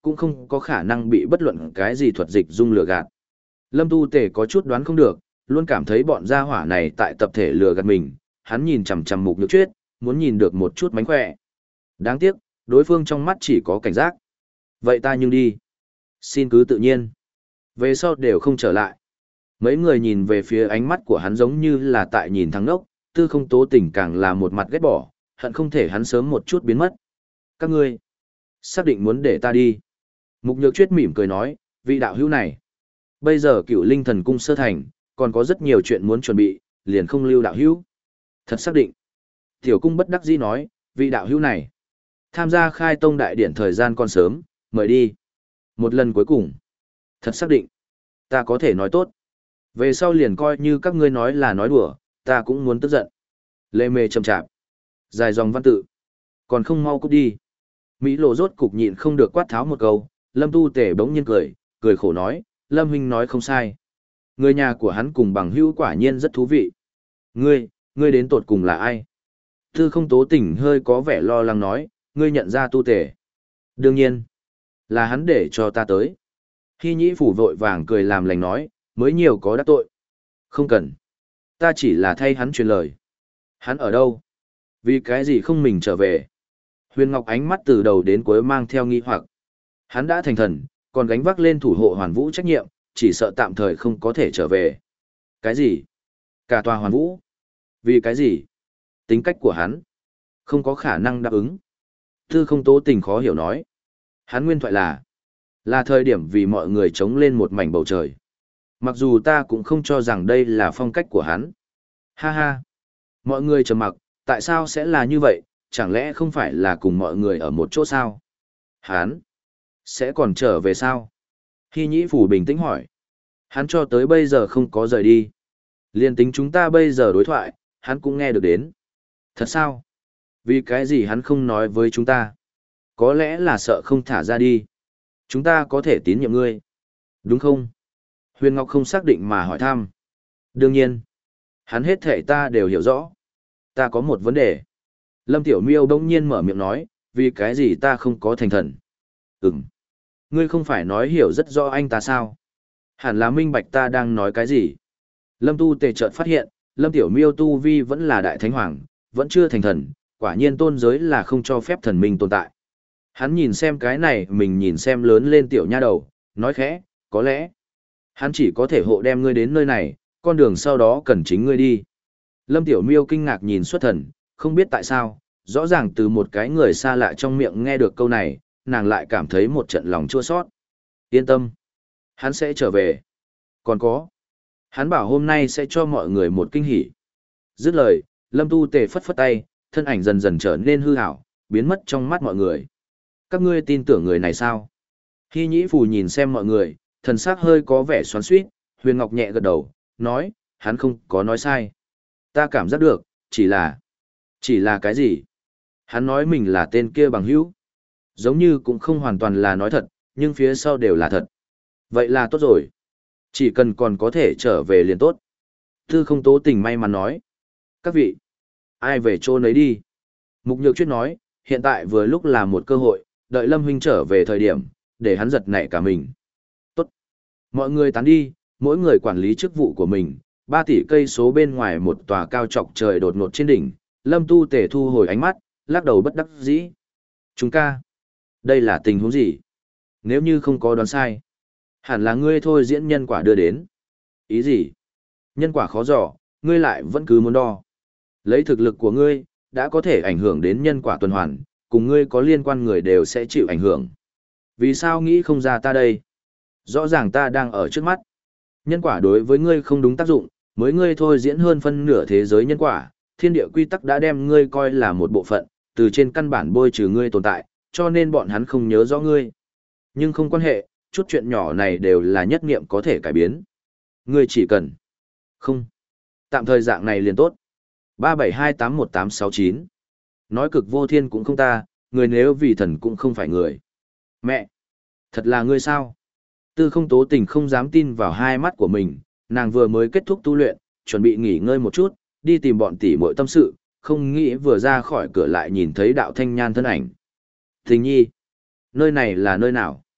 cũng không có khả năng bị bất luận cái gì thuật dịch dung lừa gạt. Lâm Tu Tề có chút đoán không được, luôn cảm thấy bọn gia hỏa này tại tập thể lừa gạt mình, hắn nhìn chằm chằm Mục Nhược Chuyết, muốn nhìn được một chút mánh khỏe. Đáng tiếc, đối phương trong mắt chỉ có cảnh giác. Vậy ta nhưng đi. Xin cứ tự nhiên. Về sau đều không trở lại. Mấy người nhìn về phía ánh mắt của hắn giống như là tại nhìn thằng ngốc, Tư Không Tố Tình càng là một mặt ghét bỏ, hận không thể hắn sớm một chút biến mất. Các ngươi, xác định muốn để ta đi. Mục Nhược Chuyết mỉm cười nói, vị đạo hữu này. Bây giờ Cựu Linh Thần Cung sơ thành, còn có rất nhiều chuyện muốn chuẩn bị, liền không lưu đạo hữu. Thật xác định. Tiểu cung bất đắc dĩ nói, vị đạo hữu này. Tham gia khai tông đại điển thời gian còn sớm, mời đi. Một lần cuối cùng. Thật xác định. Ta có thể nói tốt. Về sau liền coi như các ngươi nói là nói đùa, ta cũng muốn tức giận. Lê mê chậm chạp. Dài dòng văn tự. Còn không mau cút đi. Mỹ lộ rốt cục nhịn không được quát tháo một câu, Lâm Tu Tể bỗng nhiên cười, cười khổ nói, Lâm huynh nói không sai. Người nhà của hắn cùng bằng hữu quả nhiên rất thú vị. Ngươi, ngươi đến tột cùng là ai? Tư Không Tố Tình hơi có vẻ lo lắng nói, ngươi nhận ra Tu Tể. Đương nhiên, là hắn để cho ta tới. Hy Nhĩ Phủ vội vàng cười làm lành nói, mới nhiều có đắc tội. Không cần. Ta chỉ là thay hắn truyền lời. Hắn ở đâu? Vì cái gì không mình trở về? Huyền Ngọc ánh mắt từ đầu đến cuối mang theo nghi hoặc. Hắn đã thành thần, còn gánh vác lên thủ hộ hoàn vũ trách nhiệm, chỉ sợ tạm thời không có thể trở về. Cái gì? Cả tòa hoàn vũ? Vì cái gì? Tính cách của hắn không có khả năng đáp ứng. Tư Không Tố Tình khó hiểu nói. Hắn nguyên thoại là là thời điểm vì mọi người chống lên một mảnh bầu trời. Mặc dù ta cũng không cho rằng đây là phong cách của hắn. Ha ha. Mọi người trầm mặc, tại sao sẽ là như vậy, chẳng lẽ không phải là cùng mọi người ở một chỗ sao? Hắn sẽ còn trở về sao? Hy Nhĩ Phủ bình tĩnh hỏi. Hắn cho tới bây giờ không có rời đi. Liên tính chúng ta bây giờ đối thoại, hắn cũng nghe được đến. Thật sao? Vì cái gì hắn không nói với chúng ta? Có lẽ là sợ không thả ra đi. Chúng ta có thể tín nhiệm ngươi. Đúng không? Huyền Ngọc không xác định mà hỏi thăm. Đương nhiên. Hắn hết thể ta đều hiểu rõ. Ta có một vấn đề. Lâm Tiểu Miêu bỗng nhiên mở miệng nói, vì cái gì ta không có thành thần? Ừm. Ngươi không phải nói hiểu rất rõ anh ta sao? Hẳn là minh bạch ta đang nói cái gì? Lâm Tu Tề chợt phát hiện, Lâm Tiểu Miêu tu vi vẫn là đại thánh hoàng, vẫn chưa thành thần, quả nhiên tôn giới là không cho phép thần minh tồn tại. Hắn nhìn xem cái này, mình nhìn xem lớn lên tiểu nha đầu, nói khẽ, có lẽ hắn chỉ có thể hộ đem ngươi đến nơi này, con đường sau đó cần chính ngươi đi. Lâm Tiểu Miêu kinh ngạc nhìn xuất thần, không biết tại sao, rõ ràng từ một cái người xa lạ trong miệng nghe được câu này, nàng lại cảm thấy một trận lòng chua xót. Yên tâm, hắn sẽ trở về. Còn có, hắn bảo hôm nay sẽ cho mọi người một kinh hỉ. Dứt lời, Lâm Tu Tề phất phất tay, thân ảnh dần dần trở nên hư ảo, biến mất trong mắt mọi người. Các ngươi tin tưởng người này sao? Hy Nhĩ Phù nhìn xem mọi người, thần sắc hơi có vẻ xoắn xuýt, Huyền Ngọc nhẹ gật đầu, nói, hắn không có nói sai. Ta cảm giác được, chỉ là... Chỉ là cái gì? Hắn nói mình là tên kia bằng hữu. Giống như cũng không hoàn toàn là nói thật, nhưng phía sau đều là thật. Vậy là tốt rồi. Chỉ cần còn có thể trở về liền tốt. Tư Không Tố Tình may mắn nói. Các vị, ai về chỗ nấy đi. Mục Nhược Chuyết nói, hiện tại vừa lúc là một cơ hội, đợi Lâm huynh trở về thời điểm, để hắn giật nảy cả mình. Tốt. Mọi người tán đi, mỗi người quản lý chức vụ của mình. Ba tỷ cây số bên ngoài một tòa cao chọc trời đột ngột trên đỉnh, Lâm Tu Tề thu hồi ánh mắt, lắc đầu bất đắc dĩ. Chúng ca, đây là tình huống gì? Nếu như không có đoán sai, hẳn là ngươi thôi diễn nhân quả đưa đến. Ý gì? Nhân quả khó dò, ngươi lại vẫn cứ muốn đo. Lấy thực lực của ngươi, đã có thể ảnh hưởng đến nhân quả tuần hoàn, cùng ngươi có liên quan người đều sẽ chịu ảnh hưởng. Vì sao nghĩ không ra ta đây? Rõ ràng ta đang ở trước mắt. Nhân quả đối với ngươi không đúng tác dụng, mới ngươi thôi diễn hơn phân nửa thế giới nhân quả, thiên địa quy tắc đã đem ngươi coi là một bộ phận, từ trên căn bản bôi trừ ngươi tồn tại, cho nên bọn hắn không nhớ rõ ngươi. Nhưng không quan hệ, chút chuyện nhỏ này đều là nhất niệm có thể cải biến. Ngươi chỉ cần... Không. Tạm thời dạng này liền tốt. ba bảy hai tám một tám sáu chín. Nói cực vô thiên cũng không ta, người nếu vì thần cũng không phải người. Mẹ! Thật là ngươi sao? Tư Không Tố Tình không dám tin vào hai mắt của mình, nàng vừa mới kết thúc tu luyện, chuẩn bị nghỉ ngơi một chút, đi tìm bọn tỷ muội tâm sự, không nghĩ vừa ra khỏi cửa lại nhìn thấy đạo thanh nhan thân ảnh. Tình nhi! Nơi này là nơi nào?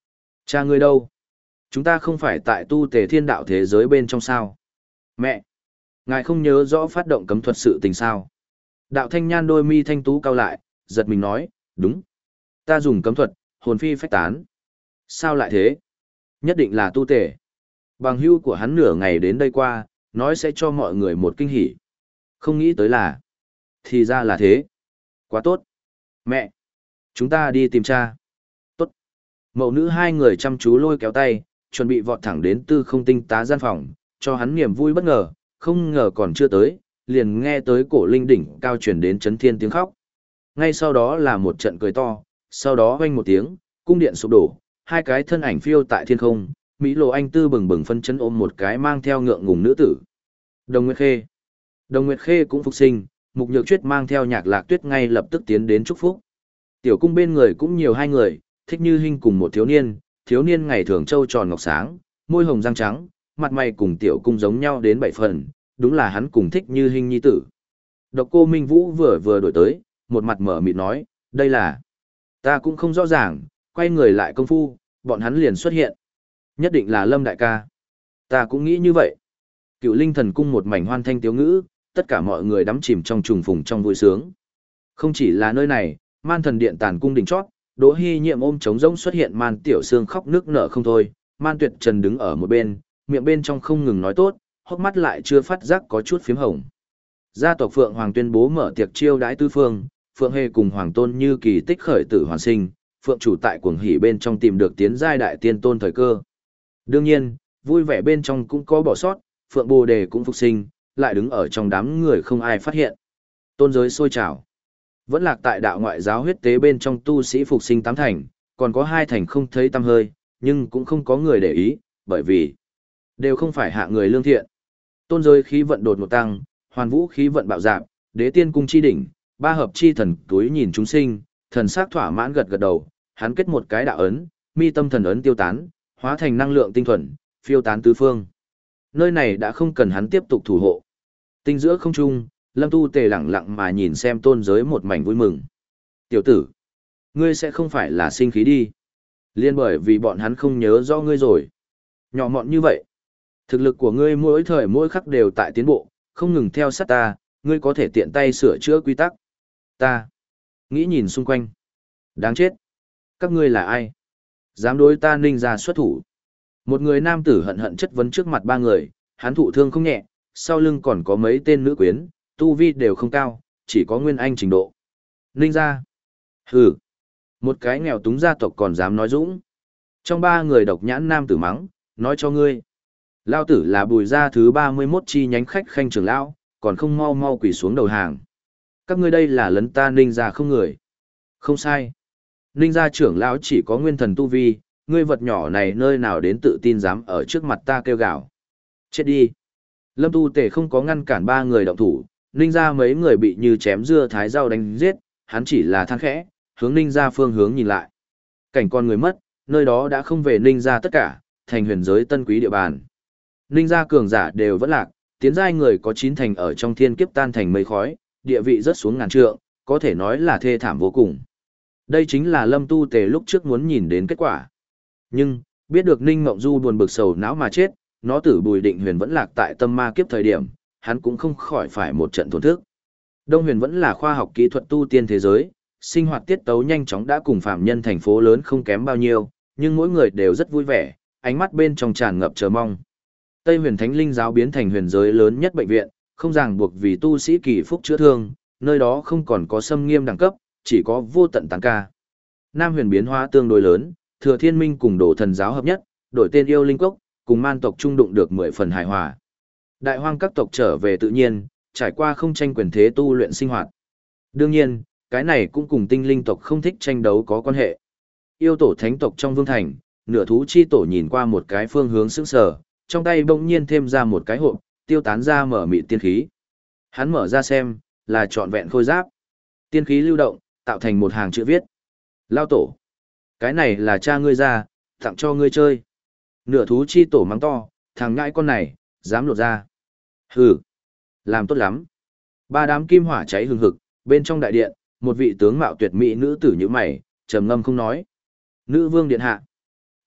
Cha ngươi đâu? Chúng ta không phải tại tu tề thiên đạo thế giới bên trong sao? Mẹ! Ngài không nhớ rõ phát động cấm thuật sự tình sao? Đạo thanh nhan đôi mi thanh tú cao lại, giật mình nói, đúng. Ta dùng cấm thuật, hồn phi phách tán. Sao lại thế? Nhất định là tu tề. Bằng hữu của hắn nửa ngày đến đây qua, nói sẽ cho mọi người một kinh hỉ. Không nghĩ tới là. Thì ra là thế. Quá tốt. Mẹ! Chúng ta đi tìm cha. Tốt. Mẫu nữ hai người chăm chú lôi kéo tay, chuẩn bị vọt thẳng đến tư không tinh tá gian phòng, cho hắn niềm vui bất ngờ, không ngờ còn chưa tới, liền nghe tới cổ linh đỉnh cao truyền đến chấn thiên tiếng khóc. Ngay sau đó là một trận cười to, sau đó vang một tiếng, cung điện sụp đổ, hai cái thân ảnh phiêu tại thiên không, Mỹ Lộ Anh Tư bừng bừng phân chấn ôm một cái mang theo ngượng ngùng nữ tử. Đồng Nguyệt Khê. Đồng Nguyệt Khê cũng phục sinh, Mục Nhược Chuyết mang theo Nhạc Lạc Tuyết ngay lập tức tiến đến chúc phúc. Tiểu cung bên người cũng nhiều hai người, Thích Như Hinh cùng một thiếu niên, thiếu niên ngày thường trâu tròn ngọc sáng, môi hồng răng trắng, mặt mày cùng tiểu cung giống nhau đến bảy phần, đúng là hắn cùng Thích Như Hinh nhi tử. Độc Cô Minh Vũ vừa vừa đổi tới, một mặt mở mịt nói, đây là... Ta cũng không rõ ràng, quay người lại công phu, bọn hắn liền xuất hiện. Nhất định là Lâm đại ca. Ta cũng nghĩ như vậy. Cựu Linh Thần Cung một mảnh hoan thanh tiếu ngữ, tất cả mọi người đắm chìm trong trùng phùng trong vui sướng. Không chỉ là nơi này, Man Thần Điện tàn cung đỉnh chót, Đỗ Hy Nhiệm ôm trống rỗng xuất hiện Man Tiểu Sương khóc nước nở không thôi, Man Tuyệt Trần đứng ở một bên, miệng bên trong không ngừng nói tốt, hốc mắt lại chưa phát giác có chút phím hồng. Gia tộc Phượng Hoàng tuyên bố mở tiệc chiêu đãi tứ phương, Phượng Hề cùng Hoàng Tôn như kỳ tích khởi tử hoàn sinh, Phượng chủ tại cuồng hỉ bên trong tìm được tiến giai đại tiên tôn thời cơ. Đương nhiên, vui vẻ bên trong cũng có bỏ sót, Phượng Bồ Đề cũng phục sinh, lại đứng ở trong đám người không ai phát hiện. Tôn giới sôi trào. Vẫn lạc tại đạo ngoại giáo huyết tế bên trong tu sĩ phục sinh tám thành, còn có hai thành không thấy tăm hơi, nhưng cũng không có người để ý, bởi vì đều không phải hạ người lương thiện. Tôn giới khí vận đột một tăng, hoàn vũ khí vận bạo dạn, đế tiên cung chi đỉnh, ba hợp chi thần túi nhìn chúng sinh, thần sắc thỏa mãn gật gật đầu, hắn kết một cái đạo ấn, mi tâm thần ấn tiêu tán, hóa thành năng lượng tinh thuần, phiêu tán tứ phương. Nơi này đã không cần hắn tiếp tục thủ hộ. Tinh giữa không trung, Lâm Tu Tề lặng lặng mà nhìn xem tôn giới một mảnh vui mừng. Tiểu tử, ngươi sẽ không phải là sinh khí đi. Liên bởi vì bọn hắn không nhớ rõ ngươi rồi. Nhỏ mọn như vậy. Thực lực của ngươi mỗi thời mỗi khắc đều tại tiến bộ, không ngừng theo sát ta, ngươi có thể tiện tay sửa chữa quy tắc. Ta nghĩ nhìn xung quanh. Đáng chết. Các ngươi là ai? Dám đối ta Ninh ra xuất thủ. Một người nam tử hận hận chất vấn trước mặt ba người, hắn thụ thương không nhẹ, sau lưng còn có mấy tên nữ quyến, tu vi đều không cao, chỉ có nguyên anh trình độ. Ninh ra. Hừ. Một cái nghèo túng gia tộc còn dám nói dũng. Trong ba người độc nhãn nam tử mắng, nói cho ngươi. Lao tử là bùi gia thứ ba mươi mốt chi nhánh khách khanh trưởng lão, còn không mau mau quỳ xuống đầu hàng. Các ngươi đây là lấn ta Ninh gia không người. Không sai. Ninh gia trưởng lão chỉ có nguyên thần tu vi, ngươi vật nhỏ này nơi nào đến tự tin dám ở trước mặt ta kêu gào. Chết đi. Lâm Tu Tề không có ngăn cản ba người động thủ, Ninh gia mấy người bị như chém dưa thái rau đánh giết, hắn chỉ là than khẽ, hướng Ninh gia phương hướng nhìn lại. Cảnh con người mất, nơi đó đã không về Ninh gia tất cả, thành huyền giới tân quý địa bàn. Ninh gia cường giả đều vẫn lạc, tiến giai người có chín thành ở trong thiên kiếp tan thành mây khói, địa vị rất xuống ngàn trượng, có thể nói là thê thảm vô cùng. Đây chính là Lâm Tu Tề lúc trước muốn nhìn đến kết quả. Nhưng, biết được Ninh Mộng Du buồn bực sầu não mà chết, nó tử Bùi Định Huyền vẫn lạc tại tâm ma kiếp thời điểm, hắn cũng không khỏi phải một trận thổn thức. Đông Huyền vẫn là khoa học kỹ thuật tu tiên thế giới, sinh hoạt tiết tấu nhanh chóng đã cùng phạm nhân thành phố lớn không kém bao nhiêu, nhưng mỗi người đều rất vui vẻ, ánh mắt bên trong tràn ngập chờ mong. Tây Huyền Thánh Linh giáo biến thành huyền giới lớn nhất bệnh viện, không ràng buộc vì tu sĩ kỳ phúc chữa thương, nơi đó không còn có xâm nghiêm đẳng cấp, chỉ có vô tận tán ca. Nam Huyền biến hóa tương đối lớn, Thừa Thiên Minh cùng Đồ Thần giáo hợp nhất, đổi tên Yêu Linh Cốc, cùng man tộc trung đụng được mười phần hài hòa. Đại hoang các tộc trở về tự nhiên, trải qua không tranh quyền thế tu luyện sinh hoạt. Đương nhiên, cái này cũng cùng tinh linh tộc không thích tranh đấu có quan hệ. Yêu tổ thánh tộc trong vương thành, nửa thú chi tổ nhìn qua một cái phương hướng sững sờ, trong tay bỗng nhiên thêm ra một cái hộp, tiêu tán ra mở mịt tiên khí. Hắn mở ra xem, là trọn vẹn khôi giáp. Tiên khí lưu động, tạo thành một hàng chữ viết. Lao tổ. Cái này là cha ngươi ra, tặng cho ngươi chơi. Nửa thú chi tổ mắng to, thằng ngãi con này, dám lột ra. Hừ, làm tốt lắm. Ba đám kim hỏa cháy hừng hực, bên trong đại điện, một vị tướng mạo tuyệt mỹ nữ tử như mày, trầm ngâm không nói. Nữ vương điện hạ.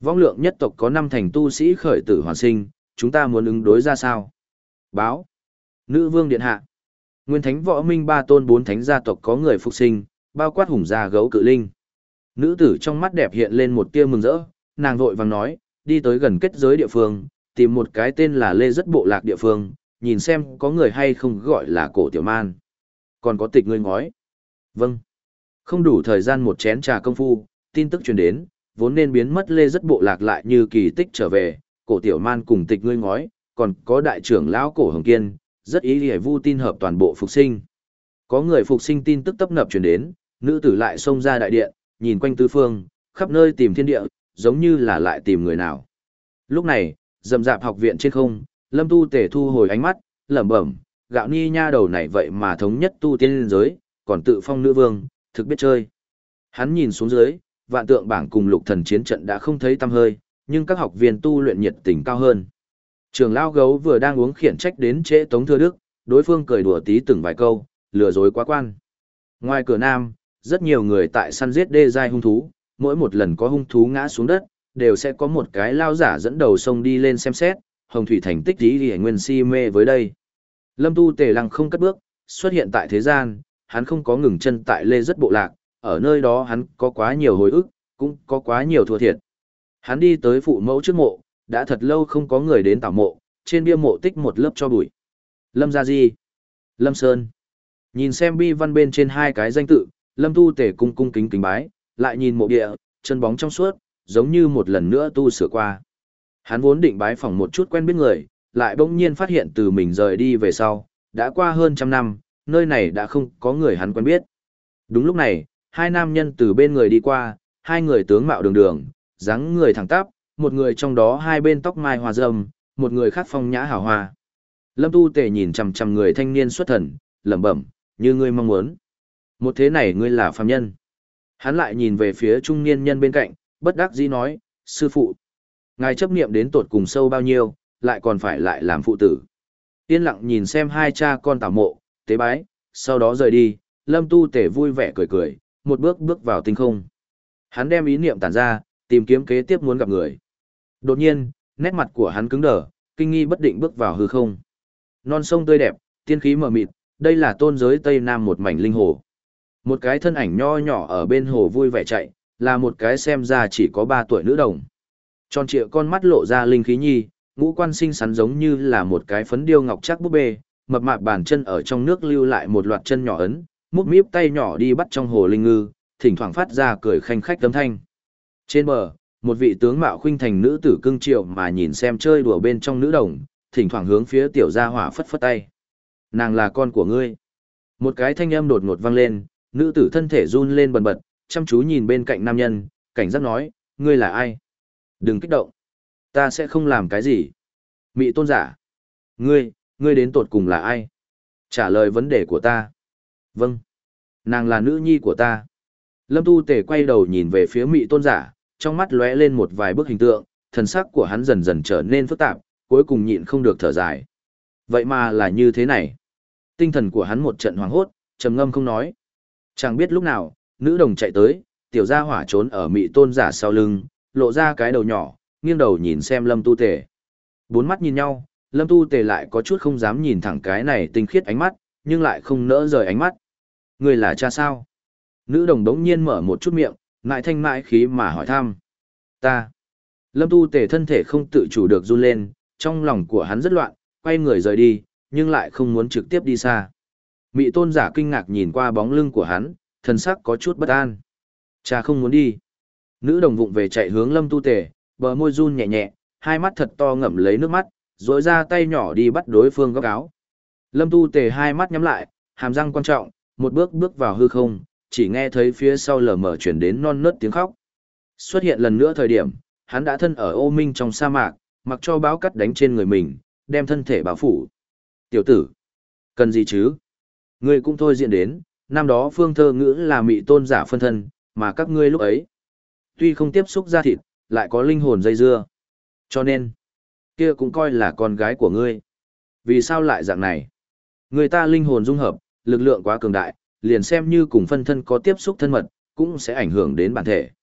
Vong lượng nhất tộc có năm thành tu sĩ khởi tử hoàn sinh, chúng ta muốn ứng đối ra sao? Báo. Nữ vương điện hạ. Nguyên thánh võ minh ba tôn bốn thánh gia tộc có người phục sinh, bao quát hùng gia gấu cự linh. Nữ tử trong mắt đẹp hiện lên một tia mừng rỡ, nàng vội vàng nói, đi tới gần kết giới địa phương, tìm một cái tên là Lê Rất Bộ Lạc địa phương, nhìn xem có người hay không gọi là cổ tiểu man. Còn có tịch ngươi ngói. Vâng. Không đủ thời gian một chén trà công phu, tin tức truyền đến, vốn nên biến mất Lê Rất Bộ Lạc lại như kỳ tích trở về, cổ tiểu man cùng tịch ngươi ngói, còn có đại trưởng lão cổ Hồng Kiên, rất ý nghĩa vu tin hợp toàn bộ phục sinh. Có người phục sinh tin tức tấp nập truyền đến, nữ tử lại xông ra đại điện, nhìn quanh tứ phương, khắp nơi tìm thiên địa, giống như là lại tìm người nào. Lúc này, rầm rạp học viện trên không, Lâm Tu Tể thu hồi ánh mắt, lẩm bẩm, gạo ni nha đầu này vậy mà thống nhất tu tiên liên giới, còn tự phong nữ vương, thực biết chơi. Hắn nhìn xuống dưới, vạn tượng bảng cùng lục thần chiến trận đã không thấy tăm hơi, nhưng các học viên tu luyện nhiệt tình cao hơn. Trường lao gấu vừa đang uống khiển trách đến trễ Tống Thừa Đức, đối phương cười đùa tí từng vài câu, lừa dối quá quan. Ngoài cửa nam, rất nhiều người tại săn giết đê giai hung thú, mỗi một lần có hung thú ngã xuống đất, đều sẽ có một cái lao giả dẫn đầu sông đi lên xem xét, Hồng Thủy Thành tích tí thì nguyên si mê với đây. Lâm Tu Tề Lăng không cất bước, xuất hiện tại thế gian, hắn không có ngừng chân tại Lê Rất Bộ Lạc, ở nơi đó hắn có quá nhiều hồi ức, cũng có quá nhiều thua thiệt. Hắn đi tới phụ mẫu trước mộ, đã thật lâu không có người đến tảo mộ, trên bia mộ tích một lớp cho bụi. Lâm Gia Di, Lâm Sơn. Nhìn xem bi văn bên trên hai cái danh tự, Lâm Tu Tề cung cung kính kính bái, lại nhìn mộ địa, chân bóng trong suốt, giống như một lần nữa tu sửa qua. Hắn vốn định bái phỏng một chút quen biết người, lại bỗng nhiên phát hiện từ mình rời đi về sau, đã qua hơn trăm năm, nơi này đã không có người hắn quen biết. Đúng lúc này, hai nam nhân từ bên người đi qua, hai người tướng mạo đường đường, dáng người thẳng tắp, một người trong đó hai bên tóc mai hoa râm, một người khác phong nhã hào hoa. Lâm Tu Tề nhìn chằm chằm người thanh niên xuất thần, lẩm bẩm, như ngươi mong muốn. Một thế này ngươi là phàm nhân. Hắn lại nhìn về phía trung niên nhân bên cạnh, bất đắc dĩ nói, sư phụ. Ngài chấp niệm đến tột cùng sâu bao nhiêu, lại còn phải lại làm phụ tử. Yên lặng nhìn xem hai cha con tảo mộ, tế bái, sau đó rời đi, Lâm Tu Tể vui vẻ cười cười, một bước bước vào tinh không. Hắn đem ý niệm tản ra, tìm kiếm kế tiếp muốn gặp người. Đột nhiên, nét mặt của hắn cứng đờ, kinh nghi bất định bước vào hư không. Non sông tươi đẹp, tiên khí mờ mịt, đây là tôn giới Tây Nam một mảnh linh hồ. Một cái thân ảnh nho nhỏ ở bên hồ vui vẻ chạy, là một cái xem ra chỉ có ba tuổi nữ đồng. Tròn trịa con mắt lộ ra linh khí nhi, ngũ quan xinh xắn giống như là một cái phấn điêu ngọc chắc búp bê, mập mạp bàn chân ở trong nước lưu lại một loạt chân nhỏ ấn, múc míp tay nhỏ đi bắt trong hồ linh ngư, thỉnh thoảng phát ra cười khanh khách tấm thanh. Trên bờ, một vị tướng mạo khuynh thành nữ tử cưng triệu mà nhìn xem chơi đùa bên trong nữ đồng, thỉnh thoảng hướng phía tiểu gia hỏa phất phất tay. Nàng là con của ngươi. Một cái thanh âm đột ngột vang lên, nữ tử thân thể run lên bần bật, chăm chú nhìn bên cạnh nam nhân, cảnh giác nói, ngươi là ai? Đừng kích động. Ta sẽ không làm cái gì. Mị tôn giả. Ngươi, ngươi đến tột cùng là ai? Trả lời vấn đề của ta. Vâng. Nàng là nữ nhi của ta. Lâm Tu Tề quay đầu nhìn về phía mị tôn giả, trong mắt lóe lên một vài bức hình tượng, thần sắc của hắn dần dần trở nên phức tạp, cuối cùng nhịn không được thở dài. Vậy mà là như thế này. Tinh thần của hắn một trận hoảng hốt, trầm ngâm không nói. Chẳng biết lúc nào, nữ đồng chạy tới, tiểu gia hỏa trốn ở mị tôn giả sau lưng, lộ ra cái đầu nhỏ, nghiêng đầu nhìn xem Lâm Tu Tề. Bốn mắt nhìn nhau, Lâm Tu Tề lại có chút không dám nhìn thẳng cái này tinh khiết ánh mắt, nhưng lại không nỡ rời ánh mắt. Người là cha sao? Nữ đồng đống nhiên mở một chút miệng, ngại thanh mãi khí mà hỏi thăm. Ta. Lâm Tu Tề thân thể không tự chủ được run lên, trong lòng của hắn rất loạn, quay người rời đi, nhưng lại không muốn trực tiếp đi xa. Mị tôn giả kinh ngạc nhìn qua bóng lưng của hắn, thần sắc có chút bất an. Cha không muốn đi. Nữ đồng vụng về chạy hướng Lâm Tu Tề, bờ môi run nhẹ nhẹ, hai mắt thật to ngậm lấy nước mắt, rỗi ra tay nhỏ đi bắt đối phương góc áo. Lâm Tu Tề hai mắt nhắm lại, hàm răng quan trọng, một bước bước vào hư không, chỉ nghe thấy phía sau lờ mờ chuyển đến non nớt tiếng khóc. Xuất hiện lần nữa thời điểm, hắn đã thân ở ô minh trong sa mạc, mặc cho báo cắt đánh trên người mình, đem thân thể bao phủ. Tiểu tử, cần gì chứ? Ngươi cũng thôi diện đến, năm đó phương thơ ngữ là mị tôn giả phân thân, mà các ngươi lúc ấy. Tuy không tiếp xúc da thịt, lại có linh hồn dây dưa. Cho nên, kia cũng coi là con gái của ngươi. Vì sao lại dạng này? Người ta linh hồn dung hợp, lực lượng quá cường đại, liền xem như cùng phân thân có tiếp xúc thân mật, cũng sẽ ảnh hưởng đến bản thể.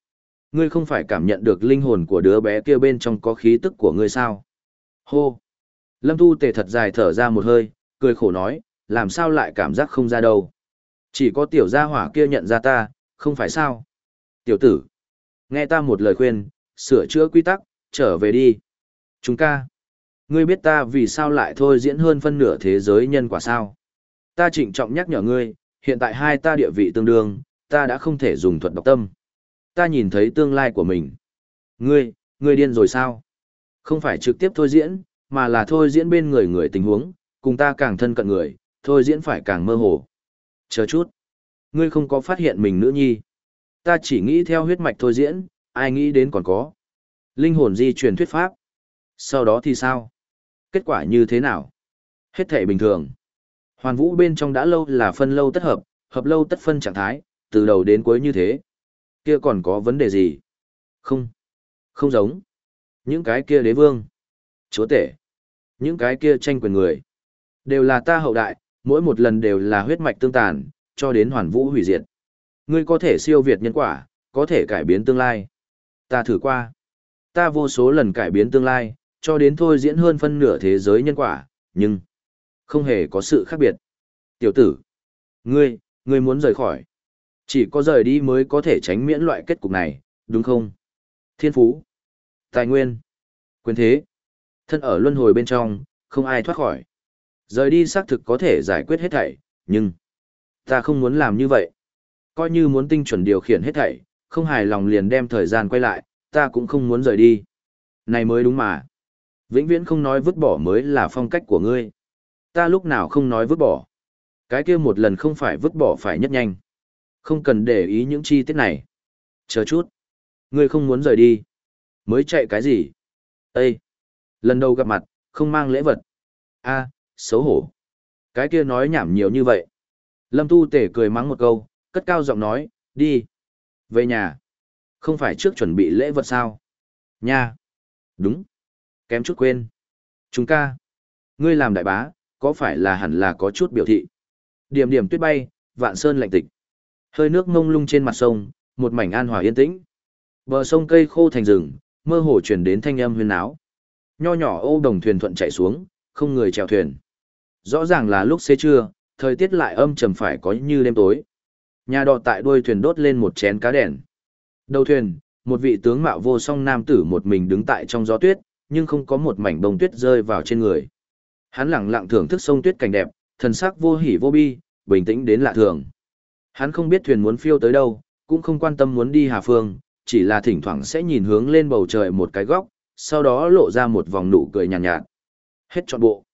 Ngươi không phải cảm nhận được linh hồn của đứa bé kia bên trong có khí tức của ngươi sao? Hô! Lâm Thu Tề thật dài thở ra một hơi, cười khổ nói, làm sao lại cảm giác không ra đâu. Chỉ có tiểu gia hỏa kia nhận ra ta, không phải sao? Tiểu tử! Nghe ta một lời khuyên, sửa chữa quy tắc, trở về đi. Chúng ca! Ngươi biết ta vì sao lại thôi diễn hơn phân nửa thế giới nhân quả sao? Ta trịnh trọng nhắc nhở ngươi, hiện tại hai ta địa vị tương đương, ta đã không thể dùng thuật độc tâm. Ta nhìn thấy tương lai của mình. Ngươi, ngươi điên rồi sao? Không phải trực tiếp thôi diễn, mà là thôi diễn bên người người tình huống, cùng ta càng thân cận người, thôi diễn phải càng mơ hồ. Chờ chút. Ngươi không có phát hiện mình nữ nhi. Ta chỉ nghĩ theo huyết mạch thôi diễn, ai nghĩ đến còn có. Linh hồn di truyền thuyết pháp. Sau đó thì sao? Kết quả như thế nào? Hết thể bình thường. Hoàn vũ bên trong đã lâu là phân lâu tất hợp, hợp lâu tất phân trạng thái, từ đầu đến cuối như thế. Kia còn có vấn đề gì? Không. Không giống. Những cái kia đế vương, chúa tể, những cái kia tranh quyền người, đều là ta hậu đại, mỗi một lần đều là huyết mạch tương tàn, cho đến hoàn vũ hủy diệt. Ngươi có thể siêu việt nhân quả, có thể cải biến tương lai. Ta thử qua. Ta vô số lần cải biến tương lai, cho đến thôi diễn hơn phân nửa thế giới nhân quả, nhưng không hề có sự khác biệt. Tiểu tử, ngươi, ngươi muốn rời khỏi. Chỉ có rời đi mới có thể tránh miễn loại kết cục này, đúng không? Thiên phú, tài nguyên, quyền thế, thân ở luân hồi bên trong, không ai thoát khỏi. Rời đi xác thực có thể giải quyết hết thảy, nhưng ta không muốn làm như vậy. Coi như muốn tinh chuẩn điều khiển hết thảy, không hài lòng liền đem thời gian quay lại, ta cũng không muốn rời đi. Này mới đúng mà. Vĩnh viễn không nói vứt bỏ mới là phong cách của ngươi. Ta lúc nào không nói vứt bỏ. Cái kia một lần không phải vứt bỏ phải nhất nhanh. Không cần để ý những chi tiết này. Chờ chút. Ngươi không muốn rời đi. Mới chạy cái gì? Ê! Lần đầu gặp mặt, không mang lễ vật. A, xấu hổ. Cái kia nói nhảm nhiều như vậy. Lâm Tu Tể cười mắng một câu, cất cao giọng nói, đi. Về nhà. Không phải trước chuẩn bị lễ vật sao? Nha. Đúng. Kém chút quên. Chúng ca. Ngươi làm đại bá, có phải là hẳn là có chút biểu thị. Điểm điểm tuyết bay, vạn sơn lạnh tịch. Hơi nước mông lung trên mặt sông, một mảnh an hòa yên tĩnh. Bờ sông cây khô thành rừng, mơ hồ truyền đến thanh âm huyên náo. Nho nhỏ ô đồng thuyền thuận chạy xuống, không người chèo thuyền. Rõ ràng là lúc xế trưa, thời tiết lại âm trầm phải có như đêm tối. Nhà đò tại đuôi thuyền đốt lên một chén cá đèn. Đầu thuyền, một vị tướng mạo vô song nam tử một mình đứng tại trong gió tuyết, nhưng không có một mảnh bông tuyết rơi vào trên người. Hắn lặng lặng thưởng thức sông tuyết cảnh đẹp, thần sắc vô hỉ vô bi, bình tĩnh đến lạ thường. Hắn không biết thuyền muốn phiêu tới đâu, cũng không quan tâm muốn đi Hà Phương, chỉ là thỉnh thoảng sẽ nhìn hướng lên bầu trời một cái góc, sau đó lộ ra một vòng nụ cười nhàn nhạt, nhạt. Hết trọn bộ.